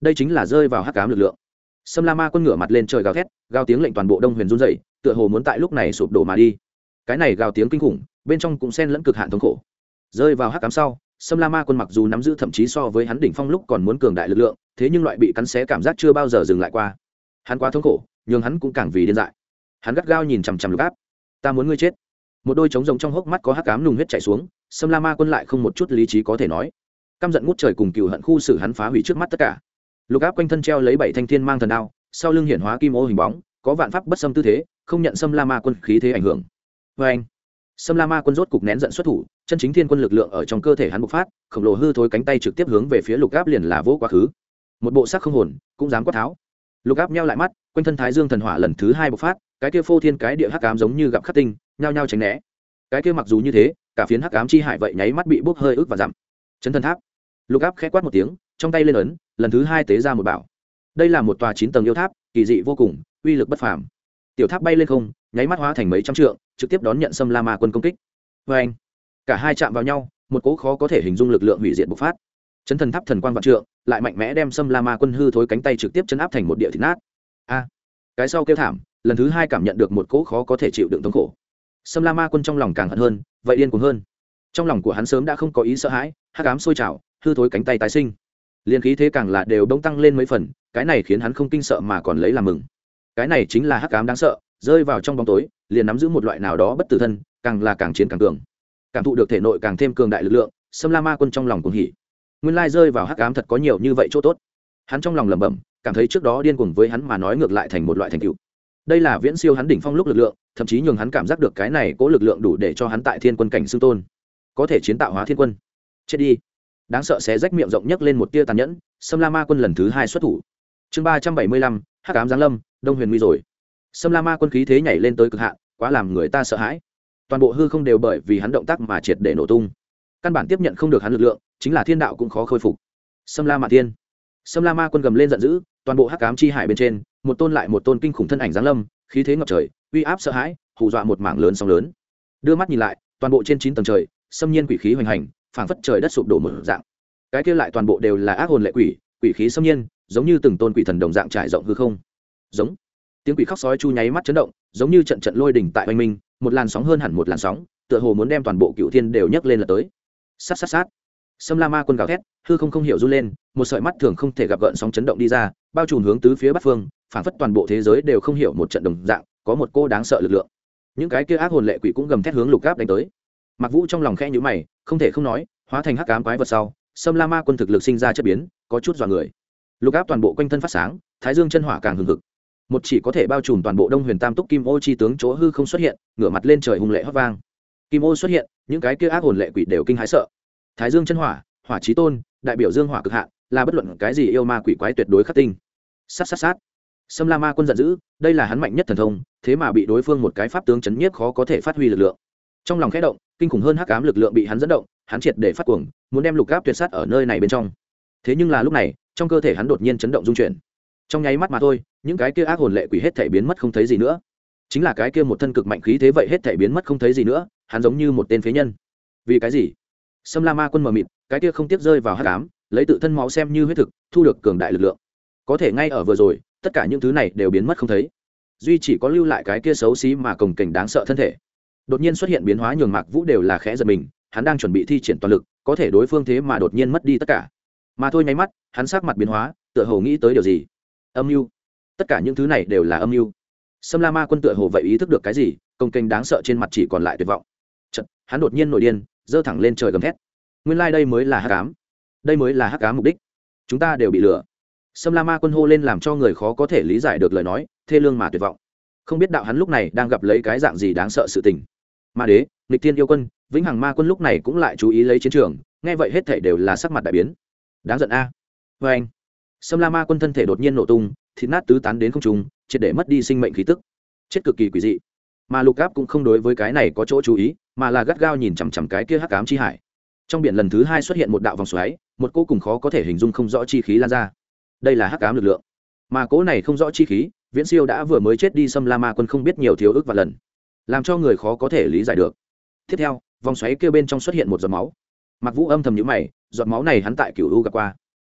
đây chính là rơi vào hắc ám lực lượng. Sâm La Ma Quân ngửa mặt lên trời gào thét, gào tiếng lệnh toàn bộ Đông Huyền run rẩy, tựa hồ muốn tại lúc này sụp đổ mà đi. Cái này gào tiếng kinh khủng, bên trong cũng xen lẫn cực hạn thống khổ. Rơi vào hắc ám sau, Sâm La Ma Quân mặc dù nắm giữ thậm chí so với hắn đỉnh phong lúc còn muốn cường đại lực lượng, thế nhưng loại bị cắn xé cảm giác chưa bao giờ dừng lại qua. Hắn quá thống khổ, nhưng hắn cũng càng vì điên dại. Hắn gắt gao nhìn chằm chằm Lục Áp. Ta muốn ngươi chết. Một đôi trống rồng trong hốc mắt có hắc ám nung huyết chảy xuống, Sâm La Ma Quân lại không một chút lý trí có thể nói. Căm giận ngút trời cùng cừu hận khu xử hắn phá hủy trước mắt tất cả. Lục Áp quanh thân treo lấy 7 thanh thiên mang thần đao, sau lưng hiển hóa kim ô hình bóng, có vạn pháp bất xâm tư thế, không nhận Sâm La Ma Quân khí thế ảnh hưởng. Và anh, Sâm La Ma Quân rốt cục nén giận xuất thủ, chân chính thiên quân lực lượng ở trong cơ thể hắn bộc phát, khổng lồ hư thối cánh tay trực tiếp hướng về phía Lục Áp liền là vỗ quá khứ. Một bộ sắc không hồn, cũng dám quát tháo. Lục Áp nheo lại mắt, quanh thân Thái Dương thần hỏa lần thứ 2 bộc phát, cái kia phô thiên cái địa hắc ám giống như gặp khắc tinh, nhao nhao tránh né. Cái kia mặc dù như thế, cả phiến hắc ám chi hải vậy nháy mắt bị bốc hơi ức và dặm. Chấn thần tháp. Lục Áp khẽ quát một tiếng, trong tay lên ấn, lần thứ 2 tế ra một bảo. Đây là một tòa 9 tầng yêu tháp, kỳ dị vô cùng, uy lực bất phàm. Tiểu tháp bay lên không, nháy mắt hóa thành mấy trăm trượng, trực tiếp đón nhận Sâm La Ma Quân công kích. Và anh, cả hai chạm vào nhau, một cỗ khó có thể hình dung lực lượng hủy diệt bộc phát. Chấn thần tháp thần quang vạn trượng, lại mạnh mẽ đem Sâm La Ma Quân hư thối cánh tay trực tiếp chấn áp thành một địa thịt nát. A, cái sau kêu thảm, lần thứ 2 cảm nhận được một cỗ khó có thể chịu đựng thống khổ. Sâm La Ma Quân trong lòng càng hận hơn, vậy điên cuồng hơn. Trong lòng của hắn sớm đã không có ý sợ hãi, hắc ám sôi trào, hư thối cánh tay tái sinh. Liên khí thế càng là đều đông tăng lên mấy phần, cái này khiến hắn không kinh sợ mà còn lấy làm mừng. Cái này chính là hắc ám đáng sợ, rơi vào trong bóng tối, liền nắm giữ một loại nào đó bất tử thân, càng là càng chiến càng cường. Cảm thụ được thể nội càng thêm cường đại lực lượng, Sâm La Ma Quân trong lòng cuồng hỉ. Nguyên lai rơi vào hắc ám thật có nhiều như vậy chỗ tốt. Hắn trong lòng lẩm bẩm, cảm thấy trước đó điên cuồng với hắn mà nói ngược lại thành một loại thành tựu. Đây là viễn siêu hắn đỉnh phong lúc lực lượng, thậm chí nhường hắn cảm giác được cái này cố lực lượng đủ để cho hắn tại thiên quân cảnh xưng tôn, có thể chiến tạo hóa thiên quân. Chết đi. Đáng sợ xé rách miệng rộng nhấc lên một tia tàn nhẫn, Sâm La Ma Quân lần thứ 2 xuất thủ. Chương 375, hắc ám giáng lâm, Đông Huyền nguy rồi. Sâm La Ma Quân khí thế nhảy lên tới cực hạn, quá làm người ta sợ hãi. Toàn bộ hư không đều bởi vì hắn động tác mà triệt để nổ tung. Căn bản tiếp nhận không được hắn lực lượng, chính là thiên đạo cũng khó khôi phục. Sâm La Mạn Thiên. Sâm La Ma Quân gầm lên giận dữ, toàn bộ hắc ám chi hải bên trên, một tôn lại một tôn kinh khủng thân ảnh giáng lâm, khí thế ngập trời, uy áp sợ hãi, hù dọa một mảng lớn sóng lớn. Đưa mắt nhìn lại, toàn bộ trên 9 tầng trời, xâm nhiên quỷ khí hoành hành, phảng phất trời đất sụp đổ một dạng. Cái kia lại toàn bộ đều là ác hồn lệ quỷ, quỷ khí xâm nhiên, giống như từng tôn quỷ thần đồng dạng trải rộng hư không. Giống. Tiếng quỷ khóc sói chu nháy mắt chấn động, giống như trận trận lôi đỉnh tại oanh minh, một làn sóng hơn hẳn một làn sóng, tựa hồ muốn đem toàn bộ cựu thiên đều nhấc lên là tới. Sát sát sát. Sâm La Ma Quân gào thét, hư không không hiểu run lên, một sợi mắt thường không thể gặp gợn sóng chấn động đi ra, bao trùm hướng tứ phía bát phương, phảng phất toàn bộ thế giới đều không hiểu một trận đồng dạng, có một cô đáng sợ lực lượng. Những cái kia ác hồn lệ quỷ cũng gầm thét hướng Lục Áp đánh tới. Mặc Vũ trong lòng khẽ nhíu mày, không thể không nói, hóa thành hắc ám quái vật sau, Sâm La Ma Quân thực lực sinh ra chất biến, có chút dọa người. Lục Áp toàn bộ quanh thân phát sáng, Thái Dương chân hỏa càng hừng hực. Một chỉ có thể bao trùm toàn bộ Đông Huyền Tam Túc Kim Ô chi tướng chỗ hư không xuất hiện, ngửa mặt lên trời hùng lệ hót vang. Kim Ô xuất hiện, những cái kia ác hồn lệ quỷ đều kinh hãi sợ. Thái Dương chân hỏa, hỏa chí tôn, đại biểu dương hỏa cực hạn, là bất luận cái gì yêu ma quỷ quái tuyệt đối khắc tinh. Sát sát sát. Sâm La Ma Quân giận dữ, đây là hắn mạnh nhất thần thông, thế mà bị đối phương một cái pháp tướng chấn nhiếp khó có thể phát huy lực lượng. Trong lòng khẽ động, kinh khủng hơn hắc ám lực lượng bị hắn dẫn động, hắn triệt để phát cuồng, muốn đem Lục Áp tuyệt sát ở nơi này bên trong. Thế nhưng là lúc này, trong cơ thể hắn đột nhiên chấn động rung chuyển. Trong nháy mắt mà thôi, những cái kia ác hồn lệ quỷ hết thảy biến mất không thấy gì nữa. Chính là cái kia một thân cực mạnh khí thế vậy hết thảy biến mất không thấy gì nữa, hắn giống như một tên phế nhân. Vì cái gì? Sâm La Ma Quân mờ mịt, cái kia không tiếc rơi vào hắc ám, lấy tự thân máu xem như huyết thực, thu được cường đại lực lượng. Có thể ngay ở vừa rồi, tất cả những thứ này đều biến mất không thấy, duy chỉ có lưu lại cái kia xấu xí mà cồng kềnh đáng sợ thân thể. Đột nhiên xuất hiện biến hóa nhường Mạc Vũ đều là khẽ giật mình, hắn đang chuẩn bị thi triển toàn lực, có thể đối phương thế mà đột nhiên mất đi tất cả. Mà thôi nháy mắt, hắn sắc mặt biến hóa, tựa hồ nghĩ tới điều gì. Âm mưu. Tất cả những thứ này đều là âm mưu. Sâm La Ma Quân tựa hồ vậy ý thức được cái gì, cồng kềnh đáng sợ trên mặt chỉ còn lại tuyệt vọng. Chợt, hắn đột nhiên nổi điên, giơ thẳng lên trời gầm thét. Nguyên lai đây mới là hắc ám, đây mới là hắc ám mục đích. Chúng ta đều bị lừa. Sâm La Ma Quân hô lên làm cho người khó có thể lý giải được lời nói, thê lương mà tuyệt vọng. Không biết đạo hắn lúc này đang gặp lấy cái dạng gì đáng sợ sự tình. Ma Đế, Nghịch Thiên Yêu Quân, Vĩnh Hằng Ma Quân lúc này cũng lại chú ý lấy chiến trường, nghe vậy hết thảy đều là sắc mặt đại biến. Đáng giận a. Và anh. Sâm La Ma Quân thân thể đột nhiên nổ tung, thịt nát tứ tán đến không trung, triệt để mất đi sinh mệnh khí tức. Chết cực kỳ quỷ dị. Mà Lục Áp cũng không đối với cái này có chỗ chú ý, mà là gắt gao nhìn chằm chằm cái kia hắc ám chi hải. Trong biển lần thứ 2 xuất hiện một đạo vòng xoáy, một cô cùng khó có thể hình dung không rõ chi khí lan ra. Đây là hắc ám lực lượng. Mà cỗ này không rõ chi khí, viễn siêu đã vừa mới chết đi Sâm La Ma Quân không biết nhiều thiếu ức và lần, làm cho người khó có thể lý giải được. Tiếp theo, vòng xoáy kia bên trong xuất hiện một giọt máu. Mặc Vũ âm thầm nhíu mày, giọt máu này hắn tại Cửu U gặp qua.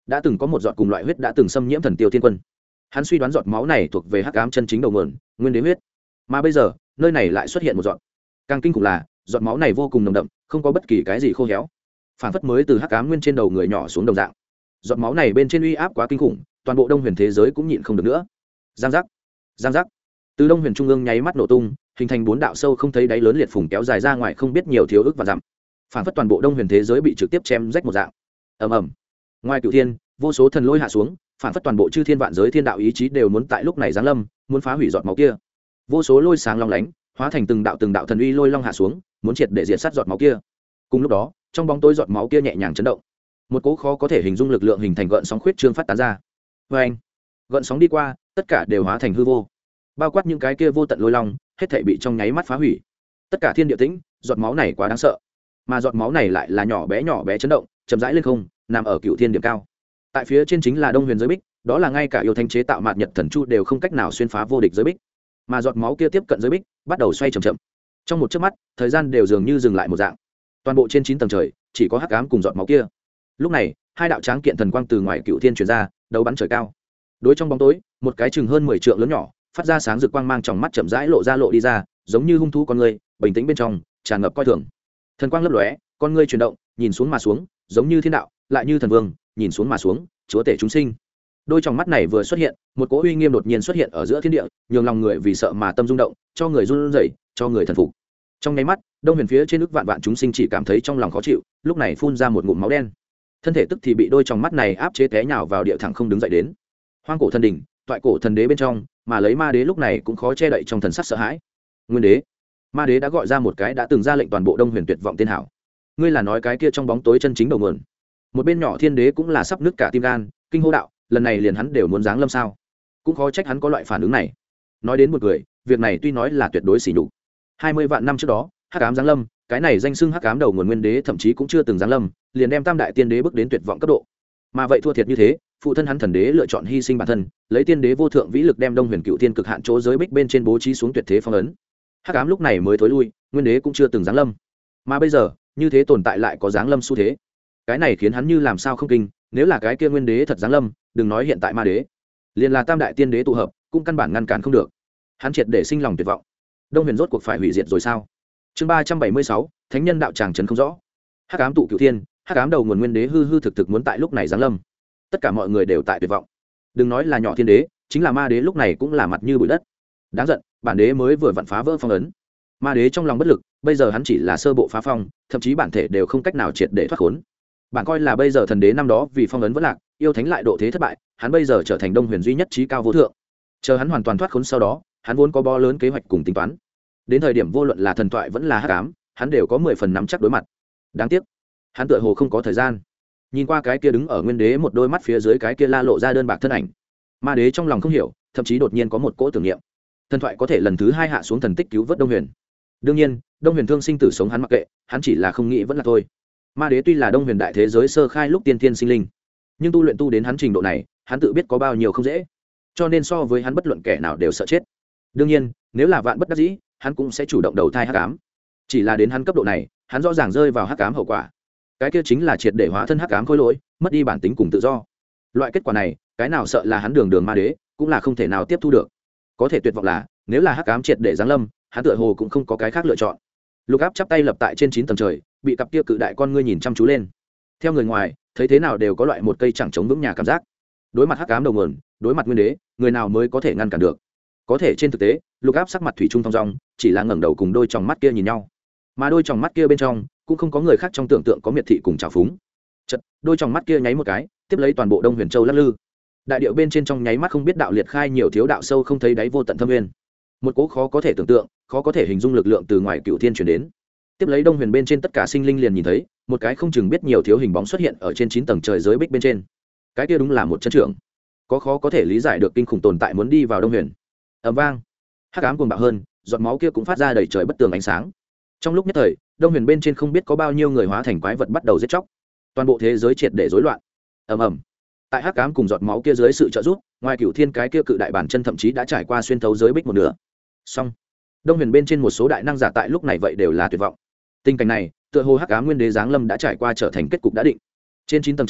đã từng có một giọt cùng loại huyết đã từng xâm nhiễm thần tiêu thiên quân. Hắn suy đoán giọt máu này thuộc về hắc ám chân chính đầu nguồn, nguyên đế huyết. Mà bây giờ, nơi này lại xuất hiện một giọt. Càng kinh khủng là, giọt máu này vô cùng nồng đậm, không có bất kỳ cái gì khô héo. Phản phất mới từ hắc ám nguyên trên đầu người nhỏ xuống đồng dạng. Giọt máu này bên trên uy áp quá kinh khủng, toàn bộ Đông Huyền thế giới cũng nhịn không được nữa. Giang giác, giang giác. Từ Đông Huyền trung ương nháy mắt nổ tung, hình thành 4 đạo sâu không thấy đáy lớn liệt phùng kéo dài ra ngoài không biết nhiều thiếu ức và dặm. Phản phất toàn bộ Đông Huyền thế giới bị trực tiếp chém rách một dạng. Ầm ầm. Ngoài Cửu Thiên, vô số thần lôi hạ xuống, phản phất toàn bộ chư thiên vạn giới thiên đạo ý chí đều muốn tại lúc này giáng lâm, muốn phá hủy giọt máu kia. Vô số lôi sáng long lánh, hóa thành từng đạo thần uy lôi long hạ xuống, muốn triệt để diệt sát giọt máu kia. Cùng lúc đó, trong bóng tối giọt máu kia nhẹ nhàng chấn động, một cỗ khó có thể hình dung lực lượng hình thành gợn sóng khuyết trương phát tán ra. Vê anh, gợn sóng đi qua, tất cả đều hóa thành hư vô, bao quát những cái kia vô tận lôi long, hết thảy bị trong nháy mắt phá hủy. Tất cả thiên địa tĩnh, giọt máu này quá đáng sợ, mà giọt máu này lại là nhỏ bé chấn động, chậm rãi lên không, nằm ở Cửu Thiên điểm cao. Tại phía trên chính là Đông Huyền giới bích, đó là ngay cả yêu thánh chế tạo mạt nhật thần chu đều không cách nào xuyên phá vô địch giới bích. Mà giọt máu kia tiếp cận giới bích, bắt đầu xoay chậm chậm. Trong một chớp mắt, thời gian đều dường như dừng lại một dạng. Toàn bộ trên 9 tầng trời, chỉ có hắc ám cùng giọt máu kia. Lúc này, 2 đạo tráng kiện thần quang từ ngoài Cửu Thiên truyền ra, đấu bắn trời cao. Đối trong bóng tối, một cái chừng hơn 10 trượng lớn nhỏ, phát ra sáng rực quang mang trong mắt chậm rãi lộ đi ra, giống như hung thú con người, bình tĩnh bên trong, tràn ngập coi thường. Thần quang lấp lóe, con ngươi chuyển động, nhìn xuống mà xuống, giống như thiên đạo, lại như thần vương, nhìn xuống mà xuống, chúa tể chúng sinh. Đôi trong mắt này vừa xuất hiện, một cỗ uy nghiêm đột nhiên xuất hiện ở giữa thiên địa, nhường lòng người vì sợ mà tâm rung động, cho người run rẩy, cho người thần phục. Trong nháy mắt, Đông Huyền phía trên ức vạn vạn chúng sinh chỉ cảm thấy trong lòng khó chịu, lúc này phun ra một ngụm máu đen. Thân thể tức thì bị đôi trong mắt này áp chế té nhào vào địa thẳng không đứng dậy đến. Hoang cổ thần đỉnh, toại cổ thần đế bên trong, mà lấy ma đế lúc này cũng khó che đậy trong thần sắc sợ hãi. Nguyên đế, ma đế đã gọi ra một cái đã từng ra lệnh toàn bộ Đông Huyền tuyệt vọng tên hảo. Ngươi là nói cái kia trong bóng tối chân chính đầu nguồn? Một bên nhỏ thiên đế cũng là sắp nứt cả tim gan, kinh hô đạo, lần này liền hắn đều muốn giáng lâm sao? Cũng khó trách hắn có loại phản ứng này. Nói đến một người, việc này tuy nói là tuyệt đối sỉ nhục. 20 vạn năm trước đó, hắc ám giáng lâm, cái này danh xưng hắc ám đầu nguồn nguyên đế thậm chí cũng chưa từng giáng lâm, liền đem tam đại tiên đế bước đến tuyệt vọng cấp độ. Mà vậy thua thiệt như thế, phụ thân hắn thần đế lựa chọn hy sinh bản thân, lấy tiên đế vô thượng vĩ lực đem Đông Huyền Cựu Thiên cực hạn chỗ giới bích bên trên bố trí xuống tuyệt thế phong ấn. Hắc ám lúc này mới thối lui, nguyên đế cũng chưa từng giáng lâm. Mà bây giờ, như thế tồn tại lại có giáng lâm xu thế. Cái này khiến hắn như làm sao không kinh, nếu là cái kia nguyên đế thật giáng lâm, đừng nói hiện tại ma đế, liền là tam đại tiên đế tụ hợp, cũng căn bản ngăn cản không được. Hắn triệt để sinh lòng tuyệt vọng. Đông Huyền rốt cuộc phải hủy diệt rồi sao? Chương 376, Thánh nhân đạo tràng trấn không rõ. Hắc ám tụ Cựu Thiên, hắc ám đầu nguồn nguyên đế hư thực muốn tại lúc này giáng lâm. Tất cả mọi người đều tại tuyệt vọng. Đừng nói là nhỏ thiên đế, chính là ma đế lúc này cũng là mặt như bụi đất. Đáng giận, bản đế mới vừa vặn phá vỡ phong ấn. Ma đế trong lòng bất lực, bây giờ hắn chỉ là sơ bộ phá phong, thậm chí bản thể đều không cách nào triệt để thoát khốn. Bản coi là bây giờ thần đế năm đó vì phong ấn vẫn lạc, yêu thánh lại độ thế thất bại, hắn bây giờ trở thành Đông Huyền duy nhất trí cao vô thượng. Chờ hắn hoàn toàn thoát khốn sau đó, hắn vốn có bo lớn kế hoạch cùng tính toán. Đến thời điểm vô luận là thần thoại vẫn là hắc ám, hắn đều có 10 phần nắm chắc đối mặt. Đáng tiếc, hắn tựa hồ không có thời gian. Nhìn qua cái kia đứng ở nguyên đế một đôi mắt phía dưới cái kia la lộ ra đơn bạc thân ảnh, ma đế trong lòng không hiểu, thậm chí đột nhiên có một cỗ tưởng niệm. Thần thoại có thể lần thứ 2 hạ xuống thần tích cứu vớt Đông Huyền. Đương nhiên, Đông Huyền thương sinh tử sống hắn mặc kệ, hắn chỉ là không nghĩ vẫn là thôi. Ma đế tuy là Đông Huyền đại thế giới sơ khai lúc tiên thiên sinh linh, nhưng tu luyện tu đến hắn trình độ này, hắn tự biết có bao nhiêu không dễ, cho nên so với hắn bất luận kẻ nào đều sợ chết. Đương nhiên, nếu là vạn bất đắc dĩ, hắn cũng sẽ chủ động đầu thai hắc ám. Chỉ là đến hắn cấp độ này, hắn rõ ràng rơi vào hắc ám hậu quả. Cái kia chính là triệt để hóa thân hắc ám khối lỗi, mất đi bản tính cùng tự do. Loại kết quả này, cái nào sợ là hắn đường ma đế, cũng là không thể nào tiếp thu được. Có thể tuyệt vọng là, nếu là hắc ám triệt để giáng lâm, hắn tựa hồ cũng không có cái khác lựa chọn. Lục Áp chắp tay lập tại trên 9 tầng trời, bị cặp kia cự đại con ngươi nhìn chăm chú lên. Theo người ngoài, thấy thế nào đều có loại một cây chẳng chống vững nhà cảm giác. Đối mặt hắc ám đầu nguồn, đối mặt nguyên đế, người nào mới có thể ngăn cản được? Có thể trên thực tế, Lục Áp sắc mặt thủy chung thong dong, chỉ là ngẩng đầu cùng đôi tròng mắt kia nhìn nhau. Mà đôi tròng mắt kia bên trong, cũng không có người khác trong tưởng tượng có miệt thị cùng trào phúng. Chợt, đôi tròng mắt kia nháy một cái, tiếp lấy toàn bộ Đông Huyền Châu lắc lư. Đại điệu bên trên trong nháy mắt không biết đạo liệt khai nhiều thiếu đạo sâu không thấy đáy vô tận thâm nguyên. Một cỗ khó có thể tưởng tượng, khó có thể hình dung lực lượng từ ngoài Cựu Thiên truyền đến. Tiếp lấy Đông Huyền bên trên tất cả sinh linh liền nhìn thấy, một cái không chừng biết nhiều thiếu hình bóng xuất hiện ở trên 9 tầng trời giới bích bên trên. Cái kia đúng là một chân trưởng. Có khó có thể lý giải được kinh khủng tồn tại muốn đi vào Đông Huyền. Ầm vang, hắc ám cuồng bạo hơn, giọt máu kia cũng phát ra đầy trời bất tường ánh sáng. Trong lúc nhất thời, Đông Huyền bên trên không biết có bao nhiêu người hóa thành quái vật bắt đầu giết chóc. Toàn bộ thế giới triệt để rối loạn. Ầm ầm. Tại hắc ám cùng giọt máu kia dưới sự trợ giúp, ngoài Cửu Thiên cái kia cự đại bản chân thậm chí đã trải qua xuyên thấu giới bích một nửa. Song, Đông Huyền bên trên một số đại năng giả tại lúc này vậy đều là tuyệt vọng. Tình cảnh này, tựa hồ hắc ám nguyên đế giáng lâm đã trải qua trở thành kết cục đã định. Trên 9 tầng trời,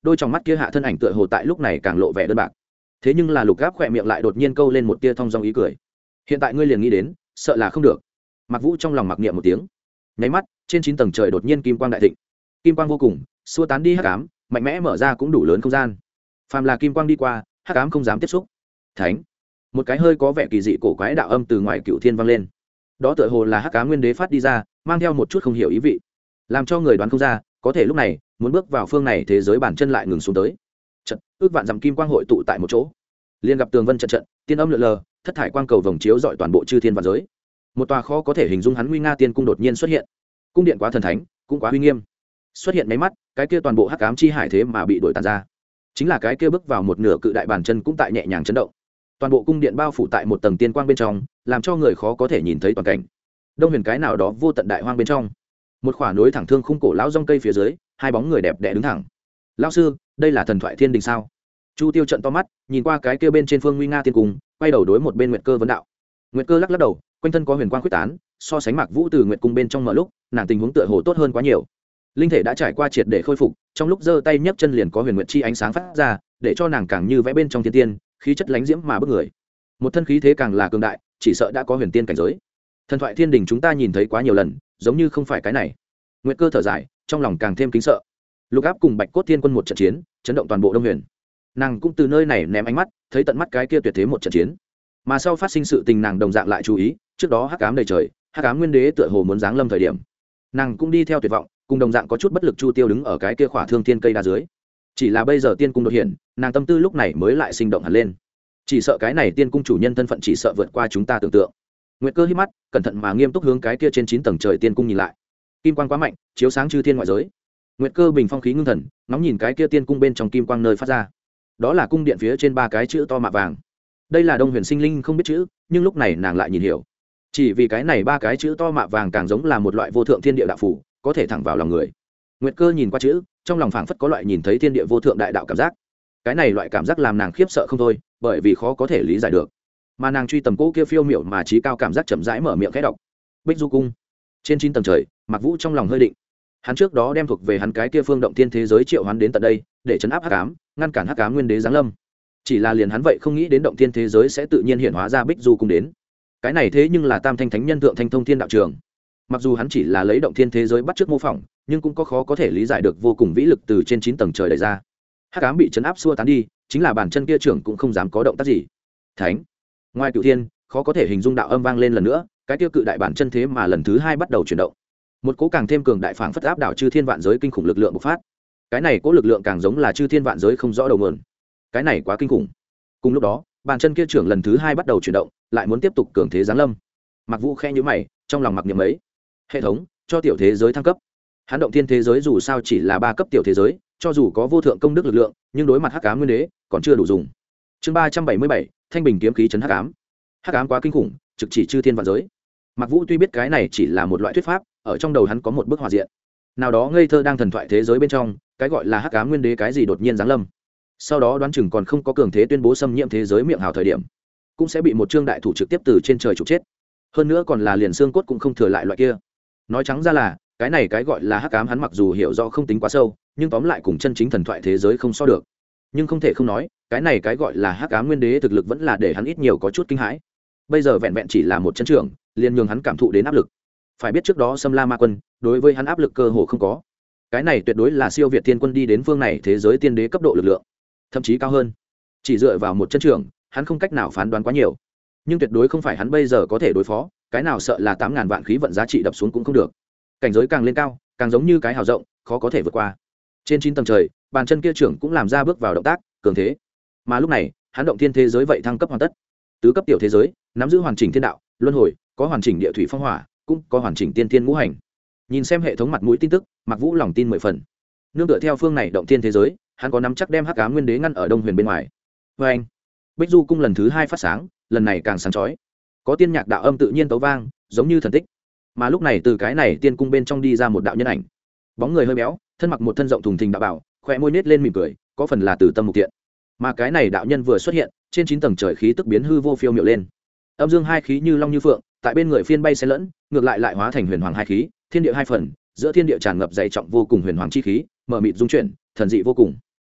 đôi trong mắt kia hạ thân ảnh tựa hồ tại lúc này càng lộ vẻ đơn bạc. Thế nhưng là Lục Gáp khỏe miệng lại đột nhiên câu lên một tia thong dong ý cười. Hiện tại ngươi liền nghĩ đến, sợ là không được. Mặc Vũ trong lòng mặc niệm một tiếng, nháy mắt trên 9 tầng trời đột nhiên kim quang đại thịnh, kim quang vô cùng xua tán đi hắc ám, mạnh mẽ mở ra cũng đủ lớn không gian. Phàm là kim quang đi qua, hắc ám không dám tiếp xúc. Thánh, một cái hơi có vẻ kỳ dị cổ quái đạo âm từ ngoài cựu thiên vang lên. Đó tựa hồ là hắc ám nguyên đế phát đi ra, mang theo một chút không hiểu ý vị, làm cho người đoán không ra. Có thể lúc này muốn bước vào phương này thế giới bản chân lại ngừng xuống tới. Trận ước vạn dặm kim quang hội tụ tại một chỗ, liền gặp tường vân trận trận, tiên âm lượn lờ, thất thải quang cầu vồng chiếu dọi toàn bộ chư thiên vạn giới. Một tòa khó có thể hình dung hắn nguy nga tiên cung đột nhiên xuất hiện. Cung điện quá thần thánh, cũng quá uy nghiêm. Xuất hiện mấy mắt, cái kia toàn bộ hắc ám chi hải thế mà bị đổi tàn ra. Chính là cái kia bước vào một nửa cự đại bàn chân cũng tại nhẹ nhàng chấn động. Toàn bộ cung điện bao phủ tại một tầng tiên quang bên trong, làm cho người khó có thể nhìn thấy toàn cảnh. Đông huyền cái nào đó vô tận đại hoang bên trong, một khỏa núi thẳng thương khung cổ lão rong cây phía dưới, hai bóng người đẹp đẽ đứng thẳng. Lão sư, đây là thần thoại thiên đình sao? Chu Tiêu trận to mắt, nhìn qua cái kia bên trên phương nguy nga tiên cung, quay đầu đối một bên Nguyệt Cơ vấn đạo. Nguyệt Cơ lắc lắc đầu, quanh thân có huyền quang quyết tán, so sánh Mạc Vũ từ Nguyệt cung bên trong mở lúc, nàng tình huống tựa hồ tốt hơn quá nhiều. Linh thể đã trải qua triệt để khôi phục, trong lúc giơ tay nhấc chân liền có huyền nguyệt chi ánh sáng phát ra, để cho nàng càng như vẽ bên trong thiên tiên, khí chất lánh diễm mà bức người. Một thân khí thế càng là cường đại, chỉ sợ đã có huyền tiên cảnh giới. Thần thoại thiên đình chúng ta nhìn thấy quá nhiều lần, giống như không phải cái này. Nguyệt Cơ thở dài, trong lòng càng thêm kính sợ. Lục Áp cùng Bạch Cốt Thiên Quân một trận chiến, chấn động toàn bộ Đông Huyền. Nàng cũng từ nơi này ném ánh mắt, thấy tận mắt cái kia tuyệt thế một trận chiến. Mà sau phát sinh sự tình nàng đồng dạng lại chú ý, trước đó hắc ám đầy trời, hắc ám nguyên đế tựa hồ muốn giáng lâm thời điểm, nàng cũng đi theo tuyệt vọng, cùng đồng dạng có chút bất lực Chu Tiêu đứng ở cái kia khỏa thương thiên cây đa dưới. Chỉ là bây giờ tiên cung đột hiện, nàng tâm tư lúc này mới lại sinh động hẳn lên. Chỉ sợ cái này tiên cung chủ nhân thân phận chỉ sợ vượt qua chúng ta tưởng tượng. Nguyệt Cơ hít mắt, cẩn thận mà nghiêm túc hướng cái kia trên 9 tầng trời tiên cung nhìn lại. Kim quang quá mạnh, chiếu sáng chư thiên ngoại giới. Nguyệt Cơ bình phong khí ngưng thần, ngóng nhìn cái kia tiên cung bên trong kim quang nơi phát ra. Đó là cung điện phía trên 3 cái chữ to mạ vàng. Đây là Đông Huyền sinh linh không biết chữ, nhưng lúc này nàng lại nhìn hiểu. Chỉ vì cái này 3 cái chữ to mạ vàng càng giống là một loại vô thượng thiên địa đạo phù, có thể thẳng vào lòng người. Nguyệt Cơ nhìn qua chữ, trong lòng phảng phất có loại nhìn thấy thiên địa vô thượng đại đạo cảm giác. Cái này loại cảm giác làm nàng khiếp sợ không thôi, bởi vì khó có thể lý giải được. Mà nàng truy tầm cỗ kia phiêu miểu mà trí cao cảm giác chậm rãi mở miệng khẽ đọc. Bích Du cung, trên 9 tầng trời, Mạc Vũ trong lòng hơi định. Hắn trước đó đem thuộc về hắn cái kia phương động thiên thế giới triệu hoán đến tận đây, để trấn áp hắc ám, ngăn cản hắc ám nguyên đế giáng lâm. Chỉ là liền hắn vậy không nghĩ đến động thiên thế giới sẽ tự nhiên hiện hóa ra Bích Du cung đến. Cái này thế nhưng là Tam Thanh Thánh Nhân thượng thanh thông thiên đạo trường. Mặc dù hắn chỉ là lấy động thiên thế giới bắt chước mô phỏng, nhưng cũng có khó có thể lý giải được vô cùng vĩ lực từ trên 9 tầng trời đẩy ra. Hắc ám bị chấn áp xua tán đi, chính là bàn chân kia trưởng cũng không dám có động tác gì. Thánh, ngoài cửu thiên, khó có thể hình dung đạo âm vang lên lần nữa, cái tiêu cự đại bản chân thế mà lần thứ 2 bắt đầu chuyển động. Một cỗ càng thêm cường đại phảng phất áp đảo chư thiên vạn giới kinh khủng lực lượng bộc phát. Cái này cỗ lực lượng càng giống là chư thiên vạn giới không rõ đầu nguồn. Cái này quá kinh khủng. Cùng lúc đó, bàn chân kia trưởng lần thứ 2 bắt đầu chuyển động, lại muốn tiếp tục cường thế giáng lâm. Mặc Vũ khẽ nhíu mày, trong lòng mặc niệm ấy. Hệ thống, cho tiểu thế giới thăng cấp. Hắn động thiên thế giới dù sao chỉ là 3 cấp tiểu thế giới, cho dù có vô thượng công đức lực lượng, nhưng đối mặt hắc ám nguyên đế, còn chưa đủ dùng. Chương 377, Thanh bình kiếm khí trấn hắc ám. Hắc ám quá kinh khủng, trực chỉ chư thiên vạn giới. Mặc Vũ tuy biết cái này chỉ là một loại thuyết pháp, ở trong đầu hắn có một bức họa diện. Nào đó ngây thơ đang thần thoại thế giới bên trong, cái gọi là hắc ám nguyên đế cái gì đột nhiên giáng lâm. Sau đó đoán chừng còn không có cường thế tuyên bố xâm nhiễm thế giới miệng hào thời điểm, cũng sẽ bị một trương đại thủ trực tiếp từ trên trời trục chết. Hơn nữa còn là liền xương cốt cũng không thừa lại loại kia. Nói trắng ra là, cái này cái gọi là hắc ám hắn mặc dù hiểu rõ không tính quá sâu, nhưng tóm lại cùng chân chính thần thoại thế giới không so được. Nhưng không thể không nói, cái này cái gọi là hắc ám nguyên đế thực lực vẫn là để hắn ít nhiều có chút kinh hãi. Bây giờ vẹn vẹn chỉ là một chân trưởng, liền nhường hắn cảm thụ đến áp lực. Phải biết trước đó Sâm La Ma Quân, đối với hắn áp lực cơ hồ không có. Cái này tuyệt đối là siêu việt thiên quân đi đến phương này thế giới tiên đế cấp độ lực lượng, thậm chí cao hơn. Chỉ dựa vào một chân trưởng, hắn không cách nào phán đoán quá nhiều, nhưng tuyệt đối không phải hắn bây giờ có thể đối phó. Cái nào sợ là 8.000 vạn khí vận giá trị đập xuống cũng không được. Cảnh giới càng lên cao, càng giống như cái hào rộng, khó có thể vượt qua. Trên 9 tầng trời, bàn chân kia trưởng cũng làm ra bước vào động tác cường thế. Mà lúc này, hắn động thiên thế giới vậy thăng cấp hoàn tất. Tứ cấp tiểu thế giới, nắm giữ hoàn chỉnh thiên đạo, luân hồi, có hoàn chỉnh địa thủy phong hỏa, cũng có hoàn chỉnh tiên thiên ngũ hành. Nhìn xem hệ thống mặt mũi tin tức, Mạc Vũ lòng tin 10 phần. Nương tựa theo phương này động thiên thế giới, hắn có nắm chắc đem hắc ám nguyên đế ngăn ở Đông Huyền bên ngoài. Và anh, Bích Du cung lần thứ 2 phát sáng, lần này càng sáng chói. Có tiên nhạc đạo âm tự nhiên tấu vang, giống như thần tích. Mà lúc này từ cái này tiên cung bên trong đi ra một đạo nhân ảnh. Bóng người hơi béo, thân mặc một thân rộng thùng thình đạo bảo, khóe môi nết lên mỉm cười, có phần là từ tâm mục tiện. Mà cái này đạo nhân vừa xuất hiện, trên 9 tầng trời khí tức biến hư vô phiêu miệu lên. Âm dương hai khí như long như phượng, tại bên người phiên bay xen lẫn, ngược lại lại hóa thành huyền hoàng hai khí, thiên địa hai phần, giữa thiên địa tràn ngập dày trọng vô cùng huyền hoàng chi khí, mở mịt dung chuyển, thần dị vô cùng.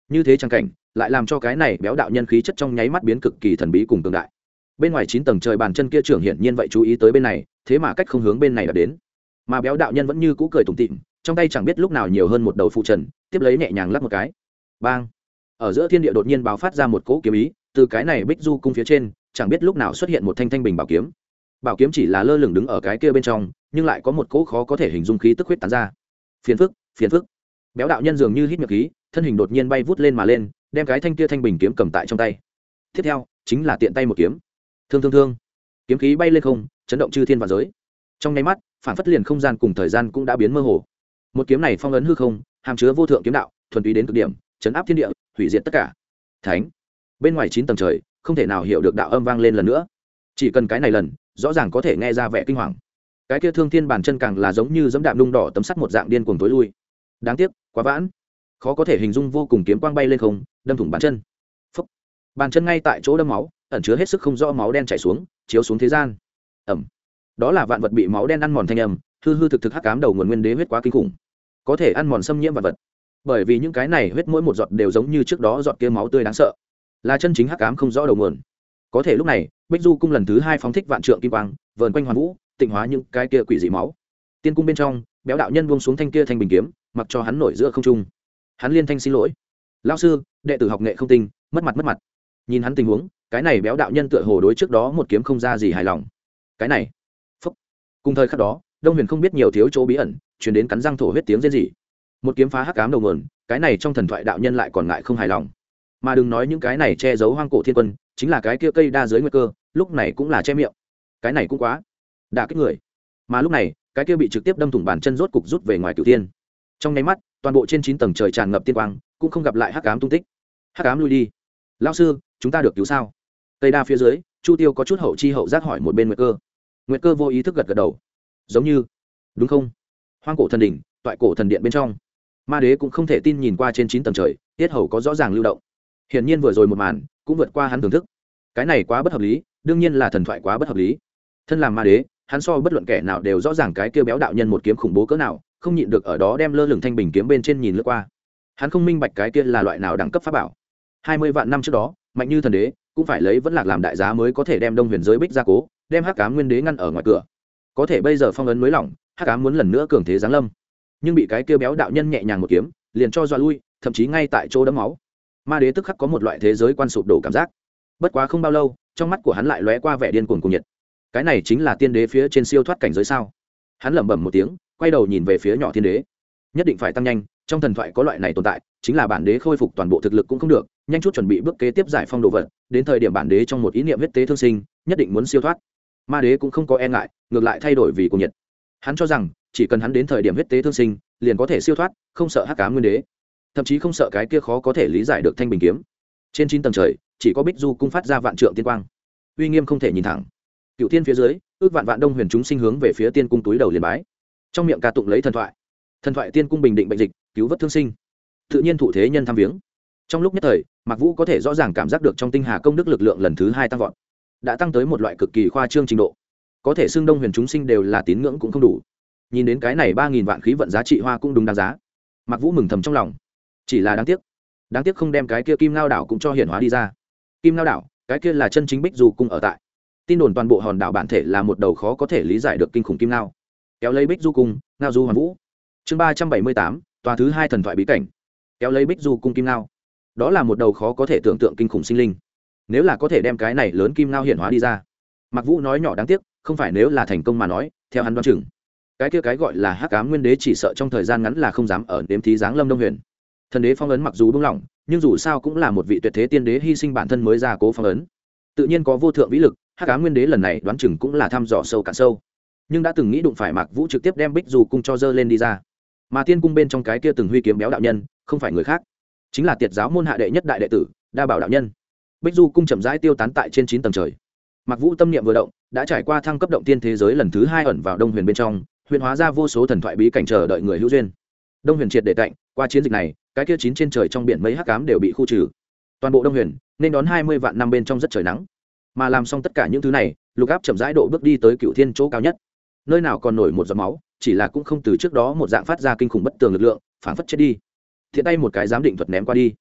như thế trang cảnh lại làm cho cái này béo đạo nhân khí chất trong nháy mắt biến cực kỳ thần bí cùng cường đại. Bên ngoài 9 tầng trời bàn chân kia trưởng hiển nhiên vậy chú ý tới bên này, thế mà cách không hướng bên này đã đến. Mà béo đạo nhân vẫn như cũ cười tủm tỉm, trong tay chẳng biết lúc nào nhiều hơn một đầu phụ trần, tiếp lấy nhẹ nhàng lắc một cái. Bang! Ở giữa thiên địa đột nhiên báo phát ra một cỗ kiếm ý, từ cái này Bích Du cung phía trên, chẳng biết lúc nào xuất hiện một thanh thanh bình bảo kiếm. Bảo kiếm chỉ là lơ lửng đứng ở cái kia bên trong, nhưng lại có một cỗ khó có thể hình dung khí tức huyết tán ra. Phiền phức, phiền phức. Béo đạo nhân dường như hít miệng khí, thân hình đột nhiên bay vút lên mà lên, đem cái thanh kia thanh bình kiếm cầm tại trong tay. Tiếp theo, chính là tiện tay một kiếm. Thương thương thương. Kiếm khí bay lên không, chấn động chư thiên vạn giới. Trong nháy mắt, phản phất liền không gian cùng thời gian cũng đã biến mơ hồ. Một kiếm này phong ấn hư không, hàm chứa vô thượng kiếm đạo, thuần túy đến cực điểm, chấn áp thiên địa, hủy diệt tất cả. Thánh. Bên ngoài 9 tầng trời, không thể nào hiểu được đạo âm vang lên lần nữa. Chỉ cần cái này lần, rõ ràng có thể nghe ra vẻ kinh hoàng. Cái kia thương thiên bàn chân càng là giống như giẫm đạp nung đỏ tấm sắt một dạng điên cuồng tối lui. Đáng tiếc, quá vãn. Khó có thể hình dung vô cùng kiếm quang bay lên không, đâm thủng bàn chân. Phốc. Bàn chân ngay tại chỗ đâm máu, ẩn chứa hết sức không rõ máu đen chảy xuống, chiếu xuống thế gian. Ầm. Đó là vạn vật bị máu đen ăn mòn thanh âm, hư hư thực thực hắc ám đầu nguồn nguyên đế huyết quá kinh khủng, có thể ăn mòn xâm nhiễm vạn vật. Bởi vì những cái này huyết mỗi một giọt đều giống như trước đó giọt kia máu tươi đáng sợ, là chân chính hắc ám không rõ đầu nguồn. Có thể lúc này, Bích Du cung lần thứ 2 phóng thích vạn trượng kim quang, vờn quanh hoàn vũ, tịnh hóa những cái kia quỷ dị máu. Tiên cung bên trong, béo đạo nhân buông xuống thanh kia thanh bình kiếm, mặc cho hắn nổi giữa không trung. Hắn liên thanh xin lỗi: "Lão sư, đệ tử học nghệ không tinh, mất mặt." Nhìn hắn tình huống, cái này béo đạo nhân tựa hồ đối trước đó một kiếm không ra gì hài lòng. Cái này, phúc. Cùng thời khắc đó, Đông Huyền không biết nhiều thiếu chỗ bí ẩn, truyền đến cắn răng thổ huyết tiếng rên rỉ. Một kiếm phá hắc ám đầu nguồn, cái này trong thần thoại đạo nhân lại còn ngại không hài lòng. Mà đừng nói những cái này che giấu hoang cổ thiên quân, chính là cái kia cây đa dưới nguy cơ, lúc này cũng là che miệng. Cái này cũng quá đả kích người. Mà lúc này, cái kia bị trực tiếp đâm thủng bàn chân rốt cục rút về ngoài cửu tiên. Trong nháy mắt, toàn bộ trên 9 tầng trời tràn ngập tiên quang, cũng không gặp lại hắc ám tung tích. Hắc ám lui đi. Lão sư, chúng ta được cứu sao? Cây đa phía dưới, Chu Tiêu có chút hậu chi hậu giác hỏi một bên Nguyệt Cơ. Nguyệt Cơ vô ý thức gật gật đầu. Giống như, đúng không? Hoang cổ thần đỉnh, toại cổ thần điện bên trong. Ma đế cũng không thể tin nhìn qua trên 9 tầng trời, tiết hầu có rõ ràng lưu động. Hiển nhiên vừa rồi một màn, cũng vượt qua hắn thưởng thức. Cái này quá bất hợp lý, đương nhiên là thần thoại quá bất hợp lý. Thân làm ma đế, hắn so bất luận kẻ nào đều rõ ràng cái kia béo đạo nhân một kiếm khủng bố cỡ nào, không nhịn được ở đó đem lơ lửng thanh bình kiếm bên trên nhìn lướt qua. Hắn không minh bạch cái kia là loại nào đẳng cấp pháp bảo. 20 vạn năm trước đó, mạnh như thần đế, cũng phải lấy vẫn lạc làm đại giá mới có thể đem Đông Huyền giới bích ra cố, đem hắc ám nguyên đế ngăn ở ngoài cửa. Có thể bây giờ phong ấn mới lỏng, hắc ám muốn lần nữa cường thế giáng lâm, nhưng bị cái kia béo đạo nhân nhẹ nhàng một kiếm, liền cho dọa lui, thậm chí ngay tại chỗ đẫm máu. Ma đế tức khắc có một loại thế giới quan sụp đổ cảm giác. Bất quá không bao lâu, trong mắt của hắn lại lóe qua vẻ điên cuồng cùng nhiệt. Cái này chính là tiên đế phía trên siêu thoát cảnh giới sao? Hắn lẩm bẩm một tiếng, quay đầu nhìn về phía nhỏ thiên đế. Nhất định phải tăng nhanh, trong thần thoại có loại này tồn tại, chính là bản đế khôi phục toàn bộ thực lực cũng không được, nhanh chút chuẩn bị bước kế tiếp giải phong đồ vật, đến thời điểm bản đế trong một ý niệm huyết tế thương sinh, nhất định muốn siêu thoát. Ma đế cũng không có e ngại, ngược lại thay đổi vì cuồng nhiệt. Hắn cho rằng, chỉ cần hắn đến thời điểm huyết tế thương sinh, liền có thể siêu thoát, không sợ hắc ám nguyên đế, thậm chí không sợ cái kia khó có thể lý giải được thanh bình kiếm. Trên 9 tầng trời, chỉ có Bích Du cung phát ra vạn trượng tiên quang, uy nghiêm không thể nhìn thẳng. Cựu thiên phía dưới, ước vạn vạn Đông Huyền chúng sinh hướng về phía tiên cung túi đầu liền bái, trong miệng ca tụng lấy thần thoại tiên cung bình định bệnh dịch, cứu vớt thương sinh, tự nhiên thụ thế nhân tham viếng. Trong lúc nhất thời, Mạc Vũ có thể rõ ràng cảm giác được trong tinh hà công đức lực lượng lần thứ 2 tăng vọt, đã tăng tới một loại cực kỳ khoa trương trình độ, có thể xưng Đông Huyền chúng sinh đều là tín ngưỡng cũng không đủ. Nhìn đến cái này 3000 vạn khí vận giá trị hoa cũng đúng đáng giá. Mạc Vũ mừng thầm trong lòng, chỉ là đáng tiếc không đem cái kia Kim Ngao đảo cũng cho hiển hóa đi ra. Kim Ngao đảo, cái kia là chân chính Bích Du cung ở tại. Tin đồn toàn bộ hòn đảo bản thể là một đầu khó có thể lý giải được kinh khủng kim ngao. Kéo lấy Bích Du cung, ngao du hoàn vũ. Chương 378, tòa thứ 2 thần thoại bí cảnh. Kéo lấy Bích Du cung kim ngao. Đó là một đầu khó có thể tưởng tượng kinh khủng sinh linh. Nếu là có thể đem cái này lớn kim ngao hiển hóa đi ra. Mạc Vũ nói nhỏ đáng tiếc, không phải nếu là thành công mà nói, theo hắn đoán chừng, cái kia cái gọi là hắc ám nguyên đế chỉ sợ trong thời gian ngắn là không dám ở đếm thí giáng lâm Đông Huyền. Thần đế phong ấn mặc dù buông lỏng, nhưng dù sao cũng là một vị tuyệt thế tiên đế hy sinh bản thân mới ra cố phong ấn, tự nhiên có vô thượng vĩ lực. Hắc ám nguyên đế lần này đoán chừng cũng là thăm dò sâu cạn sâu, nhưng đã từng nghĩ đụng phải Mạc Vũ trực tiếp đem Bích Du cung cho dơ lên đi ra. Mà tiên cung bên trong cái kia từng huy kiếm béo đạo nhân, không phải người khác, chính là Tiệt giáo môn hạ đệ nhất đại đệ tử Đa Bảo đạo nhân. Bích Du cung chậm rãi tiêu tán tại trên 9 tầng trời. Mạc Vũ tâm niệm vừa động, đã trải qua thăng cấp động tiên thế giới lần thứ 2 ẩn vào Đông Huyền bên trong, huyền hóa ra vô số thần thoại bí cảnh chờ đợi người hữu duyên. Đông Huyền triệt để tạnh, qua chiến dịch này, cái kia 9 trên trời trong biển mấy hắc ám đều bị khu trừ. Toàn bộ Đông Huyền nên đón 20 vạn năm bên trong rất trời nắng. Mà làm xong tất cả những thứ này, Lục Áp chậm rãi độ bước đi tới Cựu Thiên chỗ cao nhất. Nơi nào còn nổi một giọt máu, chỉ là cũng không từ trước đó một dạng phát ra kinh khủng bất tường lực lượng, phảng phất chết đi. Thiện tay một cái giám định thuật ném qua đi.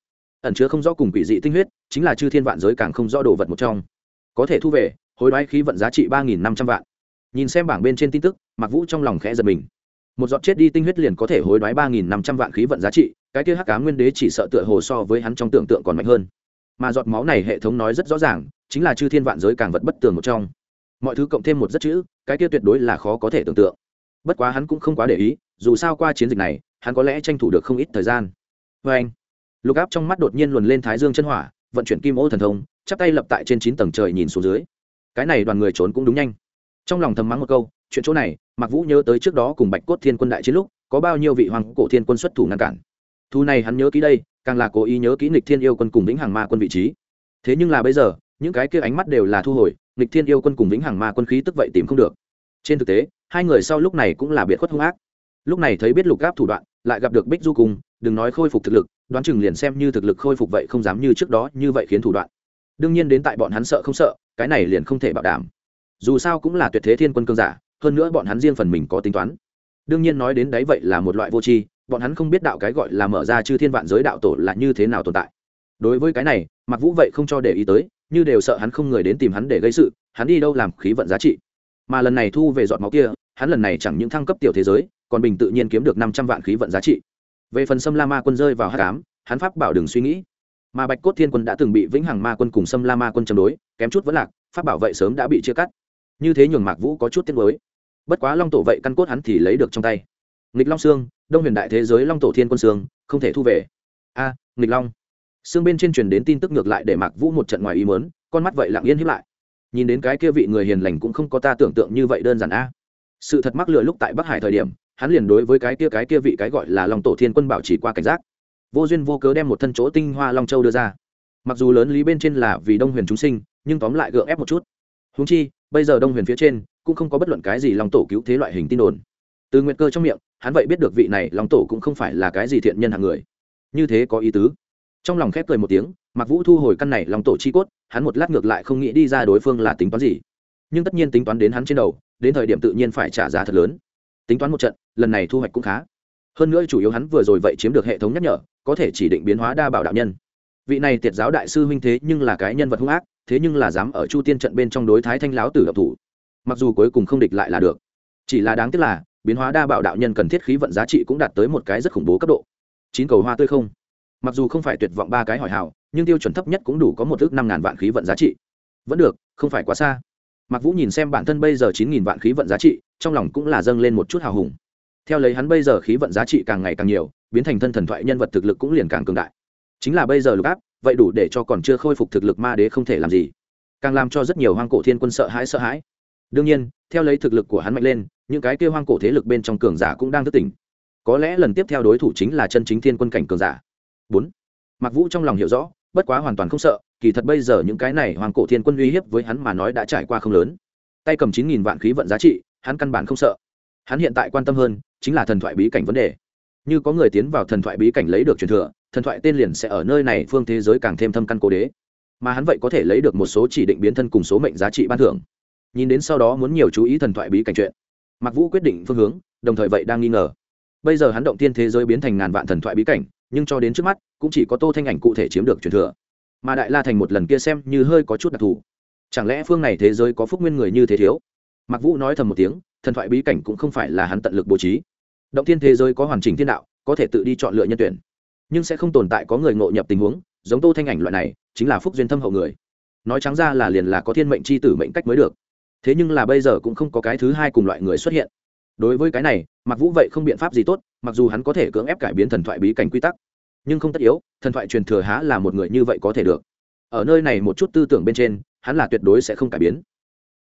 ẩn chứa không rõ cùng quỷ dị tinh huyết chính là chư thiên vạn giới càng không rõ đồ vật một trong, có thể thu về hối đoái khí vận giá trị 3.500 vạn. Nhìn xem bảng bên trên tin tức, Mạc Vũ trong lòng khẽ giật mình. Một giọt chết đi tinh huyết liền có thể hối đoái 3.500 vạn khí vận giá trị, cái kia hắc ám nguyên đế chỉ sợ tựa hồ so với hắn trong tưởng tượng còn mạnh hơn. Mà giọt máu này hệ thống nói rất rõ ràng, chính là chư thiên vạn giới càng vật bất tường một trong. Mọi thứ cộng thêm một rất chữ, cái kia tuyệt đối là khó có thể tưởng tượng. Bất quá hắn cũng không quá để ý, dù sao qua chiến dịch này, hắn có lẽ tranh thủ được không ít thời gian. Và anh, Lục Áp trong mắt đột nhiên luồn lên Thái Dương chân hỏa, vận chuyển Kim Ô thần thông, chắp tay lập tại trên 9 tầng trời nhìn xuống dưới. Cái này đoàn người trốn cũng đúng nhanh. Trong lòng thầm mắng một câu, chuyện chỗ này, Mạc Vũ nhớ tới trước đó cùng Bạch Cốt Thiên Quân đại chiến lúc, có bao nhiêu vị hoàng cổ thiên quân xuất thủ ngăn cản. Thu này hắn nhớ kỹ đây, càng là cố ý nhớ kỹ Nghịch Thiên Yêu Quân cùng Vĩnh Hằng Ma Quân vị trí. Thế nhưng là bây giờ, những cái kia ánh mắt đều là thu hồi, Nghịch Thiên Yêu Quân cùng Vĩnh Hằng Ma Quân khí tức vậy tìm không được. Trên thực tế, hai người sau lúc này cũng là biệt khuất hung ác. Lúc này thấy biết Lục Áp thủ đoạn, lại gặp được Bích Du cùng, đừng nói khôi phục thực lực, đoán chừng liền xem như thực lực khôi phục vậy không dám như trước đó như vậy khiến thủ đoạn. Đương nhiên đến tại bọn hắn sợ không sợ, cái này liền không thể bảo đảm. Dù sao cũng là tuyệt thế thiên quân cường giả, hơn nữa bọn hắn riêng phần mình có tính toán. Đương nhiên nói đến đấy vậy là một loại vô tri, bọn hắn không biết đạo cái gọi là mở ra chư thiên vạn giới đạo tổ là như thế nào tồn tại. Đối với cái này, Mạc Vũ vậy không cho để ý tới, như đều sợ hắn không người đến tìm hắn để gây sự, hắn đi đâu làm khí vận giá trị. Mà lần này thu về giọt máu kia, hắn lần này chẳng những thăng cấp tiểu thế giới, còn bình tự nhiên kiếm được 500 vạn khí vận giá trị. Về phần Sâm La Ma Quân rơi vào hắc ám, hắn pháp bảo đừng suy nghĩ. Mà Bạch Cốt Thiên Quân đã từng bị Vĩnh Hằng Ma Quân cùng Sâm La Ma Quân chống đối, kém chút vẫn lạc, pháp bảo vậy sớm đã bị chia cắt. Như thế nhường Mạc Vũ có chút tiếc nuối. Bất quá Long Tổ vậy căn cốt hắn thì lấy được trong tay. Nghịch Long xương, Đông Huyền đại thế giới Long Tổ Thiên Quân xương, không thể thu về. A, Nghịch Long. Xương bên trên truyền đến tin tức ngược lại để Mạc Vũ một trận ngoài ý muốn, con mắt vậy lặng yên híp lại. Nhìn đến cái kia vị người hiền lành cũng không có ta tưởng tượng như vậy đơn giản a. Sự thật mắc lừa lúc tại Bắc Hải thời điểm, hắn liền đối với cái kia vị cái gọi là Long Tổ Thiên Quân bảo chỉ qua cảnh giác. Vô duyên vô cớ đem một thân chỗ tinh hoa Long Châu đưa ra. Mặc dù lớn lý bên trên là vì Đông Huyền chúng sinh, nhưng tóm lại gượng ép một chút. Huống chi, bây giờ Đông Huyền phía trên cũng không có bất luận cái gì Long Tổ cứu thế loại hình tin đồn. Từ Nguyệt Cơ trong miệng, hắn vậy biết được vị này Long Tổ cũng không phải là cái gì thiện nhân hạng người. Như thế có ý tứ. Trong lòng khép cười một tiếng, Mạc Vũ thu hồi căn này Long Tổ chi cốt, hắn một lát ngược lại không nghĩ đi ra đối phương là tính toán gì. Nhưng tất nhiên tính toán đến hắn trên đầu, đến thời điểm tự nhiên phải trả giá thật lớn. Tính toán một trận, lần này thu hoạch cũng khá. Hơn nữa chủ yếu hắn vừa rồi vậy chiếm được hệ thống nhắc nhở, có thể chỉ định biến hóa đa bảo đạo nhân. Vị này Tiệt giáo đại sư huynh thế nhưng là cái nhân vật hung ác, thế nhưng là dám ở Chu Tiên trận bên trong đối Thái Thanh lão tử động thủ. Mặc dù cuối cùng không địch lại là được, chỉ là đáng tiếc là biến hóa đa bảo đạo nhân cần thiết khí vận giá trị cũng đạt tới một cái rất khủng bố cấp độ. 9 cầu hoa tươi không. Mặc dù không phải tuyệt vọng 3 cái hỏi hào, nhưng tiêu chuẩn thấp nhất cũng đủ có một ước 5.000 vạn khí vận giá trị. Vẫn được, không phải quá xa. Mạc Vũ nhìn xem bản thân bây giờ 9.000 vạn khí vận giá trị, trong lòng cũng là dâng lên một chút hào hùng. Theo lấy hắn bây giờ khí vận giá trị càng ngày càng nhiều, biến thành thân thần thoại nhân vật thực lực cũng liền càng cường đại. Chính là bây giờ Lục Áp, vậy đủ để cho còn chưa khôi phục thực lực ma đế không thể làm gì, càng làm cho rất nhiều hoang cổ thiên quân sợ hãi. Đương nhiên, theo lấy thực lực của hắn mạnh lên, những cái kia hoang cổ thế lực bên trong cường giả cũng đang thức tỉnh. Có lẽ lần tiếp theo đối thủ chính là chân chính thiên quân cảnh cường giả. 4. Mạc Vũ trong lòng hiểu rõ, bất quá hoàn toàn không sợ, kỳ thật bây giờ những cái này hoang cổ thiên quân uy hiếp với hắn mà nói đã trải qua không lớn. Tay cầm 9.000 vạn khí vận giá trị, hắn căn bản không sợ. Hắn hiện tại quan tâm hơn chính là thần thoại bí cảnh vấn đề. Như có người tiến vào thần thoại bí cảnh lấy được truyền thừa, thần thoại tên liền sẽ ở nơi này phương thế giới càng thêm thâm căn cố đế, mà hắn vậy có thể lấy được một số chỉ định biến thân cùng số mệnh giá trị ban thưởng. Nhìn đến sau đó muốn nhiều chú ý thần thoại bí cảnh chuyện, Mạc Vũ quyết định phương hướng, đồng thời vậy đang nghi ngờ. Bây giờ hắn động tiên thế giới biến thành ngàn vạn thần thoại bí cảnh, nhưng cho đến trước mắt cũng chỉ có Tô Thanh Ảnh cụ thể chiếm được truyền thừa, mà Đại La Thành một lần kia xem như hơi có chút đặc thù. Chẳng lẽ phương này thế giới có phúc nguyên người như thế thiếu? Mạc Vũ nói thầm một tiếng, thần thoại bí cảnh cũng không phải là hắn tận lực bố trí. Động tiên thế giới có hoàn chỉnh thiên đạo, có thể tự đi chọn lựa nhân tuyển, nhưng sẽ không tồn tại có người ngộ nhập tình huống giống Tô Thanh Ảnh loại này, chính là phúc duyên thâm hậu người. Nói trắng ra là liền là có thiên mệnh chi tử mệnh cách mới được. Thế nhưng là bây giờ cũng không có cái thứ hai cùng loại người xuất hiện. Đối với cái này, Mạc Vũ vậy không biện pháp gì tốt, mặc dù hắn có thể cưỡng ép cải biến thần thoại bí cảnh quy tắc, nhưng không tất yếu, thần thoại truyền thừa há là một người như vậy có thể được. Ở nơi này một chút tư tưởng bên trên, hắn là tuyệt đối sẽ không cải biến.